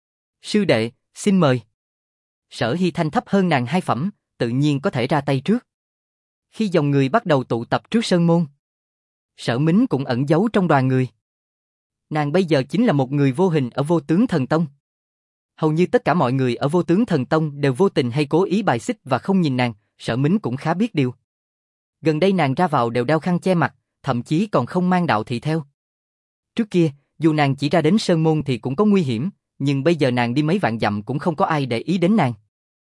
Sư đệ, xin mời. Sở Hy Thanh thấp hơn nàng hai phẩm, tự nhiên có thể ra tay trước. Khi dòng người bắt đầu tụ tập trước sơn môn, Sở Mính cũng ẩn giấu trong đoàn người. Nàng bây giờ chính là một người vô hình ở Vô Tướng Thần Tông. Hầu như tất cả mọi người ở Vô Tướng Thần Tông đều vô tình hay cố ý bài xích và không nhìn nàng, Sở Mính cũng khá biết điều. Gần đây nàng ra vào đều đeo khăn che mặt, thậm chí còn không mang đạo thị theo. Trước kia, dù nàng chỉ ra đến sơn môn thì cũng có nguy hiểm, nhưng bây giờ nàng đi mấy vạn dặm cũng không có ai để ý đến nàng.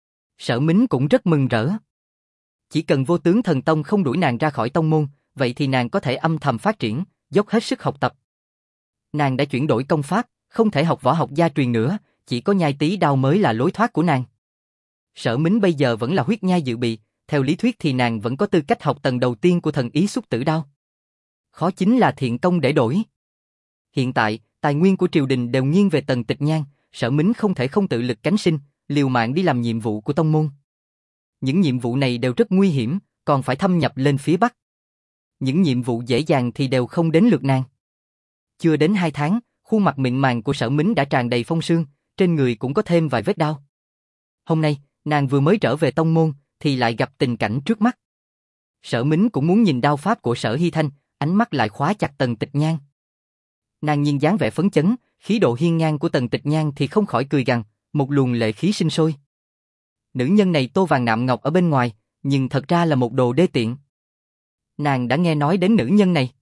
Sở Mính cũng rất mừng rỡ. Chỉ cần Vô Tướng Thần Tông không đuổi nàng ra khỏi tông môn, vậy thì nàng có thể âm thầm phát triển, dốc hết sức học tập. Nàng đã chuyển đổi công pháp, không thể học võ học gia truyền nữa, chỉ có nhai tí đao mới là lối thoát của nàng. Sở Mính bây giờ vẫn là huyết nhai dự bị, theo lý thuyết thì nàng vẫn có tư cách học tầng đầu tiên của thần ý xúc tử đao. Khó chính là thiện công để đổi. Hiện tại, tài nguyên của triều đình đều nghiêng về Tần Tịch Nhan, Sở Mính không thể không tự lực cánh sinh, liều mạng đi làm nhiệm vụ của tông môn. Những nhiệm vụ này đều rất nguy hiểm, còn phải thâm nhập lên phía Bắc. Những nhiệm vụ dễ dàng thì đều không đến lượt nàng. Chưa đến hai tháng, khuôn mặt mịn màng của Sở Mính đã tràn đầy phong sương, trên người cũng có thêm vài vết đau. Hôm nay, nàng vừa mới trở về tông môn, thì lại gặp tình cảnh trước mắt. Sở Mính cũng muốn nhìn đao pháp của Sở Hy Thanh, ánh mắt lại khóa chặt Tần Tịch Nhan. Nàng nhìn dáng vẻ phấn chấn, khí độ hiên ngang của Tần Tịch Nhan thì không khỏi cười gằn, một luồng lệ khí sinh sôi. Nữ nhân này tô vàng nạm ngọc ở bên ngoài, nhưng thật ra là một đồ đê tiện. Nàng đã nghe nói đến nữ nhân này.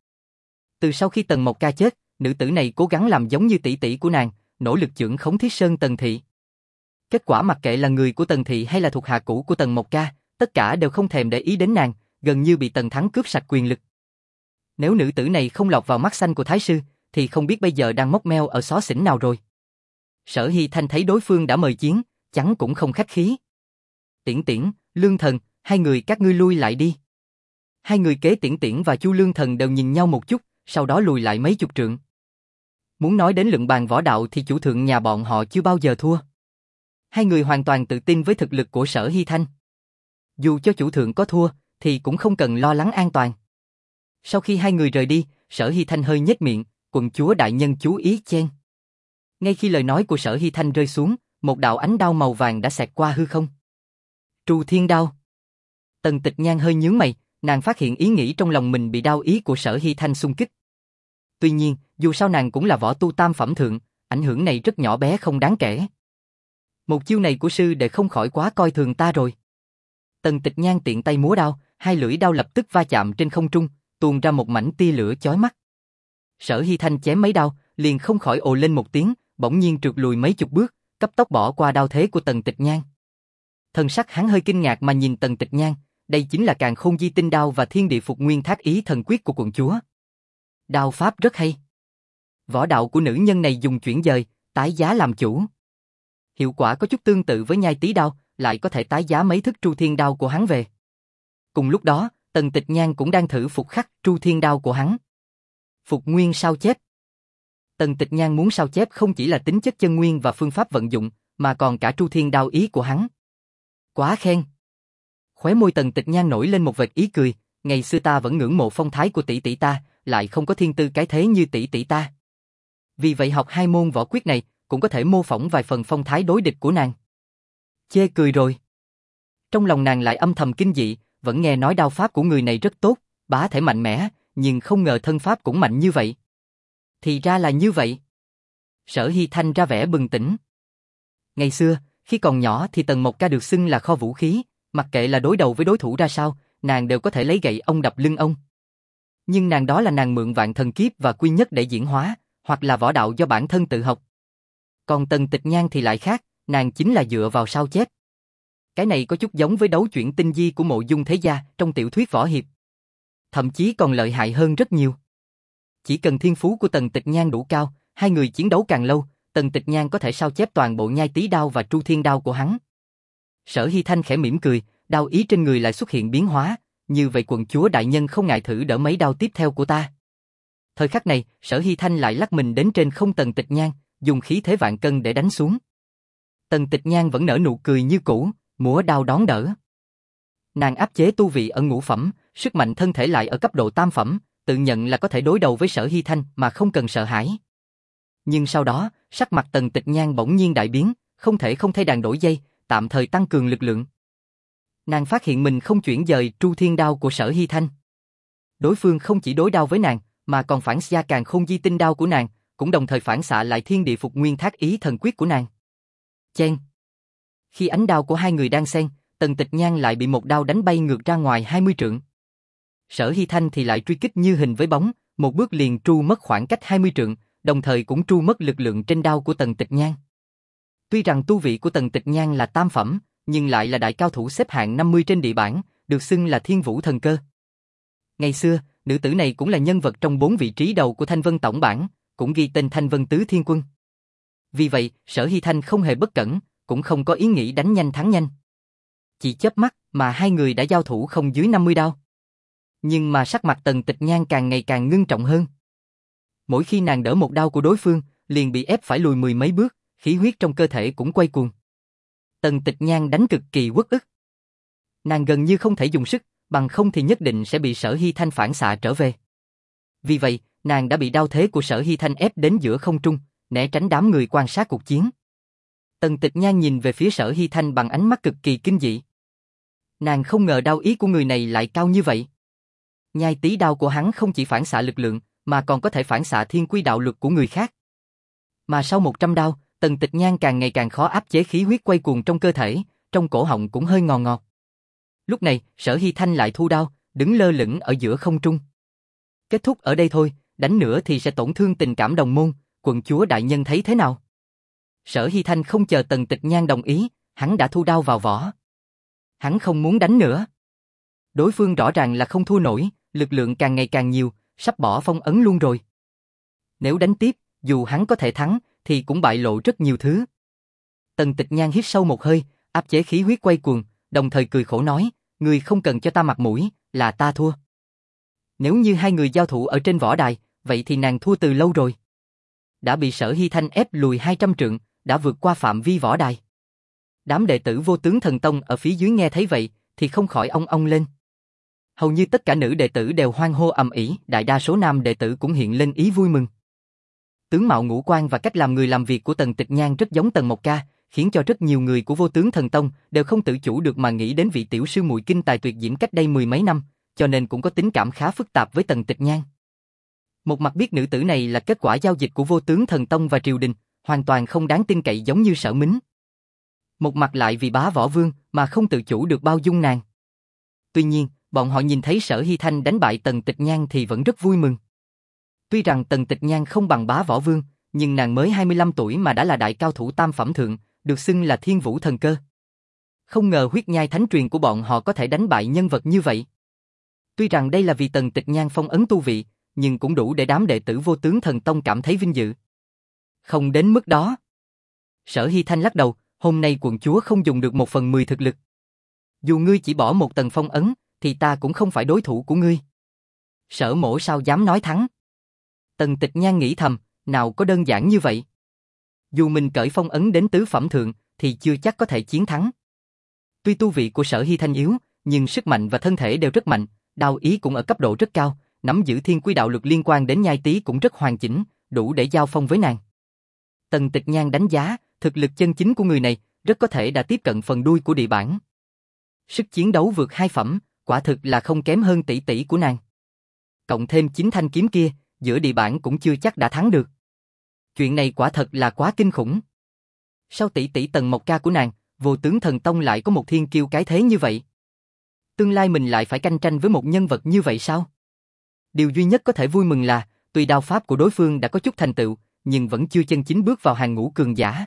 Từ sau khi Tần Mộc Ca chết, nữ tử này cố gắng làm giống như tỷ tỷ của nàng, nỗ lực chưởng khống Thiết Sơn Tần Thị. Kết quả mặc kệ là người của Tần Thị hay là thuộc hạ cũ của Tần Mộc Ca, tất cả đều không thèm để ý đến nàng, gần như bị Tần Thắng cướp sạch quyền lực. Nếu nữ tử này không lọt vào mắt xanh của Thái Sư, thì không biết bây giờ đang móc meo ở xó xỉnh nào rồi. Sở Hy Thanh thấy đối phương đã mời chiến, chẳng cũng không khách khí. Tiễn Tiễn, Lương Thần, hai người các ngươi lui lại đi. Hai người kế Tiễn Tiễn và Chu Lương Thần đều nhìn nhau một chút, sau đó lùi lại mấy chục trượng. Muốn nói đến luận bàn võ đạo thì chủ thượng nhà bọn họ chưa bao giờ thua. Hai người hoàn toàn tự tin với thực lực của Sở Hy Thanh. Dù cho chủ thượng có thua, thì cũng không cần lo lắng an toàn. Sau khi hai người rời đi, Sở Hy Thanh hơi nhếch miệng, quận chúa đại nhân chú ý chen. Ngay khi lời nói của Sở Hy Thanh rơi xuống, một đạo ánh đao màu vàng đã xẹt qua hư không. Tru Thiên Đao. Tần Tịch Nhan hơi nhướng mày, nàng phát hiện ý nghĩ trong lòng mình bị đao ý của Sở Hy Thanh xung kích. Tuy nhiên, dù sao nàng cũng là võ tu tam phẩm thượng, ảnh hưởng này rất nhỏ bé không đáng kể. Một chiêu này của sư đệ không khỏi quá coi thường ta rồi. Tần Tịch Nhan tiện tay múa đao, hai lưỡi đao lập tức va chạm trên không trung, tuôn ra một mảnh tia lửa chói mắt. Sở Hy Thanh chém mấy đao, liền không khỏi ồ lên một tiếng, bỗng nhiên trượt lùi mấy chục bước, cấp tốc bỏ qua đao thế của Tần Tịch Nhan. Thần sắc hắn hơi kinh ngạc mà nhìn Tần Tịch Nhan, đây chính là Càn Khôn Di Tinh Đao và Thiên Địa Phục Nguyên Thác Ý Thần Quyết của quận chúa. Đao pháp rất hay. Võ đạo của nữ nhân này dùng chuyển dời, tái giá làm chủ. Hiệu quả có chút tương tự với nhai tí đao, lại có thể tái giá mấy thức Tru Thiên Đao của hắn về. Cùng lúc đó, Tần Tịch Nhan cũng đang thử phục khắc Tru Thiên Đao của hắn. Phục nguyên sao chép. Tần Tịch Nhan muốn sao chép không chỉ là tính chất chân nguyên và phương pháp vận dụng, mà còn cả Tru Thiên Đao ý của hắn. Quá khen. Khóe môi Tần Tịch Nhan nổi lên một vệt ý cười, ngày xưa ta vẫn ngưỡng mộ phong thái của tỷ tỷ ta, lại không có thiên tư cái thế như tỷ tỷ ta. Vì vậy học hai môn võ quyết này, cũng có thể mô phỏng vài phần phong thái đối địch của nàng. Chê cười rồi. Trong lòng nàng lại âm thầm kinh dị, vẫn nghe nói đao pháp của người này rất tốt, bá thể mạnh mẽ, nhưng không ngờ thân pháp cũng mạnh như vậy. Thì ra là như vậy. Sở Hy Thanh ra vẻ bừng tỉnh. Ngày xưa, khi còn nhỏ thì Tần Mộc Ca được xưng là kho vũ khí, mặc kệ là đối đầu với đối thủ ra sao, nàng đều có thể lấy gậy ông đập lưng ông. Nhưng nàng đó là nàng mượn vạn thần kiếp và quy nhất để diễn hóa, hoặc là võ đạo do bản thân tự học. Còn Tần Tịch Nhan thì lại khác, nàng chính là dựa vào sao chép. Cái này có chút giống với đấu chuyển tinh di của Mộ Dung Thế Gia trong tiểu thuyết võ hiệp. Thậm chí còn lợi hại hơn rất nhiều. Chỉ cần thiên phú của Tần Tịch Nhan đủ cao, hai người chiến đấu càng lâu, Tần Tịch Nhan có thể sao chép toàn bộ nhai tí đao và Tru Thiên Đao của hắn. Sở Hy Thanh khẽ mỉm cười, đao ý trên người lại xuất hiện biến hóa, như vậy quận chúa đại nhân không ngại thử đỡ mấy đao tiếp theo của ta. Thời khắc này, Sở Hy Thanh lại lắc mình đến trên không Tần Tịch Nhan, dùng khí thế vạn cân để đánh xuống. Tần Tịch Nhan vẫn nở nụ cười như cũ, múa đao đón đỡ. Nàng áp chế tu vị ở ngũ phẩm, sức mạnh thân thể lại ở cấp độ tam phẩm, tự nhận là có thể đối đầu với Sở Hy Thanh mà không cần sợ hãi. Nhưng sau đó, sắc mặt Tần Tịch Nhan bỗng nhiên đại biến, không thể không thay đàn đổi dây, tạm thời tăng cường lực lượng. Nàng phát hiện mình không chuyển dời Tru Thiên Đao của Sở Hy Thanh. Đối phương không chỉ đối đao với nàng, mà còn phản xạ Càn Khôn Di Tinh Đao của nàng, cũng đồng thời phản xạ lại Thiên Địa Phục Nguyên Thác Ý Thần Quyết của nàng. Chen. Khi ánh đao của hai người đang xen, Tần Tịch Nhan lại bị một đao đánh bay ngược ra ngoài hai mươi trượng. Sở Hy Thanh thì lại truy kích như hình với bóng, một bước liền tru mất khoảng cách hai mươi trượng, đồng thời cũng tru mất lực lượng trên đao của Tần Tịch Nhan. Tuy rằng tu vị của Tần Tịch Nhan là tam phẩm, nhưng lại là đại cao thủ xếp hạng năm mươi trên địa bảng, được xưng là Thiên Vũ Thần Cơ. Ngày xưa, nữ tử này cũng là nhân vật trong bốn vị trí đầu của Thanh Vân tổng bảng, cũng ghi tên Thanh Vân Tứ Thiên Quân. Vì vậy, Sở Hy Thanh không hề bất cẩn, cũng không có ý nghĩ đánh nhanh thắng nhanh. Chỉ chớp mắt mà hai người đã giao thủ không dưới năm mươi đao. Nhưng mà sắc mặt Tần Tịch Nhan càng ngày càng ngưng trọng hơn. Mỗi khi nàng đỡ một đao của đối phương, liền bị ép phải lùi mười mấy bước, khí huyết trong cơ thể cũng quay cuồng. Tần Tịch Nhan đánh cực kỳ uất ức. Nàng gần như không thể dùng sức, bằng không thì nhất định sẽ bị Sở Hy Thanh phản xạ trở về. Vì vậy, nàng đã bị đao thế của Sở Hy Thanh ép đến giữa không trung, né tránh đám người quan sát cuộc chiến. Tần Tịch Nhan nhìn về phía Sở Hy Thanh bằng ánh mắt cực kỳ kinh dị. Nàng không ngờ đao ý của người này lại cao như vậy. Nhai tí đao của hắn không chỉ phản xạ lực lượng, mà còn có thể phản xạ thiên quy đạo luật của người khác. Mà sau một trăm đao, Tần Tịch Nhan càng ngày càng khó áp chế khí huyết quay cuồng trong cơ thể, trong cổ họng cũng hơi ngò ngọt. Lúc này, Sở Hy Thanh lại thu đao, đứng lơ lửng ở giữa không trung. Kết thúc ở đây thôi, đánh nữa thì sẽ tổn thương tình cảm đồng môn, quận chúa đại nhân thấy thế nào? Sở Hy Thanh không chờ Tần Tịch Nhan đồng ý, hắn đã thu đao vào vỏ. Hắn không muốn đánh nữa. Đối phương rõ ràng là không thua nổi, lực lượng càng ngày càng nhiều, sắp bỏ phong ấn luôn rồi. Nếu đánh tiếp, dù hắn có thể thắng, thì cũng bại lộ rất nhiều thứ. Tần Tịch Nhan hít sâu một hơi, áp chế khí huyết quay cuồng, đồng thời cười khổ nói, người không cần cho ta mặt mũi, là ta thua. Nếu như hai người giao thủ ở trên võ đài, vậy thì nàng thua từ lâu rồi. Đã bị Sở Hy Thanh ép lùi hai trăm trượng, đã vượt qua phạm vi võ đài. Đám đệ tử Vô Tướng Thần Tông ở phía dưới nghe thấy vậy, thì không khỏi ong ong lên. Hầu như tất cả nữ đệ tử đều hoan hô ầm ĩ, đại đa số nam đệ tử cũng hiện lên ý vui mừng. Tướng mạo ngũ quan và cách làm người làm việc của Tần Tịch Nhan rất giống Tần Mộc Ca, khiến cho rất nhiều người của Vô Tướng Thần Tông đều không tự chủ được mà nghĩ đến vị tiểu sư muội kinh tài tuyệt diễm cách đây mười mấy năm, cho nên cũng có tính cảm khá phức tạp với Tần Tịch Nhan. Một mặt biết nữ tử này là kết quả giao dịch của Vô Tướng Thần Tông và triều đình, hoàn toàn không đáng tin cậy giống như Sở Mính. Một mặt lại vì bá võ vương mà không tự chủ được bao dung nàng. Tuy nhiên, bọn họ nhìn thấy Sở Hy Thanh đánh bại Tần Tịch Nhan thì vẫn rất vui mừng. Tuy rằng Tần Tịch Nhan không bằng bá võ vương, nhưng nàng mới hai mươi lăm tuổi mà đã là đại cao thủ tam phẩm thượng, được xưng là Thiên Vũ Thần Cơ. Không ngờ huyết nhai thánh truyền của bọn họ có thể đánh bại nhân vật như vậy. Tuy rằng đây là vì Tần Tịch Nhan phong ấn tu vị, nhưng cũng đủ để đám đệ tử Vô Tướng Thần Tông cảm thấy vinh dự. Không đến mức đó. Sở Hy Thanh lắc đầu, hôm nay quận chúa không dùng được một phần mười thực lực. Dù ngươi chỉ bỏ một tầng phong ấn, thì ta cũng không phải đối thủ của ngươi. Sở mỗ sao dám nói thắng. Tần Tịch Nhan nghĩ thầm, nào có đơn giản như vậy. Dù mình cởi phong ấn đến tứ phẩm thượng, thì chưa chắc có thể chiến thắng. Tuy tu vị của Sở Hy Thanh yếu, nhưng sức mạnh và thân thể đều rất mạnh, đao ý cũng ở cấp độ rất cao, nắm giữ thiên quy đạo luật liên quan đến nhai tí cũng rất hoàn chỉnh, đủ để giao phong với nàng. Tần Tịch Nhan đánh giá, thực lực chân chính của người này, rất có thể đã tiếp cận phần đuôi của địa bảng. Sức chiến đấu vượt hai phẩm, quả thực là không kém hơn tỷ tỷ của nàng. Cộng thêm chín thanh kiếm kia, giữa địa bảng cũng chưa chắc đã thắng được. Chuyện này quả thật là quá kinh khủng. Sao tỷ tỷ Tần Mộc Ca của nàng, Vô Tướng Thần Tông lại có một thiên kiêu cái thế như vậy? Tương lai mình lại phải cạnh tranh với một nhân vật như vậy sao? Điều duy nhất có thể vui mừng là, tuy đao pháp của đối phương đã có chút thành tựu, nhưng vẫn chưa chân chính bước vào hàng ngũ cường giả.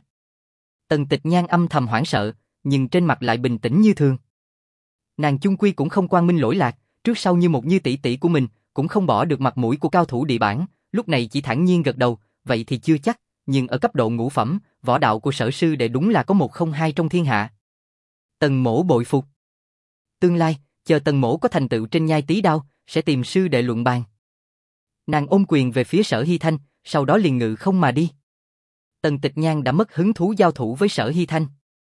Tần Tịch Nhan âm thầm hoảng sợ, nhưng trên mặt lại bình tĩnh như thường. Nàng chung quy cũng không quang minh lỗi lạc, trước sau như một như tỷ tỷ của mình, cũng không bỏ được mặt mũi của cao thủ địa bảng, lúc này chỉ thản nhiên gật đầu, vậy thì chưa chắc, nhưng ở cấp độ ngũ phẩm, võ đạo của Sở sư đệ đúng là có một không hai trong thiên hạ. Tần mỗ bội phục. Tương lai, chờ Tần mỗ có thành tựu trên nhai tí đao, sẽ tìm sư đệ luận bàn. Nàng ôm quyền về phía Sở Hy Thanh, sau đó liền ngự không mà đi. Tần Tịch Nhan đã mất hứng thú giao thủ với Sở Hy Thanh.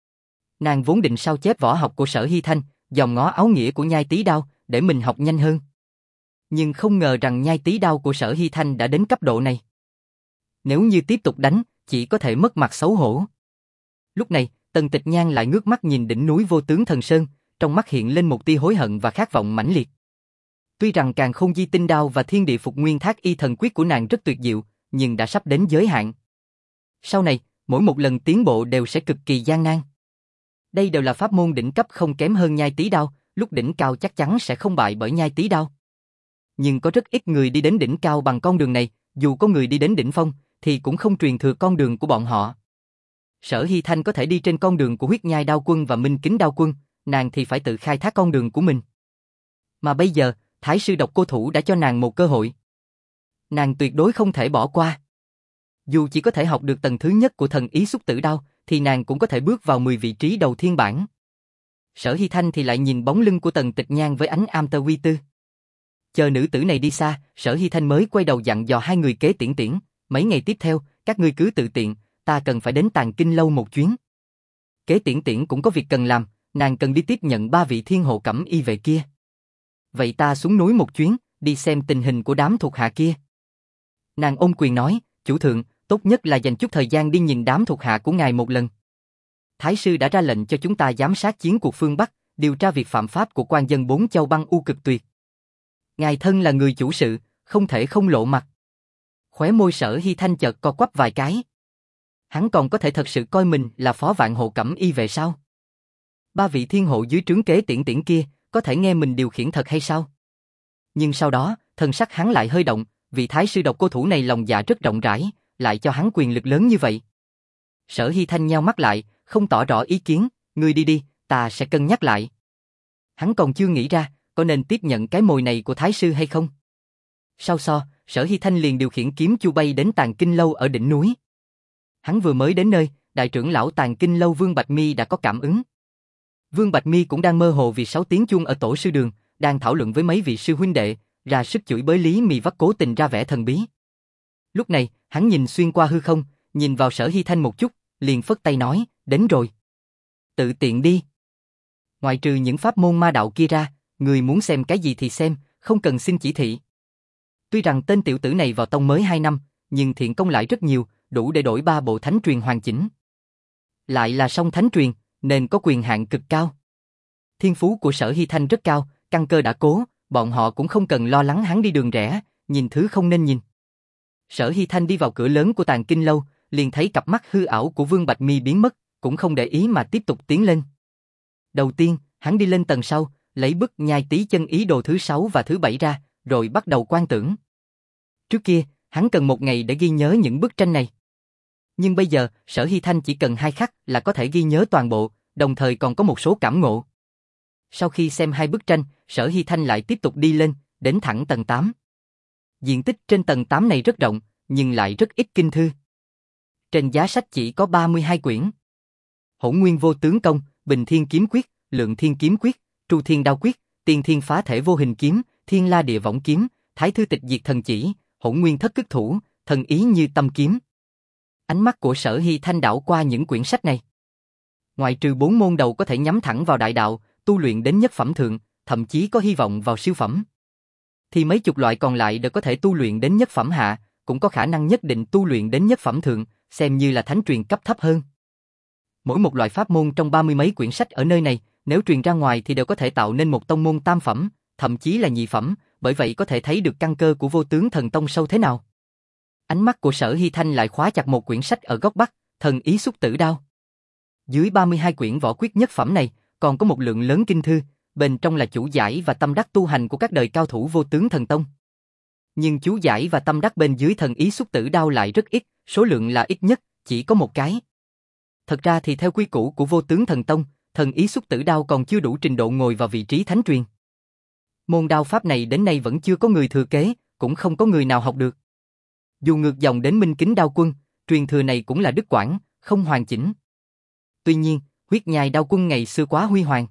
Nàng vốn định sao chép võ học của Sở Hy Thanh, dòm ngó áo nghĩa của nhai tí đao, để mình học nhanh hơn. Nhưng không ngờ rằng nhai tí đao của Sở Hy Thanh đã đến cấp độ này. Nếu như tiếp tục đánh, chỉ có thể mất mặt xấu hổ. Lúc này, Tần Tịch Nhan lại ngước mắt nhìn đỉnh núi Vô Tướng Thần Sơn, trong mắt hiện lên một tia hối hận và khát vọng mãnh liệt. Tuy rằng Càn Khôn Di Tinh Đao và Thiên Địa Phục Nguyên Thác Y Thần Quyết của nàng rất tuyệt diệu, nhưng đã sắp đến giới hạn. Sau này, mỗi một lần tiến bộ đều sẽ cực kỳ gian nan. Đây đều là pháp môn đỉnh cấp không kém hơn nhai tí đao, lúc đỉnh cao chắc chắn sẽ không bại bởi nhai tí đao. Nhưng có rất ít người đi đến đỉnh cao bằng con đường này, dù có người đi đến đỉnh phong, thì cũng không truyền thừa con đường của bọn họ. Sở Hy Thanh có thể đi trên con đường của Huyết Nhai Đao Quân và Minh Kính Đao Quân, nàng thì phải tự khai thác con đường của mình. Mà bây giờ, Thái sư Độc Cô Thủ đã cho nàng một cơ hội. Nàng tuyệt đối không thể bỏ qua. Dù chỉ có thể học được tầng thứ nhất của thần ý xúc tử đao, thì nàng cũng có thể bước vào mười vị trí đầu thiên bảng. Sở Hy Thanh thì lại nhìn bóng lưng của Tần Tịch Nhan với ánh am tơ uy tư. Chờ nữ tử này đi xa, Sở Hy Thanh mới quay đầu dặn dò hai người Kế Tiễn Tiễn, mấy ngày tiếp theo, các ngươi cứ tự tiện, ta cần phải đến Tàng Kinh lâu một chuyến. Kế Tiễn Tiễn cũng có việc cần làm, nàng cần đi tiếp nhận ba vị thiên hộ cẩm y vệ kia. Vậy ta xuống núi một chuyến, đi xem tình hình của đám thuộc hạ kia. Nàng ôm quyền nói, chủ thượng, tốt nhất là dành chút thời gian đi nhìn đám thuộc hạ của ngài một lần. Thái sư đã ra lệnh cho chúng ta giám sát chiến cuộc phương Bắc, điều tra việc phạm pháp của quan dân bốn châu băng u cực tuyệt. Ngài thân là người chủ sự, không thể không lộ mặt. Khóe môi Sở Hy Thanh chợt co quắp vài cái. Hắn còn có thể thật sự coi mình là phó vạn hộ cẩm y về sao? Ba vị thiên hộ dưới trướng Kế Tiễn Tiễn kia, có thể nghe mình điều khiển thật hay sao? Nhưng sau đó, thần sắc hắn lại hơi động, vị Thái sư Độc Cô Thủ này lòng dạ rất rộng rãi, lại cho hắn quyền lực lớn như vậy. Sở Hy Thanh nheo mắt lại, không tỏ rõ ý kiến, ngươi đi đi, ta sẽ cân nhắc lại. Hắn còn chưa nghĩ ra, có nên tiếp nhận cái mồi này của Thái sư hay không? Sau so, Sở Hy Thanh liền điều khiển kiếm chu bay đến Tàng Kinh lâu ở đỉnh núi. Hắn vừa mới đến nơi, đại trưởng lão Tàng Kinh lâu Vương Bạch Mi đã có cảm ứng. Vương Bạch Mi cũng đang mơ hồ vì sáu tiếng chuông ở tổ sư đường, đang thảo luận với mấy vị sư huynh đệ, ra sức chửi bới Lý Mị Vắt cố tình ra vẻ thần bí. Lúc này, hắn nhìn xuyên qua hư không, nhìn vào Sở Hy Thanh một chút, liền phất tay nói, đến rồi. Tự tiện đi. Ngoại trừ những pháp môn ma đạo kia ra, người muốn xem cái gì thì xem, không cần xin chỉ thị. Tuy rằng tên tiểu tử này vào tông mới hai năm, nhưng thiện công lại rất nhiều, đủ để đổi ba bộ thánh truyền hoàn chỉnh. Lại là song thánh truyền, nên có quyền hạn cực cao. Thiên phú của Sở Hy Thanh rất cao, căn cơ đã cố, bọn họ cũng không cần lo lắng hắn đi đường rẽ, nhìn thứ không nên nhìn. Sở Hy Thanh đi vào cửa lớn của Tàng Kinh lâu, liền thấy cặp mắt hư ảo của Vương Bạch Mi biến mất, cũng không để ý mà tiếp tục tiến lên. Đầu tiên, hắn đi lên tầng sau, lấy bức Nhai Tí Chân Ý đồ thứ sáu và thứ bảy ra, rồi bắt đầu quan tưởng. Trước kia, hắn cần một ngày để ghi nhớ những bức tranh này. Nhưng bây giờ, Sở Hy Thanh chỉ cần hai khắc là có thể ghi nhớ toàn bộ, đồng thời còn có một số cảm ngộ. Sau khi xem hai bức tranh, Sở Hy Thanh lại tiếp tục đi lên, đến thẳng tầng tám. Diện tích trên tầng tám này rất rộng, nhưng lại rất ít kinh thư. Trên giá sách chỉ có ba mươi hai quyển. Hỗn Nguyên Vô Tướng Công, Bình Thiên Kiếm Quyết, Lượng Thiên Kiếm Quyết, Tru Thiên Đao Quyết, Tiên Thiên Phá Thể Vô Hình Kiếm, Thiên La Địa Võng Kiếm, Thái Thư Tịch Diệt Thần Chỉ, Hỗn Nguyên Thất Cức Thủ, Thần Ý Như Tâm Kiếm. Ánh mắt của Sở Hy Thanh đảo qua những quyển sách này. Ngoại trừ bốn môn đầu có thể nhắm thẳng vào đại đạo, tu luyện đến nhất phẩm thượng, thậm chí có hy vọng vào siêu phẩm, thì mấy chục loại còn lại đều có thể tu luyện đến nhất phẩm hạ, cũng có khả năng nhất định tu luyện đến nhất phẩm thượng, xem như là thánh truyền cấp thấp hơn. Mỗi một loại pháp môn trong ba mươi mấy quyển sách ở nơi này, nếu truyền ra ngoài thì đều có thể tạo nên một tông môn tam phẩm, thậm chí là nhị phẩm, bởi vậy có thể thấy được căn cơ của Vô Tướng Thần Tông sâu thế nào. Ánh mắt của Sở Hy Thanh lại khóa chặt một quyển sách ở góc bắc, Thần Ý Xúc Tử Đao. Dưới ba mươi hai quyển võ quyết nhất phẩm này, còn có một lượng lớn kinh thư, bên trong là chú giải và tâm đắc tu hành của các đời cao thủ Vô Tướng Thần Tông. Nhưng chú giải và tâm đắc bên dưới Thần Ý Xúc Tử Đao lại rất ít, số lượng là ít nhất, chỉ có một cái. Thật ra thì theo quy củ của Vô Tướng Thần Tông, Thần Ý Xúc Tử Đao còn chưa đủ trình độ ngồi vào vị trí thánh truyền. Môn đao pháp này đến nay vẫn chưa có người thừa kế, cũng không có người nào học được. Dù ngược dòng đến Minh Kính Đao Quân, truyền thừa này cũng là đứt quãng, không hoàn chỉnh. Tuy nhiên, Huyết Nhai Đao Quân ngày xưa quá huy hoàng.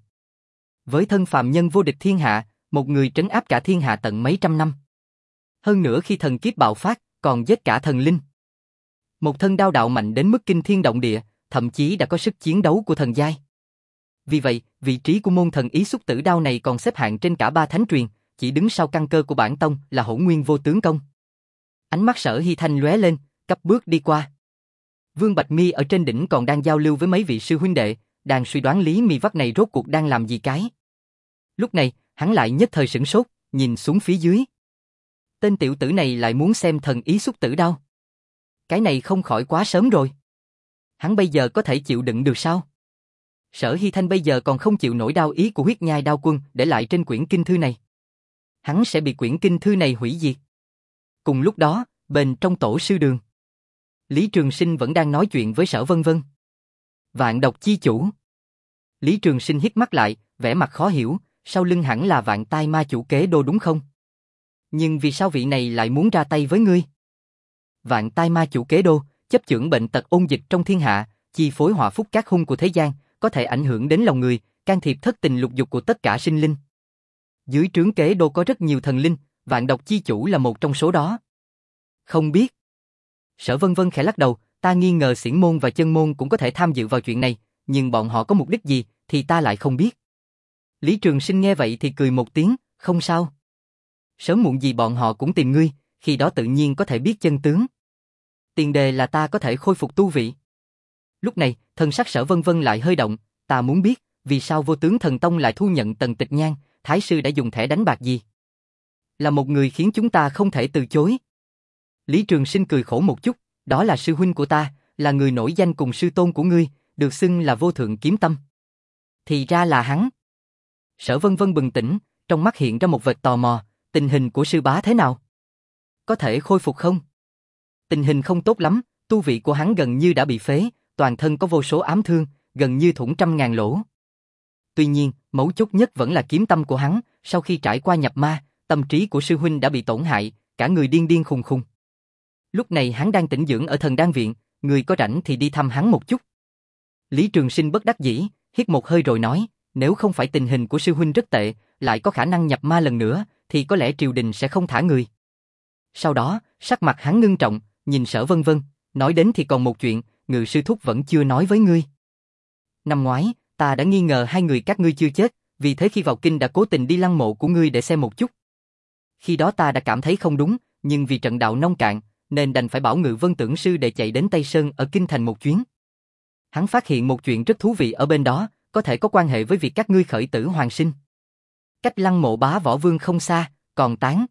Với thân phàm nhân vô địch thiên hạ, một người trấn áp cả thiên hạ tận mấy trăm năm. Hơn nữa khi thần kiếp bạo phát, còn giết cả thần linh. Một thân đao đạo mạnh đến mức kinh thiên động địa, thậm chí đã có sức chiến đấu của thần giai. Vì vậy, vị trí của môn Thần Ý Xúc Tử Đao này còn xếp hạng trên cả ba thánh truyền, chỉ đứng sau căn cơ của bản tông là Hỗn Nguyên Vô Tướng Công. Ánh mắt Sở Hy Thanh lóe lên, cấp bước đi qua. Vương Bạch Mi ở trên đỉnh còn đang giao lưu với mấy vị sư huynh đệ, đang suy đoán Lý Mi Vắt này rốt cuộc đang làm gì cái. Lúc này, hắn lại nhất thời sửng sốt, nhìn xuống phía dưới. Tên tiểu tử này lại muốn xem thần ý xúc tử đao. Cái này không khỏi quá sớm rồi. Hắn bây giờ có thể chịu đựng được sao? Sở Hy Thanh bây giờ còn không chịu nổi đao ý của huyết nhai đao quân để lại trên quyển kinh thư này. Hắn sẽ bị quyển kinh thư này hủy diệt. Cùng lúc đó, bên trong tổ sư đường, Lý Trường Sinh vẫn đang nói chuyện với Sở Vân Vân. Vạn độc chi chủ. Lý Trường Sinh hít mắt lại, vẻ mặt khó hiểu, sau lưng hẳn là Vạn Tai Ma chủ kế đô đúng không? Nhưng vì sao vị này lại muốn ra tay với ngươi? Vạn Tai Ma chủ kế đô, chấp chưởng bệnh tật ôn dịch trong thiên hạ, chi phối họa phúc các hung của thế gian, có thể ảnh hưởng đến lòng người, can thiệp thất tình lục dục của tất cả sinh linh. Dưới trướng kế đô có rất nhiều thần linh, Vạn độc chi chủ là một trong số đó. Không biết. Sở Vân Vân khẽ lắc đầu, ta nghi ngờ xiển môn và chân môn cũng có thể tham dự vào chuyện này, nhưng bọn họ có mục đích gì thì ta lại không biết. Lý Trường Sinh nghe vậy thì cười một tiếng, không sao. Sớm muộn gì bọn họ cũng tìm ngươi, khi đó tự nhiên có thể biết chân tướng. Tiền đề là ta có thể khôi phục tu vị. Lúc này, thần sắc Sở Vân Vân lại hơi động, ta muốn biết, vì sao Vô Tướng Thần Tông lại thu nhận Tần Tịch Nhan, Thái sư đã dùng thẻ đánh bạc gì? Là một người khiến chúng ta không thể từ chối. Lý Trường Sinh cười khổ một chút, đó là sư huynh của ta, là người nổi danh cùng sư tôn của ngươi, được xưng là Vô Thượng Kiếm Tâm. Thì ra là hắn. Sở Vân Vân bừng tỉnh, trong mắt hiện ra một vệt tò mò, tình hình của sư bá thế nào? Có thể khôi phục không? Tình hình không tốt lắm, tu vị của hắn gần như đã bị phế, toàn thân có vô số ám thương, gần như thủng trăm ngàn lỗ. Tuy nhiên, mấu chốt nhất vẫn là kiếm tâm của hắn, sau khi trải qua nhập ma, tâm trí của sư huynh đã bị tổn hại, cả người điên điên khùng khùng. Lúc này hắn đang tĩnh dưỡng ở thần đan viện, người có rảnh thì đi thăm hắn một chút. Lý Trường Sinh bất đắc dĩ, hít một hơi rồi nói, nếu không phải tình hình của sư huynh rất tệ, lại có khả năng nhập ma lần nữa, thì có lẽ triều đình sẽ không thả người. Sau đó, sắc mặt hắn ngưng trọng, nhìn Sở Vân Vân, nói đến thì còn một chuyện, Ngự sư thúc vẫn chưa nói với ngươi. Năm ngoái, ta đã nghi ngờ hai người các ngươi chưa chết, vì thế khi vào kinh đã cố tình đi lăng mộ của ngươi để xem một chút. Khi đó ta đã cảm thấy không đúng, nhưng vì trận đạo nông cạn, nên đành phải bảo Ngự Vân Tưởng sư để chạy đến Tây Sơn ở kinh thành một chuyến. Hắn phát hiện một chuyện rất thú vị ở bên đó, có thể có quan hệ với việc các ngươi khởi tử hoàn sinh. Cách lăng mộ bá võ vương không xa, còn tán.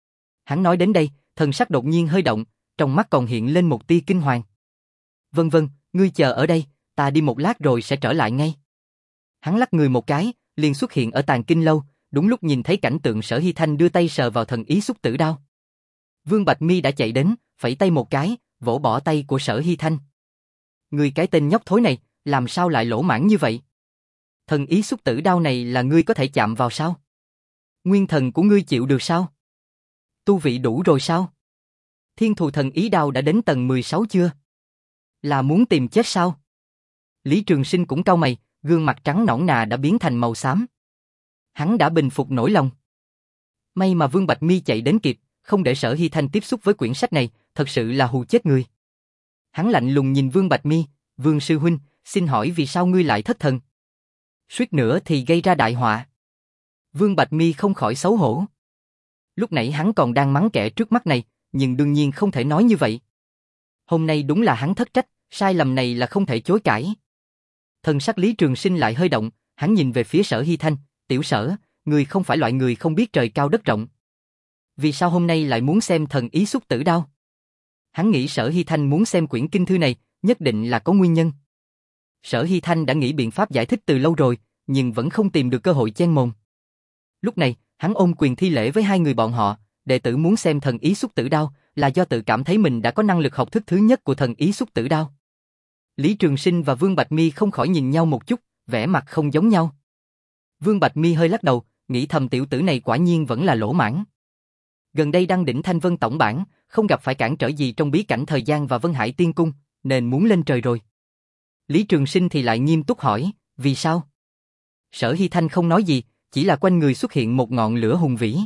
Hắn nói đến đây, thần sắc đột nhiên hơi động, trong mắt còn hiện lên một tia kinh hoàng. Vân Vân, ngươi chờ ở đây, ta đi một lát rồi sẽ trở lại ngay. Hắn lắc người một cái, liền xuất hiện ở Tàng Kinh lâu, đúng lúc nhìn thấy cảnh tượng Sở Hy Thanh đưa tay sờ vào thần ý xúc tử đao. Vương Bạch Mi đã chạy đến, phẩy tay một cái, vỗ bỏ tay của Sở Hy Thanh. Ngươi cái tên nhóc thối này, làm sao lại lỗ mãng như vậy? Thần ý xúc tử đao này là ngươi có thể chạm vào sao? Nguyên thần của ngươi chịu được sao? Tu vị đủ rồi sao? Thiên thù thần ý đao đã đến tầng mười sáu chưa? Là muốn tìm chết sao? Lý Trường Sinh cũng cau mày, gương mặt trắng nõn nà đã biến thành màu xám. Hắn đã bình phục nỗi lòng. May mà Vương Bạch Mi chạy đến kịp, không để Sở Hy Thanh tiếp xúc với quyển sách này, thật sự là hù chết người. Hắn lạnh lùng nhìn Vương Bạch Mi, Vương sư huynh, xin hỏi vì sao ngươi lại thất thần? Suýt nữa thì gây ra đại họa. Vương Bạch Mi không khỏi xấu hổ. Lúc nãy hắn còn đang mắng kẻ trước mắt này, nhưng đương nhiên không thể nói như vậy. Hôm nay đúng là hắn thất trách, sai lầm này là không thể chối cãi. Thần sắc Lý Trường Sinh lại hơi động, hắn nhìn về phía Sở Hy Thanh, tiểu Sở, người không phải loại người không biết trời cao đất rộng. Vì sao hôm nay lại muốn xem thần ý xúc tử đao? Hắn nghĩ Sở Hy Thanh muốn xem quyển kinh thư này, nhất định là có nguyên nhân. Sở Hy Thanh đã nghĩ biện pháp giải thích từ lâu rồi, nhưng vẫn không tìm được cơ hội chen mồm. Lúc này, hắn ôm quyền thi lễ với hai người bọn họ, đệ tử muốn xem thần ý xúc tử đao, là do tự cảm thấy mình đã có năng lực học thức thứ nhất của thần ý xúc tử đao. Lý Trường Sinh và Vương Bạch Mi không khỏi nhìn nhau một chút, vẻ mặt không giống nhau. Vương Bạch Mi hơi lắc đầu, nghĩ thầm tiểu tử này quả nhiên vẫn là lỗ mãng. Gần đây đăng đỉnh Thanh Vân tổng bản, không gặp phải cản trở gì trong bí cảnh thời gian và Vân Hải Tiên Cung, nên muốn lên trời rồi. Lý Trường Sinh thì lại nghiêm túc hỏi, vì sao? Sở Hy Thanh không nói gì, chỉ là quanh người xuất hiện một ngọn lửa hùng vĩ.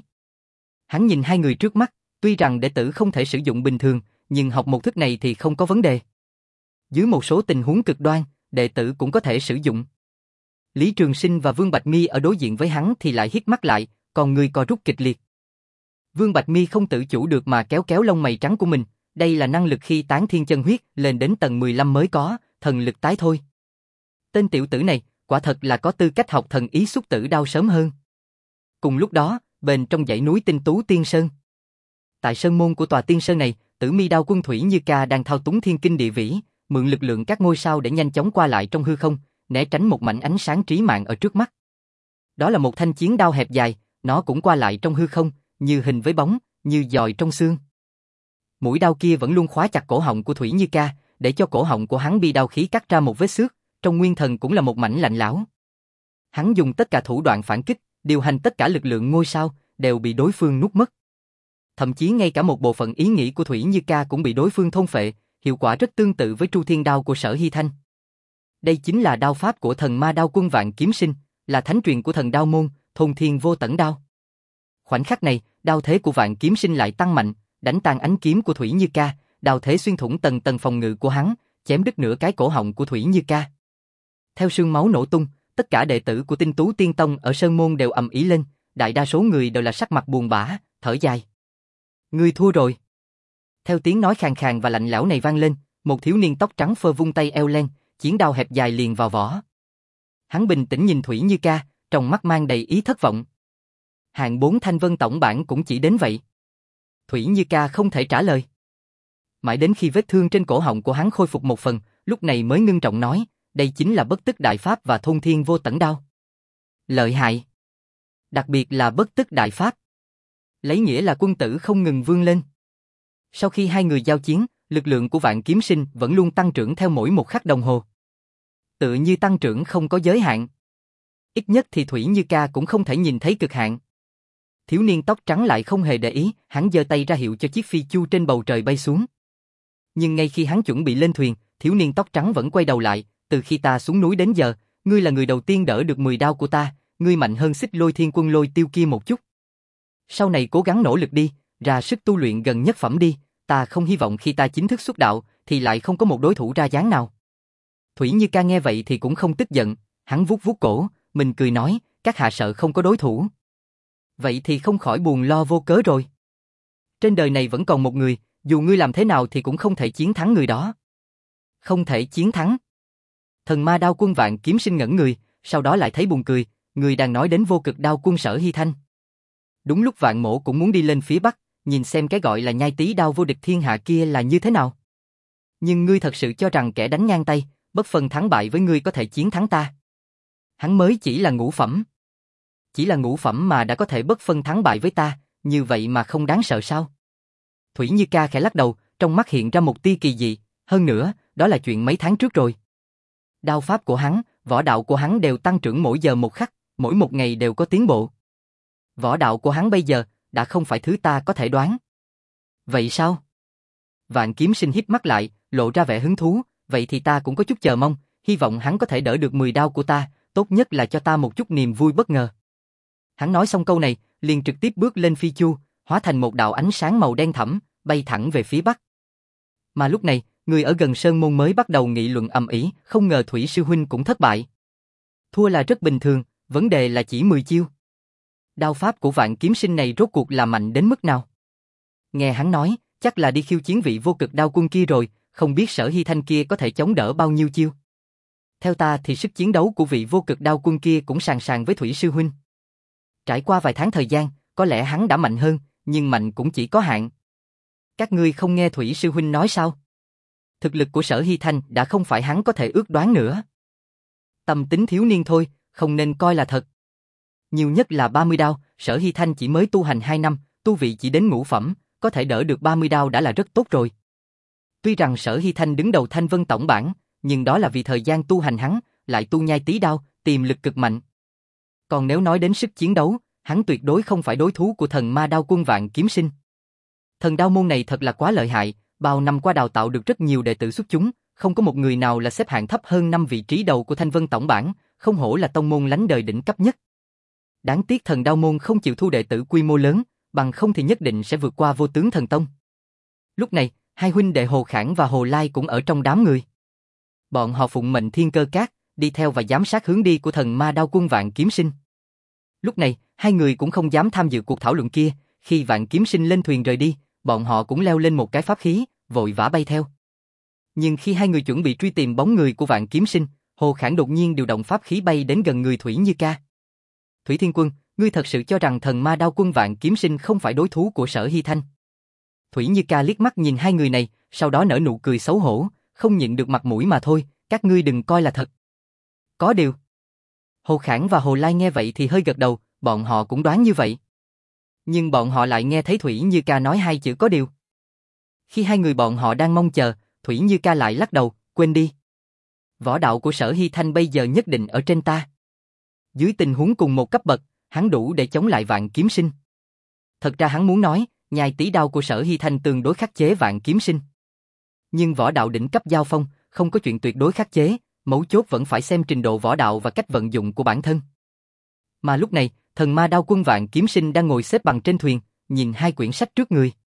Hắn nhìn hai người trước mắt, tuy rằng đệ tử không thể sử dụng bình thường, nhưng học một thức này thì không có vấn đề. Dưới một số tình huống cực đoan, đệ tử cũng có thể sử dụng. Lý Trường Sinh và Vương Bạch Mi ở đối diện với hắn thì lại hít mắt lại, con ngươi co rút kịch liệt. Vương Bạch Mi không tự chủ được mà kéo kéo lông mày trắng của mình, đây là năng lực khi tán thiên chân huyết lên đến tầng mười lăm mới có, thần lực tái thôi. Tên tiểu tử này, quả thật là có tư cách học thần ý xúc tử đao sớm hơn. Cùng lúc đó, bên trong dãy núi Tinh Tú Tiên Sơn. Tại sơn môn của tòa tiên sơn này, Tử Mi Đao Quân Thủy Như Ca đang thao túng thiên kinh địa vĩ, mượn lực lượng các ngôi sao để nhanh chóng qua lại trong hư không, né tránh một mảnh ánh sáng trí mạng ở trước mắt. Đó là một thanh chiến đao hẹp dài, nó cũng qua lại trong hư không, như hình với bóng, như giòi trong xương. Mũi đao kia vẫn luôn khóa chặt cổ họng của Thủy Như Ca, để cho cổ họng của hắn bị đao khí cắt ra một vết xước, trong nguyên thần cũng là một mảnh lạnh lẽo. Hắn dùng tất cả thủ đoạn phản kích, điều hành tất cả lực lượng ngôi sao, đều bị đối phương nuốt mất. Thậm chí ngay cả một bộ phận ý nghĩ của Thủy Như Ca cũng bị đối phương thôn phệ, hiệu quả rất tương tự với Tru Thiên Đao của Sở Hy Thanh. Đây chính là đao pháp của thần ma đao quân Vạn Kiếm Sinh, là thánh truyền của thần đao môn, Thôn Thiên Vô Tận Đao. Khoảnh khắc này, đao thế của Vạn Kiếm Sinh lại tăng mạnh, đánh tan ánh kiếm của Thủy Như Ca, đao thế xuyên thủng tầng tầng phòng ngự của hắn, chém đứt nửa cái cổ họng của Thủy Như Ca. Theo sương máu nổ tung, tất cả đệ tử của Tinh Tú Tiên Tông ở sơn môn đều ầm ĩ lên, đại đa số người đều là sắc mặt buồn bã, thở dài. Ngươi thua rồi. Theo tiếng nói khàn khàn và lạnh lẽo này vang lên, một thiếu niên tóc trắng phơ vung tay eo lên, chiến đao hẹp dài liền vào vỏ. Hắn bình tĩnh nhìn Thủy Như Ca, trong mắt mang đầy ý thất vọng. Hạng bốn Thanh Vân tổng bản cũng chỉ đến vậy. Thủy Như Ca không thể trả lời. Mãi đến khi vết thương trên cổ họng của hắn khôi phục một phần, lúc này mới ngưng trọng nói, đây chính là bất tức đại pháp và Thôn Thiên Vô Tận Đao. Lợi hại. Đặc biệt là bất tức đại pháp. Lấy nghĩa là quân tử không ngừng vươn lên. Sau khi hai người giao chiến, lực lượng của Vạn Kiếm Sinh vẫn luôn tăng trưởng theo mỗi một khắc đồng hồ. Tự như tăng trưởng không có giới hạn. Ít nhất thì Thủy Như Ca cũng không thể nhìn thấy cực hạn. Thiếu niên tóc trắng lại không hề để ý, hắn giơ tay ra hiệu cho chiếc phi chu trên bầu trời bay xuống. Nhưng ngay khi hắn chuẩn bị lên thuyền, thiếu niên tóc trắng vẫn quay đầu lại, từ khi ta xuống núi đến giờ, ngươi là người đầu tiên đỡ được mười đao của ta, ngươi mạnh hơn Xích Lôi Thiên Quân Lôi Tiêu kia một chút. Sau này cố gắng nỗ lực đi, ra sức tu luyện gần nhất phẩm đi, ta không hy vọng khi ta chính thức xuất đạo, thì lại không có một đối thủ ra dáng nào. Thủy Như Ca nghe vậy thì cũng không tức giận, hắn vuốt vuốt cổ, mình cười nói, các hạ sợ không có đối thủ. Vậy thì không khỏi buồn lo vô cớ rồi. Trên đời này vẫn còn một người, dù ngươi làm thế nào thì cũng không thể chiến thắng người đó. Không thể chiến thắng. Thần ma đao quân Vạn Kiếm Sinh ngẩn người, sau đó lại thấy buồn cười, người đang nói đến vô cực đao quân Sở Hy Thanh. Đúng lúc Vạn Mỗ cũng muốn đi lên phía Bắc, nhìn xem cái gọi là nhai tí đao vô địch thiên hạ kia là như thế nào. Nhưng ngươi thật sự cho rằng kẻ đánh ngang tay, bất phân thắng bại với ngươi có thể chiến thắng ta. Hắn mới chỉ là ngũ phẩm. Chỉ là ngũ phẩm mà đã có thể bất phân thắng bại với ta, như vậy mà không đáng sợ sao? Thủy Như Ca khẽ lắc đầu, trong mắt hiện ra một tia kỳ dị, hơn nữa, đó là chuyện mấy tháng trước rồi. Đao pháp của hắn, võ đạo của hắn đều tăng trưởng mỗi giờ một khắc, mỗi một ngày đều có tiến bộ. Võ đạo của hắn bây giờ, đã không phải thứ ta có thể đoán. Vậy sao? Vạn Kiếm Sinh híp mắt lại, lộ ra vẻ hứng thú, vậy thì ta cũng có chút chờ mong, hy vọng hắn có thể đỡ được mười đao của ta, tốt nhất là cho ta một chút niềm vui bất ngờ. Hắn nói xong câu này, liền trực tiếp bước lên phi chu, hóa thành một đạo ánh sáng màu đen thẫm, bay thẳng về phía bắc. Mà lúc này, người ở gần sơn môn mới bắt đầu nghị luận ầm ĩ, không ngờ Thủy sư huynh cũng thất bại. Thua là rất bình thường, vấn đề là chỉ mười chiêu. Đao pháp của Vạn Kiếm Sinh này rốt cuộc là mạnh đến mức nào? Nghe hắn nói, chắc là đi khiêu chiến vị vô cực đao quân kia rồi, không biết Sở Hy Thanh kia có thể chống đỡ bao nhiêu chiêu. Theo ta thì sức chiến đấu của vị vô cực đao quân kia cũng sàn sàn với Thủy sư huynh. Trải qua vài tháng thời gian, có lẽ hắn đã mạnh hơn, nhưng mạnh cũng chỉ có hạn. Các ngươi không nghe Thủy sư huynh nói sao? Thực lực của Sở Hy Thanh đã không phải hắn có thể ước đoán nữa. Tâm tính thiếu niên thôi, không nên coi là thật. Nhiều nhất là ba mươi đao, Sở Hy Thanh chỉ mới tu hành hai năm, tu vị chỉ đến ngũ phẩm, có thể đỡ được ba mươi đao đã là rất tốt rồi. Tuy rằng Sở Hy Thanh đứng đầu Thanh Vân tổng bản, nhưng đó là vì thời gian tu hành hắn, lại tu nhai tí đao, tiềm lực cực mạnh. Còn nếu nói đến sức chiến đấu, hắn tuyệt đối không phải đối thủ của thần ma đao quân Vạn Kiếm Sinh. Thần đao môn này thật là quá lợi hại, bao năm qua đào tạo được rất nhiều đệ tử xuất chúng, không có một người nào là xếp hạng thấp hơn năm vị trí đầu của Thanh Vân tổng bản, không hổ là tông môn lánh đời đỉnh cấp nhất. Đáng tiếc thần đao môn không chịu thu đệ tử quy mô lớn, bằng không thì nhất định sẽ vượt qua Vô Tướng Thần Tông. Lúc này, hai huynh đệ Hồ Khảng và Hồ Lai cũng ở trong đám người. Bọn họ phụng mệnh Thiên Cơ Các, đi theo và giám sát hướng đi của thần ma đao quân Vạn Kiếm Sinh. Lúc này, hai người cũng không dám tham dự cuộc thảo luận kia, khi Vạn Kiếm Sinh lên thuyền rời đi, bọn họ cũng leo lên một cái pháp khí, vội vã bay theo. Nhưng khi hai người chuẩn bị truy tìm bóng người của Vạn Kiếm Sinh, Hồ Khản đột nhiên điều động pháp khí bay đến gần người Thủy Như Ca. Thủy Thiên Quân, ngươi thật sự cho rằng thần ma đao quân Vạn Kiếm Sinh không phải đối thủ của Sở Hy Thanh? Thủy Như Ca liếc mắt nhìn hai người này, sau đó nở nụ cười xấu hổ, không nhịn được mặt mũi mà thôi, các ngươi đừng coi là thật. Có điều. Hồ Khản và Hồ Lai nghe vậy thì hơi gật đầu, bọn họ cũng đoán như vậy. Nhưng bọn họ lại nghe thấy Thủy Như Ca nói hai chữ có điều. Khi hai người bọn họ đang mong chờ, Thủy Như Ca lại lắc đầu, quên đi. Võ đạo của Sở Hy Thanh bây giờ nhất định ở trên ta. Dưới tình huống cùng một cấp bậc, hắn đủ để chống lại Vạn Kiếm Sinh. Thật ra hắn muốn nói, nhai tí đao của Sở Hy Thanh tương đối khắc chế Vạn Kiếm Sinh. Nhưng võ đạo đỉnh cấp giao phong, không có chuyện tuyệt đối khắc chế, mấu chốt vẫn phải xem trình độ võ đạo và cách vận dụng của bản thân. Mà lúc này, thần ma đao quân Vạn Kiếm Sinh đang ngồi xếp bằng trên thuyền, nhìn hai quyển sách trước người.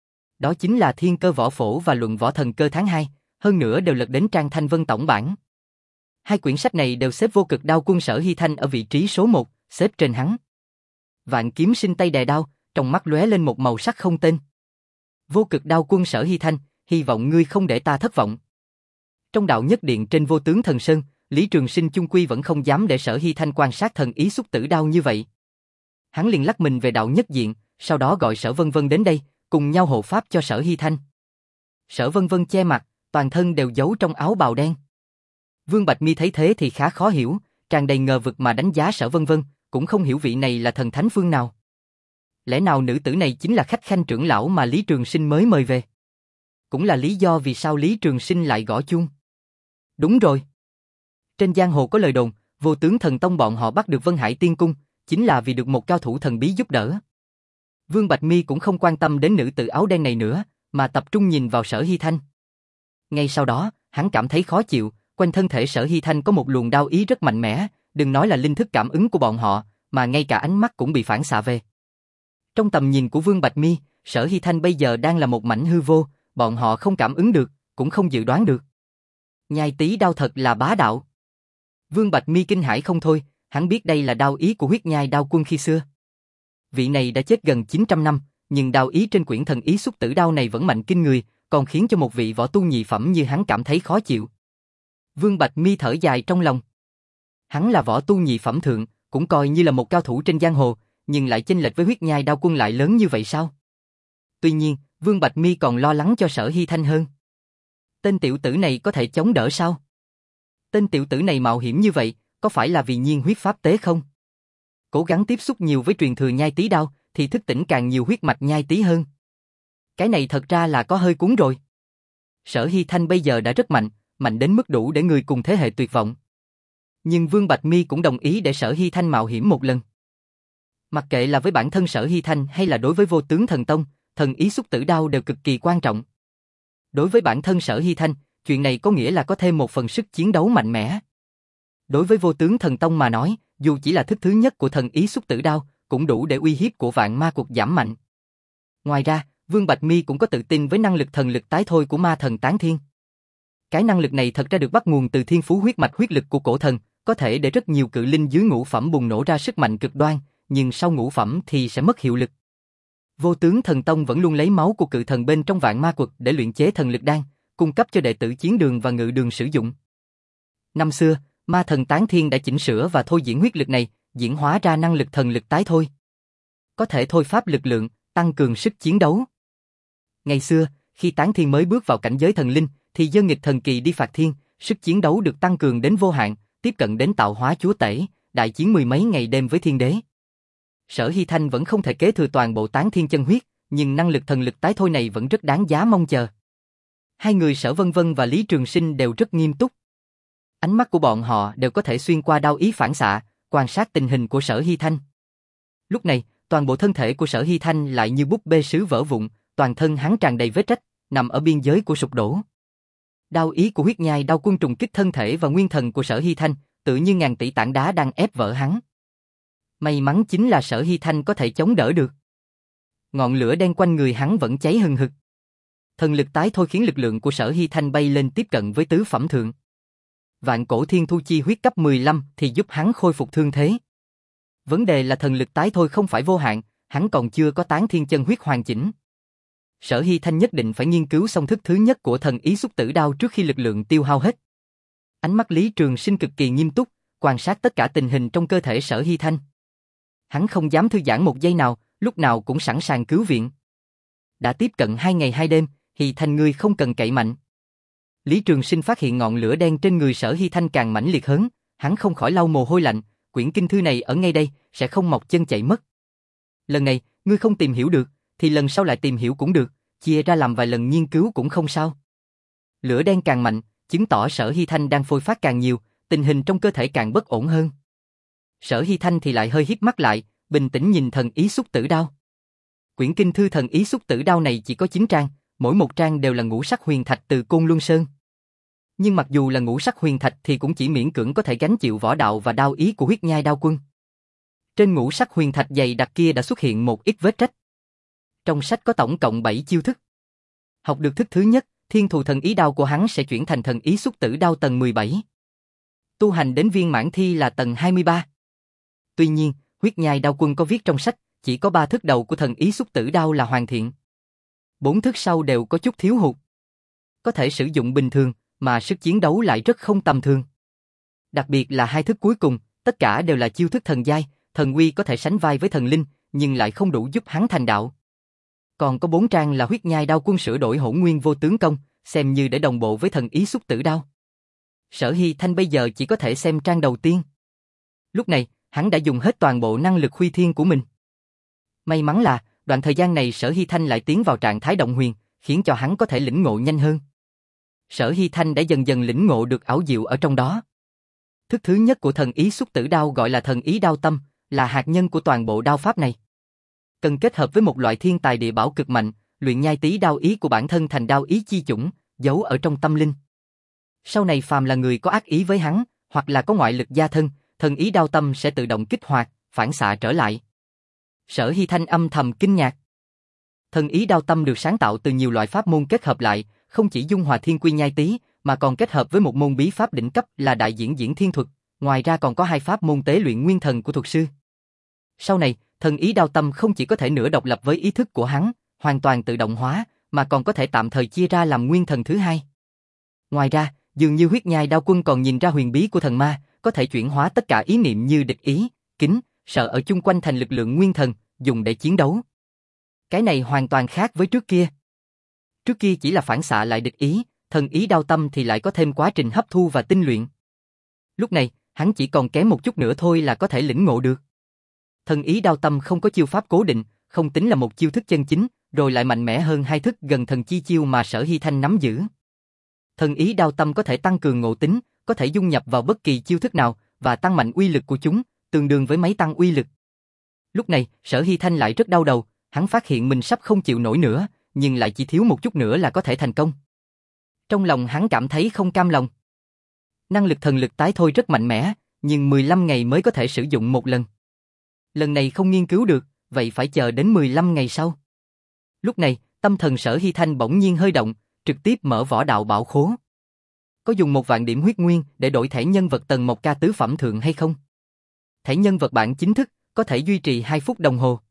Đó chính là Thiên Cơ Võ Phổ và Luận Võ Thần Cơ tháng hai, hơn nữa đều lật đến trang Thanh Vân tổng bản. Hai quyển sách này đều xếp Vô Cực Đao quân Sở Hy Thanh ở vị trí số một, xếp trên hắn. Vạn Kiếm Sinh tay đè đao, trong mắt lóe lên một màu sắc không tên. Vô Cực Đao quân Sở Hy Thanh, hy vọng ngươi không để ta thất vọng. Trong đạo nhất điện trên Vô Tướng Thần Sơn, Lý Trường Sinh chung quy vẫn không dám để Sở Hy Thanh quan sát thần ý xúc tử đao như vậy. Hắn liền lắc mình về đạo nhất diện, sau đó gọi Sở Vân Vân đến đây, cùng nhau hộ pháp cho Sở Hy Thanh. Sở Vân Vân che mặt, toàn thân đều giấu trong áo bào đen. Vương Bạch Mi thấy thế thì khá khó hiểu, tràn đầy ngờ vực mà đánh giá Sở Vân Vân, cũng không hiểu vị này là thần thánh phương nào. Lẽ nào nữ tử này chính là khách khanh trưởng lão mà Lý Trường Sinh mới mời về? Cũng là lý do vì sao Lý Trường Sinh lại gõ chuông. Đúng rồi. Trên giang hồ có lời đồn, Vô Tướng Thần Tông bọn họ bắt được Vân Hải Tiên Cung, chính là vì được một cao thủ thần bí giúp đỡ. Vương Bạch Mi cũng không quan tâm đến nữ tử áo đen này nữa, mà tập trung nhìn vào Sở Hy Thanh. Ngay sau đó, hắn cảm thấy khó chịu, quanh thân thể Sở Hy Thanh có một luồng đao ý rất mạnh mẽ, đừng nói là linh thức cảm ứng của bọn họ, mà ngay cả ánh mắt cũng bị phản xạ về. Trong tầm nhìn của Vương Bạch Mi, Sở Hy Thanh bây giờ đang là một mảnh hư vô, bọn họ không cảm ứng được, cũng không dự đoán được. Nhai tí đao thật là bá đạo. Vương Bạch Mi kinh hãi không thôi, hắn biết đây là đao ý của huyết nhai đao quân khi xưa. Vị này đã chết gần chín trăm năm, nhưng đao ý trên quyển thần ý xúc tử đao này vẫn mạnh kinh người, còn khiến cho một vị võ tu nhị phẩm như hắn cảm thấy khó chịu. Vương Bạch Mi thở dài trong lòng. Hắn là võ tu nhị phẩm thượng, cũng coi như là một cao thủ trên giang hồ, nhưng lại chênh lệch với huyết nhai đao quân lại lớn như vậy sao? Tuy nhiên, Vương Bạch Mi còn lo lắng cho Sở Hy Thanh hơn. Tên tiểu tử này có thể chống đỡ sao? Tên tiểu tử này mạo hiểm như vậy, có phải là vì nhiên huyết pháp tế không? Cố gắng tiếp xúc nhiều với truyền thừa nhai tí đao, thì thức tỉnh càng nhiều huyết mạch nhai tí hơn. Cái này thật ra là có hơi cuốn rồi. Sở Hy Thanh bây giờ đã rất mạnh, mạnh đến mức đủ để người cùng thế hệ tuyệt vọng. Nhưng Vương Bạch Mi cũng đồng ý để Sở Hy Thanh mạo hiểm một lần. Mặc kệ là với bản thân Sở Hy Thanh hay là đối với Vô Tướng Thần Tông, thần ý xúc tử đao đều cực kỳ quan trọng. Đối với bản thân Sở Hy Thanh, chuyện này có nghĩa là có thêm một phần sức chiến đấu mạnh mẽ. Đối với Vô Tướng Thần Tông mà nói, dù chỉ là thức thứ nhất của thần ý xúc tử đao, cũng đủ để uy hiếp của vạn ma cuộc giảm mạnh. Ngoài ra, Vương Bạch Mi cũng có tự tin với năng lực thần lực tái thôi của ma thần Tán Thiên. Cái năng lực này thật ra được bắt nguồn từ thiên phú huyết mạch huyết lực của cổ thần, có thể để rất nhiều cự linh dưới ngũ phẩm bùng nổ ra sức mạnh cực đoan, nhưng sau ngũ phẩm thì sẽ mất hiệu lực. Vô Tướng Thần Tông vẫn luôn lấy máu của cự thần bên trong vạn ma quật để luyện chế thần lực đan, cung cấp cho đệ tử chiến đường và ngự đường sử dụng. Năm xưa, ma thần Tán Thiên đã chỉnh sửa và thôi diễn huyết lực này, diễn hóa ra năng lực thần lực tái thôi. Có thể thôi pháp lực lượng, tăng cường sức chiến đấu. Ngày xưa, khi Tán Thiên mới bước vào cảnh giới thần linh, thì giơ nghịch thần kỳ đi phạt thiên, sức chiến đấu được tăng cường đến vô hạn, tiếp cận đến tạo hóa chúa tể, đại chiến mười mấy ngày đêm với thiên đế. Sở Hy Thanh vẫn không thể kế thừa toàn bộ Tán Thiên chân huyết, nhưng năng lực thần lực tái thôi này vẫn rất đáng giá mong chờ. Hai người Sở Vân Vân và Lý Trường Sinh đều rất nghiêm túc. Ánh mắt của bọn họ đều có thể xuyên qua đao ý phản xạ, quan sát tình hình của Sở Hy Thanh. Lúc này, toàn bộ thân thể của Sở Hy Thanh lại như búp bê sứ vỡ vụn, toàn thân hắn tràn đầy vết rách, nằm ở biên giới của sụp đổ. Đao ý của huyết nhai đao quân trùng kích thân thể và nguyên thần của Sở Hy Thanh, tự như ngàn tỷ tảng đá đang ép vỡ hắn. May mắn chính là Sở Hy Thanh có thể chống đỡ được. Ngọn lửa đen quanh người hắn vẫn cháy hừng hực. Thần lực tái thôi khiến lực lượng của Sở Hy Thanh bay lên tiếp cận với tứ phẩm thượng. Vạn cổ thiên thu chi huyết cấp mười lăm thì giúp hắn khôi phục thương thế. Vấn đề là thần lực tái thôi không phải vô hạn, hắn còn chưa có tán thiên chân huyết hoàn chỉnh. Sở Hy Thanh nhất định phải nghiên cứu xong thức thứ nhất của thần ý xúc tử đao trước khi lực lượng tiêu hao hết. Ánh mắt Lý Trường Sinh cực kỳ nghiêm túc, quan sát tất cả tình hình trong cơ thể Sở Hy Thanh. Hắn không dám thư giãn một giây nào, lúc nào cũng sẵn sàng cứu viện. Đã tiếp cận hai ngày hai đêm, Hy Thanh ngươi không cần cậy mạnh. Lý Trường Sinh phát hiện ngọn lửa đen trên người Sở Hy Thanh càng mãnh liệt hơn, hắn không khỏi lau mồ hôi lạnh, quyển kinh thư này ở ngay đây, sẽ không mọc chân chạy mất. Lần này, ngươi không tìm hiểu được, thì lần sau lại tìm hiểu cũng được, chia ra làm vài lần nghiên cứu cũng không sao. Lửa đen càng mạnh, chứng tỏ Sở Hy Thanh đang phôi phát càng nhiều, tình hình trong cơ thể càng bất ổn hơn. Sở Hy Thanh thì lại hơi híp mắt lại, bình tĩnh nhìn thần ý xúc tử đao. Quyển kinh thư thần ý xúc tử đao này chỉ có chín trang, mỗi một trang đều là ngũ sắc huyền thạch từ Côn Luân Sơn. Nhưng mặc dù là ngũ sắc huyền thạch thì cũng chỉ miễn cưỡng có thể gánh chịu võ đạo và đao ý của huyết nhai đao quân. Trên ngũ sắc huyền thạch dày đặc kia đã xuất hiện một ít vết rách. Trong sách có tổng cộng bảy chiêu thức. Học được thức thứ nhất, thiên thù thần ý đao của hắn sẽ chuyển thành thần ý xúc tử đao tầng mười bảy. Tu hành đến viên mãn thi là tầng hai mươi ba. Tuy nhiên, huyết nhai đao quân có viết trong sách, chỉ có ba thức đầu của thần ý xúc tử đao là hoàn thiện. Bốn thức sau đều có chút thiếu hụt. Có thể sử dụng bình thường, mà sức chiến đấu lại rất không tầm thường. Đặc biệt là hai thức cuối cùng, tất cả đều là chiêu thức thần giai, thần uy có thể sánh vai với thần linh, nhưng lại không đủ giúp hắn thành đạo. Còn có bốn trang là huyết nhai đao quân sửa đổi hỗn nguyên vô tướng công, xem như để đồng bộ với thần ý xúc tử đao. Sở Hy Thanh bây giờ chỉ có thể xem trang đầu tiên. Lúc này, hắn đã dùng hết toàn bộ năng lực huy thiên của mình. May mắn là, đoạn thời gian này Sở Hy Thanh lại tiến vào trạng thái động huyền, khiến cho hắn có thể lĩnh ngộ nhanh hơn. Sở Hy Thanh đã dần dần lĩnh ngộ được ảo diệu ở trong đó. Thức thứ nhất của thần ý xúc tử đao gọi là thần ý đao tâm, là hạt nhân của toàn bộ đao pháp này. Cần kết hợp với một loại thiên tài địa bảo cực mạnh, luyện nhai tí đao ý của bản thân thành đao ý chi chủng, giấu ở trong tâm linh. Sau này phàm là người có ác ý với hắn, hoặc là có ngoại lực gia thân, thần ý đao tâm sẽ tự động kích hoạt, phản xạ trở lại. Sở Hy Thanh âm thầm kinh ngạc. Thần ý đao tâm được sáng tạo từ nhiều loại pháp môn kết hợp lại, không chỉ dung hòa thiên quy nhai tí, mà còn kết hợp với một môn bí pháp đỉnh cấp là đại diễn diễn thiên thuật, ngoài ra còn có hai pháp môn tế luyện nguyên thần của thuật sư. Sau này, thần ý đao tâm không chỉ có thể nửa độc lập với ý thức của hắn, hoàn toàn tự động hóa, mà còn có thể tạm thời chia ra làm nguyên thần thứ hai. Ngoài ra, dường như huyết nhai đao quân còn nhìn ra huyền bí của thần ma, có thể chuyển hóa tất cả ý niệm như địch ý, kính, sợ ở chung quanh thành lực lượng nguyên thần, dùng để chiến đấu. Cái này hoàn toàn khác với trước kia. Trước kia chỉ là phản xạ lại địch ý, thần ý đao tâm thì lại có thêm quá trình hấp thu và tinh luyện. Lúc này, hắn chỉ còn kém một chút nữa thôi là có thể lĩnh ngộ được. Thần ý đao tâm không có chiêu pháp cố định, không tính là một chiêu thức chân chính, rồi lại mạnh mẽ hơn hai thức gần thần chi chiêu mà Sở Hy Thanh nắm giữ. Thần ý đao tâm có thể tăng cường ngộ tính, có thể dung nhập vào bất kỳ chiêu thức nào và tăng mạnh uy lực của chúng, tương đương với máy tăng uy lực. Lúc này, Sở Hy Thanh lại rất đau đầu, hắn phát hiện mình sắp không chịu nổi nữa, nhưng lại chỉ thiếu một chút nữa là có thể thành công. Trong lòng hắn cảm thấy không cam lòng. Năng lực thần lực tái thôi rất mạnh mẽ, nhưng mười lăm ngày mới có thể sử dụng một lần. Lần này không nghiên cứu được, vậy phải chờ đến mười lăm ngày sau. Lúc này, tâm thần Sở Hy Thanh bỗng nhiên hơi động, trực tiếp mở võ đạo bảo khố. Có dùng một vạn điểm huyết nguyên để đổi thẻ nhân vật tầng một ca tứ phẩm thượng hay không? Thẻ nhân vật bản chính thức, có thể duy trì hai phút đồng hồ.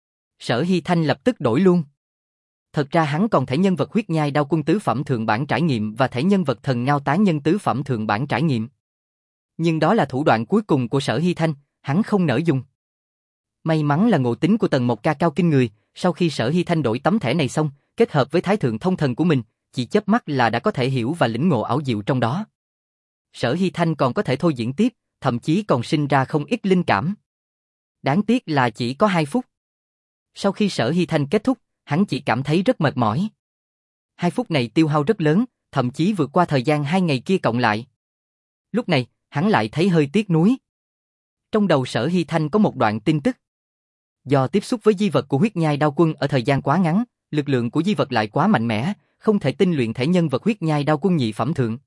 Sở Hy Thanh lập tức đổi luôn. Thật ra hắn còn thẻ nhân vật huyết nhai đao quân tứ phẩm thượng bản trải nghiệm và thẻ nhân vật thần ngao tán nhân tứ phẩm thượng bản trải nghiệm. Nhưng đó là thủ đoạn cuối cùng của Sở Hy Thanh, hắn không nỡ dùng. May mắn là ngộ tính của tầng một ca cao kinh người, sau khi Sở Hy Thanh đổi tấm thẻ này xong, kết hợp với thái thượng thông thần của mình, chỉ chớp mắt là đã có thể hiểu và lĩnh ngộ ảo diệu trong đó. Sở Hy Thanh còn có thể thôi diễn tiếp, thậm chí còn sinh ra không ít linh cảm. Đáng tiếc là chỉ có hai phút. Sau khi Sở Hy Thanh kết thúc, hắn chỉ cảm thấy rất mệt mỏi. Hai phút này tiêu hao rất lớn, thậm chí vượt qua thời gian hai ngày kia cộng lại. Lúc này, hắn lại thấy hơi tiếc nuối. Trong đầu Sở Hy Thanh có một đoạn tin tức. Do tiếp xúc với di vật của huyết nhai đao quân ở thời gian quá ngắn, lực lượng của di vật lại quá mạnh mẽ, không thể tinh luyện thể nhân vật huyết nhai đao quân nhị phẩm thượng.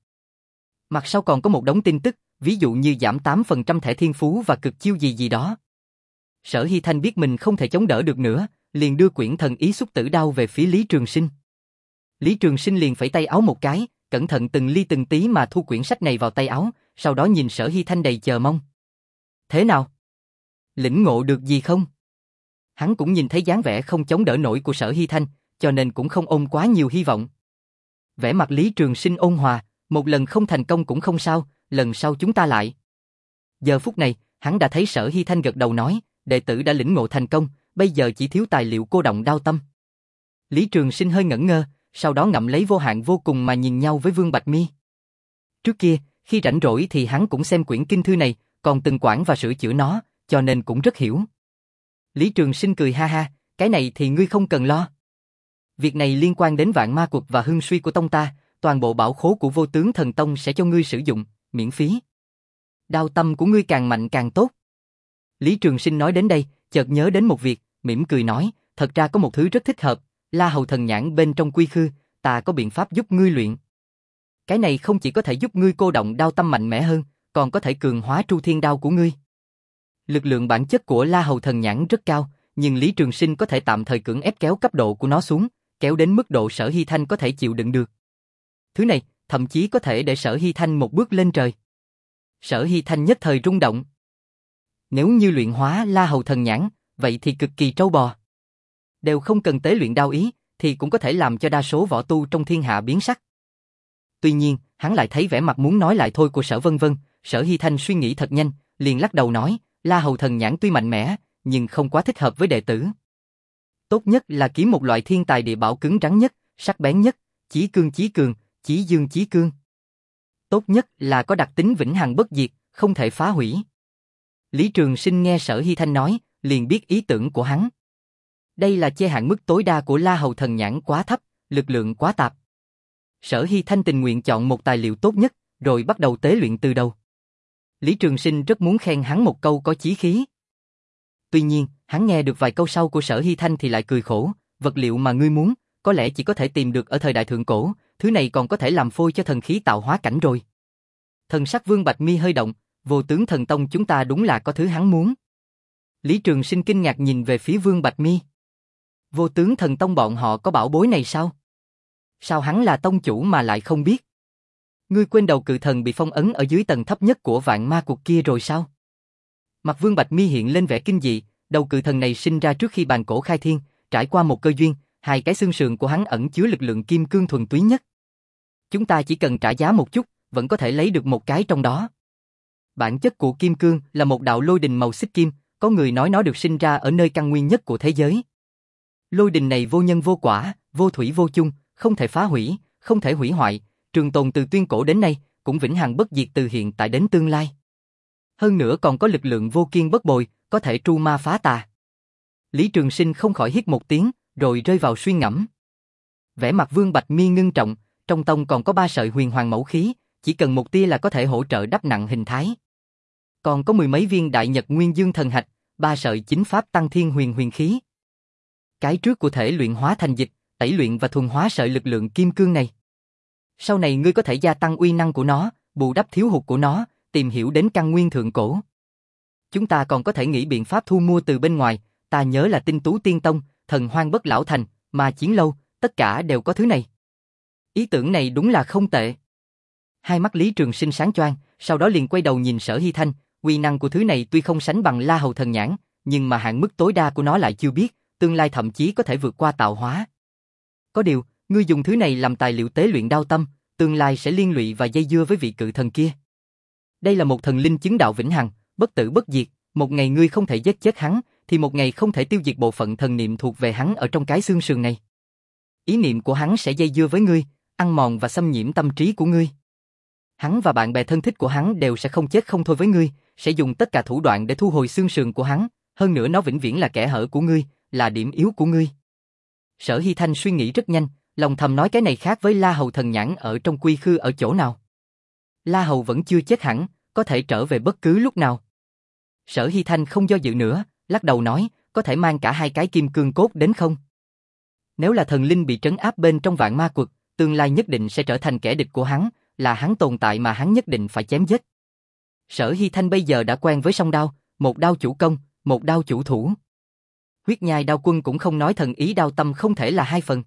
Mặt sau còn có một đống tin tức, ví dụ như giảm tám phần trăm thẻ thiên phú và cực chiêu gì gì đó. Sở Hy Thanh biết mình không thể chống đỡ được nữa, liền đưa quyển thần ý xúc tử đao về phía Lý Trường Sinh. Lý Trường Sinh liền phẩy tay áo một cái, cẩn thận từng ly từng tí mà thu quyển sách này vào tay áo, sau đó nhìn Sở Hy Thanh đầy chờ mong. Thế nào? Lĩnh ngộ được gì không? Hắn cũng nhìn thấy dáng vẻ không chống đỡ nổi của Sở Hy Thanh, cho nên cũng không ôm quá nhiều hy vọng. Vẻ mặt Lý Trường Sinh ôn hòa, một lần không thành công cũng không sao, lần sau chúng ta lại. Giờ phút này, hắn đã thấy Sở Hy Thanh gật đầu nói, đệ tử đã lĩnh ngộ thành công, bây giờ chỉ thiếu tài liệu cô động đao tâm. Lý Trường Sinh hơi ngẩn ngơ, sau đó ngậm lấy vô hạn vô cùng mà nhìn nhau với Vương Bạch Mi. Trước kia, khi rảnh rỗi thì hắn cũng xem quyển kinh thư này, còn từng quản và sửa chữa nó, cho nên cũng rất hiểu. Lý Trường Sinh cười ha ha, cái này thì ngươi không cần lo. Việc này liên quan đến vạn ma quật và hưng suy của tông ta, toàn bộ bảo khố của Vô Tướng Thần Tông sẽ cho ngươi sử dụng, miễn phí. Đao tâm của ngươi càng mạnh càng tốt. Lý Trường Sinh nói đến đây, chợt nhớ đến một việc, mỉm cười nói, thật ra có một thứ rất thích hợp, La Hầu Thần Nhãn bên trong quy khư, ta có biện pháp giúp ngươi luyện. Cái này không chỉ có thể giúp ngươi cô động đao tâm mạnh mẽ hơn, còn có thể cường hóa Tru Thiên Đao của ngươi. Lực lượng bản chất của La Hầu Thần Nhãn rất cao, nhưng Lý Trường Sinh có thể tạm thời cưỡng ép kéo cấp độ của nó xuống, kéo đến mức độ Sở Hy Thanh có thể chịu đựng được. Thứ này, thậm chí có thể để Sở Hy Thanh một bước lên trời. Sở Hy Thanh nhất thời rung động. Nếu như luyện hóa La Hầu Thần Nhãn, vậy thì cực kỳ trâu bò. Đều không cần tế luyện đao ý, thì cũng có thể làm cho đa số võ tu trong thiên hạ biến sắc. Tuy nhiên, hắn lại thấy vẻ mặt muốn nói lại thôi của Sở Vân Vân, Sở Hy Thanh suy nghĩ thật nhanh, liền lắc đầu nói, La Hầu Thần Nhãn tuy mạnh mẽ, nhưng không quá thích hợp với đệ tử. Tốt nhất là kiếm một loại thiên tài địa bảo cứng rắn nhất, sắc bén nhất, chí cương chí cường, chí dương chí cương. Tốt nhất là có đặc tính vĩnh hằng bất diệt, không thể phá hủy. Lý Trường Sinh nghe Sở Hy Thanh nói, liền biết ý tưởng của hắn. Đây là chê hạn mức tối đa của La Hầu Thần Nhãn quá thấp, lực lượng quá tạp. Sở Hy Thanh tình nguyện chọn một tài liệu tốt nhất, rồi bắt đầu tế luyện từ đầu. Lý Trường Sinh rất muốn khen hắn một câu có chí khí. Tuy nhiên, hắn nghe được vài câu sau của Sở Hy Thanh thì lại cười khổ, vật liệu mà ngươi muốn, có lẽ chỉ có thể tìm được ở thời đại thượng cổ, thứ này còn có thể làm phôi cho thần khí tạo hóa cảnh rồi. Thần sắc Vương Bạch Mi hơi động, Vô Tướng Thần Tông chúng ta đúng là có thứ hắn muốn. Lý Trường Sinh kinh ngạc nhìn về phía Vương Bạch Mi. Vô Tướng Thần Tông bọn họ có bảo bối này sao? Sao hắn là tông chủ mà lại không biết? Ngươi quên đầu cự thần bị phong ấn ở dưới tầng thấp nhất của vạn ma cuộc kia rồi sao? Mặt Vương Bạch Mi hiện lên vẻ kinh dị, đầu cự thần này sinh ra trước khi bàn cổ khai thiên, trải qua một cơ duyên, hai cái xương sườn của hắn ẩn chứa lực lượng kim cương thuần túy nhất. Chúng ta chỉ cần trả giá một chút, vẫn có thể lấy được một cái trong đó. Bản chất của kim cương là một đạo lôi đình màu xích kim, có người nói nó được sinh ra ở nơi căn nguyên nhất của thế giới. Lôi đình này vô nhân vô quả, vô thủy vô chung, không thể phá hủy, không thể hủy hoại, trường tồn từ tuyên cổ đến nay, cũng vĩnh hằng bất diệt từ hiện tại đến tương lai. Hơn nữa còn có lực lượng vô kiên bất bồi, có thể tru ma phá tà. Lý Trường Sinh không khỏi hít một tiếng, rồi rơi vào suy ngẫm. Vẻ mặt Vương Bạch Mi ngưng trọng, trong tông còn có ba sợi huyền hoàng mẫu khí, chỉ cần một tia là có thể hỗ trợ đắp nặng hình thái. Còn có mười mấy viên đại nhật nguyên dương thần hạch, ba sợi chính pháp tăng thiên huyền huyền khí. Cái trước của thể luyện hóa thành dịch, tẩy luyện và thuần hóa sợi lực lượng kim cương này. Sau này ngươi có thể gia tăng uy năng của nó, bù đắp thiếu hụt của nó, tìm hiểu đến căn nguyên thượng cổ. Chúng ta còn có thể nghĩ biện pháp thu mua từ bên ngoài, ta nhớ là Tinh Tú Tiên Tông, Thần Hoang Bất Lão Thành, Ma Chiến Lâu, tất cả đều có thứ này. Ý tưởng này đúng là không tệ. Hai mắt Lý Trường Sinh sáng choang, sau đó liền quay đầu nhìn Sở Hy Thanh, uy năng của thứ này tuy không sánh bằng La Hầu Thần Nhãn, nhưng mà hạn mức tối đa của nó lại chưa biết, tương lai thậm chí có thể vượt qua tạo hóa. Có điều, ngươi dùng thứ này làm tài liệu tế luyện đao tâm, tương lai sẽ liên lụy và dây dưa với vị cự thần kia. Đây là một thần linh chứng đạo vĩnh hằng, bất tử bất diệt, một ngày ngươi không thể giết chết hắn, thì một ngày không thể tiêu diệt bộ phận thần niệm thuộc về hắn ở trong cái xương sườn này. Ý niệm của hắn sẽ dây dưa với ngươi, ăn mòn và xâm nhiễm tâm trí của ngươi. Hắn và bạn bè thân thích của hắn đều sẽ không chết không thôi với ngươi, sẽ dùng tất cả thủ đoạn để thu hồi xương sườn của hắn, hơn nữa nó vĩnh viễn là kẽ hở của ngươi, là điểm yếu của ngươi. Sở Hy Thanh suy nghĩ rất nhanh, lòng thầm nói cái này khác với La Hầu Thần Nhãn ở trong quy khư ở chỗ nào. La Hầu vẫn chưa chết hẳn, có thể trở về bất cứ lúc nào. Sở Hy Thanh không do dự nữa, lắc đầu nói, có thể mang cả hai cái kim cương cốt đến không? Nếu là thần linh bị trấn áp bên trong vạn ma quật, tương lai nhất định sẽ trở thành kẻ địch của hắn, là hắn tồn tại mà hắn nhất định phải chém giết. Sở Hy Thanh bây giờ đã quen với song đao, một đao chủ công, một đao chủ thủ. Huyết Nhai Đao Quân cũng không nói thần ý đao tâm không thể là hai phần.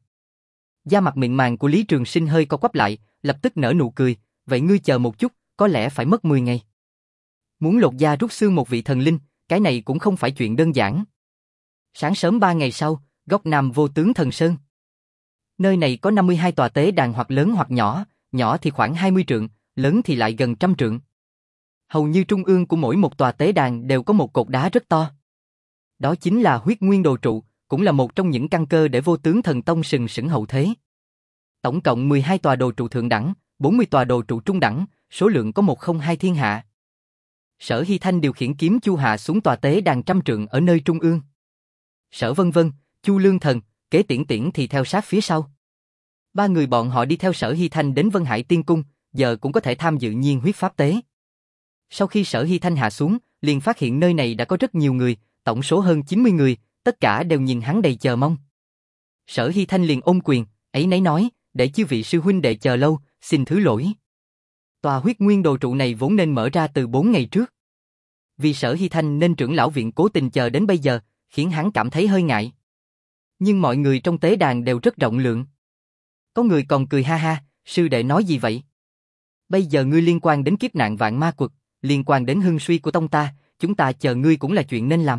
Da mặt mịn màng của Lý Trường Sinh hơi co quắp lại, lập tức nở nụ cười, vậy ngươi chờ một chút, có lẽ phải mất mười ngày. Muốn lột da rút xương một vị thần linh, cái này cũng không phải chuyện đơn giản. Sáng sớm ba ngày sau, góc Nam Vô Tướng Thần Sơn. Nơi này có năm mươi hai tòa tế đàn hoặc lớn hoặc nhỏ, nhỏ thì khoảng hai mươi trượng, lớn thì lại gần trăm trượng. Hầu như trung ương của mỗi một tòa tế đàn đều có một cột đá rất to. Đó chính là Huyết Nguyên Đồ Trụ, cũng là một trong những căn cơ để Vô Tướng Thần Tông sừng sững hậu thế. Tổng cộng mười hai tòa đồ trụ thượng đẳng, bốn mươi tòa đồ trụ trung đẳng, số lượng có một không hai thiên hạ. Sở Hy Thanh điều khiển kiếm chu hạ xuống tòa tế đàn trăm trượng ở nơi trung ương. Sở Vân Vân, Chu Lương Thần, Kế Tiễn Tiễn thì theo sát phía sau. Ba người bọn họ đi theo Sở Hy Thanh đến Vân Hải Tiên Cung, giờ cũng có thể tham dự nhiên huyết pháp tế. Sau khi Sở Hy Thanh hạ xuống, liền phát hiện nơi này đã có rất nhiều người, tổng số hơn chín mươi người, tất cả đều nhìn hắn đầy chờ mong. Sở Hy Thanh liền ôm quyền, ấy nấy nói, để chư vị sư huynh đệ chờ lâu, xin thứ lỗi. Tòa Huyết Nguyên Đồ Trụ này vốn nên mở ra từ bốn ngày trước. Vì Sở Hy Thanh nên trưởng lão viện cố tình chờ đến bây giờ, khiến hắn cảm thấy hơi ngại. Nhưng mọi người trong tế đàn đều rất rộng lượng. Có người còn cười ha ha, sư đệ nói gì vậy? Bây giờ ngươi liên quan đến kiếp nạn vạn ma quật, liên quan đến hưng suy của tông ta, chúng ta chờ ngươi cũng là chuyện nên làm.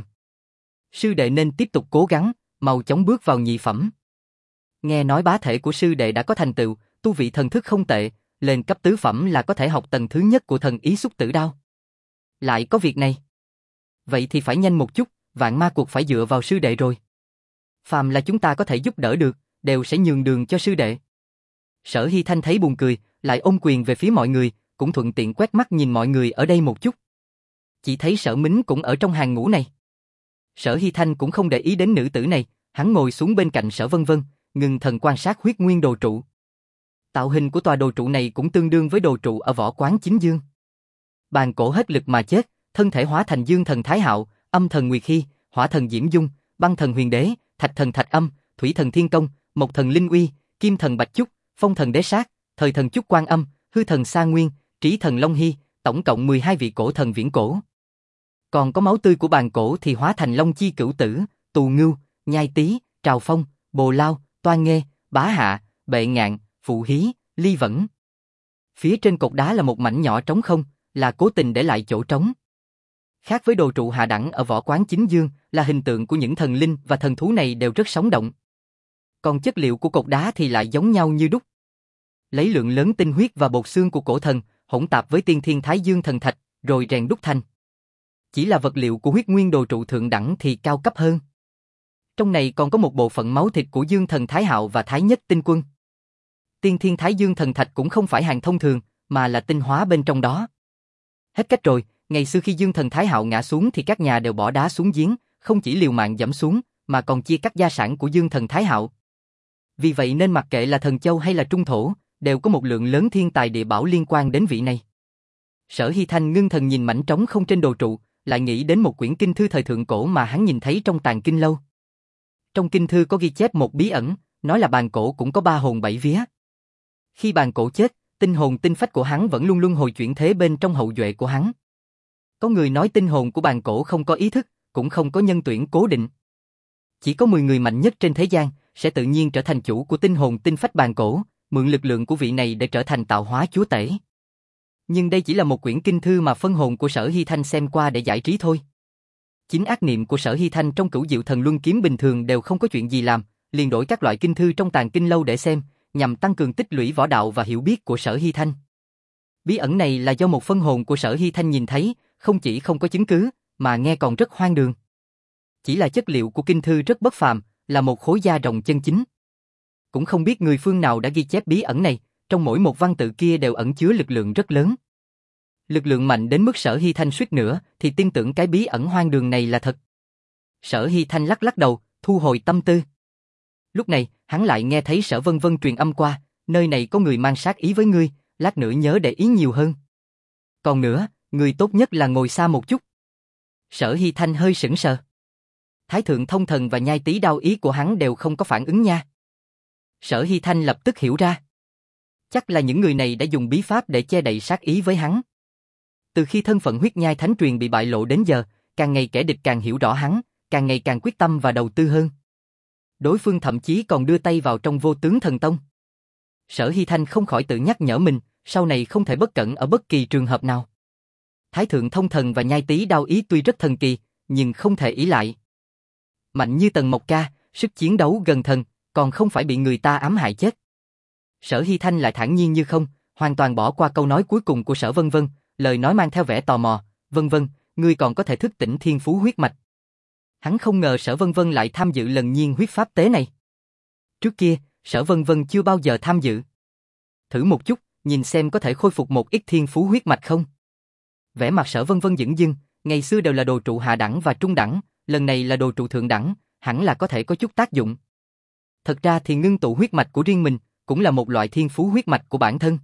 Sư đệ nên tiếp tục cố gắng, mau chóng bước vào nhị phẩm. Nghe nói bá thể của sư đệ đã có thành tựu, tu vị thần thức không tệ, lên cấp tứ phẩm là có thể học tầng thứ nhất của thần ý xúc tử đao. Lại có việc này. Vậy thì phải nhanh một chút, vạn ma cuộc phải dựa vào sư đệ rồi. Phàm là chúng ta có thể giúp đỡ được, đều sẽ nhường đường cho sư đệ. Sở Hy Thanh thấy buồn cười, lại ôm quyền về phía mọi người, cũng thuận tiện quét mắt nhìn mọi người ở đây một chút. Chỉ thấy Sở Mính cũng ở trong hàng ngũ này. Sở Hy Thanh cũng không để ý đến nữ tử này, hắn ngồi xuống bên cạnh Sở Vân Vân, ngưng thần quan sát Huyết Nguyên Đồ Trụ. Tạo hình của tòa đồ trụ này cũng tương đương với đồ trụ ở Võ Quán Chính Dương. Bàn cổ hết lực mà chết, thân thể hóa thành Dương Thần Thái Hạo, Âm Thần Nguyệt Hy, Hỏa Thần Diễm Dung, Băng Thần Huyền Đế, Thạch Thần Thạch Âm, Thủy Thần Thiên Công, Mộc Thần Linh Uy, Kim Thần Bạch Chúc, Phong Thần Đế Sát, Thời Thần Chúc Quan Âm, Hư Thần Sa Nguyên, Trí Thần Long Hy, tổng cộng mười hai vị cổ thần viễn cổ. Còn có máu tươi của bàn cổ thì hóa thành Long Chi Cửu Tử, Tù Ngưu, Nhai Tý, Trào Phong, Bồ Lao, Toan Nghê, Bá Hạ, Bệ Ngạn, Phụ Hí, Ly Vẫn. Phía trên cột đá là một mảnh nhỏ trống không, là cố tình để lại chỗ trống. Khác với đồ trụ hạ đẳng ở Võ Quán Chính Dương, là hình tượng của những thần linh và thần thú này đều rất sống động. Còn chất liệu của cột đá thì lại giống nhau như đúc. Lấy lượng lớn tinh huyết và bột xương của cổ thần, hỗn tạp với tiên thiên thái dương thần thạch, rồi rèn đúc thành. Chỉ là vật liệu của Huyết Nguyên Đồ Trụ thượng đẳng thì cao cấp hơn. Trong này còn có một bộ phận máu thịt của Dương Thần Thái Hạo và Thái Nhất Tinh Quân. Tiên thiên thái dương thần thạch cũng không phải hàng thông thường, mà là tinh hóa bên trong đó. Hết cách rồi, ngày xưa khi Dương Thần Thái Hạo ngã xuống thì các nhà đều bỏ đá xuống giếng, không chỉ liều mạng giẫm xuống, mà còn chia cắt gia sản của Dương Thần Thái Hạo. Vì vậy nên mặc kệ là thần châu hay là trung thổ, đều có một lượng lớn thiên tài địa bảo liên quan đến vị này. Sở Hy Thanh ngưng thần nhìn mảnh trống không trên đồ trụ, lại nghĩ đến một quyển kinh thư thời thượng cổ mà hắn nhìn thấy trong tàng kinh lâu. Trong kinh thư có ghi chép một bí ẩn, nói là bàn cổ cũng có ba hồn bảy vía. Khi bàn cổ chết, tinh hồn tinh phách của hắn vẫn luôn luân hồi chuyển thế bên trong hậu duệ của hắn. Có người nói tinh hồn của bàn cổ không có ý thức, cũng không có nhân tuyển cố định. Chỉ có mười người mạnh nhất trên thế gian sẽ tự nhiên trở thành chủ của tinh hồn tinh phách bàn cổ, mượn lực lượng của vị này để trở thành tạo hóa chúa tể. Nhưng đây chỉ là một quyển kinh thư mà phân hồn của Sở Hy Thanh xem qua để giải trí thôi. Chính ác niệm của Sở Hy Thanh trong Cửu Diệu Thần Luân Kiếm bình thường đều không có chuyện gì làm, liền đổi các loại kinh thư trong tàng kinh lâu để xem, nhằm tăng cường tích lũy võ đạo và hiểu biết của Sở Hy Thanh. Bí ẩn này là do một phân hồn của Sở Hy Thanh nhìn thấy, không chỉ không có chứng cứ, mà nghe còn rất hoang đường. Chỉ là chất liệu của kinh thư rất bất phàm, là một khối da rồng chân chính. Cũng không biết người phương nào đã ghi chép bí ẩn này, trong mỗi một văn tự kia đều ẩn chứa lực lượng rất lớn. Lực lượng mạnh đến mức Sở Hy Thanh suýt nữa thì tin tưởng cái bí ẩn hoang đường này là thật. Sở Hy Thanh lắc lắc đầu, thu hồi tâm tư. Lúc này, hắn lại nghe thấy Sở Vân Vân truyền âm qua, nơi này có người mang sát ý với ngươi, lát nữa nhớ để ý nhiều hơn. Còn nữa, người tốt nhất là ngồi xa một chút. Sở Hy Thanh hơi sững sờ. Thái thượng thông thần và nhai tý đao ý của hắn đều không có phản ứng nha. Sở Hy Thanh lập tức hiểu ra. Chắc là những người này đã dùng bí pháp để che đậy sát ý với hắn. Từ khi thân phận huyết nhai thánh truyền bị bại lộ đến giờ, càng ngày kẻ địch càng hiểu rõ hắn, càng ngày càng quyết tâm và đầu tư hơn. Đối phương thậm chí còn đưa tay vào trong Vô Tướng Thần Tông. Sở Hy Thanh không khỏi tự nhắc nhở mình, sau này không thể bất cẩn ở bất kỳ trường hợp nào. Thái thượng thông thần và nhai tý đao ý tuy rất thần kỳ, nhưng không thể ỷ lại. Mạnh như Tần Mộc Ca, sức chiến đấu gần thần, còn không phải bị người ta ám hại chết. Sở Hy Thanh lại thản nhiên như không, hoàn toàn bỏ qua câu nói cuối cùng của Sở Vân Vân, lời nói mang theo vẻ tò mò, "Vân Vân, ngươi còn có thể thức tỉnh thiên phú huyết mạch." Hắn không ngờ Sở Vân Vân lại tham dự lần nhiên huyết pháp tế này. Trước kia, Sở Vân Vân chưa bao giờ tham dự. Thử một chút, nhìn xem có thể khôi phục một ít thiên phú huyết mạch không? Vẻ mặt Sở Vân Vân dửng dưng, ngày xưa đều là đồ trụ hạ đẳng và trung đẳng, lần này là đồ trụ thượng đẳng, hẳn là có thể có chút tác dụng. Thật ra thì ngưng tụ huyết mạch của riêng mình, cũng là một loại thiên phú huyết mạch của bản thân.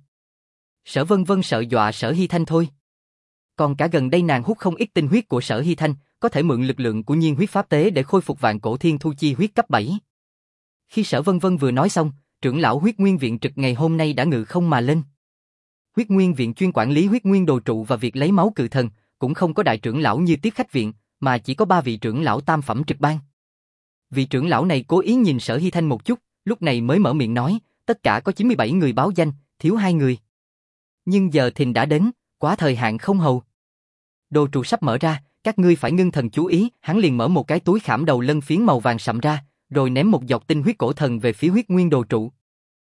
Sở Vân Vân sợ dọa Sở Hy Thanh thôi. Còn cả gần đây nàng hút không ít tinh huyết của Sở Hy Thanh, có thể mượn lực lượng của nhiên huyết pháp tế để khôi phục vạn cổ thiên thu chi huyết cấp bảy. Khi Sở Vân Vân vừa nói xong, trưởng lão huyết nguyên viện trực ngày hôm nay đã ngự không mà lên. Huyết nguyên viện chuyên quản lý huyết nguyên đồ trụ và việc lấy máu cự thần, cũng không có đại trưởng lão như tiếp khách viện, mà chỉ có ba vị trưởng lão tam phẩm trực ban. Vị trưởng lão này cố ý nhìn Sở Hy Thanh một chút, lúc này mới mở miệng nói, tất cả có chín mươi bảy người báo danh, thiếu hai người. Nhưng giờ thìn đã đến, quá thời hạn không hầu. Đồ trụ sắp mở ra, các ngươi phải ngưng thần chú ý. Hắn liền mở một cái túi khảm đầu lân phiến màu vàng sậm ra, rồi ném một giọt tinh huyết cổ thần về phía huyết nguyên đồ trụ.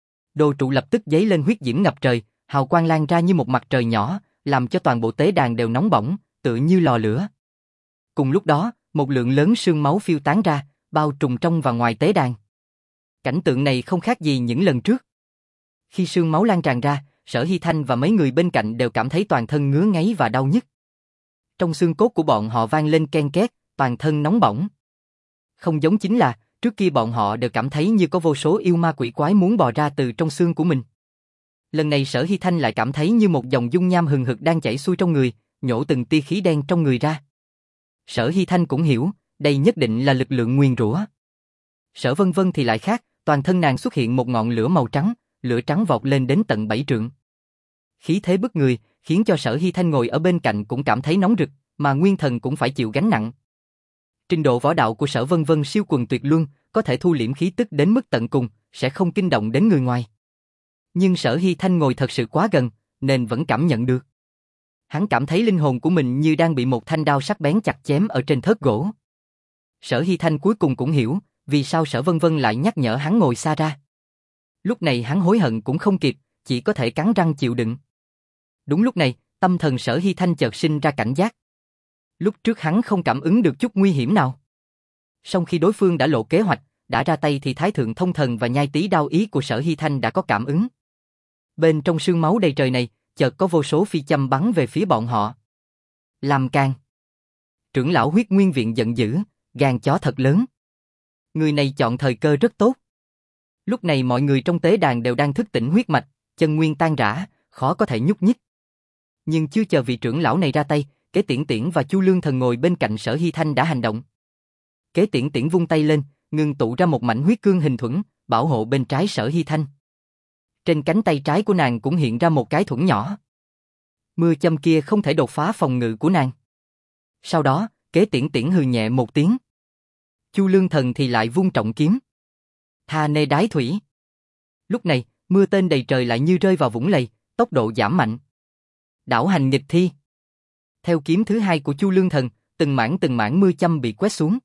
Đồ trụ lập tức giấy lên huyết diễm ngập trời, hào quang lan ra như một mặt trời nhỏ, làm cho toàn bộ tế đàn đều nóng bỏng, tựa như lò lửa. Cùng lúc đó, một lượng lớn sương máu phiêu tán ra, bao trùm trong và ngoài tế đàn. Cảnh tượng này không khác gì những lần trước. Khi sương máu lan tràn ra, Sở Hy Thanh và mấy người bên cạnh đều cảm thấy toàn thân ngứa ngáy và đau nhức. Trong xương cốt của bọn họ vang lên ken két, toàn thân nóng bỏng. Không giống chính là, trước kia bọn họ đều cảm thấy như có vô số yêu ma quỷ quái muốn bò ra từ trong xương của mình. Lần này Sở Hy Thanh lại cảm thấy như một dòng dung nham hừng hực đang chảy xuôi trong người, nhổ từng tia khí đen trong người ra. Sở Hy Thanh cũng hiểu, đây nhất định là lực lượng nguyền rủa. Sở Vân Vân thì lại khác, toàn thân nàng xuất hiện một ngọn lửa màu trắng, lửa trắng vọt lên đến tận bảy trượng. Khí thế bức người, khiến cho Sở Hy Thanh ngồi ở bên cạnh cũng cảm thấy nóng rực, mà nguyên thần cũng phải chịu gánh nặng. Trình độ võ đạo của Sở Vân Vân siêu quần tuyệt luân, có thể thu liễm khí tức đến mức tận cùng, sẽ không kinh động đến người ngoài. Nhưng Sở Hy Thanh ngồi thật sự quá gần, nên vẫn cảm nhận được. Hắn cảm thấy linh hồn của mình như đang bị một thanh đao sắc bén chặt chém ở trên thớt gỗ. Sở Hy Thanh cuối cùng cũng hiểu, vì sao Sở Vân Vân lại nhắc nhở hắn ngồi xa ra. Lúc này hắn hối hận cũng không kịp, chỉ có thể cắn răng chịu đựng. Đúng lúc này, tâm thần Sở Hy Thanh chợt sinh ra cảnh giác. Lúc trước hắn không cảm ứng được chút nguy hiểm nào. Song khi đối phương đã lộ kế hoạch, đã ra tay thì Thái Thượng Thông Thần và Nhai Tý Đao Ý của Sở Hy Thanh đã có cảm ứng. Bên trong sương máu đầy trời này, chợt có vô số phi châm bắn về phía bọn họ. Làm can. Trưởng lão huyết nguyên viện giận dữ, gan chó thật lớn. Người này chọn thời cơ rất tốt. Lúc này mọi người trong tế đàn đều đang thức tỉnh huyết mạch, chân nguyên tan rã, khó có thể nhúc nhích. Nhưng chưa chờ vị trưởng lão này ra tay, Kế Tiễn Tiễn và Chu Lương Thần ngồi bên cạnh Sở Hy Thanh đã hành động. Kế Tiễn Tiễn vung tay lên, ngưng tụ ra một mảnh huyết cương hình thuẫn, bảo hộ bên trái Sở Hy Thanh. Trên cánh tay trái của nàng cũng hiện ra một cái thuẫn nhỏ. Mưa châm kia không thể đột phá phòng ngự của nàng. Sau đó, Kế Tiễn Tiễn hừ nhẹ một tiếng. Chu Lương Thần thì lại vung trọng kiếm. Tha nê đái thủy. Lúc này, mưa tên đầy trời lại như rơi vào vũng lầy, tốc độ giảm mạnh. Đảo hành nghịch thi. Theo kiếm thứ hai của Chu Lương Thần, từng mảng từng mảng mưa châm bị quét xuống.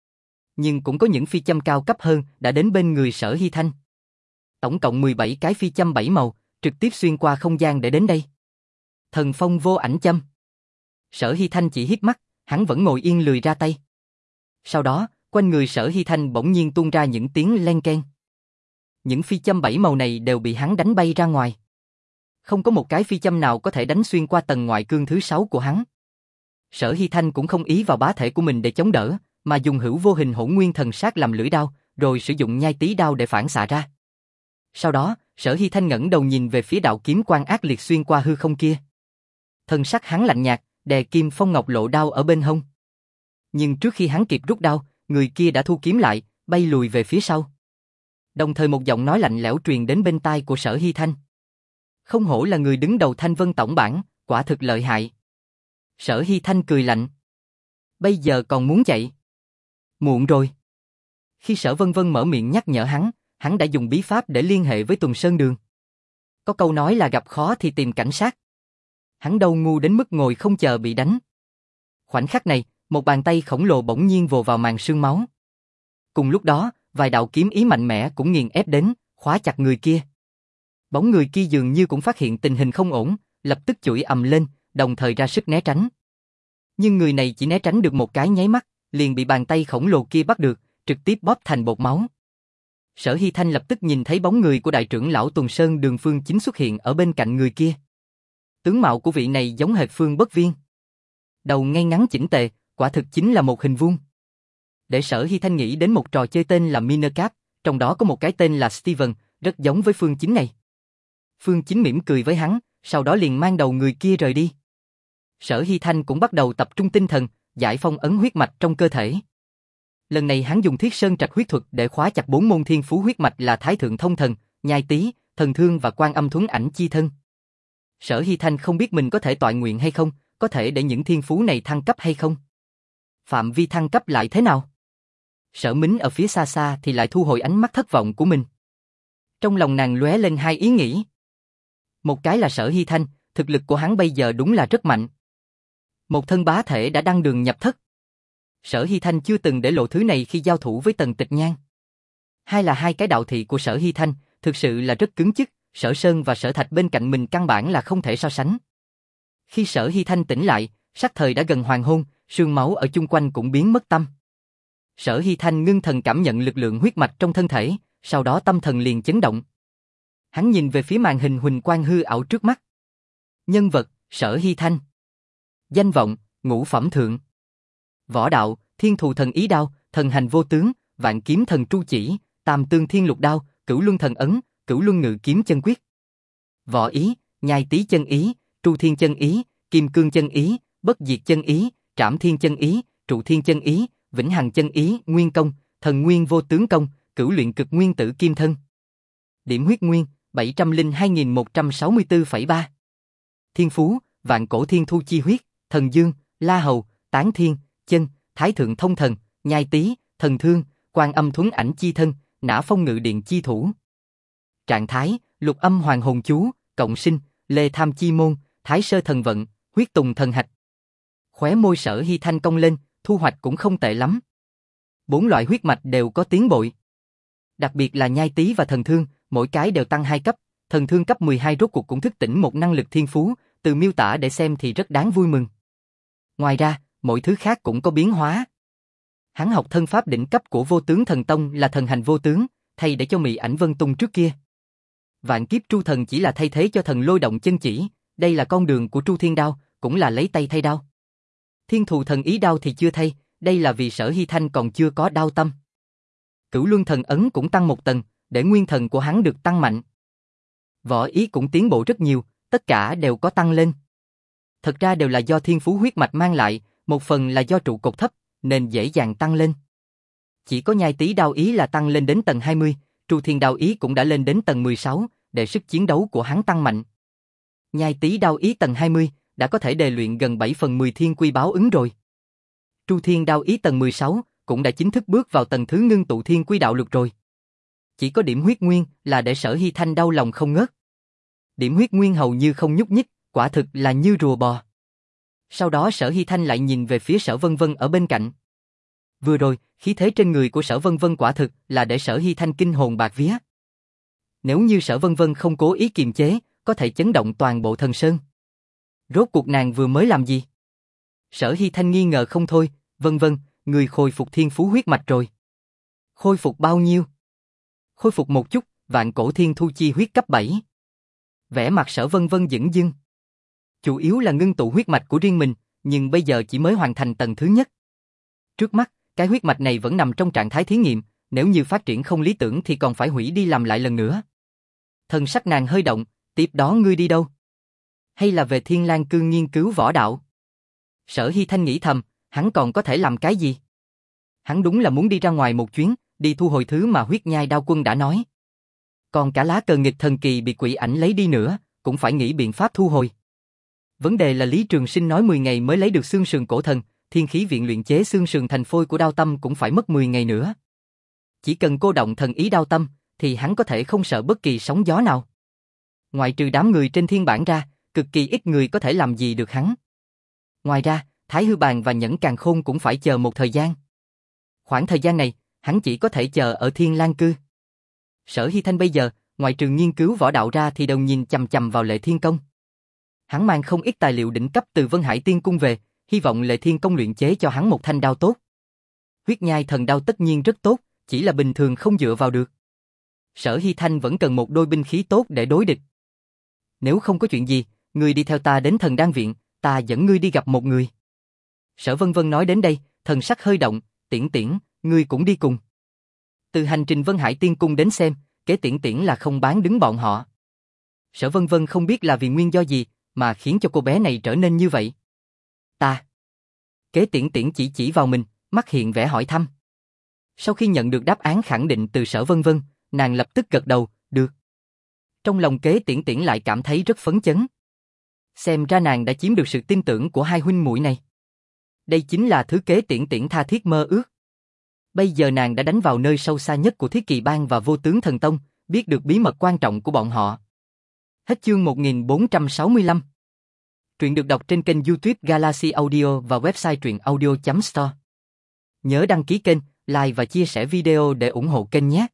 Nhưng cũng có những phi châm cao cấp hơn đã đến bên người Sở Hy Thanh. Tổng cộng mười bảy cái phi châm bảy màu, trực tiếp xuyên qua không gian để đến đây. Thần phong vô ảnh châm. Sở Hy Thanh chỉ híp mắt, hắn vẫn ngồi yên lười ra tay. Sau đó, quanh người Sở Hy Thanh bỗng nhiên tuôn ra những tiếng len keng. Những phi châm bảy màu này đều bị hắn đánh bay ra ngoài. Không có một cái phi châm nào có thể đánh xuyên qua tầng ngoại cương thứ sáu của hắn. Sở Hy Thanh cũng không ý vào bá thể của mình để chống đỡ, mà dùng hữu vô hình hỗn nguyên thần sát làm lưỡi đao, rồi sử dụng nhai tý đao để phản xạ ra. Sau đó, Sở Hy Thanh ngẩng đầu nhìn về phía đạo kiếm quang ác liệt xuyên qua hư không kia. Thân sắc hắn lạnh nhạt, đè kim phong ngọc lộ đao ở bên hông. Nhưng trước khi hắn kịp rút đao, người kia đã thu kiếm lại, bay lùi về phía sau. Đồng thời một giọng nói lạnh lẽo truyền đến bên tai của Sở Hy Thanh. Không hổ là người đứng đầu Thanh Vân tổng bản, quả thực lợi hại. Sở Hy Thanh cười lạnh. Bây giờ còn muốn chạy? Muộn rồi. Khi Sở Vân Vân mở miệng nhắc nhở hắn, hắn đã dùng bí pháp để liên hệ với Tuần Sơn Đường. Có câu nói là gặp khó thì tìm cảnh sát. Hắn đâu ngu đến mức ngồi không chờ bị đánh. Khoảnh khắc này, một bàn tay khổng lồ bỗng nhiên vồ vào màn sương máu. Cùng lúc đó, vài đạo kiếm ý mạnh mẽ cũng nghiền ép đến, khóa chặt người kia. Bóng người kia dường như cũng phát hiện tình hình không ổn, lập tức chửi ầm lên, đồng thời ra sức né tránh. Nhưng người này chỉ né tránh được một cái nháy mắt, liền bị bàn tay khổng lồ kia bắt được, trực tiếp bóp thành bột máu. Sở Hy Thanh lập tức nhìn thấy bóng người của đại trưởng lão Tuần Sơn Đường Phương Chính xuất hiện ở bên cạnh người kia. Tướng mạo của vị này giống hệt Phương Bất Viên. Đầu ngay ngắn chỉnh tề, quả thực chính là một hình vuông. Để Sở Hy Thanh nghĩ đến một trò chơi tên là Minercap, trong đó có một cái tên là Steven, rất giống với Phương Chính này. Phương Chính mỉm cười với hắn, sau đó liền mang đầu người kia rời đi. Sở Hy Thanh cũng bắt đầu tập trung tinh thần, giải phong ấn huyết mạch trong cơ thể. Lần này hắn dùng Thiết Sơn Trạch huyết thuật để khóa chặt bốn môn thiên phú huyết mạch là Thái Thượng Thông Thần, Nhai Tý, Thần Thương và Quan Âm Thuấn Ảnh Chi Thân. Sở Hy Thanh không biết mình có thể toại nguyện hay không, có thể để những thiên phú này thăng cấp hay không. Phạm vi thăng cấp lại thế nào? Sở Mính ở phía xa xa thì lại thu hồi ánh mắt thất vọng của mình. Trong lòng nàng lóe lên hai ý nghĩ. Một cái là Sở Hy Thanh, thực lực của hắn bây giờ đúng là rất mạnh. Một thân bá thể đã đăng đường nhập thất. Sở Hy Thanh chưa từng để lộ thứ này khi giao thủ với Tần Tịch Nhan. Hai là hai cái đạo thị của Sở Hy Thanh, thực sự là rất cứng chức, Sở Sơn và Sở Thạch bên cạnh mình căn bản là không thể so sánh. Khi Sở Hy Thanh tỉnh lại, sắc thời đã gần hoàng hôn, sương máu ở chung quanh cũng biến mất tâm. Sở Hy Thanh ngưng thần cảm nhận lực lượng huyết mạch trong thân thể, sau đó tâm thần liền chấn động. Hắn nhìn về phía màn hình huỳnh quang hư ảo trước mắt. Nhân vật, Sở Hy Thanh. Danh vọng, ngũ phẩm thượng. Võ đạo, Thiên Thù Thần Ý Đao, Thần Hành Vô Tướng, Vạn Kiếm Thần Tru Chỉ, Tam Tương Thiên Lục Đao, Cửu Luân Thần Ấn, Cửu Luân Ngự Kiếm Chân Quyết. Võ ý, Nhai Tý Chân Ý, Tru Thiên Chân Ý, Kim Cương Chân Ý, Bất Diệt Chân Ý, Trảm Thiên Chân Ý, Trụ Thiên Chân Ý, Vĩnh Hằng Chân Ý, Nguyên Công, Thần Nguyên Vô Tướng Công, Cửu Luyện Cực Nguyên Tử Kim Thân. Điểm huyết nguyên, bảy trăm lẻ hai nghìn một trăm sáu mươi tư phẩy ba. Thiên phú, Vạn Cổ Thiên Thu Chi Huyết, Thần Dương, La Hầu, Tán Thiên, Chân, Thái Thượng Thông Thần, Nhai Tý, Thần Thương, Quan Âm Thuấn Ảnh Chi Thân, Nã Phong Ngự Điện Chi Thủ. Trạng thái, Lục Âm Hoàng Hồn Chú, Cộng Sinh, Lê Tham Chi Môn, Thái Sơ Thần Vận, Huyết Tùng Thần Hạch. Khóe môi Sở Hy Thanh cong lên, thu hoạch cũng không tệ lắm. Bốn loại huyết mạch đều có tiến bội. Đặc biệt là Nhai Tý và Thần Thương, mỗi cái đều tăng hai cấp, Thần Thương cấp mười hai rốt cuộc cũng thức tỉnh một năng lực thiên phú, từ miêu tả để xem thì rất đáng vui mừng. Ngoài ra, mọi thứ khác cũng có biến hóa. Hắn học thân pháp đỉnh cấp của Vô Tướng Thần Tông là Thần Hành Vô Tướng, thay để cho Mị Ảnh Vân Tung trước kia. Vạn Kiếp Tru Thần chỉ là thay thế cho Thần Lôi Động Chân Chỉ, đây là con đường của Tru Thiên Đao, cũng là lấy tay thay đao. Thiên Thù Thần Ý Đao thì chưa thay, đây là vì Sở Hy Thanh còn chưa có đao tâm. Cửu Luân Thần Ấn cũng tăng một tầng, để nguyên thần của hắn được tăng mạnh. Võ ý cũng tiến bộ rất nhiều, tất cả đều có tăng lên. Thật ra đều là do thiên phú huyết mạch mang lại, một phần là do trụ cột thấp, nên dễ dàng tăng lên. Chỉ có Nhai Tý đao ý là tăng lên đến tầng hai mươi, Tru Thiên đao ý cũng đã lên đến tầng mười sáu, để sức chiến đấu của hắn tăng mạnh. Nhai Tý đao ý tầng hai mươi, đã có thể đề luyện gần bảy phần mười thiên quy báo ứng rồi. Tru Thiên đao ý tầng mười sáu, cũng đã chính thức bước vào tầng thứ ngưng tụ thiên quy đạo lục rồi. Chỉ có điểm huyết nguyên là để Sở Hy Thanh đau lòng không ngớt. Điểm huyết nguyên hầu như không nhúc nhích, quả thực là như rùa bò. Sau đó Sở Hy Thanh lại nhìn về phía Sở Vân Vân ở bên cạnh. Vừa rồi, khí thế trên người của Sở Vân Vân quả thực là để Sở Hy Thanh kinh hồn bạc vía. Nếu như Sở Vân Vân không cố ý kiềm chế, có thể chấn động toàn bộ thần sơn. Rốt cuộc nàng vừa mới làm gì? Sở Hy Thanh nghi ngờ không thôi, Vân Vân, người khôi phục thiên phú huyết mạch rồi. Khôi phục bao nhiêu? Khôi phục một chút, Vạn Cổ Thiên Thu Chi huyết cấp bảy. Vẻ mặt Sở Vân Vân dửng dưng. Chủ yếu là ngưng tụ huyết mạch của riêng mình, nhưng bây giờ chỉ mới hoàn thành tầng thứ nhất. Trước mắt, cái huyết mạch này vẫn nằm trong trạng thái thí nghiệm, nếu như phát triển không lý tưởng thì còn phải hủy đi làm lại lần nữa. Thần sắc nàng hơi động, tiếp đó ngươi đi đâu? Hay là về Thiên Lang Cư nghiên cứu võ đạo? Sở Hy Thanh nghĩ thầm, hắn còn có thể làm cái gì? Hắn đúng là muốn đi ra ngoài một chuyến, đi thu hồi thứ mà Huyết Nhai Đao Quân đã nói. Còn cả lá cờ nghịch thần kỳ bị quỷ ảnh lấy đi nữa, cũng phải nghĩ biện pháp thu hồi. Vấn đề là Lý Trường Sinh nói mười ngày mới lấy được xương sườn cổ thần, Thiên Khí Viện luyện chế xương sườn thành phôi của Đao Tâm cũng phải mất mười ngày nữa. Chỉ cần cô động thần ý Đao Tâm, thì hắn có thể không sợ bất kỳ sóng gió nào. Ngoại trừ đám người trên thiên bản ra, cực kỳ ít người có thể làm gì được hắn. Ngoài ra, Thái Hư Bàn và Nhẫn Càn Khôn cũng phải chờ một thời gian. Khoảng thời gian này, hắn chỉ có thể chờ ở Thiên Lang Cư. Sở Hy Thanh bây giờ, ngoài trừ nghiên cứu võ đạo ra thì đồng nhìn chằm chằm vào Lệ Thiên Công. Hắn mang không ít tài liệu đỉnh cấp từ Vân Hải Tiên Cung về, hy vọng Lệ Thiên Công luyện chế cho hắn một thanh đao tốt. Huyết nhai thần đao tất nhiên rất tốt, chỉ là bình thường không dựa vào được. Sở Hy Thanh vẫn cần một đôi binh khí tốt để đối địch. Nếu không có chuyện gì, ngươi đi theo ta đến Thần Đan Viện, ta dẫn ngươi đi gặp một người. Sở Vân Vân nói đến đây, thần sắc hơi động, Tiễn Tiễn, ngươi cũng đi cùng. Từ hành trình Vân Hải Tiên Cung đến xem, kế Tiễn Tiễn là không bán đứng bọn họ. Sở Vân Vân không biết là vì nguyên do gì mà khiến cho cô bé này trở nên như vậy. Ta. Kế Tiễn Tiễn chỉ chỉ vào mình, mắt hiện vẻ hỏi thăm. Sau khi nhận được đáp án khẳng định từ Sở Vân Vân, nàng lập tức gật đầu, được. Trong lòng Kế Tiễn Tiễn lại cảm thấy rất phấn chấn. Xem ra nàng đã chiếm được sự tin tưởng của hai huynh muội này. Đây chính là thứ Kế Tiễn Tiễn tha thiết mơ ước. Bây giờ nàng đã đánh vào nơi sâu xa nhất của Thiết Kỳ Bang và Vô Tướng Thần Tông, biết được bí mật quan trọng của bọn họ. Hết chương một nghìn bốn trăm sáu mươi lăm. Truyện được đọc trên kênh YouTube Galaxy Audio và website truyện audio chấm store. Nhớ đăng ký kênh, like và chia sẻ video để ủng hộ kênh nhé.